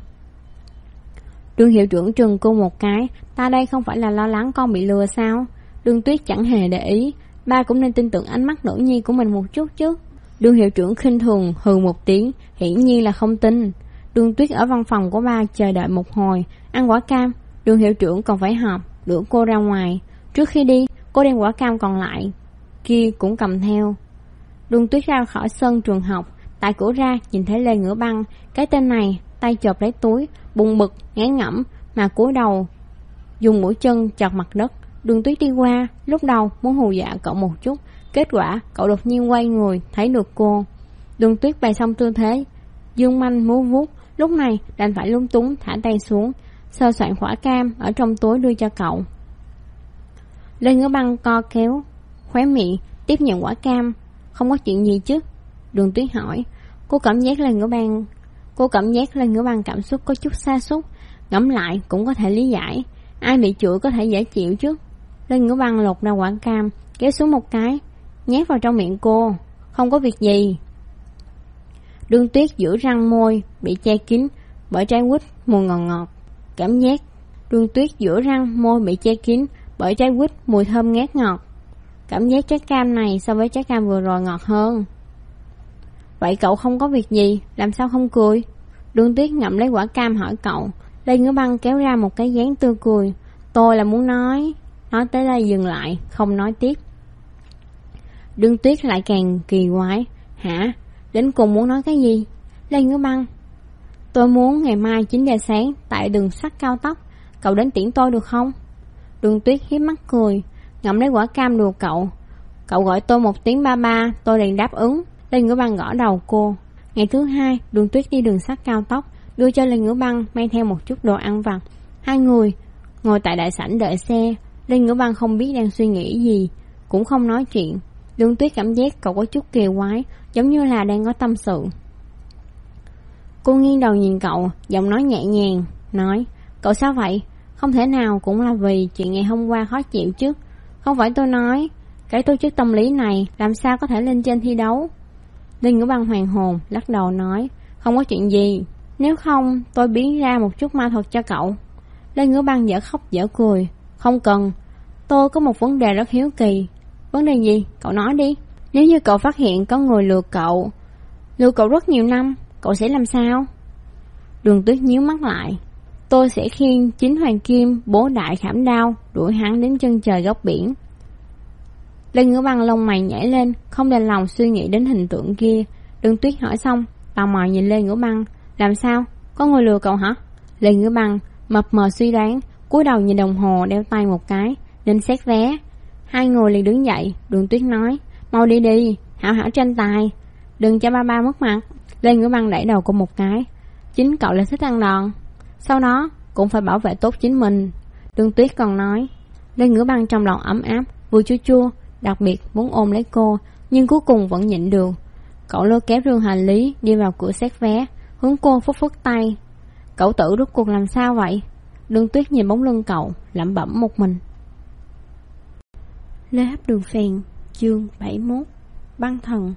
Đường hiệu trưởng trừng cô một cái. Ta đây không phải là lo lắng con bị lừa sao? Đường Tuyết chẳng hề để ý. Ba cũng nên tin tưởng ánh mắt nữ nhi của mình một chút chứ. Đường hiệu trưởng khinh thường hừ một tiếng, hiển nhiên là không tin. Đường Tuyết ở văn phòng của ba chờ đợi một hồi, ăn quả cam. Đường hiệu trưởng còn phải họp, đưa cô ra ngoài. Trước khi đi, cô đem quả cam còn lại kia cũng cầm theo. Đường Tuyết ra khỏi sân trường học, tại cửa ra nhìn thấy Lê Ngữ Băng. Cái tên này tay chộp lấy túi, buồn bực ngán ngẩm mà cúi đầu dùng mũi chân chọc mặt đất. Đường Tuyết đi qua, lúc đầu muốn hù dọa cậu một chút, kết quả cậu đột nhiên quay người thấy được cô. Đường Tuyết bày xong tư thế dương manh múa vuốt, lúc này đành phải lúng túng thả tay xuống, sơ soạn quả cam ở trong túi đưa cho cậu. Lê Ngữ Băng co kéo khóe miệng tiếp nhận quả cam. Không có chuyện gì chứ? Đường Tuyết hỏi. Cô cảm giác Lê Ngữ Băng cảm xúc có chút sa sút, ngẫm lại cũng có thể lý giải. Ai bị chửi có thể dễ chịu chứ. Lê Ngữ Băng lột ra quả cam, kéo xuống một cái, nhét vào trong miệng cô. Không có việc gì. Đường Tuyết giữ răng môi bị che kín bởi trái quýt mùi ngọt ngọt. Cảm giác Đường Tuyết giữa răng môi bị che kín bởi trái quýt mùi thơm ngát ngọt. Cảm giác trái cam này so với trái cam vừa rồi ngọt hơn. Vậy cậu không có việc gì, làm sao không cười? Đường Tuyết ngậm lấy quả cam hỏi cậu. Lê Ngữ Băng kéo ra một cái dáng tươi cười. Tôi là muốn nói tới đây dừng lại, không nói tiếp. Đường Tuyết lại càng kỳ quái. Hả? Đến cùng muốn nói cái gì? Lê Ngữ Băng: Tôi muốn ngày mai 9 giờ sáng tại đường sắt cao tốc, cậu đến tiễn tôi được không? Đường Tuyết hiếp mắt cười, ngậm lấy quả cam đùa cậu. Cậu gọi tôi một tiếng ba ba, tôi liền đáp ứng. Lê Ngữ Băng gõ đầu cô. Ngày thứ hai, Đường Tuyết đi đường sắt cao tốc, đưa cho Lê Ngữ Băng mang theo một chút đồ ăn vặt. Hai người ngồi tại đại sảnh đợi xe. Lê Ngữ Băng không biết đang suy nghĩ gì, cũng không nói chuyện. Đường Tuyết cảm giác cậu có chút kỳ quái, giống như là đang có tâm sự. Cô nghiêng đầu nhìn cậu, giọng nói nhẹ nhàng, nói: Cậu sao vậy? Không thể nào cũng là vì chuyện ngày hôm qua khó chịu chứ. Không phải tôi nói, cái tổ chức tâm lý này làm sao có thể lên trên thi đấu. Lê Ngữ Băng hoàn hồn, lắc đầu nói: Không có chuyện gì, nếu không tôi biến ra một chút ma thuật cho cậu. Lê Ngữ Băng dở khóc dở cười: Không cần, tôi có một vấn đề rất hiếu kỳ. Vấn đề gì? Cậu nói đi. Nếu như cậu phát hiện có người lừa cậu rất nhiều năm, cậu sẽ làm sao? Đường Tuyết nhíu mắt lại. Tôi sẽ khiêng chính hoàng kim bố đại khảm đao, đuổi hắn đến chân trời góc biển. Lê Ngữ Băng lông mày nhảy lên, không đành lòng suy nghĩ đến hình tượng kia. Đường Tuyết hỏi xong, tò mò nhìn Lê Ngữ Băng. Làm sao? Có người lừa cậu hả? Lê Ngữ Băng mập mờ suy đoán, cúi đầu nhìn đồng hồ đeo tay một cái, định xét vé. Hai người liền đứng dậy. Đường Tuyết nói: Mau đi đi, hảo hảo tranh tài, đừng cho ba ba mất mặt. Lê Ngữ Băng đẩy đầu cô một cái. Chính cậu là thích ăn đòn, sau đó cũng phải bảo vệ tốt chính mình. Đường Tuyết còn nói. Lê Ngữ Băng trong lòng ấm áp, vừa chua chua, đặc biệt muốn ôm lấy cô, nhưng cuối cùng vẫn nhịn được. Cậu lôi kéo rương hành lý đi vào cửa xét vé, hướng cô phất phất tay. Cậu tử rốt cuộc làm sao vậy? Đường Tuyết nhìn bóng lưng cậu, lẩm bẩm một mình. Lê Hấp Đường Phèn, chương 71, Băng Thần.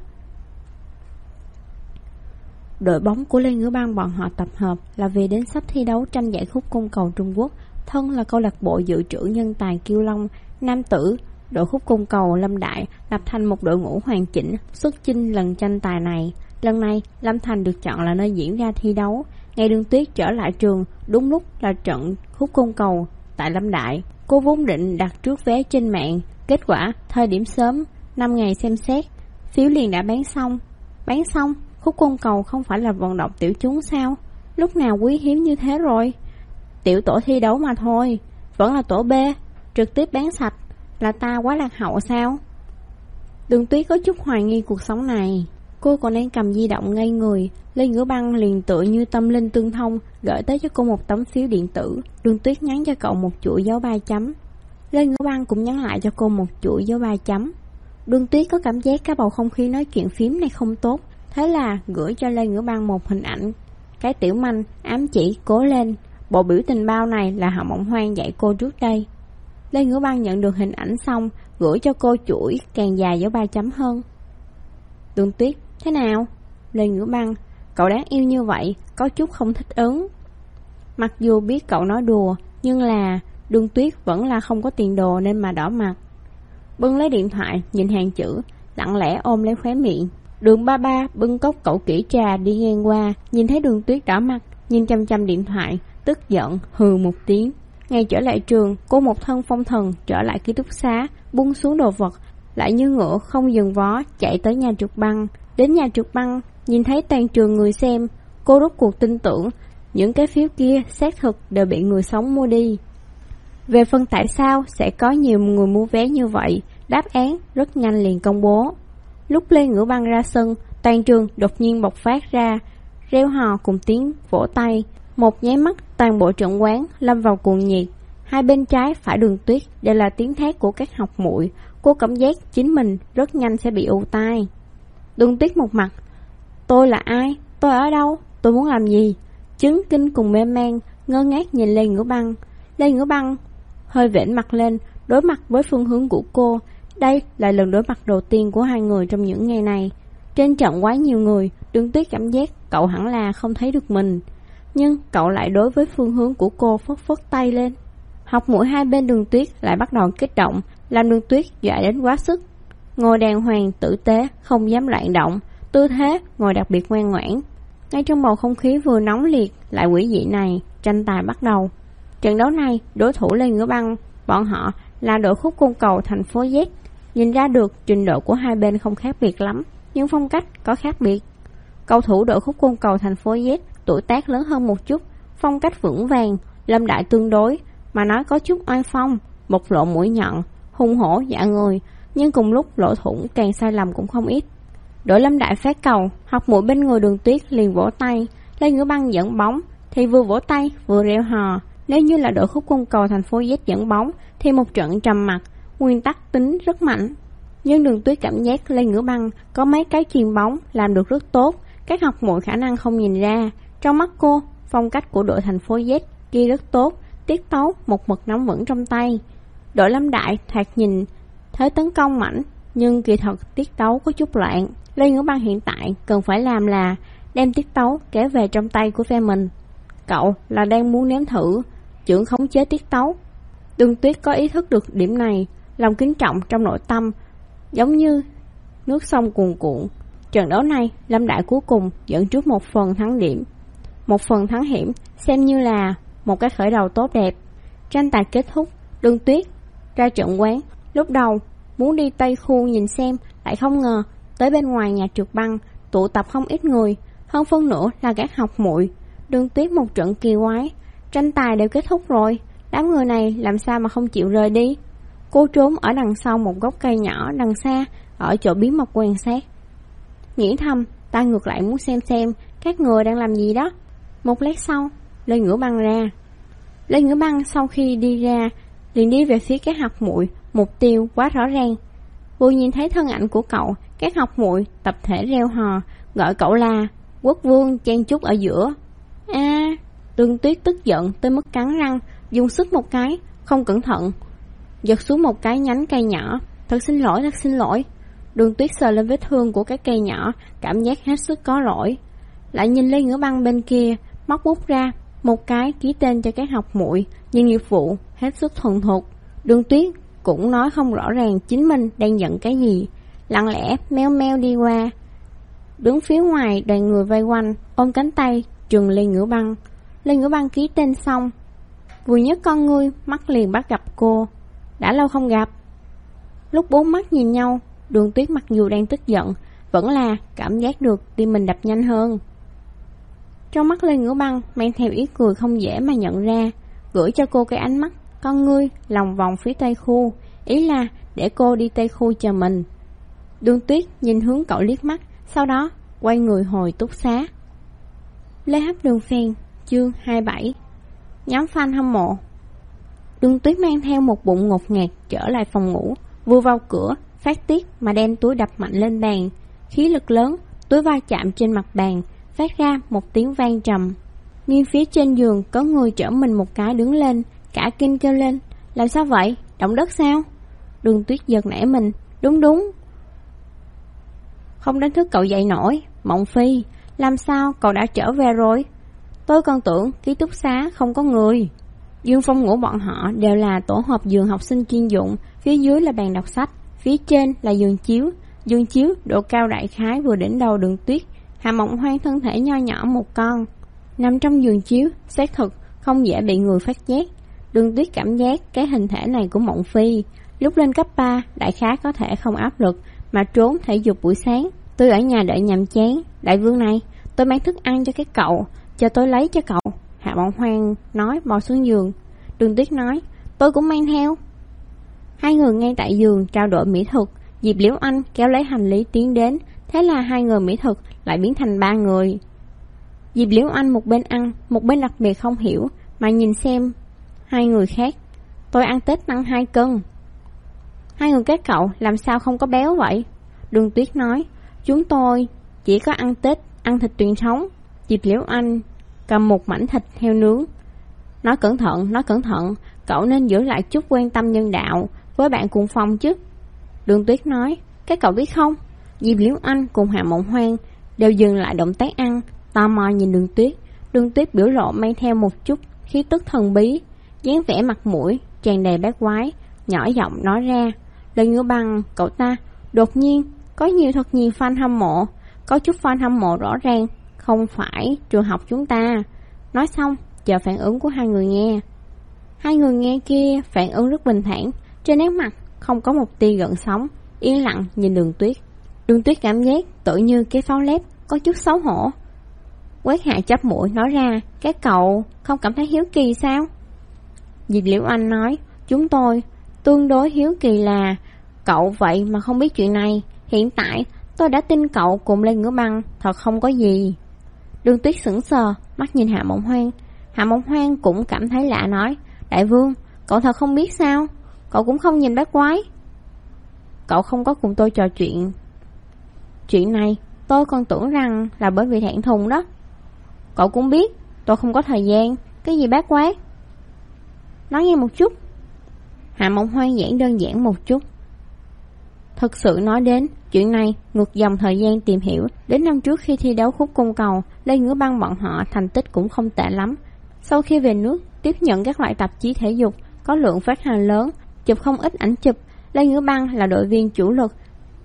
Đội bóng của Lê Ngữ Băng bọn họ tập hợp là vì đến sắp thi đấu tranh giải khúc cung cầu Trung Quốc. Thân là câu lạc bộ dự trữ nhân tài Kiêu Long nam tử, đội khúc cung cầu Lâm Đại lập thành một đội ngũ hoàn chỉnh xuất chinh lần tranh tài này. Lần này Lâm Thành được chọn là nơi diễn ra thi đấu. Ngày Đường Tuyết trở lại trường, đúng lúc là trận khúc cung cầu tại Lâm Đại. Cô vốn định đặt trước vé trên mạng, kết quả thời điểm sớm 5 ngày xem xét, phiếu liền đã bán xong. Bán xong? Khúc cung cầu không phải là vận động tiểu chúng sao? Lúc nào quý hiếm như thế rồi? Tiểu tổ thi đấu mà thôi, vẫn là tổ B, trực tiếp bán sạch. Là ta quá lạc hậu sao? Đường Tuyết có chút hoài nghi cuộc sống này. Cô còn đang cầm di động ngây người. Lê Ngữ Băng liền tựa như tâm linh tương thông, gửi tới cho cô một tấm phiếu điện tử. Đường Tuyết nhắn cho cậu một chuỗi dấu 3 chấm. Lê Ngữ Băng cũng nhắn lại cho cô một chuỗi dấu 3 chấm. Đường Tuyết có cảm giác cái bầu không khí nói chuyện phím này không tốt, thế là gửi cho Lê Ngữ Băng một hình ảnh. Cái tiểu manh ám chỉ cố lên. Bộ biểu tình bao này là Hạ Mộng Hoang dạy cô trước đây. Lê Ngữ Băng nhận được hình ảnh xong, gửi cho cô chuỗi càng dài dấu 3 chấm hơn. Đường Tuyết: Thế nào? Lê Ngữ Băng: Cậu đáng yêu như vậy, có chút không thích ứng. Mặc dù biết cậu nói đùa, nhưng là Đường Tuyết vẫn là không có tiền đồ nên mà đỏ mặt. Bưng lấy điện thoại, nhìn hàng chữ, lặng lẽ ôm lấy khóe miệng. Đường ba ba bưng cốc cậu kỹ trà đi ngang qua, nhìn thấy Đường Tuyết đỏ mặt, nhìn chăm chăm điện thoại, tức giận hừ một tiếng. Ngày trở lại trường, cô một thân phong thần trở lại ký túc xá, buông xuống đồ vật, lại như ngựa không dừng vó chạy tới nhà trượt băng. Đến nhà trượt băng, nhìn thấy toàn trường người xem, cô rốt cuộc tin tưởng những cái phiếu kia xác thực đều bị người sống mua đi. Về phần tại sao sẽ có nhiều người mua vé như vậy, đáp án rất nhanh liền công bố. Lúc Lê Ngữ Băng ra sân, toàn trường đột nhiên bộc phát ra reo hò cùng tiếng vỗ tay. Một nháy mắt, toàn bộ trận quán lâm vào cuồng nhiệt. Hai bên trái phải Đường Tuyết đều là tiếng thét của các học muội. Cô cảm giác chính mình rất nhanh sẽ bị ù tai. Đường Tuyết một mặt: Tôi là ai? Tôi ở đâu? Tôi muốn làm gì? Chứng kinh cùng mê man, ngơ ngác nhìn Lê Ngữ Băng. Lê Ngữ Băng hơi vểnh mặt lên, đối mặt với phương hướng của cô. Đây là lần đối mặt đầu tiên của hai người trong những ngày này. Trên trận quá nhiều người, Đường Tuyết cảm giác cậu hẳn là không thấy được mình, nhưng cậu lại đối với phương hướng của cô phất phất tay lên. Học muội hai bên Đường Tuyết lại bắt đầu kích động, làm Đường Tuyết dọa đến quá sức. Ngồi đàng hoàng tử tế, không dám loạn động, tư thế ngồi đặc biệt ngoan ngoãn. Ngay trong bầu không khí vừa nóng liệt lại quỷ dị này, tranh tài bắt đầu. Trận đấu này, đối thủ Lê Ngữ Băng, bọn họ là đội khúc côn cầu thành phố Z. Nhìn ra được trình độ của hai bên không khác biệt lắm, nhưng phong cách có khác biệt. Cầu thủ đội khúc côn cầu thành phố Z tuổi tác lớn hơn một chút, phong cách vững vàng, Lâm Đại tương đối mà nói có chút oai phong, bộc lộ mũi nhọn, hung hổ dạ người, nhưng cùng lúc lỗ thủng càng sai lầm cũng không ít. Đội Lâm Đại phát cầu, Học Muội bên người Đường Tuyết liền vỗ tay, Lê Ngữ Băng dẫn bóng thì vừa vỗ tay vừa reo hò. Nếu như là đội khúc côn cầu thành phố Z dẫn bóng thì một trận trầm mặc, nguyên tắc tính rất mạnh. Nhưng Đường Tuyết cảm giác Lê Ngữ Băng có mấy cái chuyền bóng làm được rất tốt, các Học Muội khả năng không nhìn ra. Trong mắt cô, phong cách của đội thành phố Z ghi rất tốt, tiết tấu một mực nắm vững trong tay. Đội Lâm Đại thoạt nhìn thế tấn công mạnh, nhưng kỳ thật tiết tấu có chút loạn. Lê Ngữ Băng hiện tại cần phải làm là đem tiết tấu kéo về trong tay của phe mình. Cậu là đang muốn nếm thử chưởng khống chế tiết tấu. Đường Tuyết có ý thức được điểm này, lòng kính trọng trong nội tâm giống như nước sông cuồn cuộn. Trận đấu này, Lâm Đại cuối cùng dẫn trước một phần thắng điểm, một phần thắng hiểm, xem như là một cái khởi đầu tốt đẹp. Tranh tài kết thúc, Đường Tuyết ra trận quán. Lúc đầu muốn đi Tây khu nhìn xem, lại không ngờ tới bên ngoài nhà trượt băng tụ tập không ít người, hơn phân nửa là các Học Muội. Đường Tuyết một trận kỳ quái, tranh tài đều kết thúc rồi, đám người này làm sao mà không chịu rời đi. Cô trốn ở đằng sau một gốc cây nhỏ đằng xa, ở chỗ bí mật quan sát. Nghĩ thầm, ta ngược lại muốn xem các người đang làm gì đó. Một lát sau, Lê Ngữ Băng ra. Lê Ngữ Băng sau khi đi ra liền đi về phía các Học Muội, mục tiêu quá rõ ràng. Vừa nhìn thấy thân ảnh của cậu, các Học Muội tập thể reo hò, gọi cậu là Quốc Vương chen chúc ở giữa. Đường Tuyết tức giận tới mức cắn răng, dùng sức một cái, không cẩn thận giật xuống một cái nhánh cây nhỏ. Thật xin lỗi. Đường Tuyết sờ lên vết thương của cái cây nhỏ, cảm giác hết sức có lỗi. Lại nhìn Lê Ngữ Băng bên kia, móc bút ra một cái ký tên cho các Học Muội, nhưng nghiệp vụ hết sức thuần thục. Đường Tuyết cũng nói không rõ ràng chính mình đang giận cái gì, lặng lẽ meo đi qua, đứng phía ngoài đoàn người vây quanh, ôm cánh tay trừng Lê Ngữ Băng. Lê Ngữ Băng ký tên xong, vừa nhấc con ngươi, mắt liền bắt gặp cô. Đã lâu không gặp. Lúc bốn mắt nhìn nhau, Đường Tuyết mặc dù đang tức giận, vẫn là cảm giác được tim mình đập nhanh hơn. Trong mắt Lê Ngữ Băng mang theo ý cười không dễ mà nhận ra, gửi cho cô cái ánh mắt con ngươi lòng vòng phía Tây khu, ý là để cô đi Tây khu chờ mình. Đường Tuyết nhìn hướng cậu liếc mắt, sau đó quay người hồi túc xá. Lê Hấp Đường Phèn, chương 27. Nhóm fan hâm mộ. Đường Tuyết mang theo một bụng ngột ngạt trở lại phòng ngủ, vừa vào cửa phát tiết mà đem túi đập mạnh lên bàn, khí lực lớn, túi va chạm trên mặt bàn, phát ra một tiếng vang trầm. Nghiêng phía trên giường có người chở mình một cái đứng lên, cả kinh kêu lên, làm sao vậy, động đất sao? Đường Tuyết giật nảy mình, đúng, không đánh thức cậu dậy nổi. Mộng Phi, làm sao cậu đã trở về rồi? Tôi còn tưởng ký túc xá không có người. Dương phòng ngủ bọn họ đều là tổ hợp giường học sinh chuyên dụng, phía dưới là bàn đọc sách, phía trên là giường chiếu độ cao đại khái vừa đỉnh đầu Đường Tuyết. Hạ Mộng Hoang thân thể nho nhỏ một con, nằm trong giường chiếu, xác thực không dễ bị người phát giác. Đường Tuyết cảm giác cái hình thể này của Mộng Phi lúc lên cấp 3 đại khái có thể không áp lực mà trốn thể dục buổi sáng. Tôi ở nhà đợi nhàm chán, đại vương này, tôi mang thức ăn cho cái cậu, cho tôi lấy cho cậu. Hạ Mộng Hoang nói bò xuống giường. Đường Tuyết nói, tôi cũng mang theo. Hai người ngay tại giường trao đổi mỹ thực. Diệp Liễu Anh kéo lấy hành lý tiến đến, thế là hai người mỹ thực lại biến thành ba người. Diệp Liễu Anh một bên ăn, một bên đặc biệt không hiểu mà nhìn xem hai người khác. Tôi ăn Tết tăng 2 cân. Hai người các cậu làm sao không có béo vậy? Đường Tuyết nói, chúng tôi chỉ có ăn Tết, ăn thịt truyền thống. Diệp Liễu Anh cầm một mảnh thịt heo nướng. Nói cẩn thận, cậu nên giữ lại chút quan tâm nhân đạo với bạn cùng phòng chứ. Đường Tuyết nói, các cậu biết không? Diệp Liễu Anh cùng Hạ Mộng Hoang đều dừng lại động tác ăn, tò mò nhìn Đường Tuyết. Đường Tuyết biểu lộ mang theo một chút khí tức thần bí, dáng vẻ mặt mũi tràn đầy bát quái, nhỏ giọng nói ra, Lê Ngữ Băng cậu ta đột nhiên có thật nhiều fan hâm mộ, có chút fan hâm mộ rõ ràng, không phải trường học chúng ta. Nói xong, chờ phản ứng của hai người nghe. Hai người nghe kia phản ứng rất bình thản, trên nét mặt không có một tia gợn sóng, yên lặng nhìn Đường Tuyết. Đường Tuyết cảm giác tự như cái pháo lép, có chút xấu hổ. Quét Hạ chắp mũi nói ra, các cậu không cảm thấy hiếu kỳ sao? Diệp Liễu Anh nói, chúng tôi tương đối hiếu kỳ là cậu vậy mà không biết chuyện này. Hiện tại tôi đã tin cậu cùng Lê Ngữ Băng, thật không có gì. Đường Tuyết sững sờ, mắt nhìn Hạ Mộng Hoan. Hạ Mộng Hoan cũng cảm thấy lạ nói, đại vương, cậu thật không biết sao? Cậu cũng không nhìn bác quái. Cậu không có cùng tôi trò chuyện. Chuyện này tôi còn tưởng rằng là bởi vì thẹn thùng đó. Cậu cũng biết tôi không có thời gian. Cái gì bác quái? Nói nghe một chút. Hạ Mộng Hoan giảng đơn giản một chút. Thực sự nói đến chuyện này, ngược dòng thời gian tìm hiểu, đến năm trước khi thi đấu khúc cung cầu, Lê Ngữ Băng bọn họ thành tích cũng không tệ lắm. Sau khi về nước, tiếp nhận các loại tạp chí thể dục có lượng phát hành lớn, chụp không ít ảnh chụp. Lê Ngữ Băng là đội viên chủ lực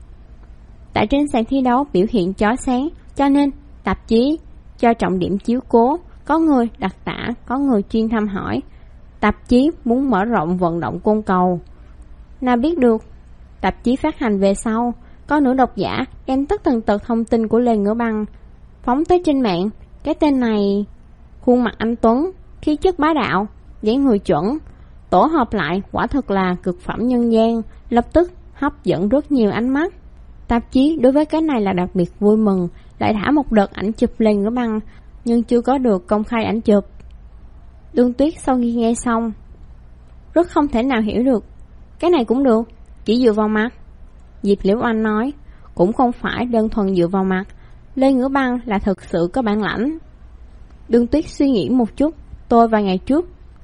tại trên sàn thi đấu, biểu hiện chói sáng, cho nên tạp chí cho trọng điểm chiếu cố. Có người đặc tả, có người chuyên thăm hỏi. Tạp chí muốn mở rộng vận động cung cầu. Nào biết được, tạp chí phát hành về sau, có nữ độc giả đem tất tần tật thông tin của Lê Ngữ Băng phóng tới trên mạng. Cái tên này, khuôn mặt anh tuấn, khí chất bá đạo, dáng người chuẩn, tổ hợp lại quả thực là cực phẩm nhân gian, lập tức hấp dẫn rất nhiều ánh mắt. Tạp chí đối với cái này là đặc biệt vui mừng, lại thả một đợt ảnh chụp Lê Ngữ Băng, nhưng chưa có được công khai ảnh chụp. Đường Tuyết sau khi nghe xong, rất không thể nào hiểu được. Cái này cũng được, chỉ dựa vào mặt. Diệp Liễu Anh nói, cũng không phải đơn thuần dựa vào mặt. Lê Ngữ Băng là thực sự có bản lãnh. Đường Tuyết suy nghĩ một chút, tôi vài ngày trước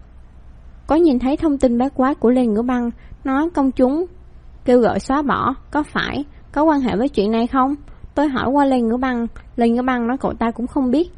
có nhìn thấy thông tin bát quái của Lê Ngữ Băng, nói công chúng kêu gọi xóa bỏ, có phải có quan hệ với chuyện này không? Tôi hỏi qua Lê Ngữ Băng nói cậu ta cũng không biết.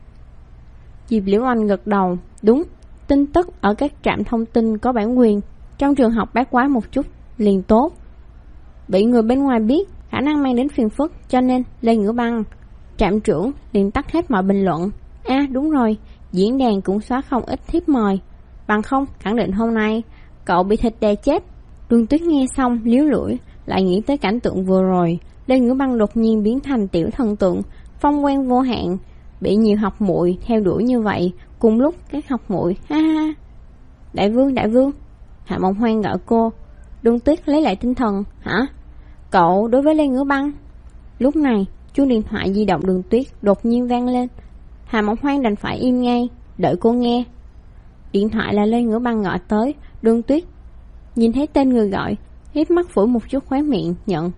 Diệp Liễu Anh gật đầu, đúng, tin tức ở các trạm thông tin có bản quyền, trong trường học bát quái một chút liền tốt. Bị người bên ngoài biết, khả năng mang đến phiền phức, cho nên Lê Ngữ Băng, trạm trưởng liền tắt hết mọi bình luận. Đúng rồi, diễn đàn cũng xóa không ít thiếp mời, bằng không khẳng định hôm nay cậu bị thịt đè chết. Đường Tuyết nghe xong líu lưỡi, lại nghĩ tới cảnh tượng vừa rồi. Lê Ngữ Băng đột nhiên biến thành tiểu thần tượng, phong quang vô hạn, bị nhiều học muội theo đuổi như vậy. Cùng lúc các học muội ha ha. Đại vương. Hạ Mộng Hoan gọi cô. Đường Tuyết lấy lại tinh thần. Hả? Cậu đối với Lê Ngữ Băng? Lúc này chuông điện thoại di động Đường Tuyết đột nhiên vang lên. Hạ Mộng Hoan đành phải im ngay, đợi cô nghe. Điện thoại là Lê Ngữ Băng gọi tới. Đường Tuyết nhìn thấy tên người gọi, híp mắt phủi một chút khóe miệng, nhận.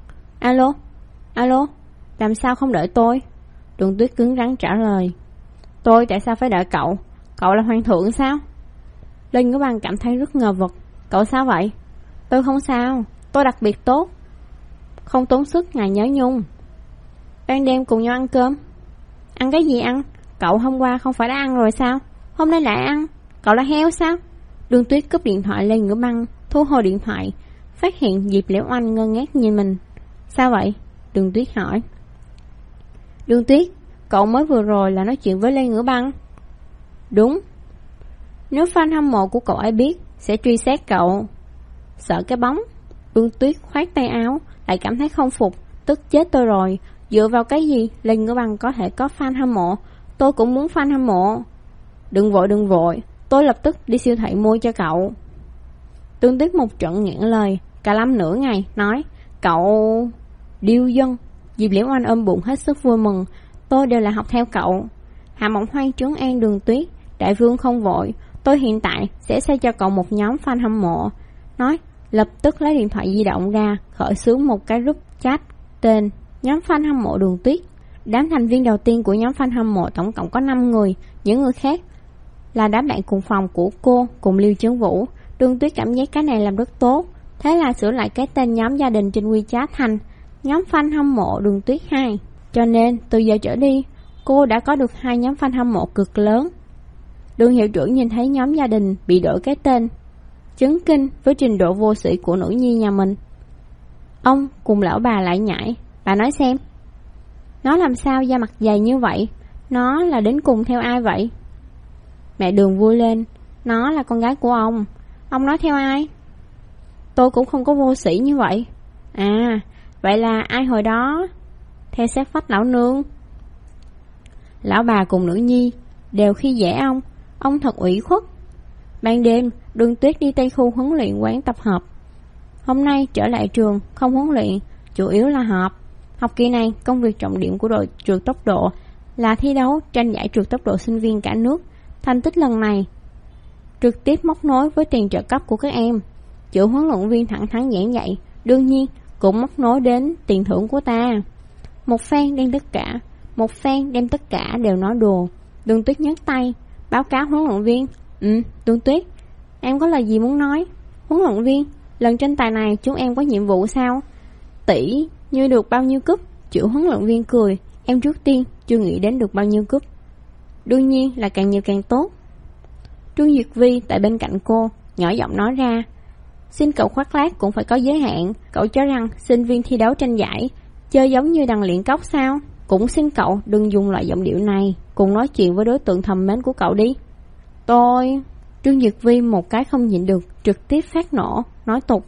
Alo, làm sao không đợi tôi? Đường Tuyết cứng rắn trả lời. Tôi tại sao phải đợi cậu? Cậu là hoàng thượng sao? Lê Ngữ Băng cảm thấy rất ngờ vực. Cậu sao vậy? Tôi không sao, tôi đặc biệt tốt, không tốn sức ngài nhớ nhung. Ban đêm cùng nhau ăn cơm. Ăn cái gì ăn? Cậu hôm qua không phải đã ăn rồi sao? Hôm nay lại ăn? Cậu là heo sao? Đường Tuyết cúp điện thoại Lê Ngữ Băng, thu hồi điện thoại, phát hiện Diệp Liễu Anh ngơ ngác nhìn mình. Sao vậy? Đường Tuyết hỏi. Đường Tuyết, cậu mới vừa rồi là nói chuyện với Lê Ngữ Băng. Đúng. Nếu fan hâm mộ của cậu ấy biết, sẽ truy xét cậu. Sợ cái bóng. Đường Tuyết khoát tay áo, lại cảm thấy không phục, tức chết tôi rồi. Dựa vào cái gì Lê Ngữ Băng có thể có fan hâm mộ? Tôi cũng muốn fan hâm mộ. Đừng vội, tôi lập tức đi siêu thị mua cho cậu. Đường Tuyết một trận nghẹn lời, cả lâm nửa ngày, nói, cậu điêu dân. Diệp Liễu Anh ôm bụng hết sức vui mừng. Tôi đều là học theo cậu. Hạ Mộng Hoan trấn an Đường Tuyết. Đại vương không vội, tôi hiện tại sẽ xây cho cậu một nhóm fan hâm mộ. Nói, lập tức lấy điện thoại di động ra, khởi xướng một cái group chat tên nhóm fan hâm mộ Đường Tuyết. Đám thành viên đầu tiên của nhóm fan hâm mộ tổng cộng có 5 người, những người khác là đám bạn cùng phòng của cô cùng Liêu Chấn Vũ. Đường Tuyết cảm giác cái này làm rất tốt, thế là sửa lại cái tên nhóm gia đình trên WeChat thành nhóm fan hâm mộ Đường Tuyết 2. Cho nên từ giờ trở đi, cô đã có được 2 nhóm fan hâm mộ cực lớn. Đường hiệu trưởng nhìn thấy nhóm gia đình bị đổi cái tên, chấn kinh với trình độ vô sĩ của nữ nhi nhà mình. Ông cùng lão bà lại nhảy. Bà nói xem. Nó làm sao da mặt dày như vậy? Nó là đến cùng theo ai vậy? Mẹ Đường vui lên. Nó là con gái của ông. Ông nói theo ai? Tôi cũng không có vô sĩ như vậy. À, vậy là ai hồi đó? Theo xét phách lão nương. Lão bà cùng nữ nhi đều khi dễ ông thật ủy khuất. Ban đêm, Đường Tuyết đi Tây khu huấn luyện quán tập hợp. Hôm nay trở lại trường, không huấn luyện, chủ yếu là họp. Học kỳ này, công việc trọng điểm của đội trượt tốc độ là thi đấu tranh giải trượt tốc độ sinh viên cả nước. Thành tích lần này trực tiếp móc nối với tiền trợ cấp của các em. Chủ huấn luyện viên thẳng thắn giảng dạy, đương nhiên cũng móc nối đến tiền thưởng của ta. Một phen đem tất cả đều nói đùa. Đường Tuyết nhấc tay, báo cáo huấn luyện viên. Đường Tuyết, em có lời gì muốn nói? Huấn luyện viên, lần tranh tài này chúng em có nhiệm vụ sao? Tỷ như được bao nhiêu cúp? Chủ huấn luyện viên cười, em trước tiên chưa nghĩ đến được bao nhiêu cúp. Đương nhiên là càng nhiều càng tốt. Trương Duyệt Vi tại bên cạnh cô nhỏ giọng nói ra, xin cậu khoác lác cũng phải có giới hạn. Cậu cho rằng sinh viên thi đấu tranh giải chơi giống như đằng luyện cốc sao? Cũng xin cậu đừng dùng loại giọng điệu này, cùng nói chuyện với đối tượng thầm mến của cậu đi. Tôi... Trương Duyệt Vi một cái không nhịn được, trực tiếp phát nổ, nói tục.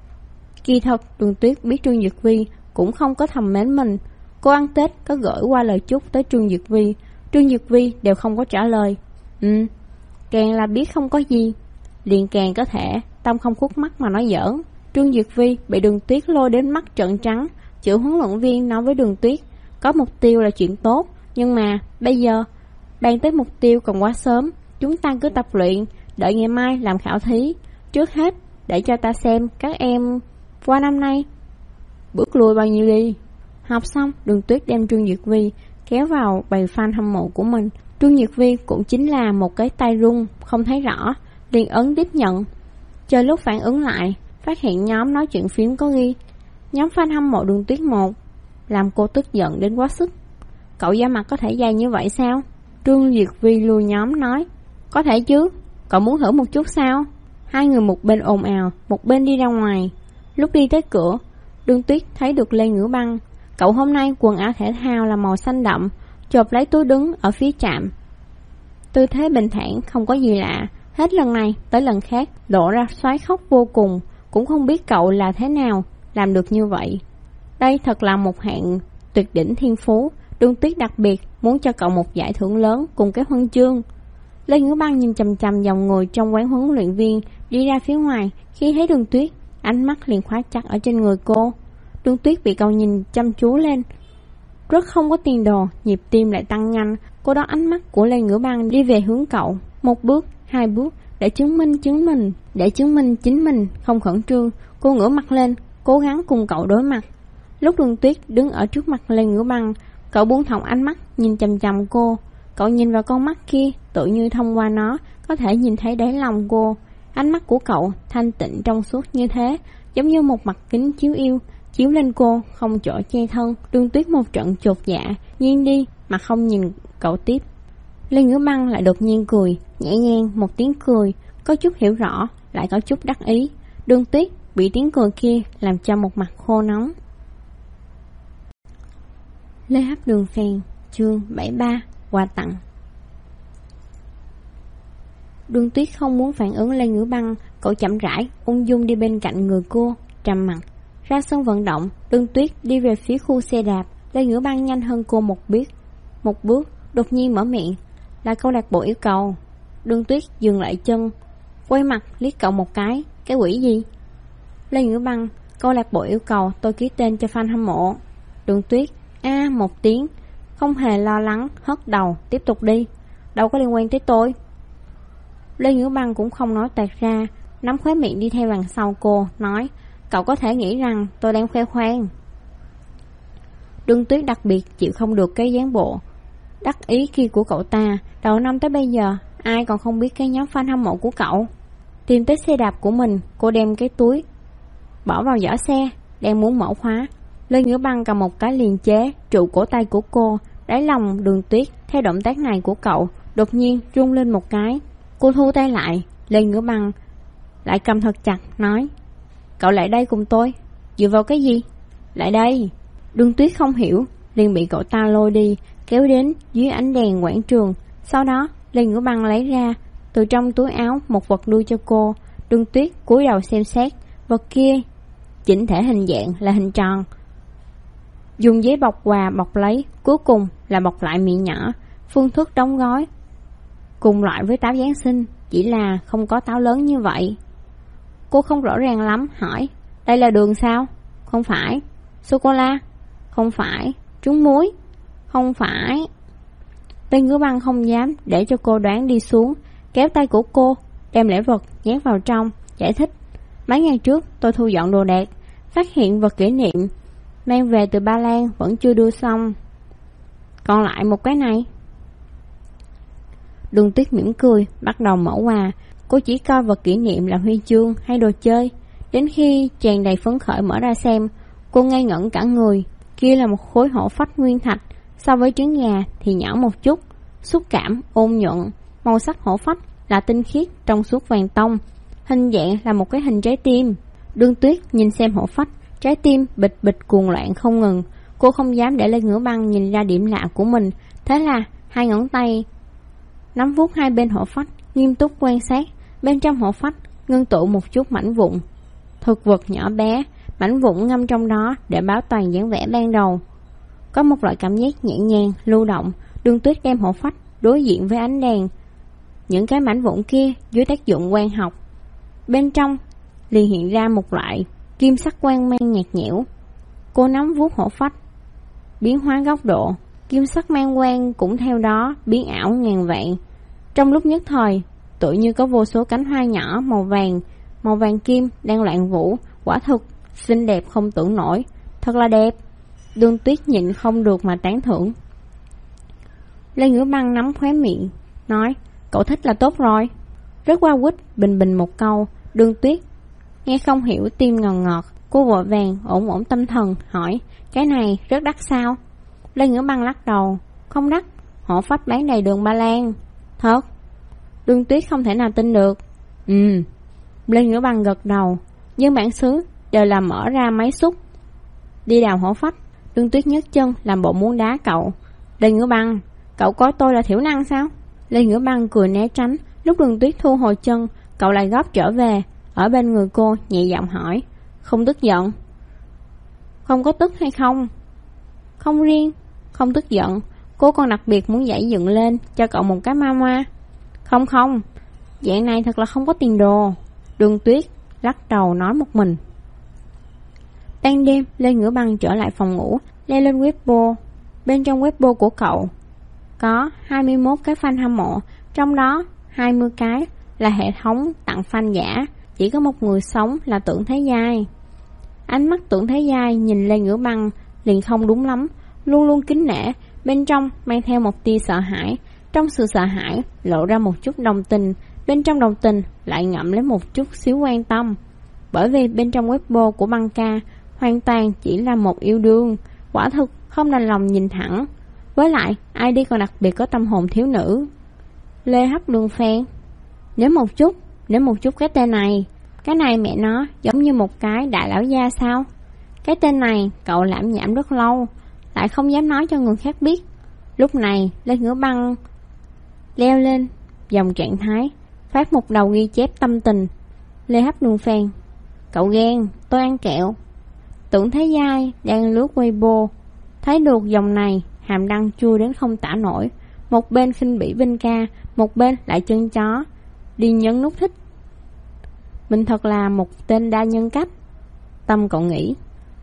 Kỳ thật, Đường Tuyết biết Trương Duyệt Vi cũng không có thầm mến mình. Cô ăn Tết có gửi qua lời chúc tới Trương Duyệt Vi. Trương Duyệt Vi đều không có trả lời. Càng là biết không có gì, liền càng có thể tâm không khuất mắt mà nói giỡn. Trương Duyệt Vi bị Đường Tuyết lôi đến mắt trợn trắng. Chữ huấn luyện viên nói với Đường Tuyết, có mục tiêu là chuyện tốt, nhưng mà bây giờ bàn tới mục tiêu còn quá sớm. Chúng ta cứ tập luyện, đợi ngày mai làm khảo thí. Trước hết để cho ta xem các em qua năm nay bước lùi bao nhiêu đi. Học xong, Đường Tuyết đem Trương Duyệt Vi kéo vào bầy fan hâm mộ của mình. Trương Duyệt Vi cũng chính là một cái tay rung, không thấy rõ, liền ấn tiếp nhận. Chờ lúc phản ứng lại, phát hiện nhóm nói chuyện phím có ghi nhóm fan hâm mộ Đường Tuyết 1, làm cô tức giận đến quá sức. Cậu da mặt có thể dài như vậy sao? Trương Duyệt Vi lùi nhóm nói, có thể chứ, cậu muốn thử một chút sao? Hai người một bên ồn ào, một bên đi ra ngoài. Lúc đi tới cửa, Đường Tuyết thấy được Lê Ngữ Băng. Cậu hôm nay quần áo thể thao là màu xanh đậm, chộp lấy túi đứng ở phía trạm. Tư thế bình thản, không có gì lạ. Hết lần này tới lần khác lộ ra xoáy khóc vô cùng. Cũng không biết cậu là thế nào làm được như vậy. Đây thật là một hạng tuyệt đỉnh thiên phú. Đường Tuyết đặc biệt muốn cho cậu một giải thưởng lớn cùng cái huân chương. Lê Ngữ Băng nhìn chằm chằm dòng người trong quán huấn luyện viên đi ra phía ngoài. Khi thấy Đường Tuyết, ánh mắt liền khóa chặt ở trên người cô. Đường Tuyết bị cậu nhìn chăm chú lên, rất không có tiền đồ, nhịp tim lại tăng nhanh. Cô đón ánh mắt của Lê Ngữ Băng đi về hướng cậu, một bước, hai bước, để chứng minh chính mình không khẩn trương. Cô ngửa mặt lên, cố gắng cùng cậu đối mặt. Lúc Đường Tuyết đứng ở trước mặt Lê Ngữ Băng, cậu buông thõng ánh mắt nhìn chằm chằm cô. Cậu nhìn vào con mắt kia, tự như thông qua nó có thể nhìn thấy đáy lòng cô. Ánh mắt của cậu thanh tịnh trong suốt như thế, giống như một mặt kính chiếu yêu, chiếu lên cô không chỗ che thân. Đường Tuyết một trận chột dạ, nghiêng đi mà không nhìn cậu tiếp. Lê Ngữ Băng lại đột nhiên cười, nhẹ nhàng một tiếng cười, có chút hiểu rõ, lại có chút đắc ý. Đường Tuyết bị tiếng cười kia làm cho một mặt khô nóng. Lê Hấp Đường Phèn, chương 73, quà tặng. Đường Tuyết không muốn phản ứng Lê Ngữ Băng, cậu chậm rãi, ung dung đi bên cạnh người cô, trầm mặt. Ra sân vận động, Đường Tuyết đi về phía khu xe đạp. Lê Ngữ Băng nhanh hơn cô một bước, đột nhiên mở miệng, là câu lạc bộ yêu cầu. Đường Tuyết dừng lại chân, quay mặt liếc cậu một cái quỷ gì? Lê Ngữ Băng, câu lạc bộ yêu cầu tôi ký tên cho fan hâm mộ. Đường Tuyết, một tiếng, không hề lo lắng, hất đầu, tiếp tục đi, đâu có liên quan tới tôi. Lê Ngữ Băng cũng không nói toạc ra, nắm khóe miệng đi theo đằng sau cô, nói, cậu có thể nghĩ rằng tôi đang khoe khoang. Đường Tuyết đặc biệt chịu không được cái dáng bộ đắc ý kia của cậu ta. Đầu năm tới bây giờ, ai còn không biết cái nhóm fan hâm mộ của cậu. Tìm tới xe đạp của mình, cô đem cái túi bỏ vào giỏ xe, đang muốn mở khóa. Lê Ngữ Băng cầm một cái liền chế trụ cổ tay của cô. Đáy lòng Đường Tuyết theo động tác này của cậu đột nhiên rung lên một cái. Cô thu tay lại. Lê Ngữ Băng lại cầm thật chặt, nói, cậu lại đây cùng tôi. Dựa vào cái gì? Lại đây. Đường Tuyết không hiểu, liền bị cậu ta lôi đi, kéo đến dưới ánh đèn quảng trường. Sau đó Lê Ngữ Băng lấy ra từ trong túi áo một vật đưa cho cô. Đường Tuyết cúi đầu xem xét. Vật kia chỉnh thể hình dạng là hình tròn, dùng giấy bọc quà bọc lấy, cuối cùng là bọc lại miệng nhỏ. Phương thức đóng gói cùng loại với táo Giáng sinh, chỉ là không có táo lớn như vậy. Cô không rõ ràng lắm, hỏi: đây là đường sao? Không phải. Sô-cô-la? Không phải. Trứng muối? Không phải. Lê Ngữ Băng không dám để cho cô đoán, đi xuống kéo tay của cô, đem lễ vật nhét vào trong, giải thích: mấy ngày trước tôi thu dọn đồ đạc, phát hiện vật kỷ niệm mang về từ Ba Lan vẫn chưa đưa xong, còn lại một cái này. Đường Tuyết mỉm cười, bắt đầu mở quà. Cô chỉ coi vật kỷ niệm là huy chương hay đồ chơi, đến khi tràn đầy phấn khởi mở ra xem, cô ngây ngẩn cả người. Kia là một khối hổ phách nguyên thạch, so với trứng gà thì nhỏ một chút, xúc cảm ôn nhuận. Màu sắc hổ phách là tinh khiết trong suốt vàng tông, hình dạng là một cái hình trái tim. Đường Tuyết nhìn xem hổ phách, trái tim bịch bịch cuồng loạn không ngừng. Cô không dám để Lê Ngữ Băng nhìn ra điểm lạ của mình, thế là hai ngón tay nắm vuốt hai bên hổ phách, nghiêm túc quan sát. Bên trong hổ phách ngưng tụ một chút mảnh vụn thực vật nhỏ bé, mảnh vụn ngâm trong đó để bảo toàn dáng vẻ ban đầu. Có một loại cảm giác nhẹ nhàng, lưu động. Đường Tuyết đem hổ phách đối diện với ánh đèn. Những cái mảnh vụn kia dưới tác dụng quang học, bên trong liền hiện ra một loại kim sắc quang mang nhạt nhẽo. Cô nắm vuốt hổ phách, biến hóa góc độ, kim sắc mang quang cũng theo đó biến ảo ngàn vạn. Trong lúc nhất thời, tự như có vô số cánh hoa nhỏ màu vàng kim đang loạn vũ. Quả thực xinh đẹp không tưởng nổi, thật là đẹp. Đường Tuyết nhịn không được mà tán thưởng. Lê Ngữ Băng nắm khóe miệng, nói: cậu thích là tốt rồi. Rất qua quýt bình bình một câu. Đường Tuyết nghe không hiểu, tim ngọt ngọt. Cô vội vàng ổn ổn tâm thần, hỏi: cái này rất đắt sao? Lê Ngữ Băng lắc đầu: không đắt, họ phách bán đầy đường Ba Lan. Thật? Đường Tuyết không thể nào tin được. Lê Ngữ Băng gật đầu. Dân bản xứ đều là mở ra máy xúc đi đào hổ phách. Đường Tuyết nhấc chân làm bộ muốn đá cậu. Lê Ngữ Băng, cậu coi tôi là thiểu năng sao? Lê Ngữ Băng cười né tránh. Lúc Đường Tuyết thu hồi chân, cậu lại góp trở về, ở bên người cô nhẹ giọng hỏi: không tức giận? Không có tức hay không? Không riêng không tức giận, cô còn đặc biệt muốn nhảy dựng lên cho cậu một cái mama. Không, dạng này thật là không có tiền đồ. Đường Tuyết lắc đầu nói một mình. Ban đêm, Lê Ngữ Băng trở lại phòng ngủ, leo lên Weibo. Bên trong Weibo của cậu có 21 cái fan hâm mộ, trong đó 20 cái là hệ thống tặng fan giả. Chỉ có một người sống là Tưởng Thế Giai. Ánh mắt Tưởng Thế Giai nhìn Lê Ngữ Băng liền không đúng lắm, luôn luôn kính nể, bên trong mang theo một tia sợ hãi. Trong sự sợ hãi lộ ra một chút đồng tình, bên trong đồng tình lại ngậm lấy một chút xíu quan tâm. Bởi vì bên trong Weibo của Băng ca hoàn toàn chỉ là một yêu đương, quả thực không đành lòng nhìn thẳng. Với lại ID còn đặc biệt có tâm hồn thiếu nữ. Lê Hấp Đường Phan: nếu một chút cái này mẹ nó giống như một cái đại lão gia sao? Cái tên này cậu lãm nhảm rất lâu, lại không dám nói cho người khác biết. Lúc này Lê Ngữ Băng leo lên dòng trạng thái, phát một đầu ghi chép tâm tình. Lê Hấp Đường Phan: cậu ghen, tôi ăn kẹo. Tưởng Thế Giai đang lướt Weibo, thấy được dòng này, hàm răng chua đến không tả nổi. Một bên khinh bỉ Vinh ca, một bên lại chân chó đi nhấn nút thích. Mình thật là một tên đa nhân cách, tâm cậu nghĩ.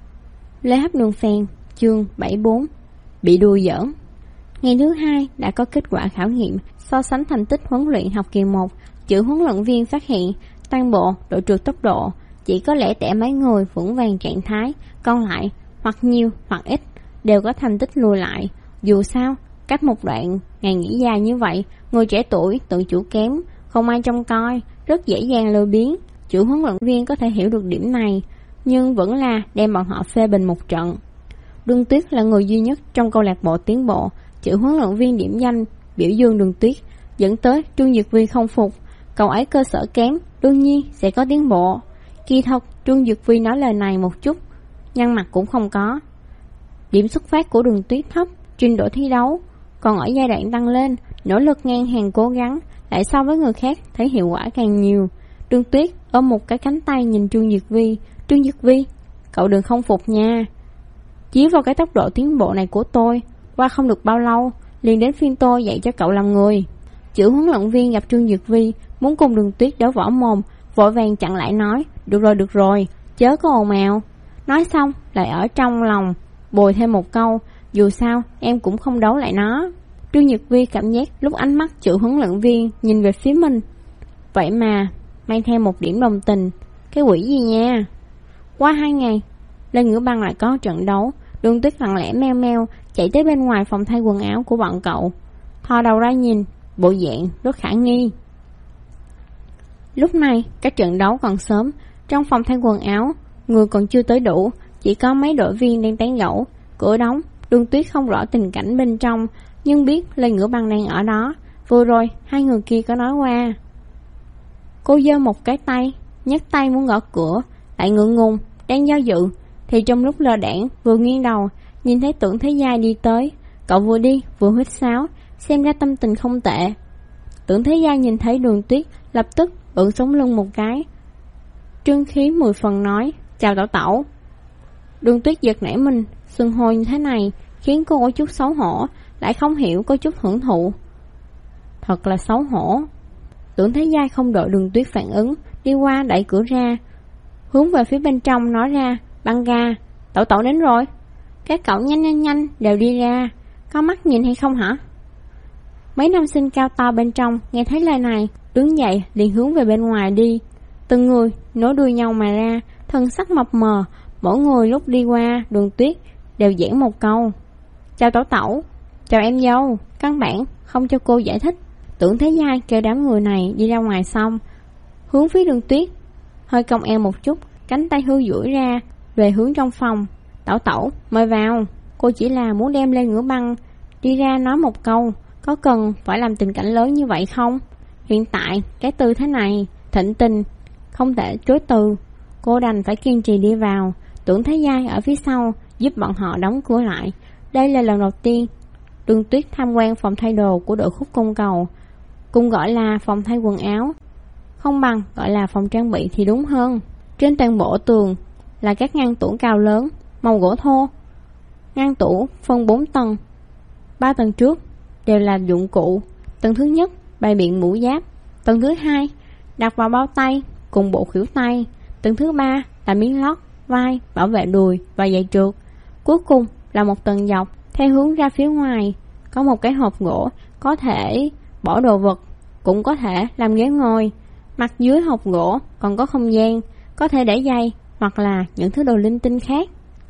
Lê Hấp Đường Phan, chương 74. Bị đùa giỡn. Ngày thứ 2 đã có kết quả khảo nghiệm so sánh thành tích huấn luyện học kỳ 1. Chữ huấn luyện viên phát hiện toàn bộ đội trượt tốc độ chỉ có lẻ tẻ mấy người vững vàng trạng thái, còn lại hoặc nhiều hoặc ít đều có thành tích lùi lại. Dù sao, cách một đoạn ngày nghỉ dài như vậy, người trẻ tuổi tự chủ kém, không ai trông coi, rất dễ dàng lười biếng. Chủ huấn luyện viên có thể hiểu được điểm này, nhưng vẫn là đem bọn họ phê bình một trận. Đường Tuyết là người duy nhất trong câu lạc bộ tiến bộ. Chữ huấn luyện viên điểm danh biểu dương Đường Tuyết, dẫn tới Trương Dược Vi không phục. Cậu ấy cơ sở kém, đương nhiên sẽ có tiến bộ. Kỳ thật Trương Dược Vi nói lời này một chút nhăn mặt cũng không có. Điểm xuất phát của Đường Tuyết thấp, trình độ thi đấu còn ở giai đoạn tăng lên, nỗ lực ngang hàng cố gắng lại so với người khác thấy hiệu quả càng nhiều. Đường Tuyết ôm một cái cánh tay nhìn Trương Dược Vi. Trương Dược Vi, cậu đừng không phục nha. Chiếu vào cái tốc độ tiến bộ này của tôi, qua không được bao lâu liền đến phiên tôi dạy cho cậu làm người. Chữ huấn luyện viên gặp Trương Dược Vi muốn cùng Đường Tuyết đấu võ mồm, vội vàng chặn lại nói, được rồi, chớ có ồn ào. Nói xong lại ở trong lòng bồi thêm một câu, dù sao em cũng không đấu lại nó. Trương Nhật Vi cảm giác lúc ánh mắt chữ huấn luyện viên nhìn về phía mình, vậy mà mang theo một điểm đồng tình. Cái quỷ gì nha. Qua 2 ngày, Lê Ngữ Băng lại có trận đấu. Đường Tuyết lặng lẽ meo meo chạy tới bên ngoài phòng thay quần áo của bọn cậu, thò đầu ra nhìn, bộ dạng rất khả nghi. Lúc này các trận đấu còn sớm, trong phòng thay quần áo người còn chưa tới đủ, chỉ có mấy đội viên đang tán gẫu. Cửa đóng, Đường Tuyết không rõ tình cảnh bên trong, nhưng biết Lê Ngữ Băng đang ở đó. Vừa rồi hai người kia có nói qua. Cô giơ một cái tay, nhấc tay muốn gõ cửa, lại ngượng ngùng, đang do dự, thì trong lúc lơ đãng vừa nghiêng đầu nhìn thấy Tưởng Thế Giai đi tới. Cậu vừa đi vừa huýt sáo, xem ra tâm tình không tệ. Tưởng Thế Giai nhìn thấy Đường Tuyết lập tức ưỡn sống lưng một cái, trương khí 10 phần nói, chào Tẩu Tẩu. Đường Tuyết giật nảy mình, xưng hô như thế này khiến cô có chút xấu hổ, lại không hiểu có chút hưởng thụ. Thật là xấu hổ. Tưởng Thế Giai không đợi Đường Tuyết phản ứng, đi qua đẩy cửa ra, hướng về phía bên trong nói ra, Băng ga, Tẩu Tẩu đến rồi. Các cậu nhanh đều đi ra, có mắt nhìn hay không hả? Mấy nam sinh cao to bên trong nghe thấy lời này, đứng dậy liền hướng về bên ngoài đi. Từng người nối đuôi nhau mà ra, thân sắc mập mờ, mỗi người lúc đi qua Đường Tuyết đều giảng một câu, chào Tẩu Tẩu, chào em dâu, căn bản không cho cô giải thích. Tưởng Thế Giai kêu đám người này đi ra ngoài xong, hướng phía Đường Tuyết hơi cong eo một chút, cánh tay hư duỗi ra về hướng trong phòng. Tẩu Tẩu, mời vào. Cô chỉ là muốn đem Lê Ngữ Băng đi ra nói một câu, có cần phải làm tình cảnh lớn như vậy không? Hiện tại cái tư thế này thịnh tình không thể chối từ, cô đành phải kiên trì đi vào. Tưởng Thế Giai ở phía sau giúp bọn họ đóng cửa lại. Đây là lần đầu tiên Đường Tuyết tham quan phòng thay đồ của đội khúc cung cầu, cũng gọi là phòng thay quần áo, không bằng gọi là phòng trang bị thì đúng hơn. Trên toàn bộ tường là các ngăn tủ cao lớn, màu gỗ thô. Ngăn tủ phân 4 tầng, 3 tầng trước đều là dụng cụ. Tầng thứ nhất bày biện mũ giáp, tầng thứ hai đặt vào bao tay cùng bộ khuỷu tay, tầng thứ ba là miếng lót vai bảo vệ đùi và giày trượt. Cuối cùng là một tầng dọc theo hướng ra phía ngoài, có một cái hộp gỗ có thể bỏ đồ vật, cũng có thể làm ghế ngồi. Mặt dưới hộp gỗ còn có không gian, có thể để giày hoặc là những thứ đồ linh tinh khác.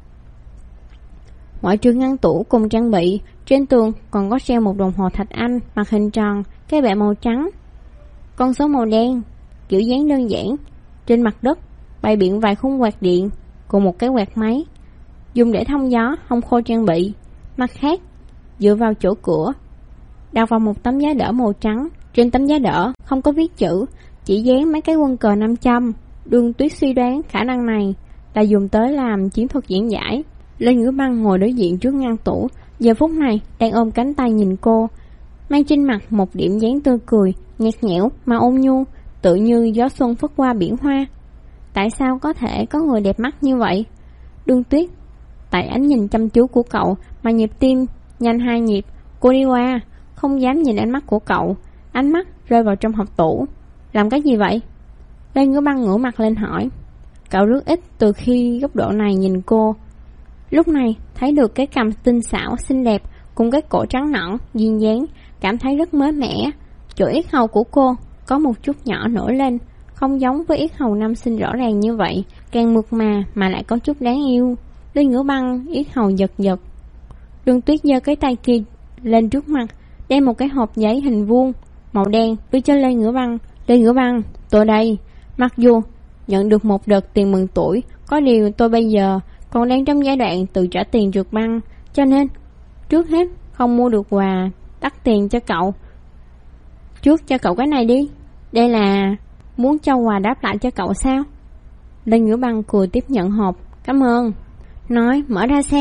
Ngoại trừ ngăn tủ cùng trang bị, trên tường còn có treo một đồng hồ thạch anh mặt hình tròn, cái bệ màu trắng, con số màu đen, kiểu dáng đơn giản. Trên mặt đất bày biện vài khung quạt điện cùng một cái quạt máy dùng để thông gió hong khô trang bị. Mặt khác, dựa vào chỗ cửa đặt vào một tấm giá đỡ màu trắng. Trên tấm giá đỡ không có viết chữ, chỉ dán mấy cái quân cờ 500. Đường Tuyết suy đoán khả năng này là dùng tới làm chiến thuật diễn giải. Lê Ngữ Băng ngồi đối diện trước ngăn tủ, giờ phút này đang ôm cánh tay nhìn cô, mang trên mặt một điểm dáng tươi cười, nhạt nhẽo mà ôn nhu, tự như gió xuân phất qua biển hoa. Tại sao có thể có người đẹp mắt như vậy? Đường Tuyết, tại ánh nhìn chăm chú của cậu mà nhịp tim nhanh 2 nhịp. Cô đi qua, không dám nhìn ánh mắt của cậu, ánh mắt rơi vào trong hộp tủ. Làm cái gì vậy? Lê Ngữ Băng ngửa mặt lên hỏi. Cậu rất ít từ khi góc độ này nhìn cô. Lúc này thấy được cái cằm tinh xảo xinh đẹp cùng cái cổ trắng nõn duyên dáng, cảm thấy rất mới mẻ. Chỗ yết hầu của cô có một chút nhỏ nổi lên, không giống với yết hầu nam sinh rõ ràng như vậy, càng mượt mà lại có chút đáng yêu. Lê Ngữ Băng yết hầu giật giật. Đường Tuyết giơ cái tay kia lên trước mặt, đem một cái hộp giấy hình vuông màu đen đưa cho Lê Ngữ Băng. Lê Ngữ Băng, tôi đây. Mặc dù nhận được một đợt tiền mừng tuổi, có điều tôi bây giờ còn đang trong giai đoạn tự trả tiền trượt băng, cho nên trước hết không mua được quà đắt tiền cho cậu. Trước cho cậu cái này đi. Đây là muốn cho quà đáp lại cho cậu sao? Lê Ngữ Băng cười tiếp nhận hộp. Cảm ơn. Nói mở ra xem.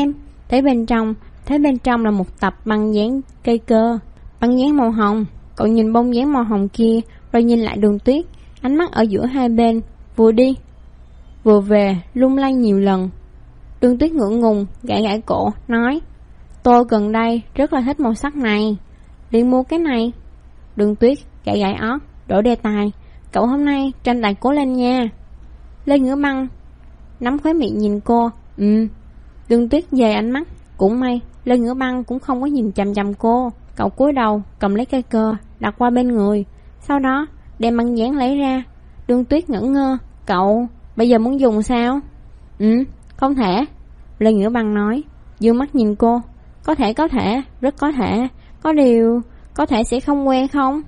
Thấy bên trong là một tập băng dán cây cơ, băng dán màu hồng. Cậu nhìn bông dán màu hồng kia, rồi nhìn lại Đường Tuyết, ánh mắt ở giữa hai bên, vừa đi vừa về, lung lay nhiều lần. Đường Tuyết ngượng ngùng, gãi gãi cổ, nói: tôi gần đây rất là thích màu sắc này, liền mua cái này. Đường Tuyết gãi gãi ót, đổi đề tài: cậu hôm nay tranh tài cố lên nha. Lê Ngữ Băng nắm khóe miệng nhìn cô. Đường Tuyết về ánh mắt. Cũng may Lê Ngữ Băng cũng không có nhìn chằm chằm cô. Cậu cúi đầu cầm lấy cây cơ đặt qua bên người, sau đó đem băng dán lấy ra. Đường Tuyết ngẩn ngơ: cậu bây giờ muốn dùng sao? Không thể. Lê Ngữ Băng nói, dương mắt nhìn cô. Có thể, rất có thể. Có điều, có thể sẽ không quen không?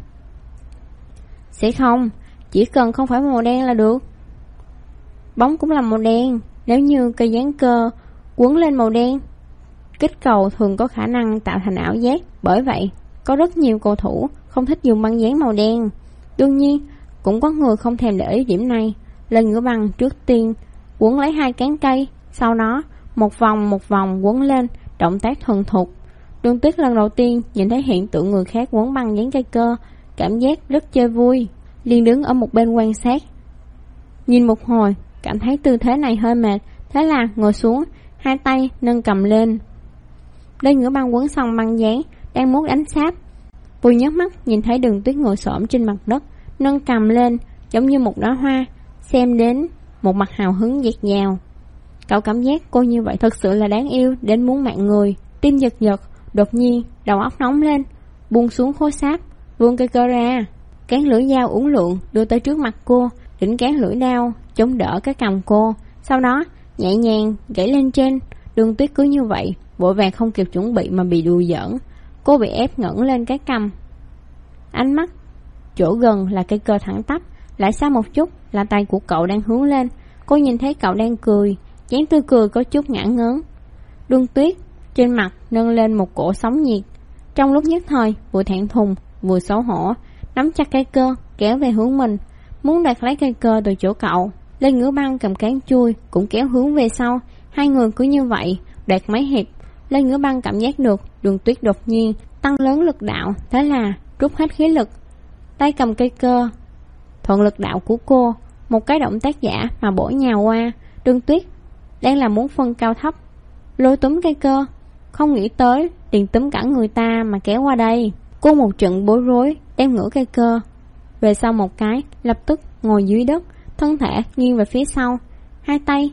Sẽ không, chỉ cần không phải màu đen là được. Bóng cũng là màu đen. Nếu như cây dán cơ quấn lên màu đen, kích cầu thường có khả năng tạo thành ảo giác. Bởi vậy, có rất nhiều cầu thủ không thích dùng băng dán màu đen. Đương nhiên, cũng có người không thèm để ý điểm này. Lê Ngữ Băng trước tiên quấn lấy hai cán cây, sau đó một vòng quấn lên, động tác thuần thục. Đường Tuyết lần đầu tiên nhìn thấy hiện tượng người khác quấn băng dán cây cơ, cảm giác rất chơi vui, liền đứng ở một bên quan sát. Nhìn một hồi, cảm thấy tư thế này hơi mệt, thế là ngồi xuống, hai tay nâng cầm lên. Lê Ngữ Băng quấn xong băng dán, đang muốn đánh sáp, vừa nhấc mắt nhìn thấy Đường Tuyết ngồi xổm trên mặt đất, nâng cầm lên giống như một đóa hoa, xem đến một mặt hào hứng dạt dào. Cậu cảm giác cô như vậy thật sự là đáng yêu đến muốn mạng người. Tim giật giật, đột nhiên đầu óc nóng lên, buông xuống khối sáp, vươn cây cơ ra, cán lưỡi dao uốn lượn đưa tới trước mặt cô, đỉnh cán lưỡi đao chống đỡ cái cằm cô, sau đó nhẹ nhàng gãy lên trên. Đường Tuyết cứ như vậy, vội vàng không kịp chuẩn bị mà bị đùa giỡn. Cô bị ép ngẩng lên cái cằm, ánh mắt chỗ gần là cây cơ thẳng tắp, lại xa một chút là tay của cậu đang hướng lên. Cô nhìn thấy cậu đang cười, dáng tươi cười có chút ngã ngớn. Đường Tuyết trên mặt nâng lên một cổ sóng nhiệt, trong lúc nhất thời vừa thẹn thùng vừa xấu hổ, nắm chặt cây cơ kéo về hướng mình, muốn đoạt lấy cây cơ từ chỗ cậu. Lê Ngữ Băng cầm cán chui cũng kéo hướng về sau. Hai người cứ như vậy đoạt mấy hiệp. Lê Ngữ Băng cảm giác được Đường Tuyết đột nhiên tăng lớn lực đạo, thế là rút hết khí lực, tay cầm cây cơ thuận lực đạo của cô, một cái động tác giả mà bổ nhào qua. Đường Tuyết đang là muốn phân cao thấp, lôi túm cây cơ, không nghĩ tới liền túm cả người ta mà kéo qua đây. Cô một trận bối rối, đem ngửa cây cơ về sau một cái, lập tức ngồi dưới đất, thân thể nghiêng về phía sau, hai tay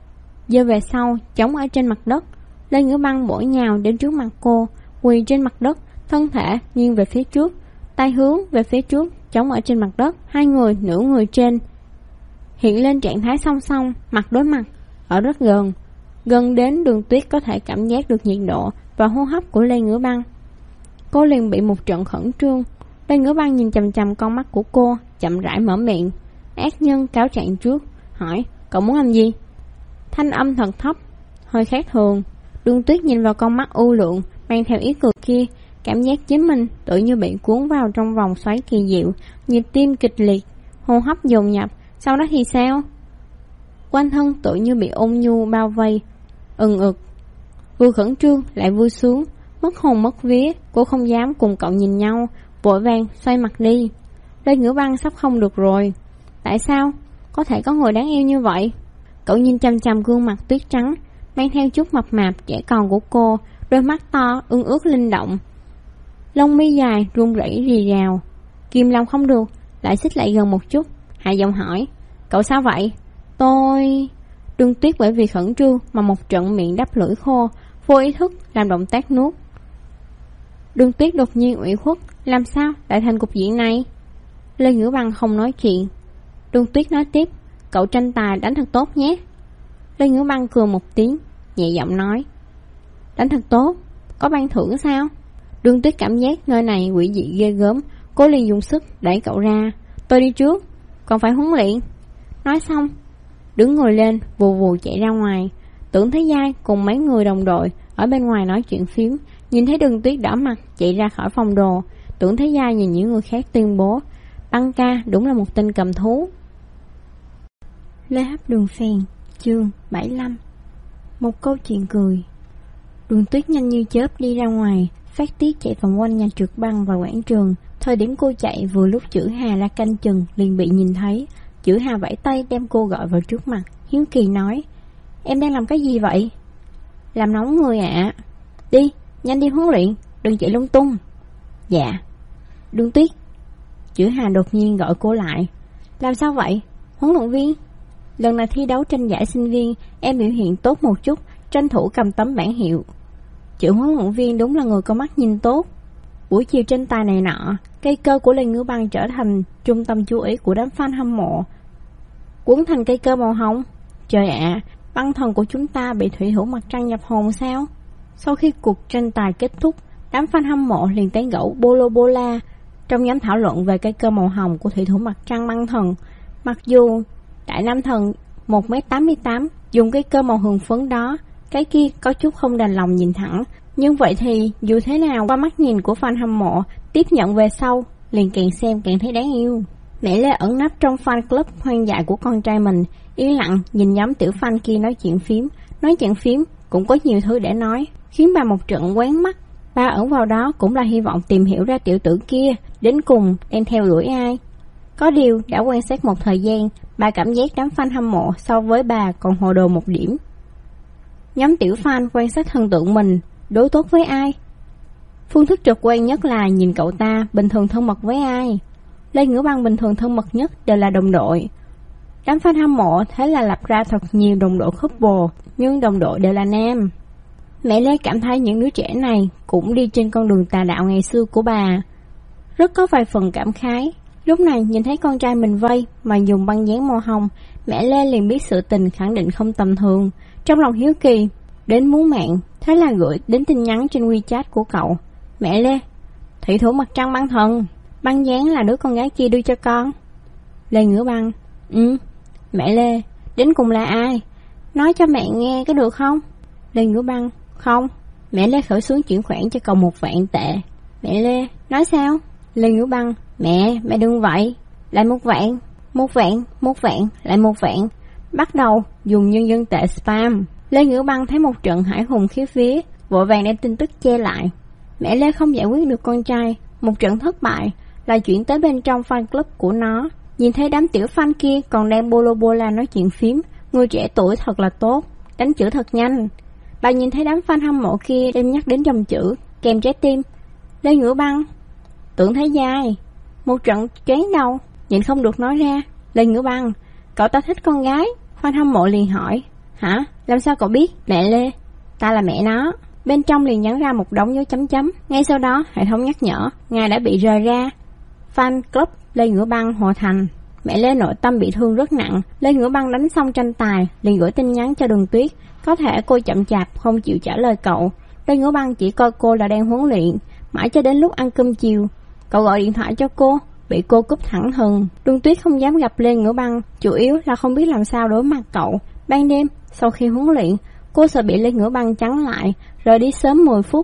giơ về sau chống ở trên mặt đất. Lê Ngữ Băng bổ nhào đến trước mặt cô, quỳ trên mặt đất, thân thể nghiêng về phía trước, tay hướng về phía trước chống ở trên mặt đất. Hai người nửa người trên hiện lên trạng thái song song, mặt đối mặt, ở rất gần đến Đường Tuyết có thể cảm giác được nhiệt độ và hô hấp của Lê Ngữ Băng. Cô liền bị một trận khẩn trương. Lê Ngữ Băng nhìn chằm chằm con mắt của cô, chậm rãi mở miệng. Ác nhân cáo trạng trước, hỏi cậu muốn làm gì? Thanh âm thật thấp, hơi khác thường. Đường Tuyết nhìn vào con mắt u lượng mang theo ý cười kia, cảm giác chính mình tự như bị cuốn vào trong vòng xoáy kỳ diệu, nhịp tim kịch liệt, hô hấp dồn dập. Sau đó thì sao? Quanh thân tự như bị ôn nhu bao vây, ực, vừa khẩn trương lại vui sướng, mất hồn mất vía. Cô không dám cùng cậu nhìn nhau, vội vàng xoay mặt đi. Lê Ngữ Băng sắp không được rồi. Tại sao có thể có người đáng yêu như vậy? Cậu nhìn chằm chằm gương mặt tuyết trắng mang theo chút mập mạp trẻ con của cô, đôi mắt to ương ướt linh động, lông mi dài run rẩy rì rào. Kìm lòng không được, lại xích lại gần một chút, hạ giọng hỏi, cậu sao vậy? Tôi... Đường Tuyết bởi vì khẩn trương mà một trận miệng đắp lưỡi khô, vô ý thức làm động tác nuốt. Đường Tuyết đột nhiên ủy khuất, làm sao lại thành cục diện này? Lê Ngữ Băng không nói chuyện. Đường Tuyết nói tiếp, cậu tranh tài đánh thật tốt nhé. Lê Ngữ Băng cười một tiếng, nhẹ giọng nói, đánh thật tốt, có ban thưởng sao? Đường Tuyết cảm giác nơi này quỷ dị ghê gớm, cô liền dùng sức đẩy cậu ra. Tôi đi trước, còn phải huấn luyện. Nói xong, đứng ngồi lên, vù vù chạy ra ngoài. Tưởng Thế Giai cùng mấy người đồng đội ở bên ngoài nói chuyện phím, nhìn thấy Đường Tuyết đỏ mặt chạy ra khỏi phòng đồ. Tưởng Thế Giai nhìn những người khác tuyên bố, Băng ca đúng là một tên cầm thú. Lê Hấp Đường Phèn, chương 75. Một câu chuyện cười. Đường Tuyết nhanh như chớp đi ra ngoài, phát tiết chạy vòng quanh nhà trượt băng và quảng trường. Thời điểm cô chạy vừa lúc Chữ Hà ra canh chừng liền bị nhìn thấy. Chữ Hà vẫy tay đem cô gọi vào trước mặt, hiếu kỳ nói: "Em đang làm cái gì vậy?" "Làm nóng người ạ." "Đi, nhanh đi huấn luyện, đừng chạy lung tung." "Dạ." "Đường Tuyết." Chữ Hà đột nhiên gọi cô lại. "Làm sao vậy?" "Huấn luyện viên, lần này thi đấu tranh giải sinh viên, em biểu hiện tốt một chút, tranh thủ cầm tấm bảng hiệu." Chữ huấn luyện viên đúng là người có mắt nhìn tốt. Buổi chiều tranh tài này nọ, cây cơ của Lê Ngữ Băng trở thành trung tâm chú ý của đám fan hâm mộ. Quấn thành cây cơ màu hồng. Trời ạ, băng thần của chúng ta bị thủy thủ mặt trăng nhập hồn sao? Sau khi cuộc tranh tài kết thúc, đám fan hâm mộ liền tán gẫu Bolo Bola trong nhóm thảo luận về cây cơ màu hồng của thủy thủ mặt trăng băng thần. Mặc dù đại nam thần 1m88 dùng cây cơ màu hồng phấn đó, cái kia có chút không đành lòng nhìn thẳng, nhưng vậy thì dù thế nào qua mắt nhìn của fan hâm mộ tiếp nhận về sau liền càng xem càng thấy đáng yêu. Mẹ Lê ẩn nấp trong fan club hoang dại của con trai mình, yên lặng nhìn nhóm tiểu fan kia nói chuyện phím cũng có nhiều thứ để nói, khiến bà một trận quán mắt. Bà ẩn vào đó cũng là hy vọng tìm hiểu ra tiểu tử kia đến cùng đang theo đuổi ai. Có điều đã quan sát một thời gian, bà cảm giác đám fan hâm mộ so với bà còn hồ đồ một điểm. Nhóm tiểu fan quan sát thần tượng mình đối tốt với ai. Phương thức trực quan nhất là nhìn cậu ta bình thường thân mật với ai. Lê Ngữ Băng bình thường thân mật nhất đều là đồng đội. Đám fan hâm mộ thế là lập ra thật nhiều đồng đội couple, nhưng đồng đội đều là nam. Mẹ Lê cảm thấy những đứa trẻ này cũng đi trên con đường tà đạo ngày xưa của bà, rất có vài phần cảm khái. Lúc này nhìn thấy con trai mình vây mà dùng băng dán màu hồng, mẹ Lê liền biết sự tình khẳng định không tầm thường. Trong lòng hiếu kỳ đến muốn mạng, thế là gửi đến tin nhắn trên WeChat của cậu: "Mẹ Lê, thủy thủ mặt trăng băng thần, băng dán là đứa con gái kia đưa cho con." Lê Ngữ Băng: "Mẹ Lê, đến cùng là ai? Nói cho mẹ nghe có được không?" Lê Ngữ Băng: "Không." Mẹ Lê khởi xuống chuyển khoản cho cậu 1.000.000 tệ. Mẹ Lê: "Nói sao?" Lê Ngữ Băng: Mẹ đừng vậy. Lại 1.000.000, 1.000.000, 1.000.000, lại 1.000.000. Bắt đầu dùng nhân dân tệ spam. Lê Ngữ Băng thấy một trận hải hùng khiếp vía, vội vàng đem tin tức che lại. Mẹ Lê không giải quyết được con trai, một trận thất bại, lại chuyển tới bên trong fan club của nó. Nhìn thấy đám tiểu fan kia còn đang bolo bola nói chuyện phím, người trẻ tuổi thật là tốt, đánh chữ thật nhanh. Bà nhìn thấy đám fan hâm mộ kia đem nhắc đến dòng chữ kèm trái tim. Lê Ngữ Băng tưởng thấy dai, một trận choáng đầu, nhìn không được nói ra. Lê Ngữ Băng: "Cậu ta thích con gái." Fan hâm mộ liền hỏi: "Hả? Làm sao cậu biết?" "Mẹ Lê, ta là mẹ nó." Bên trong liền nhắn ra một đống dấu chấm chấm. Ngay sau đó hệ thống nhắc nhở ngài đã bị rời ra fan club Lê Ngữ Băng Hòa Thành. Mẹ Lê nội tâm bị thương rất nặng. Lê Ngữ Băng đánh xong tranh tài liền gửi tin nhắn cho Đường Tuyết. Có thể cô chậm chạp không chịu trả lời cậu. Lê Ngữ Băng chỉ coi cô là đang huấn luyện. Mãi cho đến lúc ăn cơm chiều, cậu gọi điện thoại cho cô, bị cô cúp thẳng thừng. Đường Tuyết không dám gặp Lê Ngữ Băng, chủ yếu là không biết làm sao đối mặt cậu. Ban đêm sau khi huấn luyện, cô sợ bị Lê Ngữ Băng chắn lại, rời đi sớm 10 phút.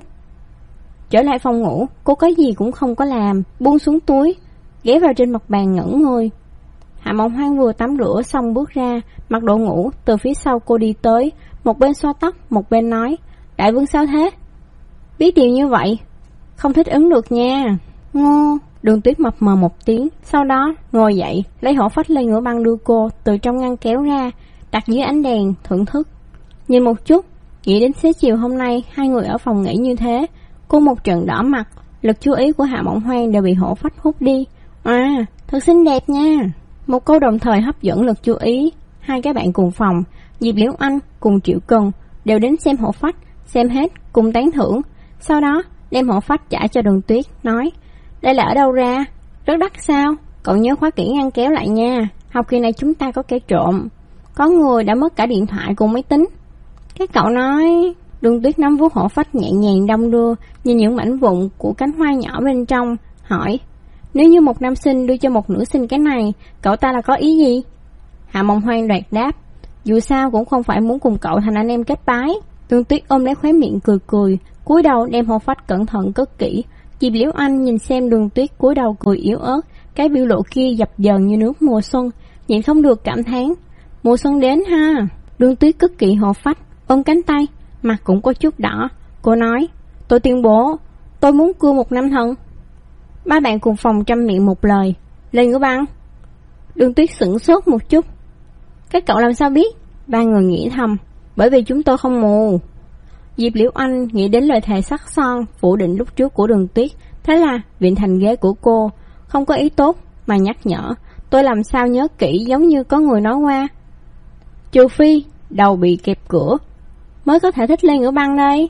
Trở lại phòng ngủ, cô có gì cũng không có làm, buông xuống túi, ghé vào trên mặt bàn ngẩn người. Hạ Mộng Hoang vừa tắm rửa xong bước ra, mặc đồ ngủ, từ phía sau cô đi tới, một bên xoa tóc, một bên nói: "Đại vương sao thế?" "Biết điều như vậy, không thích ứng được nha." "Ngô." Đường Tuyết mập mờ một tiếng, sau đó ngồi dậy, lấy hổ phách Lê Ngữ Băng đưa cô từ trong ngăn kéo ra, đặt dưới ánh đèn thưởng thức. Nhìn một chút, nghĩ đến xế chiều hôm nay hai người ở phòng nghỉ như thế, cô một trận đỏ mặt, lực chú ý của Hạ Mộng Hoang đều bị hổ phách hút đi. "À, thật xinh đẹp nha." Một câu đồng thời hấp dẫn lực chú ý. Hai cái bạn cùng phòng, Diệp Liễu Anh cùng Triệu Cần đều đến xem hổ phách, xem hết cùng tán thưởng. Sau đó đem hổ phách trả cho Đường Tuyết, nói: "Đây là ở đâu ra? Rất đắt sao? Cậu nhớ khóa kỹ ngăn kéo lại nha. Học kỳ này chúng ta có kẻ trộm, có người đã mất cả điện thoại cùng máy tính." Cái cậu nói. Đường Tuyết nắm vuốt hổ phách nhẹ nhàng đong đưa, nhìn những mảnh vụn của cánh hoa nhỏ bên trong, hỏi: "Nếu như một nam sinh đưa cho một nữ sinh cái này, cậu ta là có ý gì?" Hạ Mộng Hoang đoạt đáp: "Dù sao cũng không phải muốn cùng cậu thành anh em kết bái." Đường Tuyết ôm lấy khóe miệng cười cười, cúi đầu đem hổ phách cẩn thận cất kỹ. Diệp Liễu Anh nhìn xem Đường Tuyết cúi đầu cười yếu ớt, cái biểu lộ kia dập dờn như nước mùa xuân, nhịn không được cảm thán: "Mùa xuân đến ha." Đường Tuyết cất kỹ hổ phách, ôm cánh tay, mặt cũng có chút đỏ. Cô nói, tôi tuyên bố, tôi muốn cưa một nam thần. Ba bạn cùng phòng trăm miệng một lời, Lê Ngữ Băng. Đường Tuyết sửng sốt một chút. Các cậu làm sao biết? Ba người nghĩ thầm, bởi vì chúng tôi không mù. Diệp Liễu Anh nghĩ đến lời thề sắc son phủ định lúc trước của Đường Tuyết, thế là viện thành ghế của cô không có ý tốt mà nhắc nhở, tôi làm sao nhớ kỹ giống như có người nói qua. Trừ phi đầu bị kẹp cửa mới có thể thích Lê Ngữ Băng đây.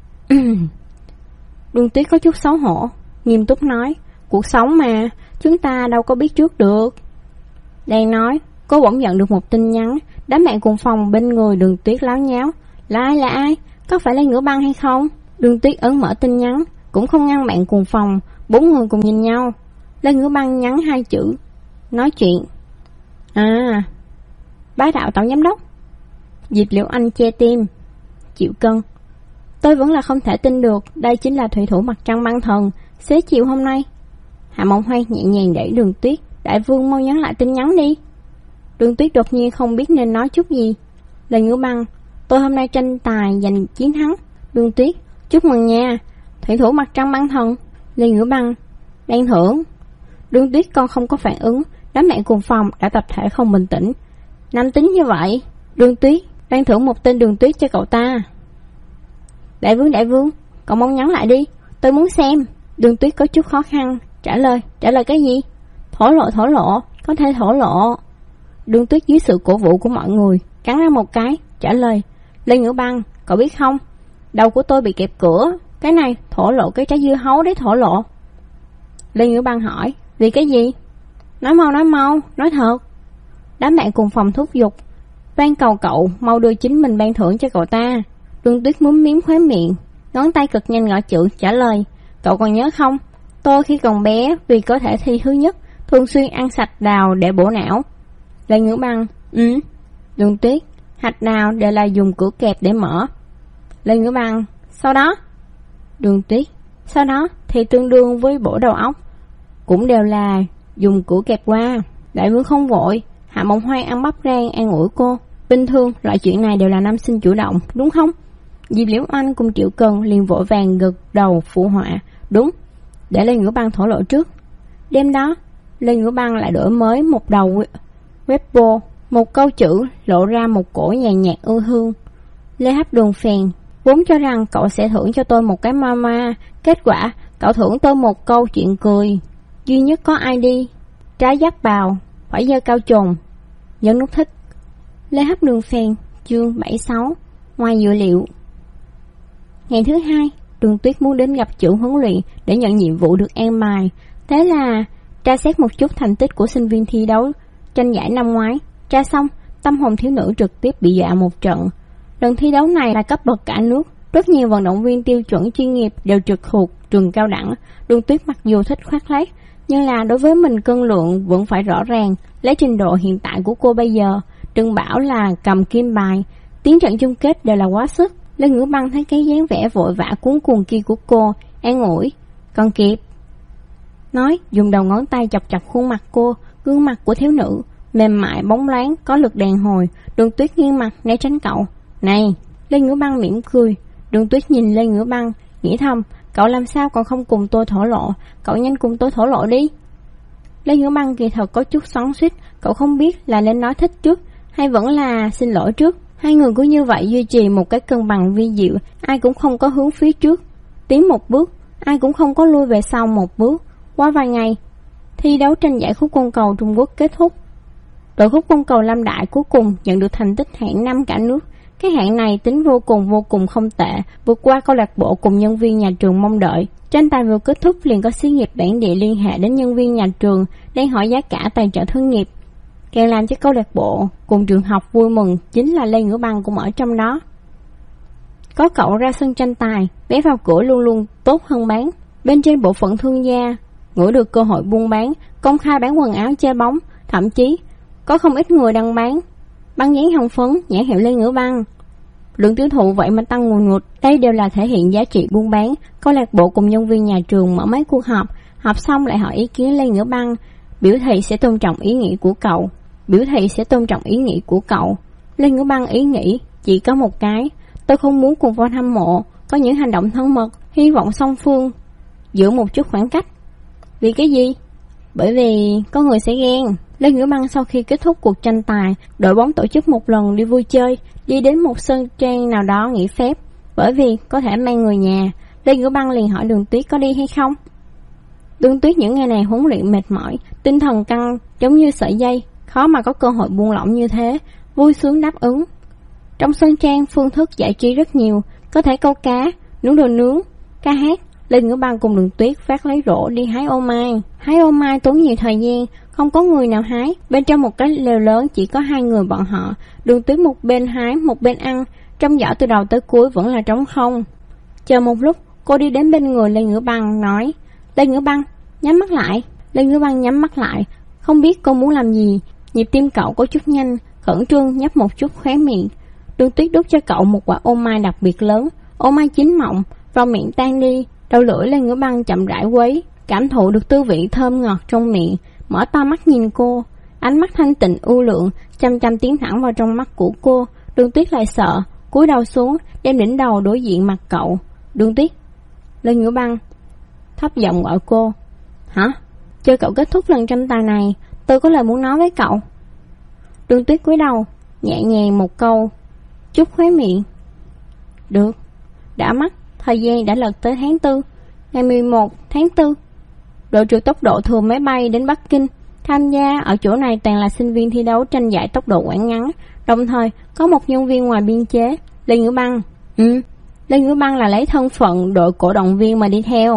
Đường Tuyết có chút xấu hổ, nghiêm túc nói, cuộc sống mà, chúng ta đâu có biết trước được. Đang nói, cô bỗng nhận được một tin nhắn, đám bạn cùng phòng bên người Đường Tuyết láo nháo. Là ai? Có phải Lê Ngữ Băng hay không? Đường Tuyết ấn mở tin nhắn, cũng không ngăn bạn cùng phòng, 4 người cùng nhìn nhau. Lê Ngữ Băng nhắn 2 chữ, nói chuyện. À, bá đạo tổng giám đốc. Diệp Liễu Anh che tim, chịu cân. Tôi vẫn là không thể tin được, đây chính là thủy thủ mặt trăng băng thần, xế chiều hôm nay. Hạ Mộng Hoan nhẹ nhàng đẩy Đường Tuyết, đại vương mau nhắn lại tin nhắn đi. Đường Tuyết đột nhiên không biết nên nói chút gì. Lê Ngữ Băng, tôi hôm nay tranh tài giành chiến thắng. Đường Tuyết, chúc mừng nha, thủy thủ mặt trăng băng thần. Lê Ngữ Băng, ban thưởng. Đường Tuyết còn không có phản ứng, đám bạn cùng phòng đã tập thể không bình tĩnh. Nam tính như vậy. Đường Tuyết, ban thưởng một tên Đường Tuyết cho cậu ta. Đại vương, cậu mong nhắn lại đi, tôi muốn xem. Đường Tuyết có chút khó khăn, trả lời cái gì? Thổ lộ, có thể thổ lộ. Đường Tuyết dưới sự cổ vũ của mọi người cắn ra một cái, trả lời, Lê Ngữ Băng, cậu biết không, đầu của tôi bị kẹp cửa, cái này thổ lộ cái trái dưa hấu đấy thổ lộ. Lê Ngữ Băng hỏi, vì cái gì? Nói mau, nói thật. Đám bạn cùng phòng thúc giục, van cầu cậu mau đưa chính mình ban thưởng cho cậu ta. Đường Tuyết múm miếm khóe miệng, ngón tay cực nhanh gõ chữ, trả lời, cậu còn nhớ không, tôi khi còn bé vì có thể thi thứ nhất thường xuyên ăn sạch đào để bổ não. Lê Ngữ Băng, Đường Tuyết, hạch đào đều là dùng cửa kẹp để mở. Lê Ngữ Băng, sau đó? Đường Tuyết, sau đó thì tương đương với bổ đầu óc, cũng đều là dùng cửa kẹp qua. Đại vương không vội. Hạ Mộng Hoan ăn bắp rang an ủi cô, bình thường loại chuyện này đều là nam sinh chủ động, đúng không? Diệp Liễu Anh cùng Triệu Cần liền vội vàng gật đầu phụ họa, đúng, để Lê Ngữ Băng thổ lộ trước. Đêm đó, Lê Ngữ Băng lại đổi mới một đầu Weibo, một câu chữ lộ ra một cổ nhàn nhạt ưu hương. Lê Hấp Đường phèn, vốn cho rằng cậu sẽ thưởng cho tôi một cái mama, kết quả cậu thưởng tôi một câu chuyện cười. Duy nhất có ID, trái giáp bào, phải giơ cao trồn. Nhấn nút thích. Lê Hấp Đường phèn, chương 76, ngoài dự liệu. Ngày thứ 2, Đường Tuyết muốn đến gặp trưởng huấn luyện để nhận nhiệm vụ được an bài. Thế là tra xét một chút thành tích của sinh viên thi đấu tranh giải năm ngoái. Tra xong, tâm hồn thiếu nữ trực tiếp bị dọa một trận. Lần thi đấu này là cấp bậc cả nước, rất nhiều vận động viên tiêu chuẩn chuyên nghiệp đều trực thuộc trường cao đẳng. Đường Tuyết mặc dù thích khoác lác, nhưng là đối với mình cân lượng vẫn phải rõ ràng. Lấy trình độ hiện tại của cô bây giờ, đừng bảo là cầm kim bài, tiến trận chung kết đều là quá sức. Lê Ngữ Băng thấy cái dáng vẻ vội vã cuống cuồng kia của cô, an ủi, còn kịp. Nói, dùng đầu ngón tay chọc chọc khuôn mặt cô, gương mặt của thiếu nữ mềm mại bóng loáng, có lực đàn hồi. Đường Tuyết nghiêng mặt né tránh cậu. Này, Lê Ngữ Băng mỉm cười. Đường Tuyết nhìn Lê Ngữ Băng, nghĩ thầm, cậu làm sao còn không cùng tôi thổ lộ, cậu nhanh cùng tôi thổ lộ đi. Lê Ngữ Băng kỳ thật có chút xoắn xuýt, cậu không biết là nên nói thích trước hay vẫn là xin lỗi trước. Hai người cứ như vậy duy trì một cái cân bằng vi diệu, ai cũng không có hướng phía trước tiến một bước, ai cũng không có lui về sau một bước. Qua vài ngày, thi đấu tranh giải khúc côn cầu Trung Quốc kết thúc. Đội khúc côn cầu Lâm Đại cuối cùng nhận được thành tích hạng 5 cả nước. Cái hạng này tính vô cùng không tệ, vượt qua câu lạc bộ cùng nhân viên nhà trường mong đợi. Tranh tài vừa kết thúc liền có xí nghiệp bản địa liên hệ đến nhân viên nhà trường đang hỏi giá cả tài trợ thương nghiệp. Càng làm cho câu lạc bộ cùng trường học vui mừng chính là Lê Ngữ Băng cũng ở trong đó. Có cậu ra sân tranh tài, vé vào cửa luôn luôn tốt hơn bán. Bên trên bộ phận thương gia ngửi được cơ hội buôn bán, công khai bán quần áo chơi bóng, thậm chí có không ít người đăng bán băng dán hồng phấn nhãn hiệu Lê Ngữ Băng. Lượng tiêu thụ vậy mà tăng ngùn ngụt, đây đều là thể hiện giá trị buôn bán. Câu lạc bộ cùng nhân viên nhà trường mở mấy cuộc họp xong lại hỏi ý kiến Lê Ngữ Băng, biểu thị sẽ tôn trọng ý nghĩ của cậu. Lê Ngữ Băng ý nghĩ chỉ có một cái, tôi không muốn cùng fan hâm mộ có những hành động thân mật, hy vọng song phương giữ một chút khoảng cách. Vì cái gì? Bởi vì có người sẽ ghen. Lê Ngữ Băng sau khi kết thúc cuộc tranh tài, đội bóng tổ chức một lần đi vui chơi, đi đến một sân trang nào đó nghỉ phép. Bởi vì có thể mang người nhà, Lê Ngữ Băng liền hỏi Đường Tuyết có đi hay không. Đường Tuyết những ngày này huấn luyện mệt mỏi, tinh thần căng giống như sợi dây, khó mà có cơ hội buông lỏng như thế, vui sướng đáp ứng. Trong sân trang phương thức giải trí rất nhiều, có thể câu cá, nướng đồ nướng, ca hát. Lê Ngữ Băng cùng Đường Tuyết vác lấy rổ đi hái ô mai. Hái ô mai tốn nhiều thời gian, không có người nào hái. Bên trong một cái lều lớn chỉ có 2 người bọn họ. Đường Tuyết một bên hái một bên ăn, trong giỏ từ đầu tới cuối vẫn là trống không. Chờ một lúc, cô đi đến bên người Lê Ngữ Băng nói: Lê Ngữ Băng, nhắm mắt lại. Lê Ngữ Băng nhắm mắt lại, không biết cô muốn làm gì. Nhịp tim cậu có chút nhanh, khẩn trương nhấp một chút khóe miệng. Đường Tuyết đút cho cậu một quả ô mai đặc biệt lớn. Ô mai chín mọng, vào miệng tan đi. Đầu lưỡi Lê Ngữ Băng chậm rãi quấy, cảm thụ được tư vị thơm ngọt trong miệng, mở to mắt nhìn cô, ánh mắt thanh tịnh u lượng, chăm chăm tiến thẳng vào trong mắt của cô. Đường Tuyết lại sợ, cúi đầu xuống, đem đỉnh đầu đối diện mặt cậu. Đường Tuyết. Lê Ngữ Băng thấp giọng gọi cô. Hả? Chờ cậu kết thúc lần tranh tài này, tôi có lời muốn nói với cậu. Đường Tuyết cúi đầu, nhẹ nhàng một câu, chút khóe miệng. Được. Đã mắt, thời gian đã lật tới tháng 4, ngày 11 tháng 4. Đội trượt tốc độ thường máy bay đến Bắc Kinh. Tham gia ở chỗ này toàn là sinh viên thi đấu tranh giải tốc độ quãng ngắn, đồng thời có một nhân viên ngoài biên chế. Lê Ngữ Băng. Lê Ngữ Băng là lấy thân phận đội cổ động viên mà đi theo.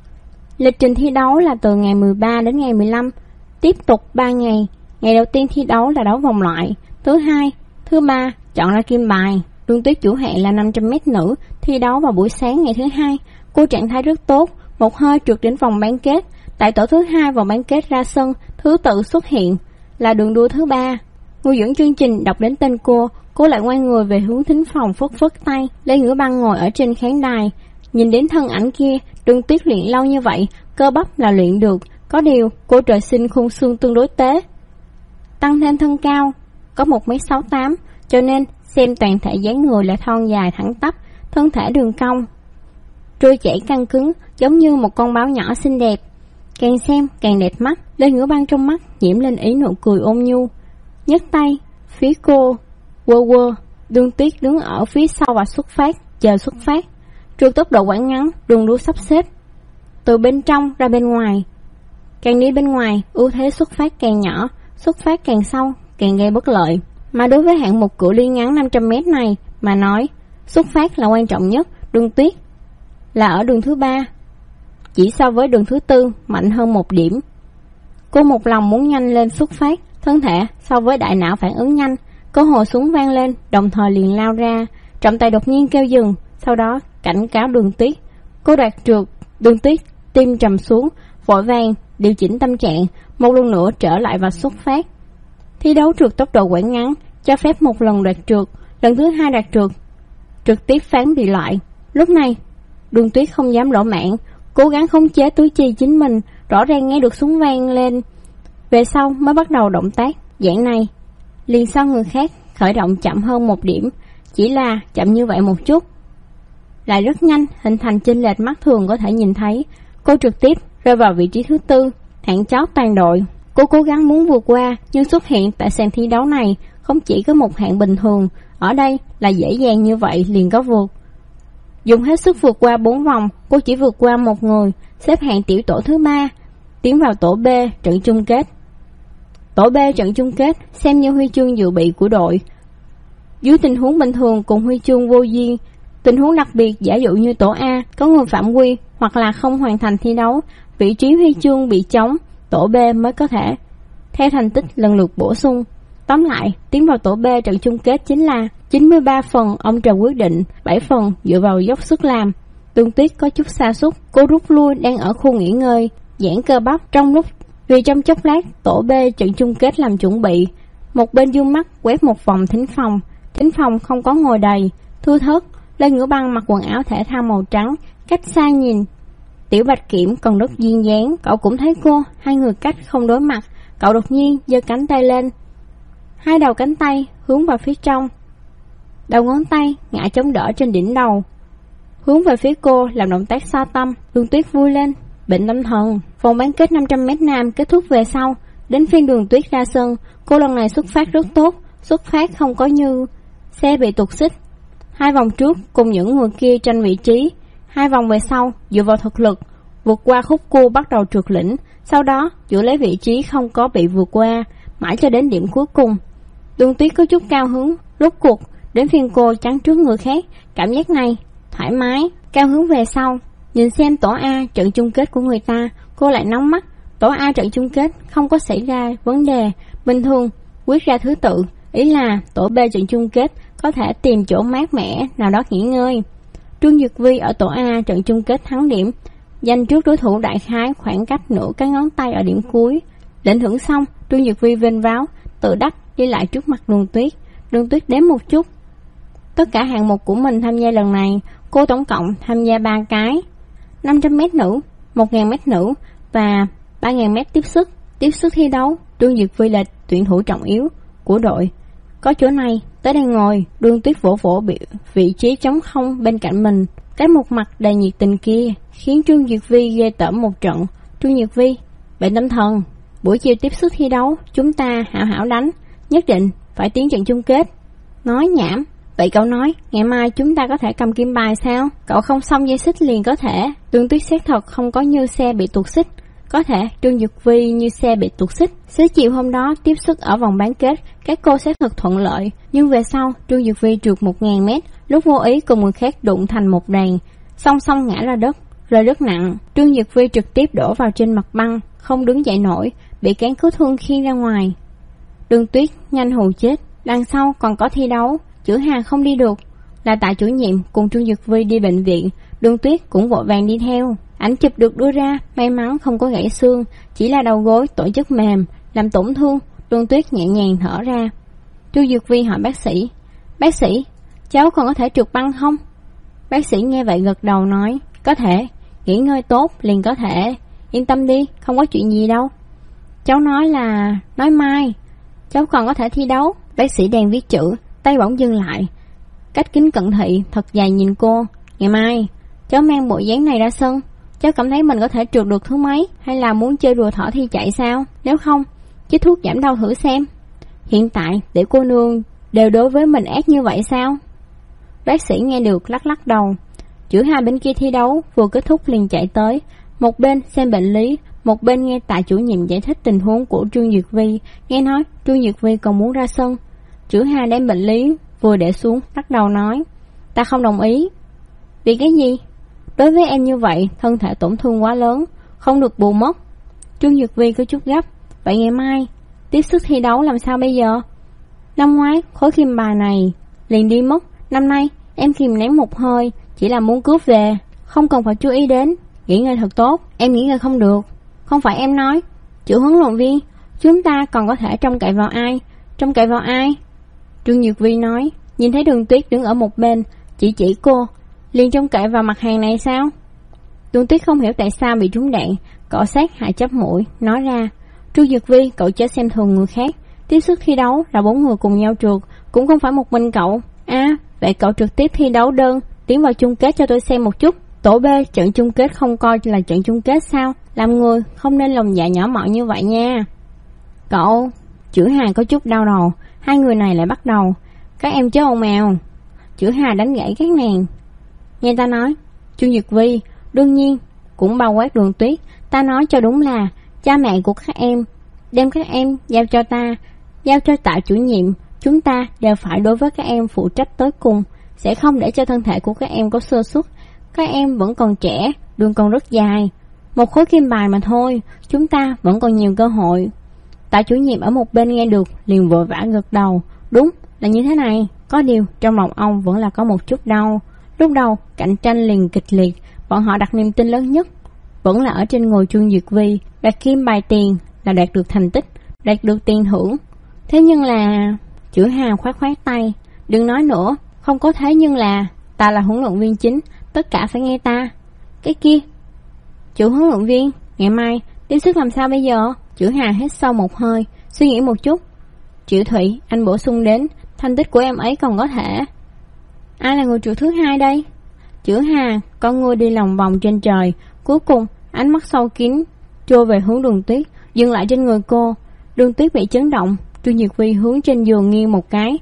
Lịch trình thi đấu là từ ngày 13 đến ngày 15, tiếp tục 3 ngày. Ngày đầu tiên thi đấu là đấu vòng loại, thứ hai, thứ ba chọn ra kim bài. Đường Tuyết chủ hẹn là 500m nữ, thi đấu vào buổi sáng ngày thứ hai. Cô trạng thái rất tốt, một hơi trượt đến vòng bán kết. Tại tổ thứ hai vòng bán kết ra sân, thứ tự xuất hiện là đường đua thứ 3. Người dẫn chương trình đọc đến tên cô lại quay người về hướng thính phòng phất phất tay. Lê Ngữ Băng ngồi ở trên khán đài, nhìn đến thân ảnh kia. Đường Tuyết luyện lâu như vậy, cơ bắp là luyện được, có điều cô trời sinh khung xương tương đối tế, tăng thêm thân cao, có 1m68, cho nên xem toàn thể dáng người là thon dài thẳng tắp, thân thể đường cong, trôi chảy căng cứng, giống như một con báo nhỏ xinh đẹp. Càng xem càng đẹp mắt. Lê Ngữ Băng trong mắt nhiễm lên ý nụ cười ôn nhu, nhấc tay phía cô quơ quơ. Đường Tuyết đứng ở phía sau và xuất phát, chờ xuất phát. Trượt tốc độ quãng ngắn, đường đua sắp xếp từ bên trong ra bên ngoài. Càng đi bên ngoài, ưu thế xuất phát càng nhỏ, xuất phát càng sâu càng gây bất lợi. Mà đối với hạng mục cự ly ngắn 500m này mà nói, xuất phát là quan trọng nhất. Đường Tuyết là ở đường thứ 3, chỉ so với đường thứ 4 mạnh hơn 1 điểm. Cô một lòng muốn nhanh lên xuất phát, thân thể so với đại não phản ứng nhanh. Cô hồi súng vang lên, đồng thời liền lao ra. Trọng tài đột nhiên kêu dừng, sau đó cảnh cáo Đường Tuyết. Cô đoạt trượt. Đường Tuyết tim trầm xuống, vội vàng điều chỉnh tâm trạng, một lần nữa trở lại và xuất phát. Thi đấu trượt tốc độ quãng ngắn cho phép một lần đoạt trượt, lần thứ 2 đoạt trượt trực tiếp phán bị loại. Lúc này Đường Tuyết không dám lỗ mãn, cố gắng khống chế tứ chi chính mình. Rõ ràng nghe được súng vang lên, về sau mới bắt đầu động tác dạng này, liền sau người khác khởi động chậm hơn 1 điểm, chỉ là chậm như vậy một chút, lại rất nhanh, hình thành chênh lệch mắt thường có thể nhìn thấy. Cô trực tiếp rơi vào vị trí thứ 4, hạng chót toàn đội. Cô cố gắng muốn vượt qua, nhưng xuất hiện tại sàn thi đấu này không chỉ có một hạng bình thường, ở đây là dễ dàng như vậy liền có vượt. Dùng hết sức vượt qua 4 vòng, cô chỉ vượt qua một người, xếp hạng tiểu tổ thứ 3, tiến vào tổ B trận chung kết. Tổ B trận chung kết xem như huy chương dự bị của đội. Dưới tình huống bình thường cùng huy chương vô duyên, tình huống đặc biệt giả dụ như tổ A có người phạm quy hoặc là không hoàn thành thi đấu, vị trí huy chương bị trống, tổ B mới có thể theo thành tích lần lượt bổ sung. Tóm lại, tiến vào tổ B trận chung kết chính là 93 phần ông trời quyết định, 7 phần dựa vào dốc sức làm. Đường Tuyết có chút sa sút, cô rút lui đang ở khu nghỉ ngơi, giãn cơ bắp vì trong chốc lát tổ B trận chung kết làm chuẩn bị. Một bên dương mắt quét một vòng thính phòng không có ngồi đầy, thưa thớt. Lê Ngữ Băng mặc quần áo thể thao màu trắng, cách xa nhìn Tiểu Bạch Kiểm còn rất duyên dáng, cậu cũng thấy cô, hai người cách không đối mặt. Cậu đột nhiên giơ cánh tay lên, hai đầu cánh tay hướng vào phía trong, đầu ngón tay ngã chống đỡ trên đỉnh đầu. hướng về phía cô làm động tác xa tâm. Đường Tuyết vui lên. Bệnh tâm thần. Vòng bán kết 500m nam kết thúc về sau, đến phiên Đường Tuyết ra sân. Cô lần này xuất phát rất tốt, xuất phát không có như xe bị tuột xích. 2 vòng trước cùng những người kia tranh vị trí, 2 vòng về sau dựa vào thực lực vượt qua khúc cua bắt đầu trượt lĩnh, sau đó giữ lấy vị trí không có bị vượt qua, mãi cho đến điểm cuối cùng. Đường Tuyết có chút cao hứng, rốt cuộc đến phiên cô chắn trước người khác, cảm giác này thoải mái. Cao hứng về sau, nhìn xem tổ A trận chung kết của người ta, cô lại nóng mắt. Tổ A trận chung kết không có xảy ra vấn đề bình thường, quyết ra thứ tự, ý là tổ B trận chung kết có thể tìm chỗ mát mẻ nào đó nghỉ ngơi. Trương Dược Vi ở tổ A trận chung kết thắng điểm, giành trước đối thủ đại khái khoảng cách nửa cái ngón tay ở điểm cuối. Lĩnh thưởng xong, Trương Dược Vi vênh váo tự đắc đi lại trước mặt Đường Tuyết. Đường Tuyết đếm một chút, tất cả hạng mục của mình tham gia lần này, cô tổng cộng tham gia 3 cái: 500m nữ, 1000m nữ và 3000m tiếp sức. Tiếp sức thi đấu, Trương Dược Vi là tuyển thủ trọng yếu của đội. Có chỗ này, tới đây ngồi. Đường Tuyết vỗ vỗ vị trí trống không bên cạnh mình. Cái một mặt đầy nhiệt tình kia khiến Trương Dược Vi ghê tởm một trận. Trương Dược Vi, bệnh tâm thần. Buổi chiều tiếp sức thi đấu, chúng ta hảo hảo đánh, nhất định phải tiến trận chung kết. Nói nhảm. Vậy cậu nói, ngày mai chúng ta có thể cầm kim bài sao? Cậu không xong dây xích liền có thể. Đường Tuyết xác thật không có như xe bị tuột xích. Có thể Trương Dược Vi như xe bị tuột xích. Xế chiều hôm đó tiếp sức ở vòng bán kết, các cô xác thật thuận lợi. Nhưng về sau, Trương Dược Vi trượt 1000m, lúc vô ý cùng người khác đụng thành một đàn, song song ngã ra đất, rơi rất nặng. Trương Dược Vi trực tiếp đổ vào trên mặt băng, không đứng dậy nổi, bị cán cứu thương khiêng ra ngoài. Đường Tuyết nhanh hù chết. Đằng sau còn có thi đấu, Chữ Hà không đi được, là tại chủ nhiệm cùng Trương Dược Vi đi bệnh viện. Đường Tuyết cũng vội vàng đi theo. Ảnh chụp được đưa ra, may mắn không có gãy xương, chỉ là đầu gối tổ chức mềm, làm tổn thương. Đường Tuyết nhẹ nhàng thở ra. Trương Dược Vi hỏi bác sĩ, bác sĩ, cháu còn có thể trượt băng không? Bác sĩ nghe vậy gật đầu nói, có thể, nghỉ ngơi tốt liền có thể, yên tâm đi, không có chuyện gì đâu. Cháu nói mai, cháu còn có thể thi đấu. Bác sĩ đang viết chữ, tay bỗng dừng lại, cách kính cận thị thật dài nhìn cô. Ngày mai, cháu mang bộ dáng này ra sân, cháu cảm thấy mình có thể trượt được thứ mấy, hay là muốn chơi đùa thỏ thi chạy sao? Nếu không, chích thuốc giảm đau thử xem. Hiện tại, để cô nương đều đối với mình ác như vậy sao? Bác sĩ nghe được lắc lắc đầu. Chữ Hà bên kia thi đấu vừa kết thúc liền chạy tới, một bên xem bệnh lý, một bên nghe tạ chủ nhiệm giải thích tình huống của Trương Dược Vi. Nghe nói Trương Dược Vi còn muốn ra sân. Chữ Hà đem bệnh lý vừa để xuống, lắc đầu nói, ta không đồng ý. Vì cái gì? Đối với em như vậy, thân thể tổn thương quá lớn, không được bù mất. Trương Dược Vi có chút gấp. Vậy ngày mai tiếp sức thi đấu làm sao bây giờ? Năm ngoái khối kim bài này liền đi mất, năm nay em kìm nén một hơi, chỉ là muốn cướp về, không cần phải chú ý đến. Nghỉ ngơi thật tốt. Em nghỉ ngơi không được. Không phải em nói, chữ huấn luyện viên, chúng ta còn có thể trông cậy vào ai? Trông cậy vào ai? Trương Dược Vi nói. Nhìn thấy Đường Tuyết đứng ở một bên, chỉ cô, liền trông cậy vào mặt hàng này sao? Đường Tuyết không hiểu tại sao bị trúng đạn, cọ sát hạ chóp mũi, nói ra, Trương Dược Vi, cậu chớ xem thường người khác. Tiếp sức thi đấu là 4 người cùng nhau trượt, cũng không phải một mình cậu. Vậy cậu trực tiếp thi đấu đơn, tiến vào chung kết cho tôi xem một chút. Tổ B trận chung kết không coi là trận chung kết sao? Làm người không nên lòng dạ nhỏ mọn như vậy nha. Cậu, Chữ Hà có chút đau đầu. Hai người này lại bắt đầu, các em chớ ồn ào. Chữ Hà đánh gãy các nàng. Nghe ta nói, Trương Dược Vi, đương nhiên cũng bao quát Đường Tuyết, ta nói cho đúng là cha mẹ của các em, đem các em giao cho ta, giao cho tạ chủ nhiệm, chúng ta đều phải đối với các em phụ trách tới cùng, sẽ không để cho thân thể của các em có sơ suất. Các em vẫn còn trẻ, đường còn rất dài, một khối kim bài mà thôi, chúng ta vẫn còn nhiều cơ hội. Tạ chủ nhiệm ở một bên nghe được liền vội vã gật đầu. Đúng là như thế này. Có điều trong lòng ông vẫn là có một chút đau. Lúc đầu cạnh tranh liền kịch liệt, bọn họ đặt niềm tin lớn nhất vẫn là ở trên người Trương Dược Vi. Đạt kim bài tiền là đạt được thành tích, đạt được tiền thưởng. Thế nhưng là... Chữ Hà khoát tay, đừng nói nữa, không có thế nhưng là, ta là huấn luyện viên chính, tất cả phải nghe ta. Cái kia, chủ huấn luyện viên, ngày mai tiếp sức làm sao bây giờ? Chữ Hà hít sâu một hơi, suy nghĩ một chút. Triệu Thụy, anh bổ sung đến, thành tích của em ấy còn có thể. Ai là người trụ thứ hai đây? Chữ Hà con ngươi đi lòng vòng trên trời, cuối cùng ánh mắt sâu kín trôi về hướng Đường Tuyết, dừng lại trên người cô. Đường Tuyết bị chấn động, Trương Nhược Vi hướng trên giường nghiêng một cái,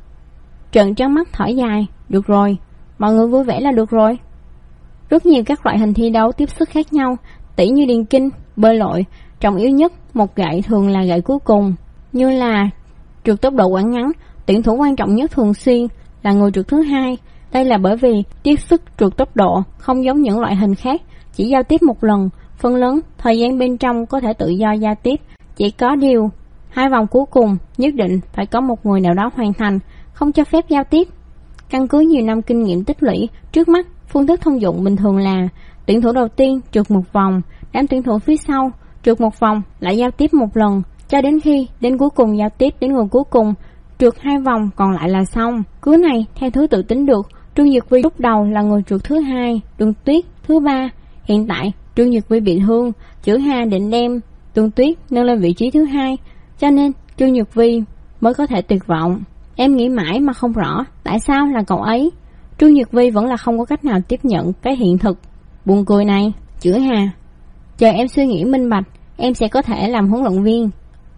trợn trắng mắt thở dài. Được rồi, mọi người vui vẻ là được rồi. Rất nhiều các loại hình thi đấu tiếp sức khác nhau, tỉ như điền kinh, bơi lội, trọng yếu nhất một gậy thường là gậy cuối cùng. Như là trượt tốc độ quãng ngắn, tuyển thủ quan trọng nhất thường xuyên là người trượt thứ hai. Đây là bởi vì tiếp sức trượt tốc độ không giống những loại hình khác, chỉ giao tiếp một lần, phần lớn thời gian bên trong có thể tự do giao tiếp. Chỉ có điều 2 vòng cuối cùng nhất định phải có một người nào đó hoàn thành, không cho phép giao tiếp. Căn cứ nhiều năm kinh nghiệm tích lũy, trước mắt phương thức thông dụng bình thường là tuyển thủ đầu tiên trượt một vòng, đám tuyển thủ phía sau trượt một vòng lại giao tiếp một lần, cho đến khi đến cuối cùng giao tiếp đến người cuối cùng trượt 2 vòng còn lại là xong. Cứ này theo thứ tự tính được, Trương Nhược Vi lúc đầu là người trượt thứ 2, Đường Tuyết thứ 3. Hiện tại Trương Nhược Vi bị thương, Chữ Hà định đem Đường Tuyết nâng lên vị trí thứ 2, cho nên Trương Nhược Vi mới có thể tuyệt vọng. Em nghĩ mãi mà không rõ tại sao là cậu ấy. Trương Nhược Vi vẫn là không có cách nào tiếp nhận cái hiện thực buồn cười này. Chữ Hà, chờ em suy nghĩ minh bạch, em sẽ có thể làm huấn luyện viên.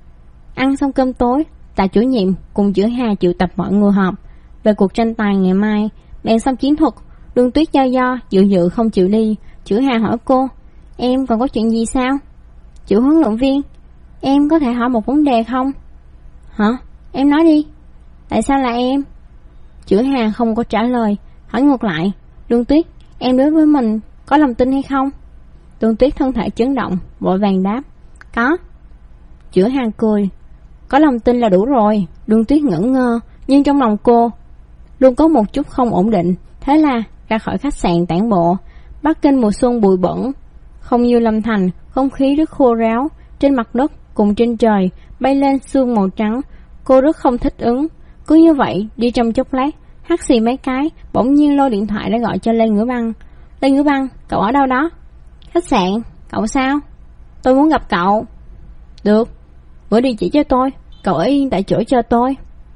Ăn xong cơm tối, Tạ chủ nhiệm cùng Chữ Hà triệu tập mọi người họp về cuộc tranh tài ngày mai. Bàn xong chiến thuật, Đường Tuyết do dự không chịu đi. Chữ Hà hỏi cô, em còn có chuyện gì sao? Chữ huấn luyện viên, em có thể hỏi một vấn đề không? Hả? Em nói đi. Tại sao là em? Chữ Hà không có trả lời, hỏi ngược lại, Đường Tuyết, em đối với mình có lòng tin hay không? Đường Tuyết thân thể chấn động, vội vàng đáp, có. Chữ Hà cười, có lòng tin là đủ rồi. Đường Tuyết ngẩn ngơ, nhưng trong lòng cô luôn có một chút không ổn định. Thế là ra khỏi khách sạn tản bộ. Bắc Kinh mùa xuân bụi bẩn, không như Lâm Thành, không khí rất khô ráo. Trên mặt đất cùng trên trời bay lên sương màu trắng. Cô rất không thích ứng. Cứ như vậy đi trong chốc lát, hắt xì mấy cái, bỗng nhiên lôi điện thoại để gọi cho Lê Ngữ Băng. Lê Ngữ Băng, cậu ở đâu đó? Khách sạn. Cậu sao? Tôi muốn gặp cậu. Được, gửi địa chỉ cho tôi. Cậu ở yên tại chỗ chờ tôi.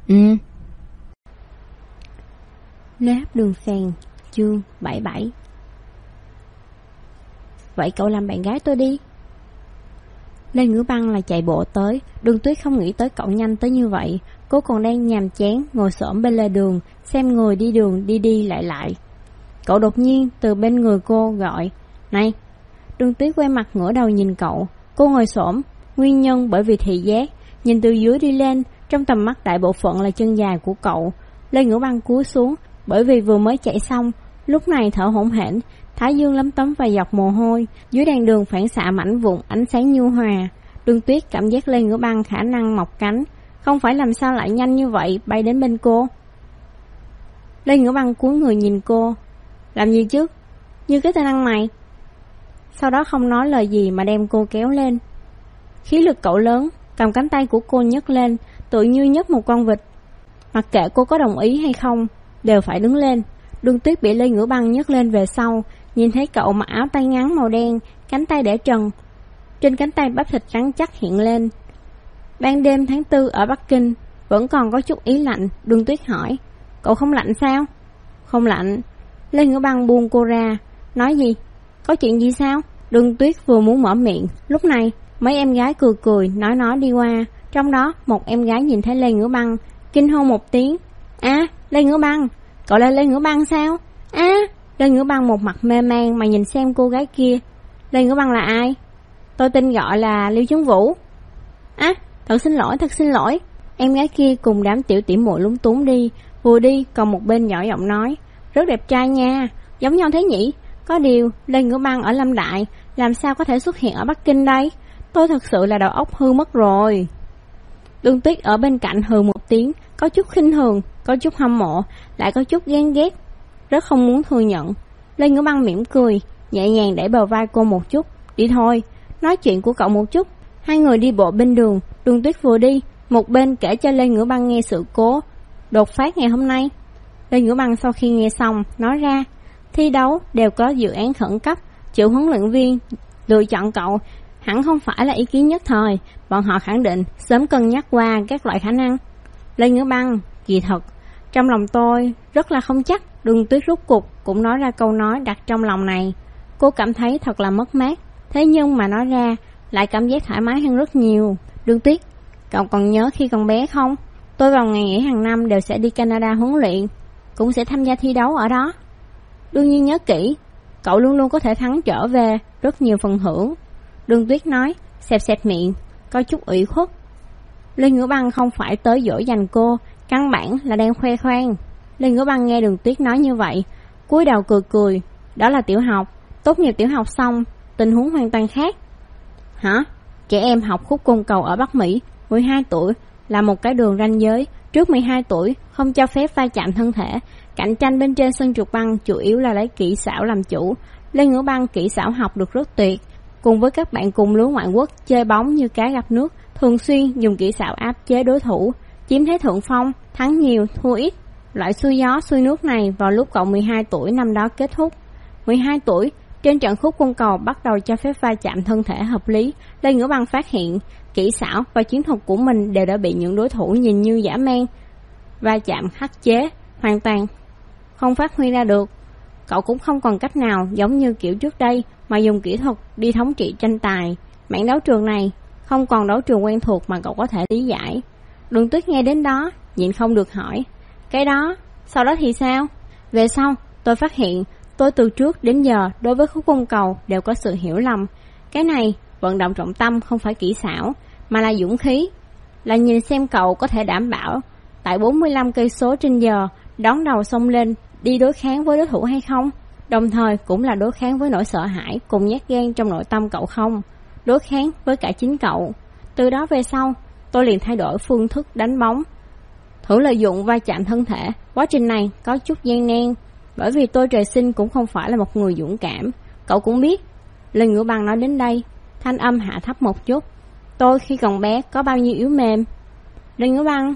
Lê Hấp Đường Phèn, chương 77. Vậy cậu làm bạn gái tôi đi. Lê Ngữ Băng là chạy bộ tới. Đường Tuyết không nghĩ tới cậu nhanh tới như vậy. Cô còn đang nhàm chán ngồi xổm bên lề đường, xem người đi đường đi lại. Cậu đột nhiên từ bên người cô gọi, này. Đường Tuyết quay mặt ngửa đầu nhìn cậu. Cô ngồi xổm, nguyên nhân bởi vì thị giác, nhìn từ dưới đi lên, trong tầm mắt đại bộ phận là chân dài của cậu. Lê Ngữ Băng cúi xuống, bởi vì vừa mới chạy xong, lúc này thở hổn hển, thái dương lấm tấm và dọc mồ hôi, dưới đèn đường phản xạ mảnh vụn ánh sáng nhu hòa. Đường Tuyết cảm giác Lê Ngữ Băng khả năng mọc cánh, không phải làm sao lại nhanh như vậy bay đến bên cô. Lê Ngữ Băng cúi người nhìn cô, làm gì chứ, như cái tên ăn mày. Sau đó không nói lời gì mà đem cô kéo lên. Khí lực cậu lớn, cầm cánh tay của cô nhấc lên, tự như nhấc một con vịt. Mặc kệ cô có đồng ý hay không, đều phải đứng lên. Đường Tuyết bị Lê Ngữ Băng nhấc lên về sau, nhìn thấy cậu mặc áo tay ngắn màu đen, cánh tay để trần, trên cánh tay bắp thịt rắn chắc hiện lên. Ban đêm tháng 4 ở Bắc Kinh vẫn còn có chút ý lạnh. Đường Tuyết hỏi, cậu không lạnh sao? Không lạnh. Lê Ngữ Băng buông cô ra. Nói gì? Có chuyện gì sao? Đường Tuyết vừa muốn mở miệng, lúc này mấy em gái cười nói đi qua. Trong đó một em gái nhìn thấy Lê Ngữ Băng, kinh hô một tiếng, Lê Ngữ Băng, cậu là Lê Ngữ Băng sao? Lê Ngữ Băng một mặt mê man mà nhìn xem cô gái kia. Lê Ngữ Băng là ai? Tôi tên gọi là Liêu Chấn Vũ. Thật xin lỗi. Em gái kia cùng đám tiểu tỉ muội lúng túng đi, vừa đi còn một bên nhỏ giọng nói, rất đẹp trai nha, giống nhau thế nhỉ? Có điều Lê Ngữ Băng ở Lâm Đại, làm sao có thể xuất hiện ở Bắc Kinh đây? Tôi thật sự là đầu óc hư mất rồi. Đường Tuyết ở bên cạnh hừ một tiếng, có chút khinh thường, có chút hâm mộ, lại có chút ghen ghét, rất không muốn thừa nhận. Lê Ngữ Băng mỉm cười, nhẹ nhàng đẩy bờ vai cô một chút, đi thôi, nói chuyện của cậu một chút. Hai người đi bộ bên đường. Đường Tuyết vừa đi, một bên kể cho Lê Ngữ Băng nghe sự cố đột phát ngày hôm nay. Lê Ngữ Băng sau khi nghe xong, nói ra, thi đấu đều có dự án khẩn cấp, chịu huấn luyện viên lựa chọn cậu hẳn không phải là ý kiến nhất thời, bọn họ khẳng định sớm cân nhắc qua các loại khả năng. Lê Ngữ Băng, kỳ thật trong lòng tôi rất là không chắc. Đường Tuyết rút cục cũng nói ra câu nói đặt trong lòng này. Cô cảm thấy thật là mất mát, thế nhưng mà nói ra lại cảm giác thoải mái hơn rất nhiều. Đường Tuyết, cậu còn nhớ khi còn bé không? Tôi vào ngày nghỉ hàng năm đều sẽ đi Canada huấn luyện, cũng sẽ tham gia thi đấu ở đó. Đương nhiên nhớ kỹ, cậu luôn luôn có thể thắng trở về, rất nhiều phần thưởng. Đường Tuyết nói, xẹp xẹp miệng, có chút ủy khuất. Lê Ngữ Băng không phải tới dỗ dành cô, căn bản là đang khoe khoang. Lê Ngữ Băng nghe Đường Tuyết nói như vậy, cúi đầu cười cười. Đó là tiểu học, tốt nghiệp tiểu học xong, tình huống hoàn toàn khác. Hả? Trẻ em học khúc côn cầu ở Bắc Mỹ, 12 tuổi là một cái đường ranh giới. Trước 12 tuổi không cho phép va chạm thân thể. Cạnh tranh bên trên sân trượt băng chủ yếu là lấy kỹ xảo làm chủ. Lê Ngữ Băng kỹ xảo học được rất tuyệt, cùng với các bạn cùng lứa ngoại quốc chơi bóng như cá gặp nước, thường xuyên dùng kỹ xảo áp chế đối thủ, chiếm thế thượng phong, thắng nhiều thua ít. Loại xuôi gió xuôi nước này vào lúc cậu 12 tuổi năm đó kết thúc. 12 tuổi, trên trận khúc côn cầu bắt đầu cho phép va chạm thân thể hợp lý. Lê Ngữ Băng phát hiện kỹ xảo và chiến thuật của mình đều đã bị những đối thủ nhìn như dã man va chạm khắc chế, hoàn toàn không phát huy ra được. Cậu cũng không còn cách nào giống như kiểu trước đây mà dùng kỹ thuật đi thống trị tranh tài. Mảng đấu trường này không còn đấu trường quen thuộc mà cậu có thể lý giải. Đường Tuyết nghe đến đó nhịn không được hỏi, cái đó sau đó thì sao? Về sau tôi phát hiện tôi từ trước đến giờ đối với khúc côn cầu đều có sự hiểu lầm. Cái này vận động trọng tâm không phải kỹ xảo mà là dũng khí, là nhìn xem cậu có thể đảm bảo tại 45 cây số trên giờ đón đầu xông lên đi đối kháng với đối thủ hay không, đồng thời cũng là đối kháng với nỗi sợ hãi cùng nhát gan trong nội tâm cậu không, đối kháng với cả chính cậu. Từ đó về sau tôi liền thay đổi phương thức đánh bóng, thử lợi dụng va chạm thân thể. Quá trình này có chút gian nan, bởi vì tôi trời sinh cũng không phải là một người dũng cảm, cậu cũng biết. Lê Ngữ Băng nói đến đây, thanh âm hạ thấp một chút. Tôi khi còn bé có bao nhiêu yếu mềm? Lê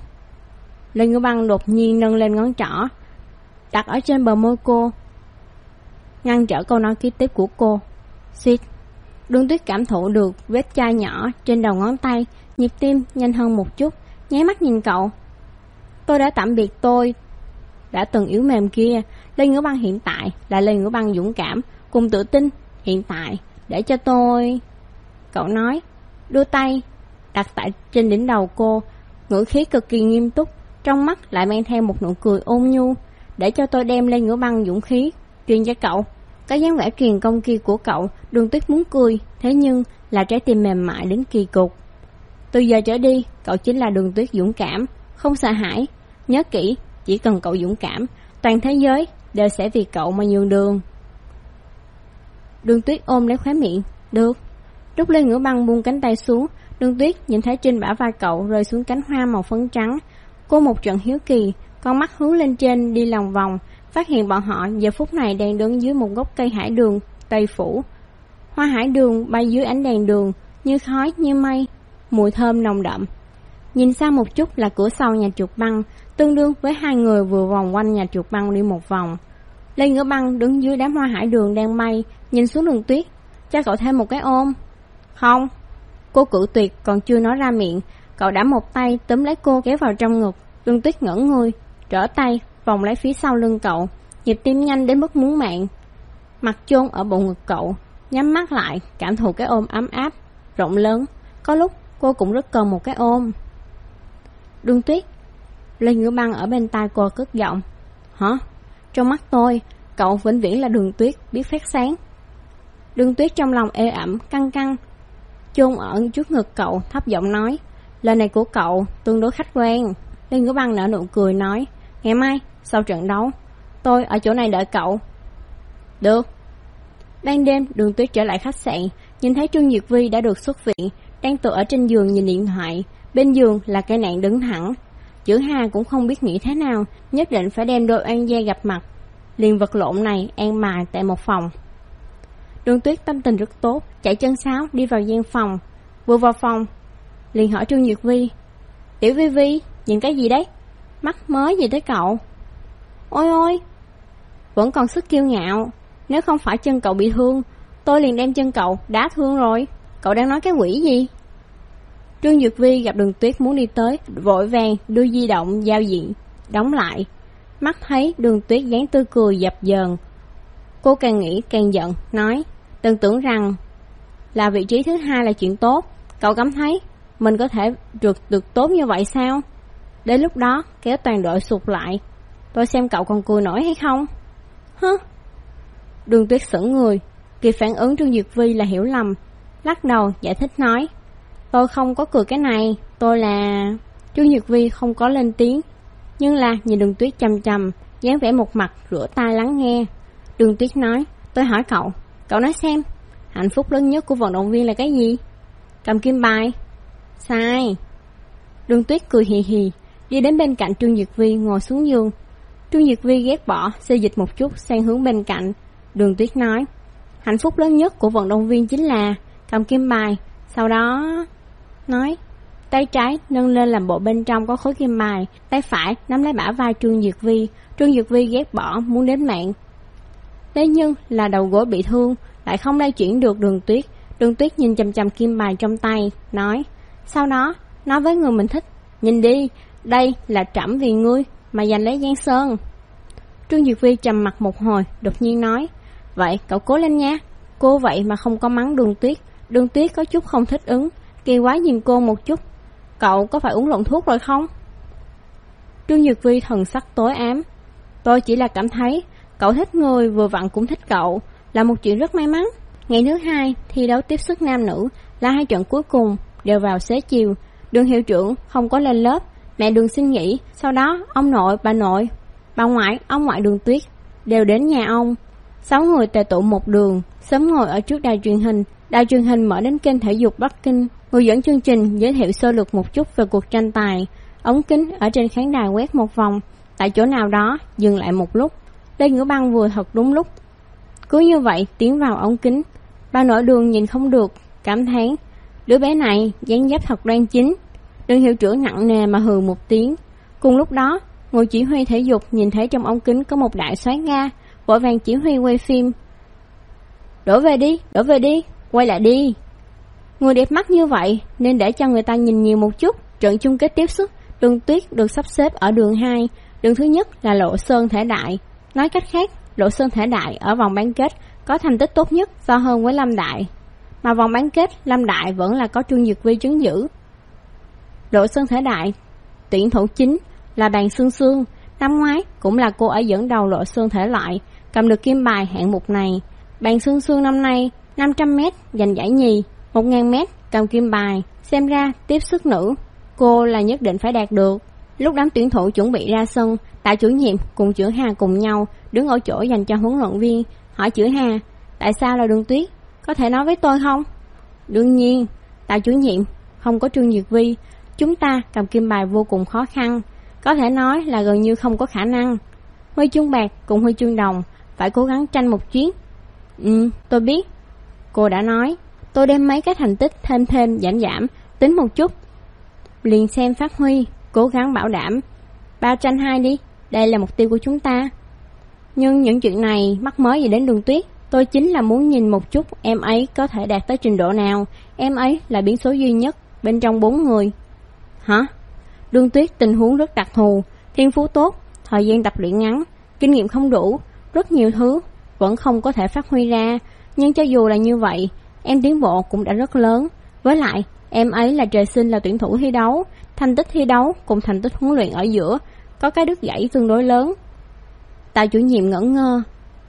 Ngữ Băng đột nhiên nâng lên ngón trỏ, đặt ở trên bờ môi cô, ngăn trở câu nói kế tiếp của cô. Xịt. Đường Tuyết cảm thụ được vết chai nhỏ trên đầu ngón tay, nhịp tim nhanh hơn một chút, nháy mắt nhìn cậu. Tôi đã tạm biệt tôi đã từng yếu mềm kia. Lê Ngữ Băng hiện tại là Lê Ngữ Băng dũng cảm cùng tự tin. Hiện tại để cho tôi... Cậu nói, đưa tay đặt tại trên đỉnh đầu cô, ngữ khí cực kỳ nghiêm túc, trong mắt lại mang theo một nụ cười ôn nhu. Để cho tôi đem Lê Ngữ Băng dũng khí truyền cho cậu. Cái dáng vẻ truyền công kia của cậu, Đường Tuyết muốn cười, thế nhưng là trái tim mềm mại đến kỳ cục. Từ giờ trở đi, cậu chính là Đường Tuyết dũng cảm, không sợ hãi. Nhớ kỹ, chỉ cần cậu dũng cảm, toàn thế giới đều sẽ vì cậu mà nhường đường. Đường Tuyết ôm lấy khóe miệng. Được. Lúc Lê Ngữ Băng buông cánh tay xuống, Đường Tuyết nhìn thấy trên bả vai cậu rơi xuống cánh hoa màu phấn trắng. Cô một trận hiếu kỳ, con mắt hướng lên trên đi lòng vòng, phát hiện bọn họ giờ phút này đang đứng dưới một gốc cây hải đường tây phủ. Hoa hải đường bay dưới ánh đèn đường, như khói như mây, mùi thơm nồng đậm. Nhìn xa một chút là cửa sau nhà trượt băng, tương đương với hai người vừa vòng quanh nhà trượt băng đi một vòng. Lê Ngữ Băng đứng dưới đám hoa hải đường đang bay, nhìn xuống Đường Tuyết. Cho cậu thêm một cái ôm. Không. Cô cự tuyệt còn chưa nói ra miệng, cậu đã một tay túm lấy cô kéo vào trong ngực. Đường Tuyết ngẩn người, trở tay vòng lấy phía sau lưng cậu, nhịp tim nhanh đến mức muốn mạng. Mặt chôn ở bộ ngực cậu, nhắm mắt lại cảm thụ cái ôm ấm áp, rộng lớn. Có lúc cô cũng rất cần một cái ôm. Đường Tuyết. Lê Ngữ Băng ở bên tai cô cất giọng. Hả? Trong mắt tôi, cậu vĩnh viễn là Đường Tuyết biết phát sáng. Đường Tuyết trong lòng ê ẩm, căng căng, chôn ở trước ngực cậu, thấp giọng nói. Lời này của cậu tương đối khách quan. Lê Ngữ Băng nở nụ cười nói. Ngày mai, sau trận đấu, tôi ở chỗ này đợi cậu. Được. Ban đêm, Đường Tuyết trở lại khách sạn, nhìn thấy Trương Diệt Vi đã được xuất viện, đang tựa ở trên giường nhìn điện thoại. Bên giường là cái nạn đứng thẳng. Chữ Hà cũng không biết nghĩ thế nào, nhất định phải đem đôi oan gia gặp mặt. Liền vật lộn này an bài tại một phòng. Đường Tuyết tâm tình rất tốt, chạy chân sáo đi vào gian phòng. Vừa vào phòng, liền hỏi Trương Diệt Vi. Tiểu Vi Vi, nhìn cái gì đấy? Mắt mới gì tới cậu? Ôi ôi, vẫn còn sức kiêu ngạo. Nếu không phải chân cậu bị thương, tôi liền đem chân cậu đá thương rồi. Cậu đang nói cái quỷ gì? Trương Dược Vi gặp Đường Tuyết muốn đi tới, vội vàng đưa di động giao diện đóng lại. Mắt thấy Đường Tuyết dáng tươi cười dập dờn, cô càng nghĩ càng giận, nói: đừng tưởng rằng là vị trí thứ hai là chuyện tốt. Cậu cảm thấy mình có thể trượt được tốt như vậy sao? Đến lúc đó kéo toàn đội sụt lại, tôi xem cậu còn cười nổi hay không. Hứ. Đường Tuyết sững người, kịp phản ứng Trương Duyệt Vi là hiểu lầm, lắc đầu giải thích nói: tôi không có cười cái này, tôi là... Trương Duyệt Vi không có lên tiếng, nhưng là nhìn Đường Tuyết chằm chằm, dáng vẻ một mặt rửa tai lắng nghe. Đường Tuyết nói: tôi hỏi cậu nói xem, hạnh phúc lớn nhất của vận động viên là cái gì? Cầm kim bài. Sai. Đường Tuyết cười hì hì, đi đến bên cạnh Trương Duyệt Vi ngồi xuống giường. Trương Duyệt Vi ghét bỏ, xê dịch một chút sang hướng bên cạnh. Đường Tuyết nói: hạnh phúc lớn nhất của vận động viên chính là cầm kim bài. Sau đó nói, tay trái nâng lên làm bộ bên trong có khối kim bài, tay phải nắm lấy bả vai Trương Duyệt Vi. Trương Duyệt Vi ghét bỏ muốn đến mạng, thế nhưng là đầu gối bị thương, lại không lay chuyển được Đường Tuyết. Đường Tuyết nhìn chằm chằm kim bài trong tay, nói: sau đó nói với người mình thích, nhìn đi, đây là trẫm vì ngươi mà giành lấy Giang Sơn. Trương Duyệt Vi trầm mặt một hồi, đột nhiên nói: vậy cậu cố lên nha. Cô vậy mà không có mắng Đường Tuyết. Đường Tuyết có chút không thích ứng, kỳ quái nhìn cô một chút: cậu có phải uống lộn thuốc rồi không? Trương Duyệt Vi thần sắc tối ám: tôi chỉ là cảm thấy cậu thích người vừa vặn cũng thích cậu, là một chuyện rất may mắn. Ngày thứ hai thi đấu tiếp sức nam nữ là 2 trận cuối cùng, đều vào xế chiều. Đường hiệu trưởng không có lên lớp, mẹ Đường xin nghỉ. Sau đó ông nội, bà ngoại, ông ngoại Đường Tuyết đều đến nhà ông. 6 người tề tụ một đường, sớm ngồi ở trước đài truyền hình. Đài truyền hình mở đến kênh thể dục Bắc Kinh. Người dẫn chương trình giới thiệu sơ lược một chút về cuộc tranh tài. Ống kính ở trên khán đài quét một vòng, tại chỗ nào đó dừng lại một lúc. Lê Ngữ Băng vừa thật đúng lúc, cứ như vậy tiến vào ống kính. Bà nội Đường nhìn không được, cảm thán: đứa bé này dáng dấp thật đoan chính. Đường hiệu trưởng nặng nề mà hừ một tiếng. Cùng lúc đó, người chỉ huy thể dục nhìn thấy trong ống kính có một đại soái Nga, vội vàng chỉ huy quay phim: đổ về đi, quay lại đi. Người đẹp mắt như vậy nên để cho người ta nhìn nhiều một chút. Trận chung kết tiếp sức, Đường Tuyết được sắp xếp ở đường 2. Đường thứ nhất là Lộ Sơn Thể Đại. Nói cách khác, Lộ Sơn Thể Đại ở vòng bán kết có thành tích tốt nhất, so hơn với Lâm Đại. Mà vòng bán kết Lâm Đại vẫn là có Trương Duyệt Vi chứng giữ. Lộ Sơn Thể Đại tuyển thủ chính là Bàn Sương Sương. Năm ngoái cũng là cô ấy dẫn đầu Lộ Sơn Thể loại, cầm được kim bài hạng mục này. Bàn Sương Sương năm nay 500m giành giải nhì, 1000m cầm kim bài. Xem ra tiếp sức nữ cô là nhất định phải đạt được. Lúc đám tuyển thủ chuẩn bị ra sân, Tạ chủ nhiệm cùng Chữ Hà cùng nhau đứng ở chỗ dành cho huấn luyện viên, hỏi Chữ Hà: tại sao là Đường Tuyết, có thể nói với tôi không? Đương nhiên, Tạ chủ nhiệm, không có Trương Duyệt Vi, chúng ta cầm kim bài vô cùng khó khăn, có thể nói là gần như không có khả năng. Huy chương bạc cùng huy chương đồng phải cố gắng tranh một chuyến. Tôi biết. Cô đã nói, tôi đem mấy cái thành tích thêm giảm tính một chút, liền xem phát huy, cố gắng bảo đảm 3 tranh 2 đi, đây là mục tiêu của chúng ta. Nhưng những chuyện này mắc mới gì đến Đường Tuyết? Tôi chính là muốn nhìn một chút em ấy có thể đạt tới trình độ nào. Em ấy là biến số duy nhất bên trong 4 người. Hả? Đường Tuyết tình huống rất đặc thù, thiên phú tốt, thời gian tập luyện ngắn, kinh nghiệm không đủ, rất nhiều thứ vẫn không có thể phát huy ra. Nhưng cho dù là như vậy, em tiến bộ cũng đã rất lớn. Với lại, em ấy là trời sinh là tuyển thủ thi đấu, thành tích thi đấu cùng thành tích huấn luyện ở giữa có cái đứt gãy tương đối lớn. Tạ chủ nhiệm ngẩn ngơ.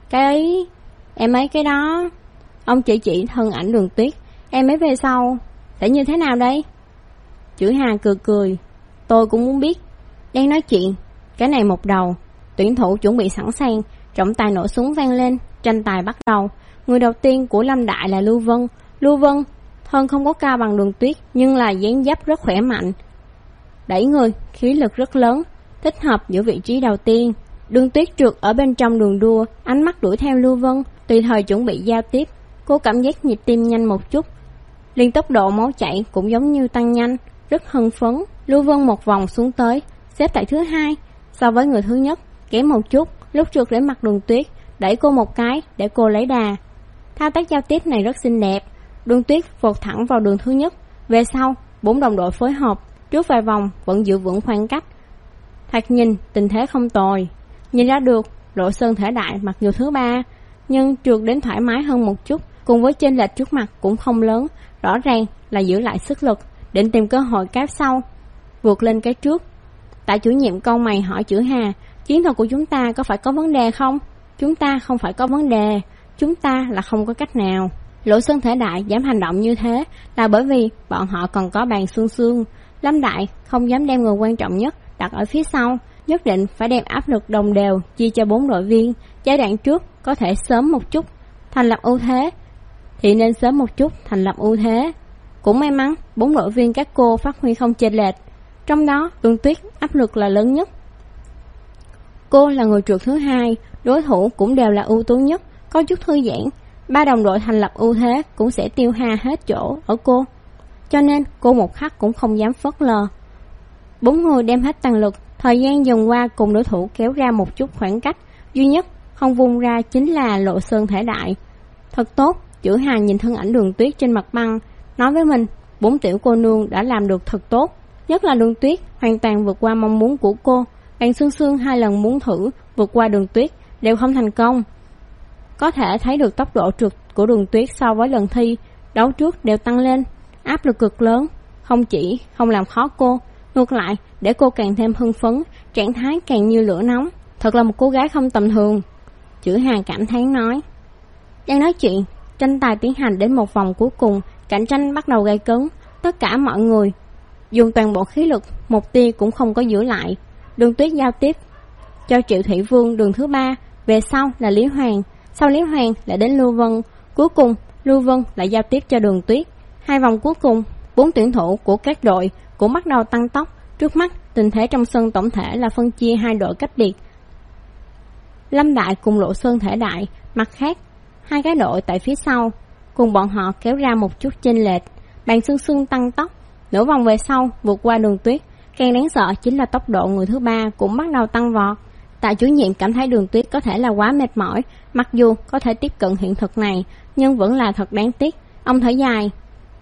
Em ấy cái đó. Ông chỉ thân ảnh Đường Tuyết. Em ấy về sau sẽ như thế nào đây? Chữ Hà cười. Tôi cũng muốn biết. Đang nói chuyện, cái này một đầu, tuyển thủ chuẩn bị sẵn sàng, trọng tài nổ súng vang lên, tranh tài bắt đầu. Người đầu tiên của Lâm Đại là Lưu Vân. Lưu Vân thân không có cao bằng Đường Tuyết, nhưng là dáng dấp rất khỏe mạnh, đẩy người, khí lực rất lớn, thích hợp giữa vị trí đầu tiên. Đường Tuyết trượt ở bên trong đường đua, ánh mắt đuổi theo Lưu Vân, tùy thời chuẩn bị giao tiếp. Cô cảm giác nhịp tim nhanh một chút, liền tốc độ máu chảy cũng giống như tăng nhanh, rất hưng phấn. Lưu Vân một vòng xuống tới, xếp tại thứ 2, so với người thứ nhất kém một chút. Lúc trượt đến mặt Đường Tuyết, đẩy cô một cái để cô lấy đà. Thao tác giao tiếp này rất xinh đẹp. Đường Tuyết vọt thẳng vào đường thứ nhất, về sau 4 đồng đội phối hợp, trước vài vòng vẫn giữ vững khoảng cách. Thoạt nhìn tình thế không tồi. Nhìn ra được, Lộ Sơn thể đại mặc dù thứ ba, nhưng trượt đến thoải mái hơn một chút, cùng với chênh lệch trước mặt cũng không lớn, rõ ràng là giữ lại sức lực, định tìm cơ hội cáp sau, vượt lên cái trước. Tạ chủ nhiệm cau mày hỏi Chữ Hà, chiến thuật của chúng ta có phải có vấn đề không? Chúng ta không phải có vấn đề, chúng ta là không có cách nào. Lộ Sơn thể đại dám hành động như thế là bởi vì bọn họ còn có Bàn Xương Xương. Lâm Đại không dám đem người quan trọng nhất đặt ở phía sau, nhất định phải đem áp lực đồng đều chia cho 4 đội viên. Giai đoạn trước có thể sớm một chút thành lập ưu thế thì nên sớm một chút thành lập ưu thế. Cũng may mắn 4 đội viên các cô phát huy không chênh lệch, trong đó Đường Tuyết áp lực là lớn nhất. Cô là người trượt thứ hai, đối thủ cũng đều là ưu tú nhất, có chút thư giãn. 3 đồng đội thành lập ưu thế cũng sẽ tiêu ha hết chỗ ở cô, cho nên cô một khắc cũng không dám phớt lờ. 4 người đem hết tăng lực, thời gian dần qua cùng đối thủ kéo ra một chút khoảng cách, duy nhất không vung ra chính là Lộ Sơn thể đại. Thật tốt, Chữ Hà nhìn thân ảnh Đường Tuyết trên mặt băng, nói với mình, 4 tiểu cô nương đã làm được thật tốt, nhất là Đường Tuyết hoàn toàn vượt qua mong muốn của cô. Bàn Xương Xương 2 lần muốn thử vượt qua Đường Tuyết đều không thành công. Có thể thấy được tốc độ trượt của Đường Tuyết so với lần thi đấu trước đều tăng lên, áp lực cực lớn, không chỉ không làm khó cô, ngược lại để cô càng thêm hưng phấn, trạng thái càng như lửa nóng. Thật là một cô gái không tầm thường, Chữ Hà cảm thán nói. Đang nói chuyện, tranh tài tiến hành đến một vòng cuối cùng, cạnh tranh bắt đầu gay cấn, tất cả mọi người dùng toàn bộ khí lực, một tia cũng không có giữ lại. Đường Tuyết giao tiếp cho Triệu Thị Vương đường thứ 3, về sau là Lý Hoàng, sau Lý Hoàng lại đến Lưu Vân, cuối cùng Lưu Vân lại giao tiếp cho Đường Tuyết. 2 vòng cuối cùng, 4 tuyển thủ của các đội cũng bắt đầu tăng tốc. Trước mắt tình thế trong sân tổng thể là phân chia 2 đội cách biệt, Lâm Đại cùng Lộ Sơn thể đại, mặt khác 2 cái đội tại phía sau cùng bọn họ kéo ra một chút chênh lệch. Bàn Xương Xương tăng tốc, nửa vòng về sau vượt qua Đường Tuyết. Càng đáng sợ chính là tốc độ người thứ 3 cũng bắt đầu tăng vọt. Tạ chủ nhiệm cảm thấy Đường Tuyết có thể là quá mệt mỏi, mặc dù có thể tiếp cận hiện thực này, nhưng vẫn là thật đáng tiếc. Ông thở dài,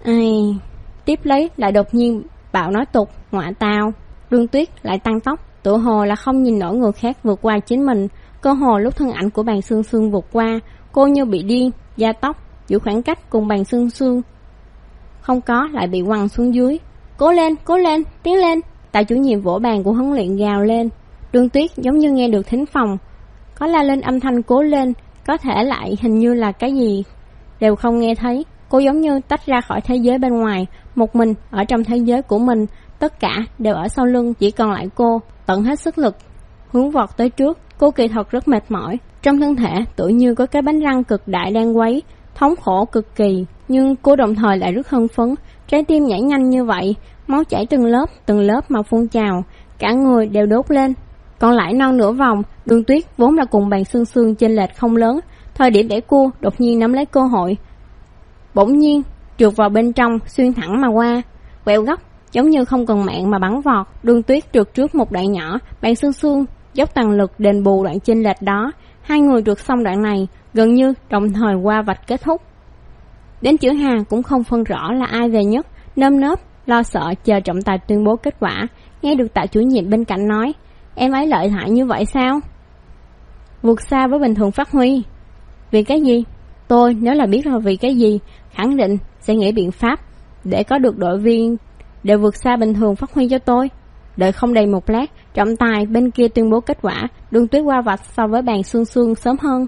tiếp lấy lại đột nhiên bạo nói tục, ngọa tào. Đường Tuyết lại tăng tốc, tự hồ là không nhìn nổi người khác vượt qua chính mình. Cơ hồ lúc thân ảnh của Bàn Xương Xương vượt qua, cô như bị điên, gia tốc, giữ khoảng cách cùng Bàn Xương Xương không có, lại bị quăng xuống dưới. Cố lên, tiến lên. Tạ chủ nhiệm vỗ bàn của huấn luyện gào lên. Đường Tuyết giống như nghe được thính phòng, có la lên âm thanh cố lên, có thể lại hình như là cái gì đều không nghe thấy. Cô giống như tách ra khỏi thế giới bên ngoài, một mình ở trong thế giới của mình, tất cả đều ở sau lưng, chỉ còn lại cô, tận hết sức lực hướng vọt tới trước. Cô kỳ thật rất mệt mỏi, trong thân thể tự như có cái bánh răng cực đại đang quấy, thống khổ cực kỳ, nhưng cô đồng thời lại rất hưng phấn. Trái tim nhảy nhanh như vậy, máu chảy từng lớp mà phun trào, cả người đều đốt lên. Còn lại non nửa vòng, Đường Tuyết vốn là cùng Bàn Xương Xương chênh lệch không lớn, thời điểm để cua đột nhiên nắm lấy cơ hội, bỗng nhiên trượt vào bên trong, xuyên thẳng mà qua, quẹo góc giống như không cần mạng mà bắn vọt. Đường Tuyết trượt trước một đoạn nhỏ, Bàn Xương Xương dốc toàn lực đền bù đoạn chênh lệch đó. 2 người trượt xong đoạn này gần như đồng thời qua vạch kết thúc. Đến Chữ Hà cũng không phân rõ là ai về nhất, nơm nớp lo sợ chờ trọng tài tuyên bố kết quả. Nghe được Tạ chủ nhiệm bên cạnh nói, em ấy lợi hại như vậy sao? Vượt xa với bình thường phát huy. Vì cái gì? Tôi nếu là biết là vì cái gì, khẳng định sẽ nghĩ biện pháp để có được đội viên đều vượt xa bình thường phát huy cho tôi. Đợi không đầy một lát, trọng tài bên kia tuyên bố kết quả. Đường Tuyết qua vạch so với Bàn Xương Xương sớm hơn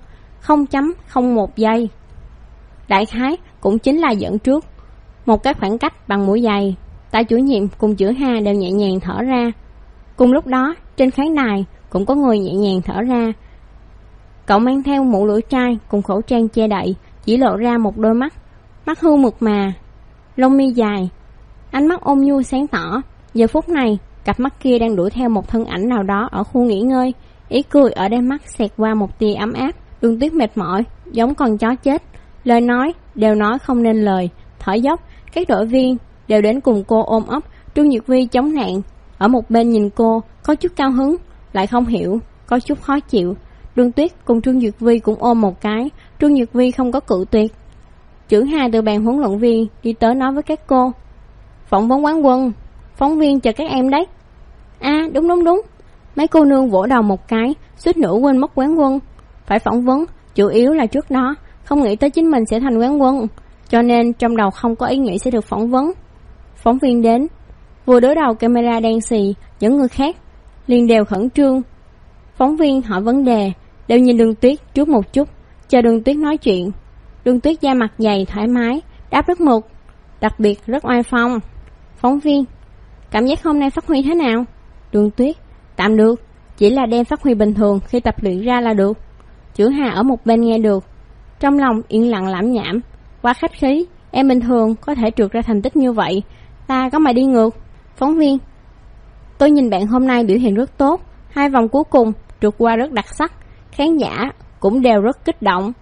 0.01 giây. Đại khái cũng chính là dẫn trước một cái khoảng cách bằng mũi giày. Tạ chủ nhiệm cùng Chữ Hà đều nhẹ nhàng thở ra. Cùng lúc đó, trên khán đài cũng có người nhẹ nhàng thở ra. Cậu mang theo mũ lưỡi trai cùng khẩu trang che đậy, chỉ lộ ra một đôi mắt hưu mượt mà, lông mi dài, ánh mắt ôn nhu sáng tỏ. Giờ phút này, cặp mắt kia đang đuổi theo một thân ảnh nào đó ở khu nghỉ ngơi, ý cười ở đáy mắt xẹt qua một tia ấm áp. Đường Tuyết mệt mỏi, giống con chó chết, lời nói đều nói không nên lời, thở dốc. Các đội viên đều đến cùng cô ôm ấp. Trương Nhược Vi chống nạn ở một bên nhìn cô, có chút cao hứng, lại không hiểu, có chút khó chịu. Đường Tuyết cùng Trương Nhược Vi cũng ôm một cái. Trương Nhược Vi không có cự tuyệt. Chữ Hà từ bàn huấn luyện viên đi tới nói với các cô, phỏng vấn quán quân, phóng viên chờ các em đấy. Đúng. Mấy cô nương vỗ đầu một cái, suýt nữa quên mất quán quân. Phải phỏng vấn, chủ yếu là trước đó không nghĩ tới chính mình sẽ thành quán quân, cho nên trong đầu không có ý nghĩ sẽ được phỏng vấn. Phóng viên đến, vừa đối đầu camera đen xì, những người khác liền đều khẩn trương. Phóng viên hỏi vấn đề, đều nhìn Đường Tuyết trước một chút, chờ Đường Tuyết nói chuyện. Đường Tuyết da mặt dày thoải mái, đáp rất mượt, đặc biệt rất oai phong. Phóng viên: cảm giác hôm nay phát huy thế nào? Đường Tuyết: tạm được, chỉ là đem phát huy bình thường khi tập luyện ra là được. Chữ Hà ở một bên nghe được, trong lòng yên lặng lẩm nhẩm: quá khách khí, em bình thường có thể trượt ra thành tích như vậy, ta có mà đi ngược. Phóng viên: tôi nhìn bạn hôm nay biểu hiện rất tốt, 2 vòng cuối cùng trượt qua rất đặc sắc, khán giả cũng đều rất kích động.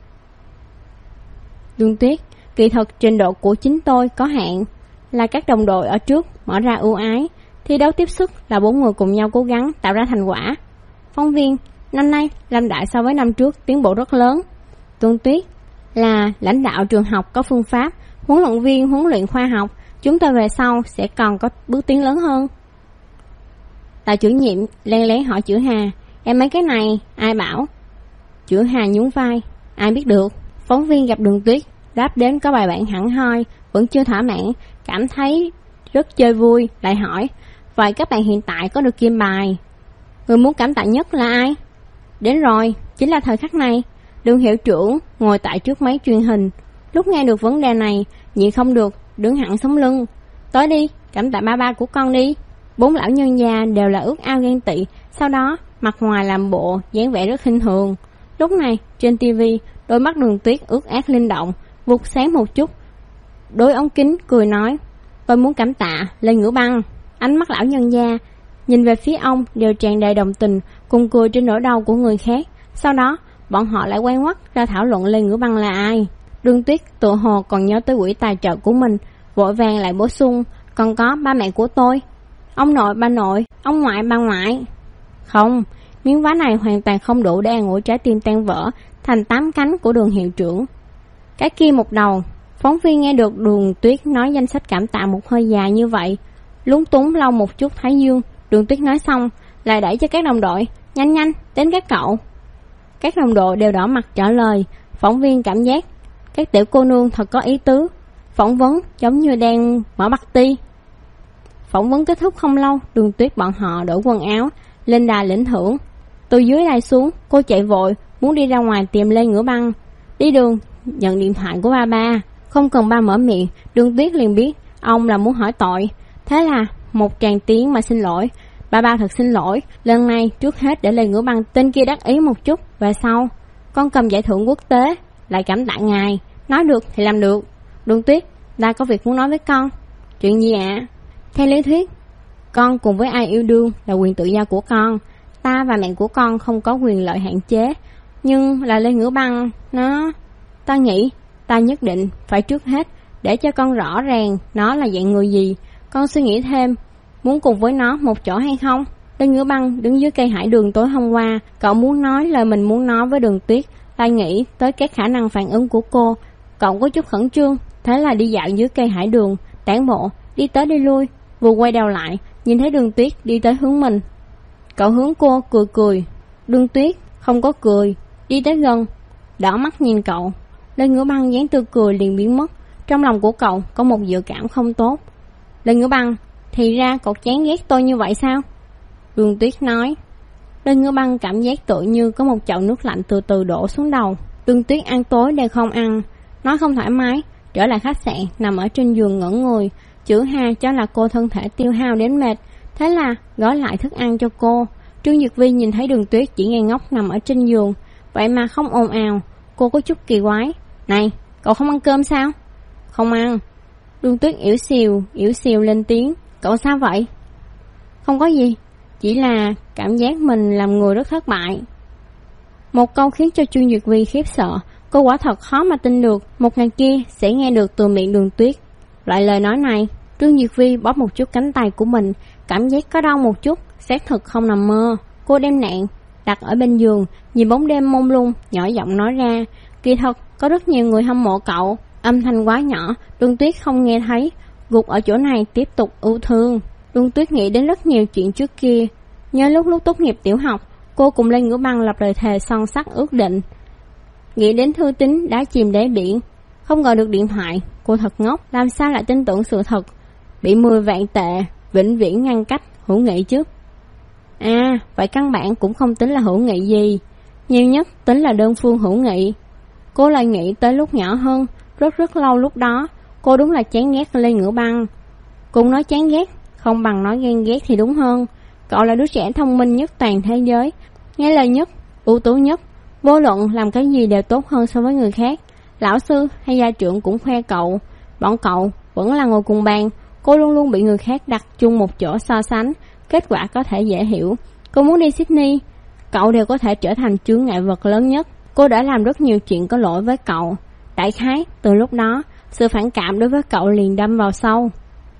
Đường Tuyết: kỳ thật trình độ của chính tôi có hạn, là các đồng đội ở trước mở ra ưu ái, thi đấu tiếp sức là 4 người cùng nhau cố gắng tạo ra thành quả. Phóng viên: năm nay Lâm Đại so với năm trước tiến bộ rất lớn. Đường Tuyết: là lãnh đạo trường học có phương pháp, huấn luyện viên huấn luyện khoa học, chúng tôi về sau sẽ còn có bước tiến lớn hơn. Tạ chủ nhiệm len lén hỏi Chữ Hà: em mấy cái này ai bảo? Chữ Hà nhún vai: ai biết được. Phóng viên gặp Đường Tuyết đáp đến có bài bản hẳn hoi, vẫn chưa thỏa mãn, cảm thấy rất chơi vui, lại hỏi: vậy các bạn hiện tại có được kim bài, người muốn cảm tạ nhất là ai? Đến rồi, chính là thời khắc này. Đường hiệu trưởng ngồi tại trước máy truyền hình, lúc nghe được vấn đề này nhịn không được đứng hẳn sống lưng. Tới đi, cảm tạ ba của con đi. 4 lão nhân già đều là ước ao ghen tị, sau đó mặt ngoài làm bộ dáng vẻ rất khinh thường. Lúc này trên tivi, đôi mắt Đường Tuyết ướt át linh động, vụt sáng một chút, đối ống kính cười nói: tôi muốn cảm tạ Lê Ngữ Băng. Ánh mắt lão nhân gia nhìn về phía ông đều tràn đầy đồng tình, cùng cười trên nỗi đau của người khác. Sau đó bọn họ lại quay ngoắt ra thảo luận Lê Ngữ Băng là ai. Đường Tuyết tự hồ còn nhớ tới quỹ tài trợ của mình, vội vàng lại bổ sung: còn có ba mẹ của tôi, ông nội ba nội, ông ngoại ba ngoại. Không, miếng vá này hoàn toàn không đủ để an ủi trái tim tan vỡ thành 8 cánh của Đường hiệu trưởng. Cái kia một đầu. Phóng viên nghe được Đường Tuyết nói danh sách cảm tạ một hơi dài như vậy, lúng túng lau một chút thái dương. Đường Tuyết nói xong lại đẩy cho các đồng đội: nhanh nhanh, đến các cậu. Các đồng đội đều đỏ mặt trả lời. Phóng viên cảm giác các tiểu cô nương thật có ý tứ, phỏng vấn giống như đang mở party. Phỏng vấn kết thúc không lâu, Đường Tuyết bọn họ đổi quần áo lên đài lĩnh thưởng. Từ dưới đài xuống, cô chạy vội muốn đi ra ngoài tìm Lê Ngữ Băng. Đi đường nhận điện thoại của ba, không cần ba mở miệng, Đường Tuyết liền biết ông là muốn hỏi tội. Thế là một tràng tiếng mà xin lỗi: ba thật xin lỗi, lần này trước hết để Lê Ngữ Băng tên kia đắc ý một chút, về sau con cầm giải thưởng quốc tế lại cảm tạ ngài, nói được thì làm được. Đường Tuyết: ta có việc muốn nói với con. Chuyện gì ạ? Theo lý thuyết, con cùng với ai yêu đương là quyền tự do của con, ta và mẹ của con không có quyền lợi hạn chế, nhưng là Lê Ngữ Băng ta nghĩ ta nhất định phải trước hết để cho con rõ ràng nó là dạng người gì. Con suy nghĩ thêm, muốn cùng với nó một chỗ hay không? Lê Ngữ Băng đứng dưới cây hải đường tối hôm qua, cậu muốn nói lời mình muốn nói với Đường Tuyết. Ta nghĩ tới các khả năng phản ứng của cô, cậu có chút khẩn trương, thế là đi dạo dưới cây hải đường, tản bộ, đi tới đi lui. Vừa quay đầu lại, nhìn thấy Đường Tuyết đi tới hướng mình, cậu hướng cô cười. Đường Tuyết không có cười, đi tới gần, đỏ mắt nhìn cậu. Lê Ngữ Băng dáng tươi cười liền biến mất. Trong lòng của cậu có một dự cảm không tốt. Lê Ngữ Băng: thì ra cậu chán ghét tôi như vậy sao? Đường Tuyết nói. Lê Ngữ Băng cảm giác tự như có một chậu nước lạnh từ từ đổ xuống đầu. Đường Tuyết ăn tối đều không ăn, nói không thoải mái, trở lại khách sạn nằm ở trên giường ngẩn người. Chữ Hà cho là cô thân thể tiêu hao đến mệt, thế là gói lại thức ăn cho cô. Trương Dược Vi nhìn thấy Đường Tuyết chỉ ngây ngốc nằm ở trên giường, vậy mà không ồn ào, cô có chút kỳ quái. Này, cậu không ăn cơm sao? Không ăn. Đường Tuyết yếu xìu lên tiếng. Cậu sao vậy? Không có gì, chỉ là cảm giác mình làm người rất thất bại. Một câu khiến cho Trương Duyệt Vi khiếp sợ. Cô quả thật khó mà tin được một ngày kia sẽ nghe được từ miệng Đường Tuyết loại lời nói này. Trương Duyệt Vi bóp một chút cánh tay của mình, cảm giác có đau một chút, xác thực không nằm mơ. Cô đem nạn đặt ở bên giường, nhìn bóng đêm mông lung, nhỏ giọng nói ra: kỳ thật có rất nhiều người hâm mộ cậu. Âm thanh quá nhỏ, Đường Tuyết không nghe thấy, gục ở chỗ này tiếp tục ưu thương. Đường Tuyết nghĩ đến rất nhiều chuyện trước kia, Nhớ lúc tốt nghiệp tiểu học, cô cùng Lê Ngữ Băng lập lời thề son sắt ước định. Nghĩ đến thư tín đã chìm đáy biển, không gọi được điện thoại, cô thật ngốc, làm sao lại tin tưởng sự thật, bị 10 vạn tệ, vĩnh viễn ngăn cách hữu nghị chứ. À, vậy căn bản cũng không tính là hữu nghị gì, nhiều nhất tính là đơn phương hữu nghị. Cô lại nghĩ tới lúc nhỏ hơn, rất lâu lúc đó, cô đúng là chán ghét Lê Ngữ Băng. Cũng nói chán ghét, không bằng nói ghen ghét thì đúng hơn. Cậu là đứa trẻ thông minh nhất toàn thế giới, nghe lời nhất, ưu tú nhất, vô luận làm cái gì đều tốt hơn so với người khác. Lão sư hay gia trưởng cũng khoe cậu. Bọn cậu vẫn là ngồi cùng bàn, cô luôn luôn bị người khác đặt chung một chỗ so sánh. Kết quả có thể dễ hiểu, cô muốn đi Sydney, cậu đều có thể trở thành chướng ngại vật lớn nhất. Cô đã làm rất nhiều chuyện có lỗi với cậu. Đại khái từ lúc đó, sự phản cảm đối với cậu liền đâm vào sâu.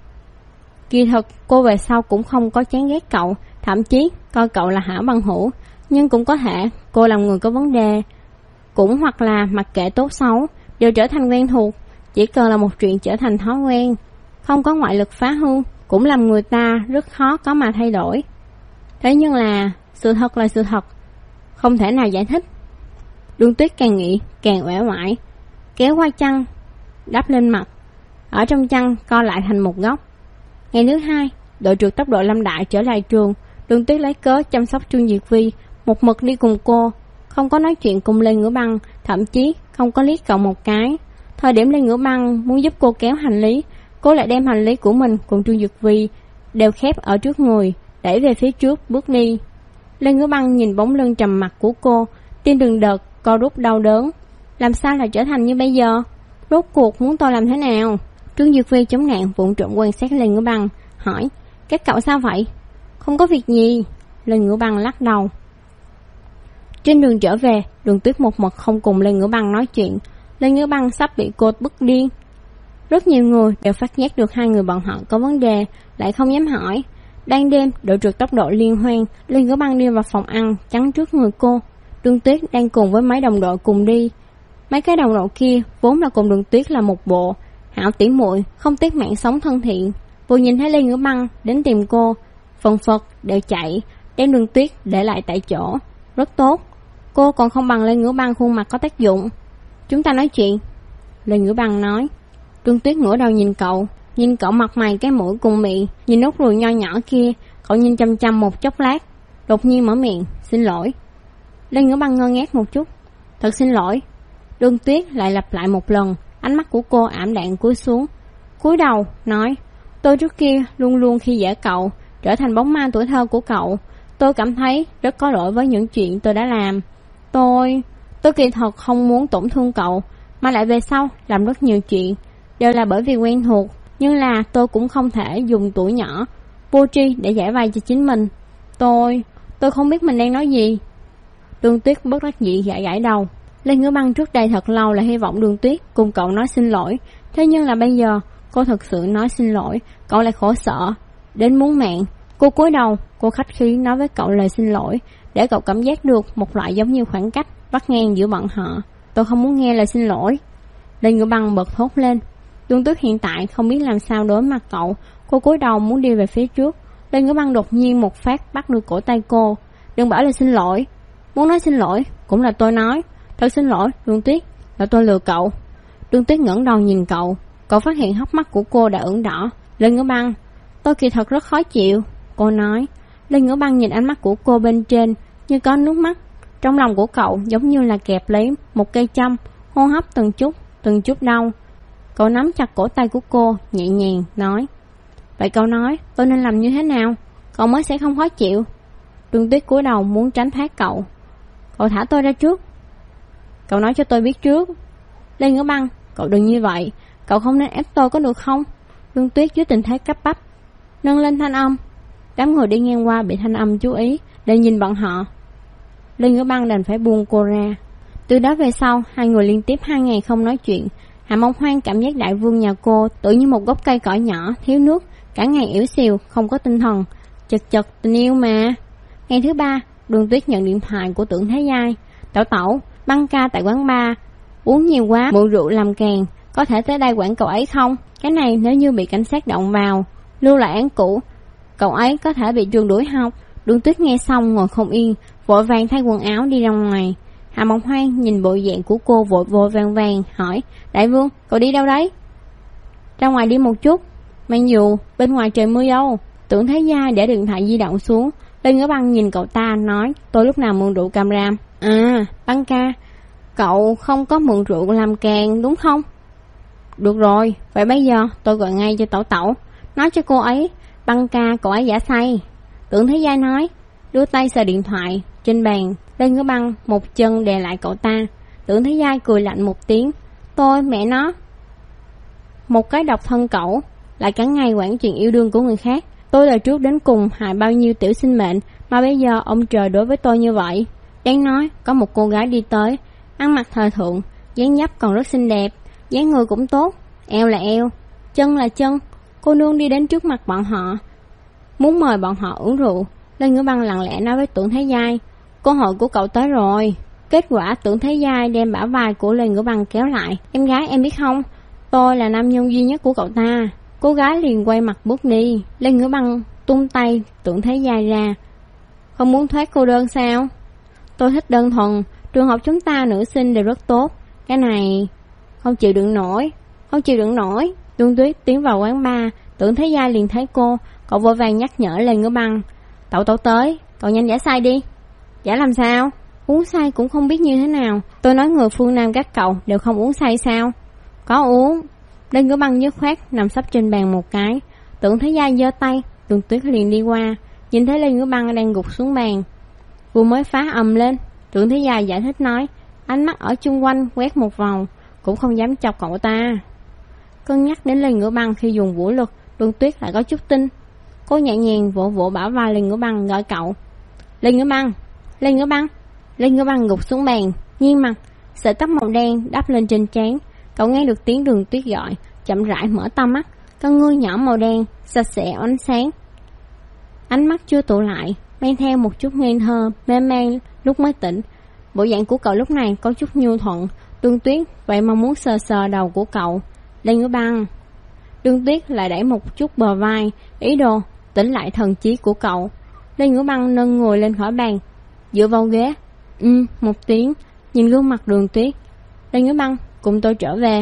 Kỳ thực cô về sau cũng không có chán ghét cậu, thậm chí coi cậu là hảo bằng hữu. Nhưng cũng có thể cô làm người có vấn đề, cũng hoặc là mặc kệ tốt xấu đều trở thành quen thuộc. Chỉ cần là một chuyện trở thành thói quen, không có ngoại lực phá hư, cũng làm người ta rất khó có mà thay đổi. Thế nhưng là sự thật là sự thật, không thể nào giải thích. Đường Tuyết càng nghĩ càng uể oải, kéo qua chăn đắp lên mặt, ở trong chăn co lại thành một góc. Ngày thứ hai, đội trượt tốc độ Lâm Đại trở lại trường. Đường Tuyết lấy cớ chăm sóc Trương Diệt Vi, một mực đi cùng cô, không có nói chuyện cùng Lê Ngữ Băng, thậm chí không có liếc cậu một cái. Thời điểm Lê Ngữ Băng muốn giúp cô kéo hành lý, cô lại đem hành lý của mình cùng Trương Diệt Vi đều khép ở trước người, đẩy về phía trước bước đi. Lê Ngữ Băng nhìn bóng lưng trầm mặc của cô, tim từng đợt co rút đau đớn. Làm sao lại trở thành như bây giờ? Rốt cuộc muốn tôi làm thế nào? Trương Diệt Vi chống nạn vụng trộm quan sát Lê Ngữ Băng, hỏi: các cậu sao vậy? Không có việc gì. Lê Ngữ Băng lắc đầu. Trên đường trở về, Đường Tuyết một mực không cùng Lê Ngữ Băng nói chuyện. Lê Ngữ Băng sắp bị cô bức điên. Rất nhiều người đều phát giác được hai người bọn họ có vấn đề, lại không dám hỏi. Ban đêm, đội trượt tốc độ liên hoan, Lê Ngữ Băng đi vào phòng ăn chắn trước người cô. Đường Tuyết đang cùng với mấy đồng đội cùng đi. Mấy cái đồng đội kia vốn là cùng Đường Tuyết là một bộ hảo tỉ muội, không tiếc mạng sống thân thiện. Vừa nhìn thấy Lê Ngữ Băng đến tìm cô, phần phật đều chạy, đem Đường Tuyết để lại tại chỗ. Rất tốt, cô còn không bằng Lê Ngữ Băng khuôn mặt có tác dụng. Chúng ta nói chuyện. Lê Ngữ Băng nói. Đường Tuyết ngửa đầu nhìn cậu mặt mày cái mũi cùng miệng, nhìn nốt ruồi nho nhỏ kia. Cậu nhìn chăm chăm một chốc lát, đột nhiên mở miệng: xin lỗi. Lê Ngữ Băng ngơ ngác một chút. Thật xin lỗi. Đường Tuyết lại lặp lại một lần, ánh mắt của cô ảm đạm cúi xuống, cúi đầu nói: tôi trước kia luôn luôn khi dễ cậu, trở thành bóng ma tuổi thơ của cậu. Tôi cảm thấy rất có lỗi với những chuyện tôi đã làm. Tôi kỳ thật không muốn tổn thương cậu, mà lại về sau làm rất nhiều chuyện đều là bởi vì quen thuộc. Nhưng là tôi cũng không thể dùng tuổi nhỏ vô tri để giải vây cho chính mình. Tôi không biết mình đang nói gì. Đường Tuyết bất đắc dĩ gãi đầu. Lê Ngữ Băng trước đây thật lâu là hy vọng Đường Tuyết cùng cậu nói xin lỗi. Thế nhưng là bây giờ cô thật sự nói xin lỗi, cậu lại khổ sở đến muốn mạng. Cô cúi đầu, cô khách khí nói với cậu lời xin lỗi, để cậu cảm giác được một loại giống như khoảng cách vắt ngang giữa bọn họ. Tôi không muốn nghe lời xin lỗi. Lê Ngữ Băng bật thốt lên. Đường Tuyết hiện tại không biết làm sao đối mặt cậu. Cô cúi đầu muốn đi về phía trước. Lê Ngữ Băng đột nhiên một phát bắt được cổ tay cô. Đừng bảo là xin lỗi. Muốn nói xin lỗi cũng là tôi nói. Thật xin lỗi Đường Tuyết, là tôi lừa cậu. Đường Tuyết ngẩng đầu nhìn cậu. Cậu phát hiện hốc mắt của cô đã ửng đỏ. Lê Ngữ Băng, tôi kỳ thật rất khó chịu, cô nói. Lê Ngữ Băng nhìn ánh mắt của cô bên trên như có nước mắt. Trong lòng của cậu giống như là kẹp lấy một cây châm, hô hấp từng chút đau. Cậu nắm chặt cổ tay của cô, nhẹ nhàng nói: vậy cậu nói tôi nên làm như thế nào, cậu mới sẽ không khó chịu? Đường Tuyết cúi đầu muốn tránh thoát cậu. Cậu thả tôi ra trước. Cậu nói cho tôi biết trước. Lê Ngữ Băng, cậu đừng như vậy, cậu không nên ép tôi có được không? Đường Tuyết dưới tình thế cấp bách nâng lên thanh âm. Đám người đi ngang qua bị thanh âm chú ý, để nhìn bọn họ. Lê Ngữ Băng đành phải buông cô ra. Từ đó về sau, hai người liên tiếp 2 ngày không nói chuyện. Hạ Mông Hoang cảm giác đại vương nhà cô tự như một gốc cây cỏ nhỏ thiếu nước, cả ngày yếu xìu, không có tinh thần. Chật tình yêu mà. Ngày thứ 3, Đường Tuyết nhận điện thoại của Tưởng Thế Giai. Tẩu, băng ca tại quán bar, uống nhiều quá, mượn rượu làm càng, có thể tới đây quản cậu ấy không? Cái này nếu như bị cảnh sát động vào, lưu lại án cũ, cậu ấy có thể bị trường đuổi học. Đường Tuyết nghe xong ngồi không yên, vội vàng thay quần áo đi ra ngoài. Hạ Mộng Hoang nhìn bộ dạng của cô vội vội vàng hỏi: Đại vương, cậu đi đâu đấy? Ra ngoài đi một chút. Mang dù, bên ngoài trời mưa đâu. Tưởng Thế Giai để điện thoại di động xuống, Lê Ngữ Băng nhìn cậu ta nói: Tôi lúc nào mượn rượu cam ram? À, Băng ca, cậu không có mượn rượu làm càng đúng không? Được rồi, vậy bây giờ tôi gọi ngay cho Tẩu Tẩu, nói cho cô ấy: Băng ca, cậu ấy giả say. Tưởng Thế Giai nói, đưa tay sờ điện thoại trên bàn. Lê Ngữ Băng một chân đè lại cậu ta. Tưởng Thế Giai cười lạnh một tiếng: Tôi mẹ nó, một cái độc thân cẩu, lại cả ngày quản chuyện yêu đương của người khác. Tôi đời trước đến cùng hại bao nhiêu tiểu sinh mệnh, mà bây giờ ông trời đối với tôi như vậy. Đáng nói, có một cô gái đi tới, ăn mặc thời thượng, dáng dấp còn rất xinh đẹp, dáng người cũng tốt, eo là eo, chân là chân. Cô nương đi đến trước mặt bọn họ, muốn mời bọn họ uống rượu. Lê Ngữ Băng lặng lẽ nói với Tưởng Thế Giai: Cơ hội của cậu tới rồi. Kết quả Tưởng Thế Giai đem bả vai của Lê Ngữ Băng kéo lại. Em gái, em biết không, tôi là nam nhân duy nhất của cậu ta. Cô gái liền quay mặt bước đi. Lê Ngữ Băng tung tay Tưởng Thế Giai ra: Không muốn thoát cô đơn sao? Tôi thích đơn thuần, trường học chúng ta nữ sinh đều rất tốt. Cái này không chịu đựng nổi, không chịu đựng nổi. Đường Tuyết tiến vào quán bar, Tưởng Thế Giai liền thấy cô, cậu vội vàng nhắc nhở Lê Ngữ Băng: Tẩu tẩu tới, cậu nhanh giả say đi. Giả làm sao? Uống say cũng không biết như thế nào. Tôi nói người phương Nam các cậu đều không uống say sao? Có uống. Lê Ngữ Băng dứt khoát nằm sấp trên bàn một cái. Tưởng Thế Giai giơ tay, Đường Tuyết liền đi qua, nhìn thấy Lê Ngữ Băng đang gục xuống bàn, vừa mới phá ầm lên. Tưởng Thế Giai giải thích nói, ánh mắt ở chung quanh quét một vòng, cũng không dám chọc cậu ta. Cân nhắc đến Lê Ngữ Băng khi dùng vũ lực, Đường Tuyết lại có chút tin. Cô nhẹ nhàng vỗ vỗ bả vai Lê Ngữ Băng, gọi cậu: Lê Ngữ Băng, Lê Ngữ Băng. Lê Ngữ Băng gục xuống bàn, nghiêng mặt, sợi tóc màu đen đắp lên trên trán. Cậu nghe được tiếng Đường Tuyết gọi, chậm rãi mở to mắt, con ngươi nhỏ màu đen sạch sẽ ánh sáng, ánh mắt chưa tụ lại, mang theo một chút ngây thơ mê man lúc mới tỉnh. Bộ dạng của cậu lúc này có chút nhu thuận. Đường Tuyết vậy mà muốn sờ sờ đầu của cậu. Lê Ngữ Băng. Đường Tuyết lại đẩy một chút bờ vai, ý đồ tỉnh lại thần trí của cậu. Lê Ngữ Băng nâng ngồi lên khỏi bàn, dựa vào ghế. Một tiếng, nhìn gương mặt Đường Tuyết. Lê Ngữ Băng, cùng tôi trở về.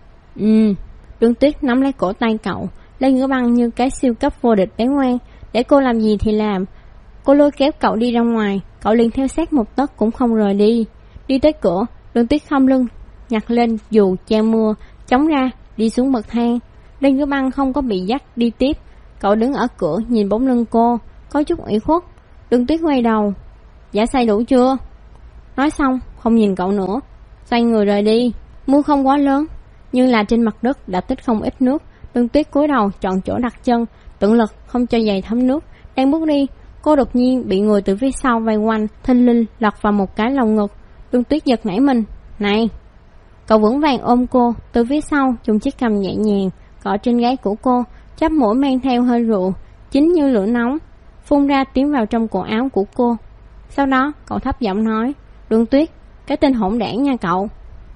Đường Tuyết nắm lấy cổ tay cậu. Lê Ngữ Băng như cái siêu cấp vô địch đáng ngoan, để cô làm gì thì làm. Cô lôi kéo cậu đi ra ngoài, cậu liền theo sát một tấc cũng không rời đi. Đi tới cửa, Đường Tuyết khom lưng, nhặt lên dù che mưa, chống ra, đi xuống bậc thang. Lê Ngữ Băng không có bị dắt đi tiếp. Cậu đứng ở cửa nhìn bóng lưng cô, có chút ủy khuất. Đường Tuyết quay đầu, giả say đủ chưa? Nói xong, không nhìn cậu nữa, xoay người rời đi. Mưa không quá lớn, nhưng là trên mặt đất đã tích không ít nước. Đường Tuyết cúi đầu chọn chỗ đặt chân, tận lực không cho giày thấm nước. Đang bước đi, cô đột nhiên bị người từ phía sau vây quanh, thình lình lọt vào một cái lồng ngực. Đường Tuyết giật nảy mình. Này! Cậu vững vàng ôm cô từ phía sau, dùng chiếc cằm nhẹ nhàng cọ trên gáy của cô, chóp mũi mang theo hơi rượu chín như lửa nóng phun ra tiến vào trong cổ áo của cô. Sau đó cậu thấp giọng nói, Đường Tuyết, cái tên hỗn đảng nha cậu.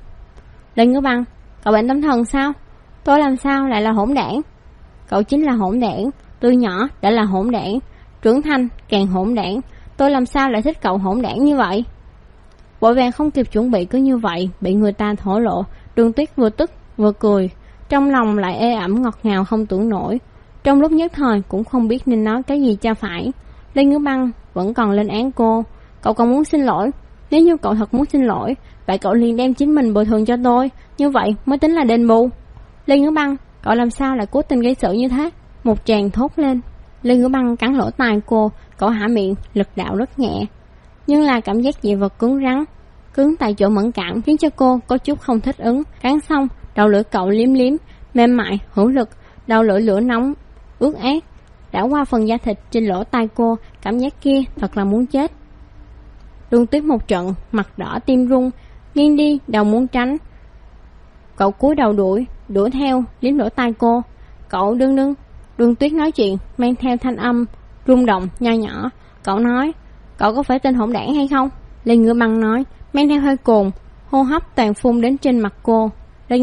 Lê Ngữ Băng, cậu bệnh tâm thần sao? Tôi làm sao lại là hỗn đảng? Cậu chính là hỗn đảng, từ nhỏ đã là hỗn đảng, trưởng thành càng hỗn đảng. Tôi làm sao lại thích cậu hỗn đảng như vậy? Vội vàng không kịp chuẩn bị cứ như vậy bị người ta thổ lộ. Đường Tuyết vừa tức vừa cười, trong lòng lại ê ẩm ngọt ngào không tưởng nổi. Trong lúc nhất thời cũng không biết nên nói cái gì cho phải. Lê Ngữ Băng vẫn còn lên án cô. Cậu còn muốn xin lỗi? Nếu như cậu thật muốn xin lỗi, vậy cậu liền đem chính mình bồi thường cho tôi, như vậy mới tính là đền bù. Lê Ngữ Băng, cậu làm sao lại cố tình gây sự như thế? Một tràng thốt lên. Lê Ngữ Băng cắn lỗ tai cô, cậu hạ miệng, lực đạo rất nhẹ, nhưng là cảm giác dị vật cứng rắn, cứng tại chỗ mẫn cảm khiến cho cô có chút không thích ứng. Cắn xong, đầu lưỡi cậu liếm liếm, mềm mại, hữu lực, đầu lưỡi lửa nóng, ướt át, đã qua phần da thịt trên lỗ tai cô, cảm giác kia thật là muốn chết. Đường Tuyết một trận, mặt đỏ tim run, nghiêng đi, đầu muốn tránh. Cậu cúi đầu đuổi theo, liếm lỗ tai cô. Cậu đừng. Đường Tuyết nói chuyện, mang theo thanh âm rung động, nho nhỏ. Cậu nói, cậu có phải tên hỗn đảng hay không? Lê Ngữ Băng nói, mang theo hơi cồn, hô hấp toàn phun đến trên mặt cô. Lê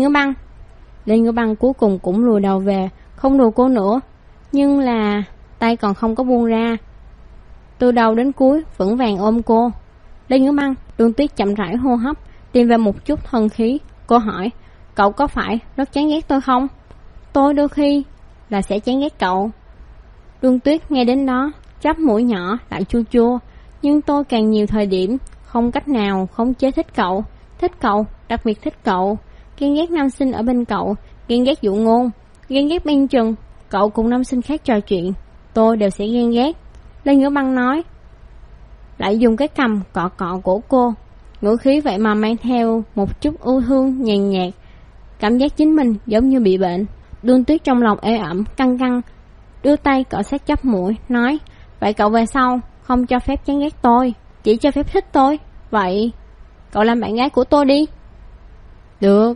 Ngữ Băng cuối cùng cũng lùi đầu về, không đùa cô nữa, nhưng là tay còn không có buông ra. từ đầu đến cuối vững vàng ôm cô. Lê Ngữ Băng, Đường Tuyết chậm rãi hô hấp, tìm về một chút thân khí. Cô hỏi, cậu có phải rất chán ghét tôi không? Tôi đôi khi là sẽ chán ghét cậu. Đường Tuyết nghe đến đó, chắp mũi nhỏ lại chua chua. Nhưng tôi càng nhiều thời điểm không cách nào khống chế thích cậu, đặc biệt thích cậu. Ghen ghét nam sinh ở bên cậu, ghen ghét dụ ngôn, ghen ghét bên chừng, cậu cùng nam sinh khác trò chuyện, tôi đều sẽ ghen ghét. Lê Ngữ Băng nói, lại dùng cái cằm cọ cọ của cô, ngữ khí vậy mà mang theo một chút ưu thương nhàn nhạt, cảm giác chính mình giống như bị bệnh. Đường Tuyết trong lòng ê ẩm căng căng, đưa tay cọ sát chắp mũi, nói, vậy cậu về sau không cho phép chán ghét tôi, chỉ cho phép thích tôi. Vậy cậu làm bạn gái của tôi đi. Được.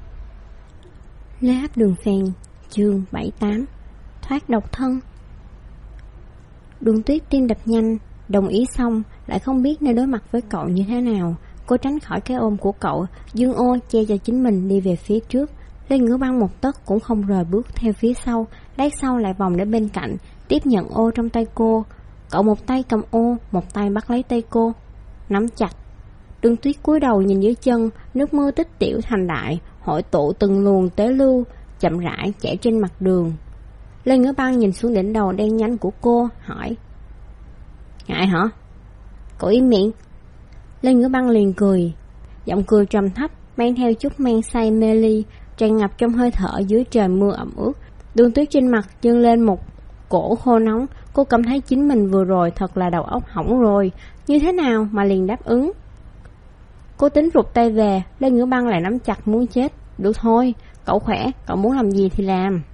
Lê Áp Đường Phèn, chương 78, thoát độc thân. Đường Tuyết tim đập nhanh, đồng ý xong lại không biết nên đối mặt với cậu như thế nào. Cô tránh khỏi cái ôm của cậu, dương ô che cho chính mình đi về phía trước. Lê Ngữ Băng một tấc cũng không rời bước theo phía sau, lát sau lại vòng đến bên cạnh, tiếp nhận ô trong tay cô. Cậu một tay cầm ô, một tay bắt lấy tay cô, nắm chặt. Đường Tuyết cúi đầu nhìn dưới chân, nước mưa tích tiểu thành đại, hội tụ từng luồng tế lưu, chậm rãi chảy trên mặt đường. Lê Ngữ Băng nhìn xuống đỉnh đầu đen nhánh của cô, hỏi, ngại hả? Cậu im miệng. Lê Ngữ Băng liền cười, giọng cười trầm thấp, mang theo chút men say mê ly, tràn ngập trong hơi thở dưới trời mưa ẩm ướt. Đường Tuyết trên mặt dâng lên một cổ khô nóng, cô cảm thấy chính mình vừa rồi thật là đầu óc hỏng rồi, như thế nào mà liền đáp ứng. Cô tính rụt tay về, Lê Ngữ Băng lại nắm chặt muốn chết. Được thôi, cậu khỏe, cậu muốn làm gì thì làm.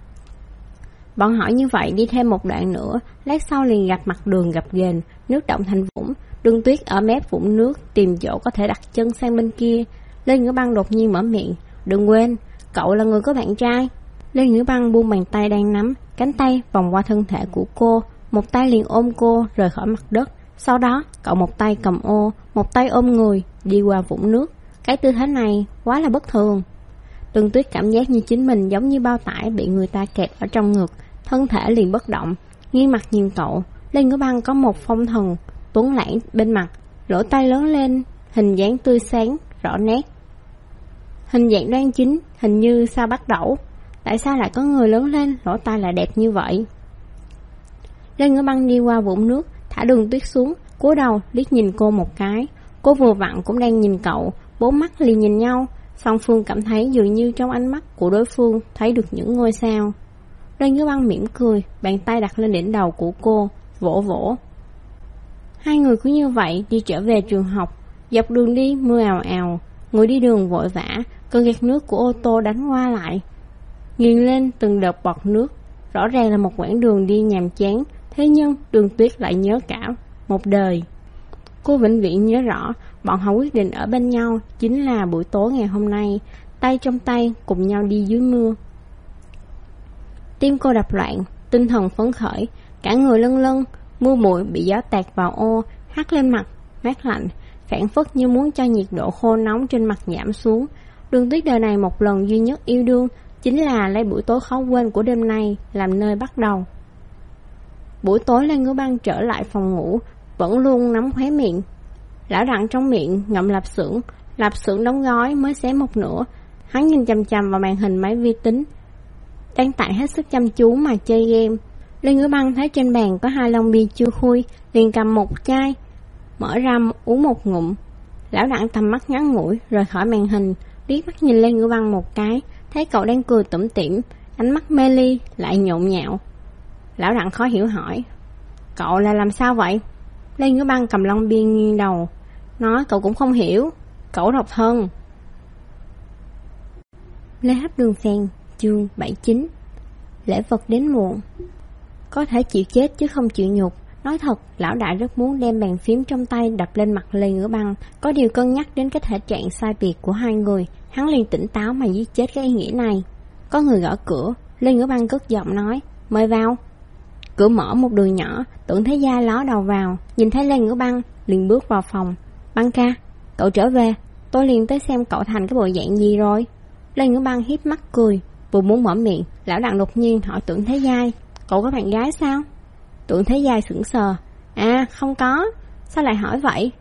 Bọn họ như vậy đi thêm một đoạn nữa, lát sau liền gặp mặt đường gập ghềnh, nước động thành vũng. Đường Tuyết ở mép vũng nước tìm chỗ có thể đặt chân sang bên kia. Lê Ngữ Băng đột nhiên mở miệng, đừng quên, cậu là người có bạn trai. Lê Ngữ Băng buông bàn tay đang nắm, cánh tay vòng qua thân thể của cô, một tay liền ôm cô rời khỏi mặt đất. Sau đó cậu một tay cầm ô, một tay ôm người, đi qua vũng nước. Cái tư thế này quá là bất thường. Đường Tuyết cảm giác như chính mình giống như bao tải bị người ta kẹp ở trong ngực, thân thể liền bất động, nghiêng mặt nhìn cậu. Lê Ngữ Băng có một phong thần tuấn lãng bên mặt, lỗ tai lớn lên, hình dáng tươi sáng rõ nét, hình dạng đoan chính, hình như sao bắt đẩu. Tại sao lại có người lớn lên lỗ tai lại đẹp như vậy? Lê Ngữ Băng đi qua vũng nước, thả Đường Tuyết xuống, cúi đầu liếc nhìn cô một cái. Cô vừa vặn cũng đang nhìn cậu, bốn mắt liền nhìn nhau. Song phương cảm thấy dường như trong ánh mắt của đối phương thấy được những ngôi sao. Lê Ngữ Băng mỉm cười, bàn tay đặt lên đỉnh đầu của cô, vỗ vỗ. Hai người cứ như vậy đi trở về trường học. Dọc đường đi mưa ào ào, người đi đường vội vã, cơn gạt nước của ô tô đánh qua lại, nghiền lên từng đợt bọt nước. Rõ ràng là một quãng đường đi nhàm chán, thế nhưng Đường Tuyết lại nhớ cả một đời. Cô vĩnh viễn nhớ rõ, bọn họ quyết định ở bên nhau chính là buổi tối ngày hôm nay, tay trong tay cùng nhau đi dưới mưa. Tim cô đập loạn, tinh thần phấn khởi, cả người lân lân, mưa bụi bị gió tạt vào ô, hắt lên mặt, mát lạnh, phảng phất như muốn cho nhiệt độ khô nóng trên mặt giảm xuống. Đường Tuyết đời này một lần duy nhất yêu đương, chính là lấy buổi tối khó quên của đêm nay làm nơi bắt đầu. Buổi tối Lê Ngữ Băng trở lại phòng ngủ, vẫn luôn nắm khóe miệng. Lão Đặng trong miệng ngậm lạp xưởng đóng gói mới xé một nửa. Hắn nhìn chằm chằm vào màn hình máy vi tính, đang tại hết sức chăm chú mà chơi game. Lê Ngữ Băng thấy trên bàn có 2 lon bia chưa khui, liền cầm một chai, mở ra uống một ngụm. Lão Đặng tầm mắt ngắn ngủi rời khỏi màn hình, liếc mắt nhìn Lê Ngữ Băng một cái, thấy cậu đang cười tủm tỉm, ánh mắt mê ly lại nhộn nhạo. Lão Đặng khó hiểu hỏi, cậu là làm sao vậy? Lê Ngữ Băng cầm lon bia nghiêng đầu, nói cậu cũng không hiểu, cậu độc thân. Lê Hấp Đường Phèn, chương 79, lễ vật đến muộn. Có thể chịu chết chứ không chịu nhục. Nói thật, lão đại rất muốn đem bàn phím trong tay đập lên mặt Lê Ngữ Băng. Có điều cân nhắc đến cái thể trạng sai biệt của hai người, hắn liền tỉnh táo mà giết chết cái ý nghĩ này. Có người gõ cửa, Lê Ngữ Băng cất giọng nói, mời vào. Cửa mở một đường nhỏ, Tưởng Thế Gia ló đầu vào, nhìn thấy Lê Ngữ Băng liền bước vào phòng. Băng ca, cậu trở về, tôi liền tới xem cậu thành cái bộ dạng gì rồi. Lê Ngữ Băng hiếp mắt cười, vừa muốn mở miệng, lão Đặng đột nhiên hỏi Tưởng Thế Gia, cậu có bạn gái sao? Tưởng Thế Gia sững sờ, À không có, sao lại hỏi vậy?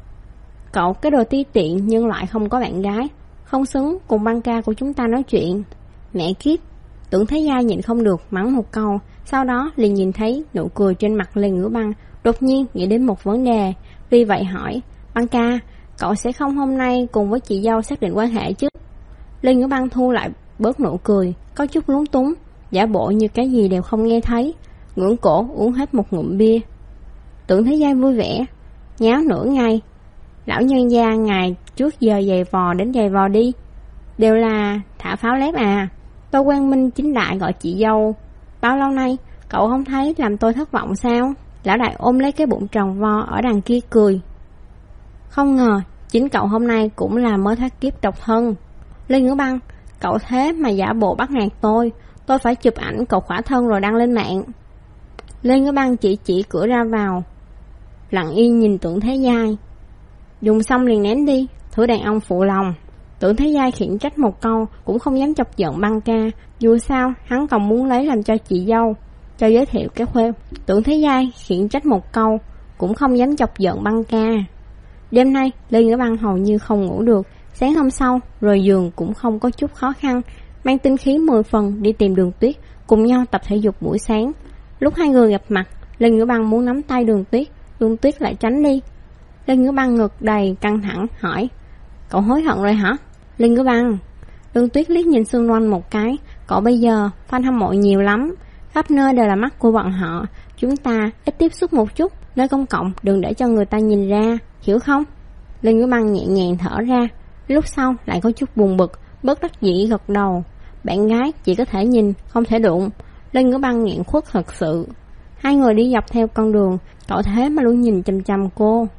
Cậu cái đồ ti tiện nhưng lại không có bạn gái, không xứng cùng băng ca của chúng ta nói chuyện. Mẹ kiếp, Tưởng Thế Giai nhịn không được mắng một câu, sau đó liền nhìn thấy nụ cười trên mặt Lê Ngữ Băng, đột nhiên nghĩ đến một vấn đề, vì vậy hỏi, băng ca, cậu sẽ không hôm nay cùng với chị dâu xác định quan hệ chứ? Lê Ngữ Băng thu lại bớt nụ cười, có chút lúng túng, giả bộ như cái gì đều không nghe thấy, ngưỡng cổ uống hết một ngụm bia. Tưởng Thế Giai vui vẻ, nháo nửa ngày, lão nhân gia ngày trước giờ giày vò đến giày vò đi, đều là thả pháo lép à. Tôi quang minh chính đại gọi chị dâu bao lâu nay, cậu không thấy làm tôi thất vọng sao? Lão đại ôm lấy cái bụng tròn vo ở đằng kia cười. Không ngờ chính cậu hôm nay cũng là mới thoát kiếp độc thân. Lê Ngữ Băng, cậu thế mà giả bộ bắt nạt tôi phải chụp ảnh cậu khỏa thân rồi đăng lên mạng. Lê Ngữ Băng chỉ cửa ra vào, lặng yên nhìn Tưởng Thế Giai. Dùng xong liền ném đi, thử đàn ông phụ lòng. Tưởng Thế Giai khiển trách một câu cũng không dám chọc giận băng ca, dù sao hắn còn muốn lấy làm cho chị dâu, cho giới thiệu cái khuê. Tưởng Thế Giai khiển trách một câu cũng không dám chọc giận băng ca. Đêm nay Lê Ngữ Băng hầu như không ngủ được, sáng hôm sau rời giường cũng không có chút khó khăn, mang tinh khí 10 phần đi tìm Đường Tuyết, cùng nhau tập thể dục buổi sáng. Lúc hai người gặp mặt, Lê Ngữ Băng muốn nắm tay Đường Tuyết lại tránh đi. Lê Ngữ Băng ngực đầy căng thẳng hỏi, cậu hối hận rồi hả? Lê Ngữ Băng. Đường Tuyết liếc nhìn xung quanh một cái, cậu bây giờ fan hâm mộ nhiều lắm, khắp nơi đều là mắt của bọn họ, chúng ta ít tiếp xúc một chút, nơi công cộng đừng để cho người ta nhìn ra, hiểu không? Lê Ngữ Băng nhẹ nhàng thở ra, lúc sau lại có chút buồn bực, bất đắc dĩ gật đầu. Bạn gái chỉ có thể nhìn, không thể đụng. Lê Ngữ Băng nghẹn khuất thật sự. Hai người đi dọc theo con đường, cậu thế mà luôn nhìn chằm chằm cô.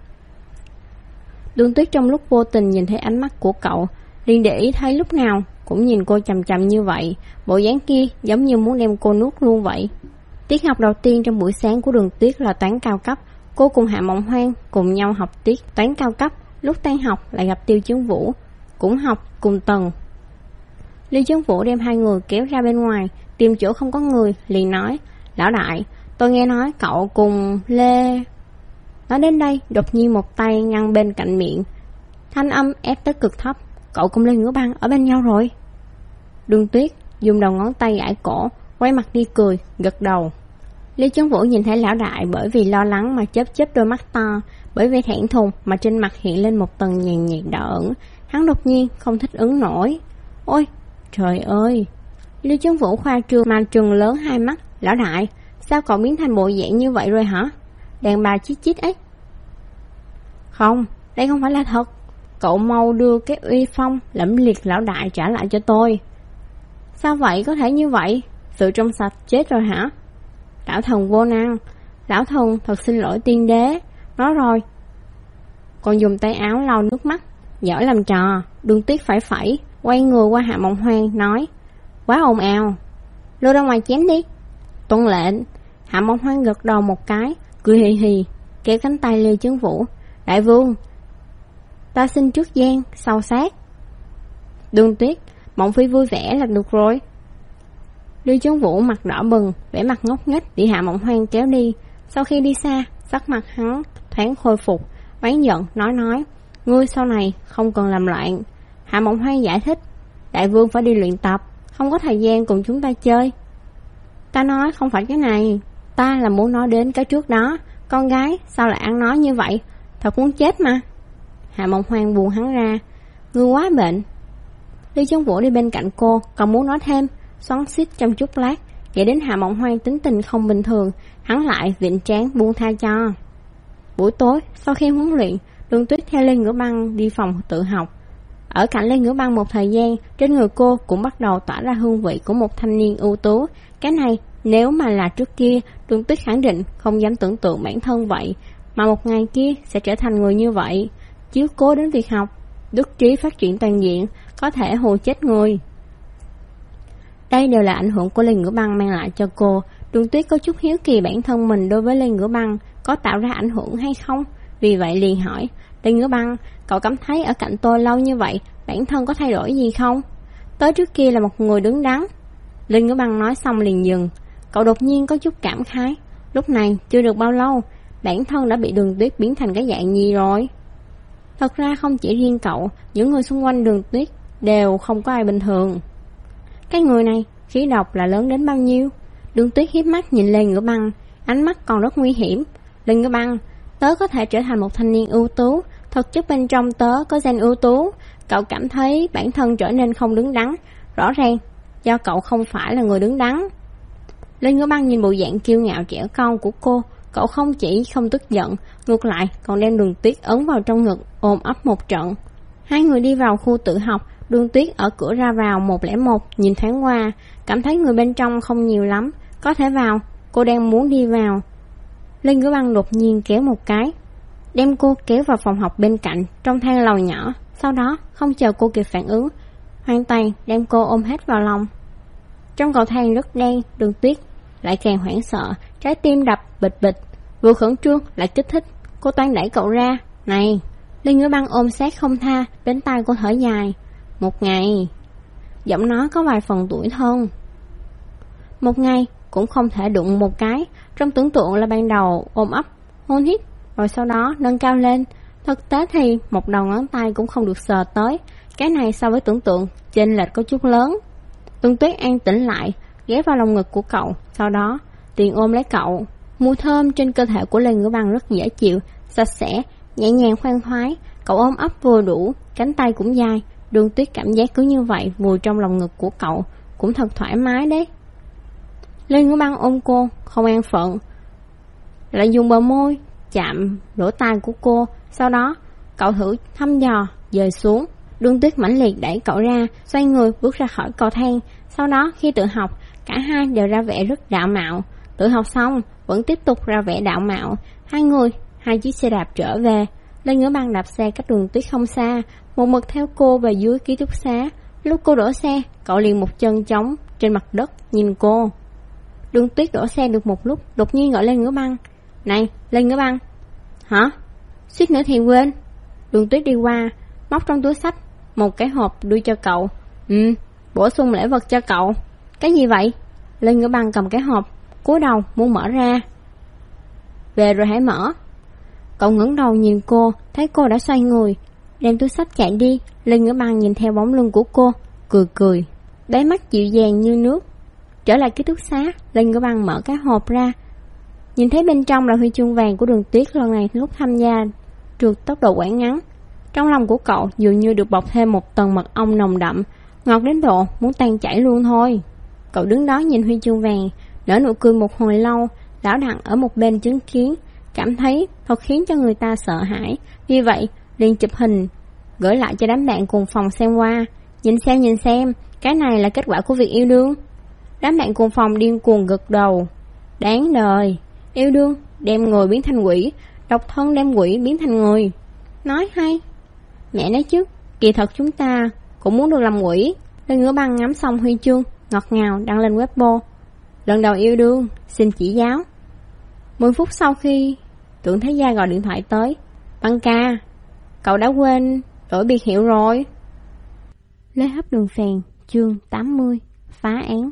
Đường Tuyết trong lúc vô tình nhìn thấy ánh mắt của cậu, liền để ý thấy lúc nào cũng nhìn cô chằm chằm như vậy, bộ dáng kia giống như muốn đem cô nuốt luôn vậy. Tiết học đầu tiên trong buổi sáng của Đường Tuyết là toán cao cấp. Cô cùng Hạ Mộng Hoang cùng nhau học tiết toán cao cấp. Lúc tan học lại gặp Tiêu Chấn Vũ, cũng học cùng tầng. Tiêu Chấn Vũ đem hai người kéo ra bên ngoài, tìm chỗ không có người, liền nói, lão đại, tôi nghe nói cậu cùng Lê... Nói đến đây, đột nhiên một tay ngăn bên cạnh miệng, thanh âm ép tới cực thấp, cậu cùng Lê Ngữ Băng ở bên nhau rồi. Đường Tuyết dùng đầu ngón tay gãi cổ, quay mặt đi cười, gật đầu. Lý Chấn Vũ nhìn thấy lão đại bởi vì lo lắng mà chớp chớp đôi mắt to, bởi vì thẹn thùng mà trên mặt hiện lên một tầng nhàn nhạt đỏ ửng. Hắn đột nhiên không thích ứng nổi. Ôi, trời ơi! Lý Chấn Vũ khoa trương mà trừng lớn hai mắt, lão đại, sao cậu biến thành bộ dạng như vậy rồi hả? Đàn bà chít chít ấy. Không, đây không phải là thật. Cậu mau đưa cái uy phong lẫm liệt lão đại trả lại cho tôi. Sao vậy, có thể như vậy? Sự trong sạch chết rồi hả? Lão thần vô năng. Lão thần thật xin lỗi tiên đế. Nói rồi. Còn dùng tay áo lau nước mắt, giỏi làm trò. Đường Tuyết phẩy, quay người qua Hạ Mộng Hoang nói, quá ồn ào, lôi ra ngoài chém đi. Tuân lệnh. Hạ Mộng Hoang gật đầu một cái, cười hì hì, kéo cánh tay Lê Chấn Vũ. Đại vương, ta xin trước gian, sau sát. Đường Tuyết, Mộng Phi vui vẻ là được rồi. Lê Chấn Vũ mặt đỏ bừng, vẻ mặt ngốc nghếch bị Hạ Mộng Hoang kéo đi. Sau khi đi xa, sắc mặt hắn thoáng khôi phục, oán giận nói, ngươi sau này không cần làm loạn. Hạ Mộng Hoang giải thích, đại vương phải đi luyện tập, không có thời gian cùng chúng ta chơi. Ta nói không phải cái này, ta là muốn nói đến cái trước đó. Con gái sao lại ăn nói như vậy, thật muốn chết mà. Hạ Mộng Hoang buồn hắn ra, ngươi quá bệnh. Lý Chấn Vũ đi bên cạnh cô, còn muốn nói thêm, xoắn xít trong chút lát, nghĩ đến Hạ Mộng Hoang tính tình không bình thường, hắn lại vịn trán buông tha cho. Buổi tối, sau khi huấn luyện, Đường Tuyết theo Lê Ngữ Băng đi phòng tự học. Ở cạnh Lê Ngữ Băng một thời gian, trên người cô cũng bắt đầu tỏa ra hương vị của một thanh niên ưu tú. Cái này, nếu mà là trước kia, Đường Tuyết khẳng định không dám tưởng tượng bản thân vậy, mà một ngày kia sẽ trở thành người như vậy, chiếu cố đến việc học, đức trí phát triển toàn diện, có thể hù chết người. Đây đều là ảnh hưởng của Lê Ngữ Băng mang lại cho cô. Đường Tuyết có chút hiếu kỳ bản thân mình đối với Lê Ngữ Băng có tạo ra ảnh hưởng hay không, vì vậy liền hỏi, Lê Ngữ Băng, cậu cảm thấy ở cạnh tôi lâu như vậy, bản thân có thay đổi gì không? Tới trước kia là một người đứng đắn. Lê Ngữ Băng nói xong liền dừng. Cậu đột nhiên có chút cảm khái, lúc này chưa được bao lâu, bản thân đã bị Đường Tuyết biến thành cái dạng gì rồi. Thật ra không chỉ riêng cậu, những người xung quanh Đường Tuyết đều không có ai bình thường. Cái người này khí độc là lớn đến bao nhiêu? Đường Tuyết hiếp mắt nhìn Lê Ngữ Băng, ánh mắt còn rất nguy hiểm. Lê Ngữ Băng, tớ có thể trở thành một thanh niên ưu tú, thực chất bên trong tớ có gen ưu tú. Cậu cảm thấy bản thân trở nên không đứng đắn, rõ ràng do cậu không phải là người đứng đắn. Lê Ngữ Băng nhìn bộ dạng kiêu ngạo trẻ con của cô, cậu không chỉ không tức giận, ngược lại còn đem Đường Tuyết ấn vào trong ngực, ôm ấp một trận. Hai người đi vào khu tự học. Đường Tuyết ở cửa ra vào 101 nhìn thoáng qua, cảm thấy người bên trong không nhiều lắm, có thể vào. Cô đang muốn đi vào, Lê Ngữ Băng đột nhiên kéo một cái, đem cô kéo vào phòng học bên cạnh trong thang lầu nhỏ. Sau đó không chờ cô kịp phản ứng, hoàn toàn đem cô ôm hết vào lòng. Trong cầu thang rất đen, Đường Tuyết lại càng hoảng sợ, trái tim đập bịch bịch, vừa khẩn trương lại kích thích. Cô toan đẩy cậu ra. Này! Lê Ngữ Băng ôm sát không tha, bên tai cô thở dài. Một ngày. Giọng nó có vài phần tủi thân. Một ngày cũng không thể đụng một cái. Trong tưởng tượng là ban đầu ôm ấp, hôn hít, rồi sau đó nâng cao lên. Thực tế thì một đầu ngón tay cũng không được sờ tới. Cái này so với tưởng tượng chênh lệch có chút lớn. Đường Tuyết an tĩnh lại, ghé vào lòng ngực của cậu, sau đó liền ôm lấy cậu. Mùi thơm trên cơ thể của Lê Ngữ Băng rất dễ chịu, sạch sẽ, nhẹ nhàng khoan khoái. Cậu ôm ấp vừa đủ, cánh tay cũng dài. Đường Tuyết cảm giác cứ như vậy vùi trong lòng ngực của cậu cũng thật thoải mái đấy. Lê Ngữ Băng ôm cô không an phận, lại dùng bờ môi chạm lỗ tai của cô. Sau đó cậu thử thăm dò dời xuống. Đường Tuyết mãnh liệt đẩy cậu ra, xoay người bước ra khỏi cầu thang. Sau đó khi tự học, cả hai đều ra vẻ rất đạo mạo. Tự học xong vẫn tiếp tục ra vẻ đạo mạo. Hai người hai chiếc xe đạp trở về. Lê Ngữ Băng đạp xe cách Đường Tuyết không xa, một mực theo cô về dưới ký túc xá. Lúc cô đổ xe, cậu liền một chân trống trên mặt đất nhìn cô. Đường Tuyết đổ xe được một lúc, đột nhiên gọi Lê Ngữ Băng. Này, Lê Ngữ Băng. Hả? Suýt nữa thì quên. Đường Tuyết đi qua, móc trong túi xách một cái hộp đưa cho cậu. Bổ sung lễ vật cho cậu. Cái gì vậy? Lê Ngữ Băng cầm cái hộp, cúi đầu muốn mở ra. Về rồi hãy mở. Cậu ngẩng đầu nhìn cô, thấy cô đã xoay người, đem túi xách chạy đi. Lê Ngữ Băng nhìn theo bóng lưng của cô, cười cười, đáy mắt dịu dàng như nước. Trở lại ký túc xá, Lê Ngữ Băng mở cái hộp ra, nhìn thấy bên trong là huy chương vàng của Đường Tuyết lần này lúc tham gia trượt tốc độ quãng ngắn. Trong lòng của cậu dường như được bọc thêm một tầng mật ong nồng đậm, ngọt đến độ muốn tan chảy luôn thôi. Cậu đứng đó nhìn huy chương vàng, nở nụ cười một hồi lâu. Lão Đặng ở một bên chứng kiến, cảm thấy thật khiến cho người ta sợ hãi. Vì vậy liền chụp hình gửi lại cho đám bạn cùng phòng xem qua. Nhìn xem, cái này là kết quả của việc yêu đương. Đám bạn cùng phòng điên cuồng gật đầu. Đáng đời, yêu đương đem người biến thành quỷ, độc thân đem quỷ biến thành người. Nói hay. Mẹ nói chứ, kỳ thật chúng ta cũng muốn được làm quỷ. Lê Ngữ Băng ngắm xong huy chương, ngọt ngào đăng lên Weibo. Lần đầu yêu đương, xin chỉ giáo. 10 phút sau khi Tưởng Thế Gia gọi điện thoại tới. Băng ca, cậu đã quên đổi biệt hiệu rồi. Lê Hấp Đường Phèn, chương 80, phá án.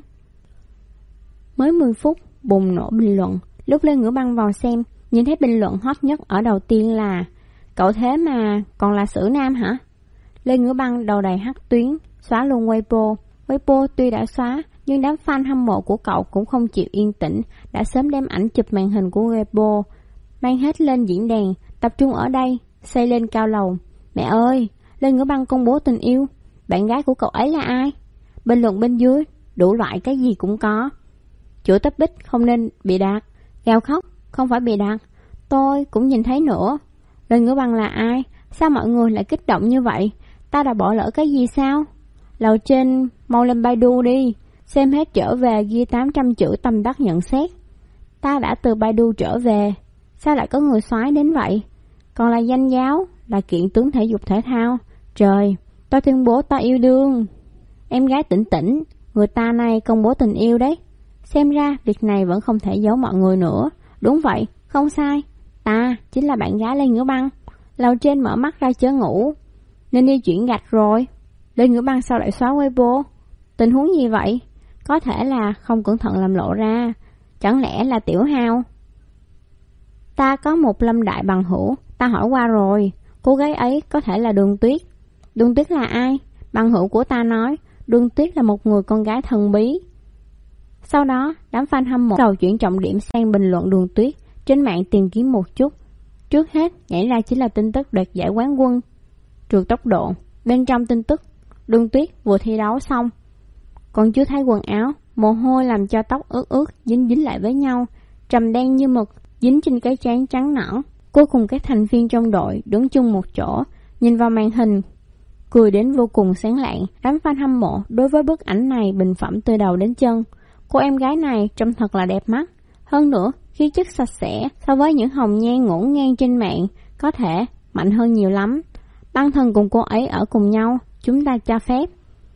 Mới 10 phút, bùng nổ bình luận. Lúc Lê Ngữ Băng vào xem, nhìn thấy bình luận hot nhất ở đầu tiên là: cậu thế mà còn là xử nam hả? Lê Ngữ Băng đầu đầy hắc tuyến, xóa luôn Weibo. Weibo tuy đã xóa, nhưng đám fan hâm mộ của cậu cũng không chịu yên tĩnh, đã sớm đem ảnh chụp màn hình của Weibo mang hết lên diễn đàn, tập trung ở đây, xây lên cao lầu. Mẹ ơi, Lê Ngữ Băng công bố tình yêu, bạn gái của cậu ấy là ai? Bình luận bên dưới, đủ loại cái gì cũng có. Chủ topic không nên bị đặt, gào khóc, không phải bị đặt. Tôi cũng nhìn thấy nữa. Lê Ngữ Băng là ai? Sao mọi người lại kích động như vậy? Ta đã bỏ lỡ cái gì sao? Lầu trên, mau lên Baidu đi, xem hết trở về ghi 800 chữ tâm đắc nhận xét. Ta đã từ Baidu trở về, sao lại có người soái đến vậy? Còn là danh giáo, là kiện tướng thể dục thể thao. Trời, tôi tuyên bố ta yêu đương. Em gái Tĩnh Tĩnh, người ta này công bố tình yêu đấy. Xem ra việc này vẫn không thể giấu mọi người nữa. Đúng vậy, không sai, ta chính là bạn gái Lê Ngữ Băng. Lầu trên mở mắt ra chớ ngủ, nên đi chuyển gạch rồi. Lê Ngữ Băng sao lại xóa Weibo? Tình huống gì vậy? Có thể là không cẩn thận làm lộ ra. Chẳng lẽ là Tiểu Hào? Ta có một Lâm đại bằng hữu, ta hỏi qua rồi, cô gái ấy có thể là Đường Tuyết. Đường Tuyết là ai? Bằng hữu của ta nói, Đường Tuyết là một người con gái thần bí. Sau đó, đám fan hâm mộ đầu chuyển trọng điểm sang bình luận Đường Tuyết, trên mạng tìm kiếm một chút. Trước hết, nhảy ra chính là tin tức đoạt giải quán quân trượt tốc độ. Bên trong tin tức, Đường Tuyết vừa thi đấu xong, còn chưa thay quần áo, mồ hôi làm cho tóc ướt ướt dính lại với nhau, trầm đen như mực dính trên cái trán trắng nõn. Cuối cùng các thành viên trong đội đứng chung một chỗ, nhìn vào màn hình, cười đến vô cùng sáng lạng. Đám fan hâm mộ đối với bức ảnh này bình phẩm từ đầu đến chân. Cô em gái này trông thật là đẹp mắt. Hơn nữa, khí chất sạch sẽ so với những hồng nhan ngổn ngang trên mạng, có thể mạnh hơn nhiều lắm. Băng Thần cùng cô ấy ở cùng nhau, chúng ta cho phép.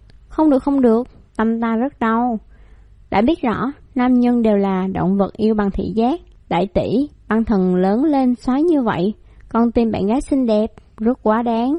Không được, tâm ta rất đau. Đã biết rõ, nam nhân đều là động vật yêu bằng thị giác. Đại tỷ, Băng Thần lớn lên xoáy như vậy, còn tìm bạn gái xinh đẹp, rất quá đáng.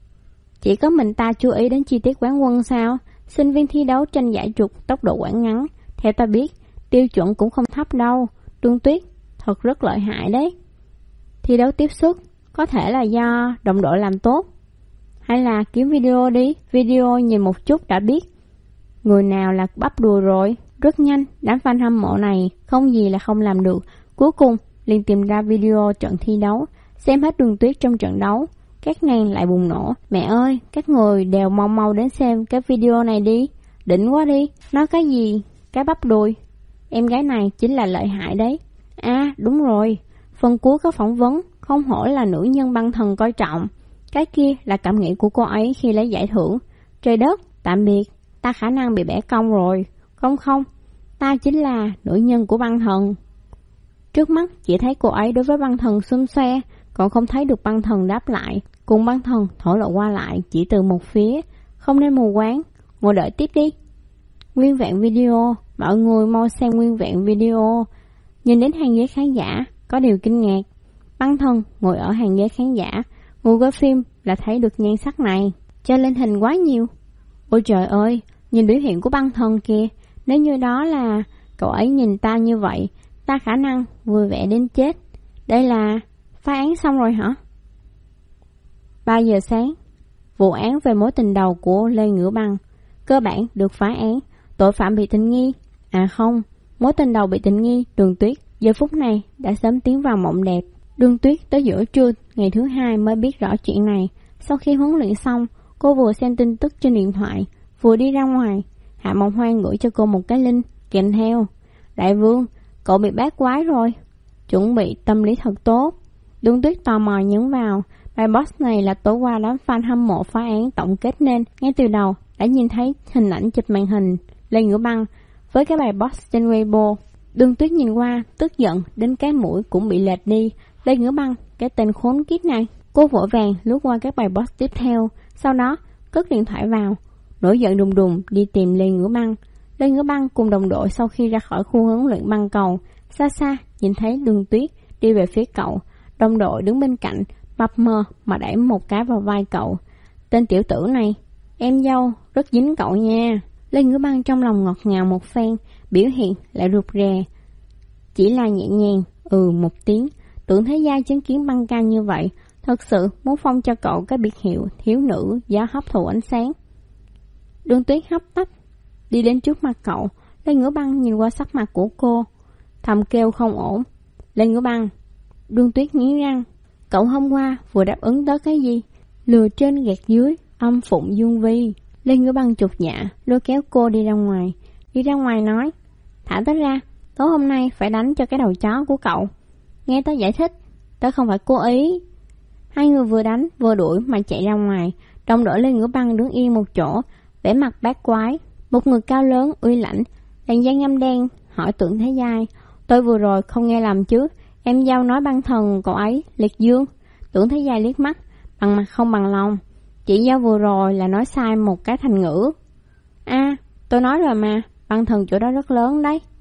Chỉ có mình ta chú ý đến chi tiết quán quân sao? Sinh viên thi đấu tranh giải trượt tốc độ quãng ngắn, theo ta biết, tiêu chuẩn cũng không thấp đâu. Đường Tuyết thật rất lợi hại đấy. Thi đấu tiếp xuất, có thể là do đồng đội làm tốt, hay là kiếm video đi, video nhìn một chút đã biết người nào là bắp đùi rồi. Rất nhanh, đám fan hâm mộ này không gì là không làm được, cuối cùng liền tìm ra video trận thi đấu, xem hết Đường Tuyết trong trận đấu. Các nàng lại bùng nổ, mẹ ơi, các người đều mau đến xem cái video này đi, đỉnh quá đi, nói cái gì, cái bắp đùi, em gái này chính là lợi hại đấy. À đúng rồi, phần cuối có phỏng vấn, không hổ là nữ nhân Băng Thần coi trọng. Cái kia là cảm nghĩ của cô ấy khi lấy giải thưởng. Trời đất, tạm biệt, ta khả năng bị bẻ cong rồi. Không, ta chính là nữ nhân của Băng Thần. Trước mắt chỉ thấy cô ấy đối với Băng Thần xum xoe, còn không thấy được Băng Thần đáp lại. Cùng Băng Thần thổ lộ qua lại chỉ từ một phía, không nên mù quáng, ngồi đợi tiếp đi. Nguyên vẹn video, mọi người mau xem nguyên vẹn video. Nhìn đến hàng ghế khán giả, có điều kinh ngạc. Băng Thần ngồi ở hàng ghế khán giả, người coi phim là thấy được nhan sắc này, cho lên hình quá nhiều. Ôi trời ơi, nhìn biểu hiện của Băng Thần kìa, nếu như đó là cậu ấy nhìn ta như vậy, ta khả năng vui vẻ đến chết. Đây là phá án xong rồi hả? 3 giờ sáng, vụ án về mối tình đầu của Lê Ngữ Băng cơ bản được phá án, tội phạm bị tình nghi. À không, mối tình đầu bị tình nghi, Đường Tuyết giờ phút này đã sớm tiến vào mộng đẹp. Đường Tuyết tới giữa trưa ngày thứ 2 mới biết rõ chuyện này. Sau khi huấn luyện xong, cô vừa xem tin tức trên điện thoại, vừa đi ra ngoài. Hạ Mộng Hoan gửi cho cô một cái link kèm theo: Đại Vương, cậu bị bát quái rồi, chuẩn bị tâm lý thật tốt. Đường Tuyết tò mò nhấn vào. Bài boss này là tối qua đám fan hâm mộ phá án tổng kết nên ngay từ đầu đã nhìn thấy hình ảnh chụp màn hình Lê Ngữ Băng với cái bài boss trên Weibo. Đường Tuyết nhìn qua, tức giận đến cái mũi cũng bị lệch đi. Lê Ngữ Băng, cái tên khốn kiếp này. Cô vội vàng lướt qua các bài boss tiếp theo, sau đó cất điện thoại vào, nổi giận đùng đùng đi tìm Lê Ngữ Băng. Lê Ngữ Băng cùng đồng đội sau khi ra khỏi khu huấn luyện băng cầu, xa xa nhìn thấy Đường Tuyết đi về phía cậu. Đồng đội đứng bên cạnh, mập mờ mà đẩy một cái vào vai cậu. Tên tiểu tử này, em dâu rất dính cậu nha. Lê Ngữ Băng trong lòng ngọt ngào một phen, biểu hiện lại rụt rè, chỉ là nhẹ nhàng một tiếng. Tưởng Thế Giai chứng kiến Băng ca như vậy, thật sự muốn phong cho cậu cái biệt hiệu thiếu nữ giá hấp thụ ánh sáng. Đường Tuyết hấp tấp đi đến trước mặt cậu. Lê Ngữ Băng nhìn qua sắc mặt của cô, thầm kêu không ổn. Lê Ngữ Băng. Đường Tuyết nghiến răng. Cậu hôm qua vừa đáp ứng tới cái gì? Lừa trên gạt dưới, âm phụng dương vi. Lê Ngữ Băng chột dạ, lôi kéo cô đi ra ngoài. Đi ra ngoài nói: Thả tớ ra, tối hôm nay phải đánh cho cái đầu chó của cậu. Nghe tớ giải thích, tớ không phải cố ý. Hai người vừa đánh vừa đuổi mà chạy ra ngoài. Đồng đội Lê Ngữ Băng đứng yên một chỗ, vẻ mặt bát quái. Một người cao lớn uy lãnh, làn da ngăm đen, hỏi Tưởng Thế Giai: Tôi vừa rồi không nghe lầm chứ? Em dâu nói Băng Thần cậu ấy liệt dương. Tưởng Thế Giai liếc mắt, bằng mặt không bằng lòng. Chị dâu vừa rồi là nói sai một cái thành ngữ. À, tôi nói rồi mà, Băng Thần chỗ đó rất lớn đấy.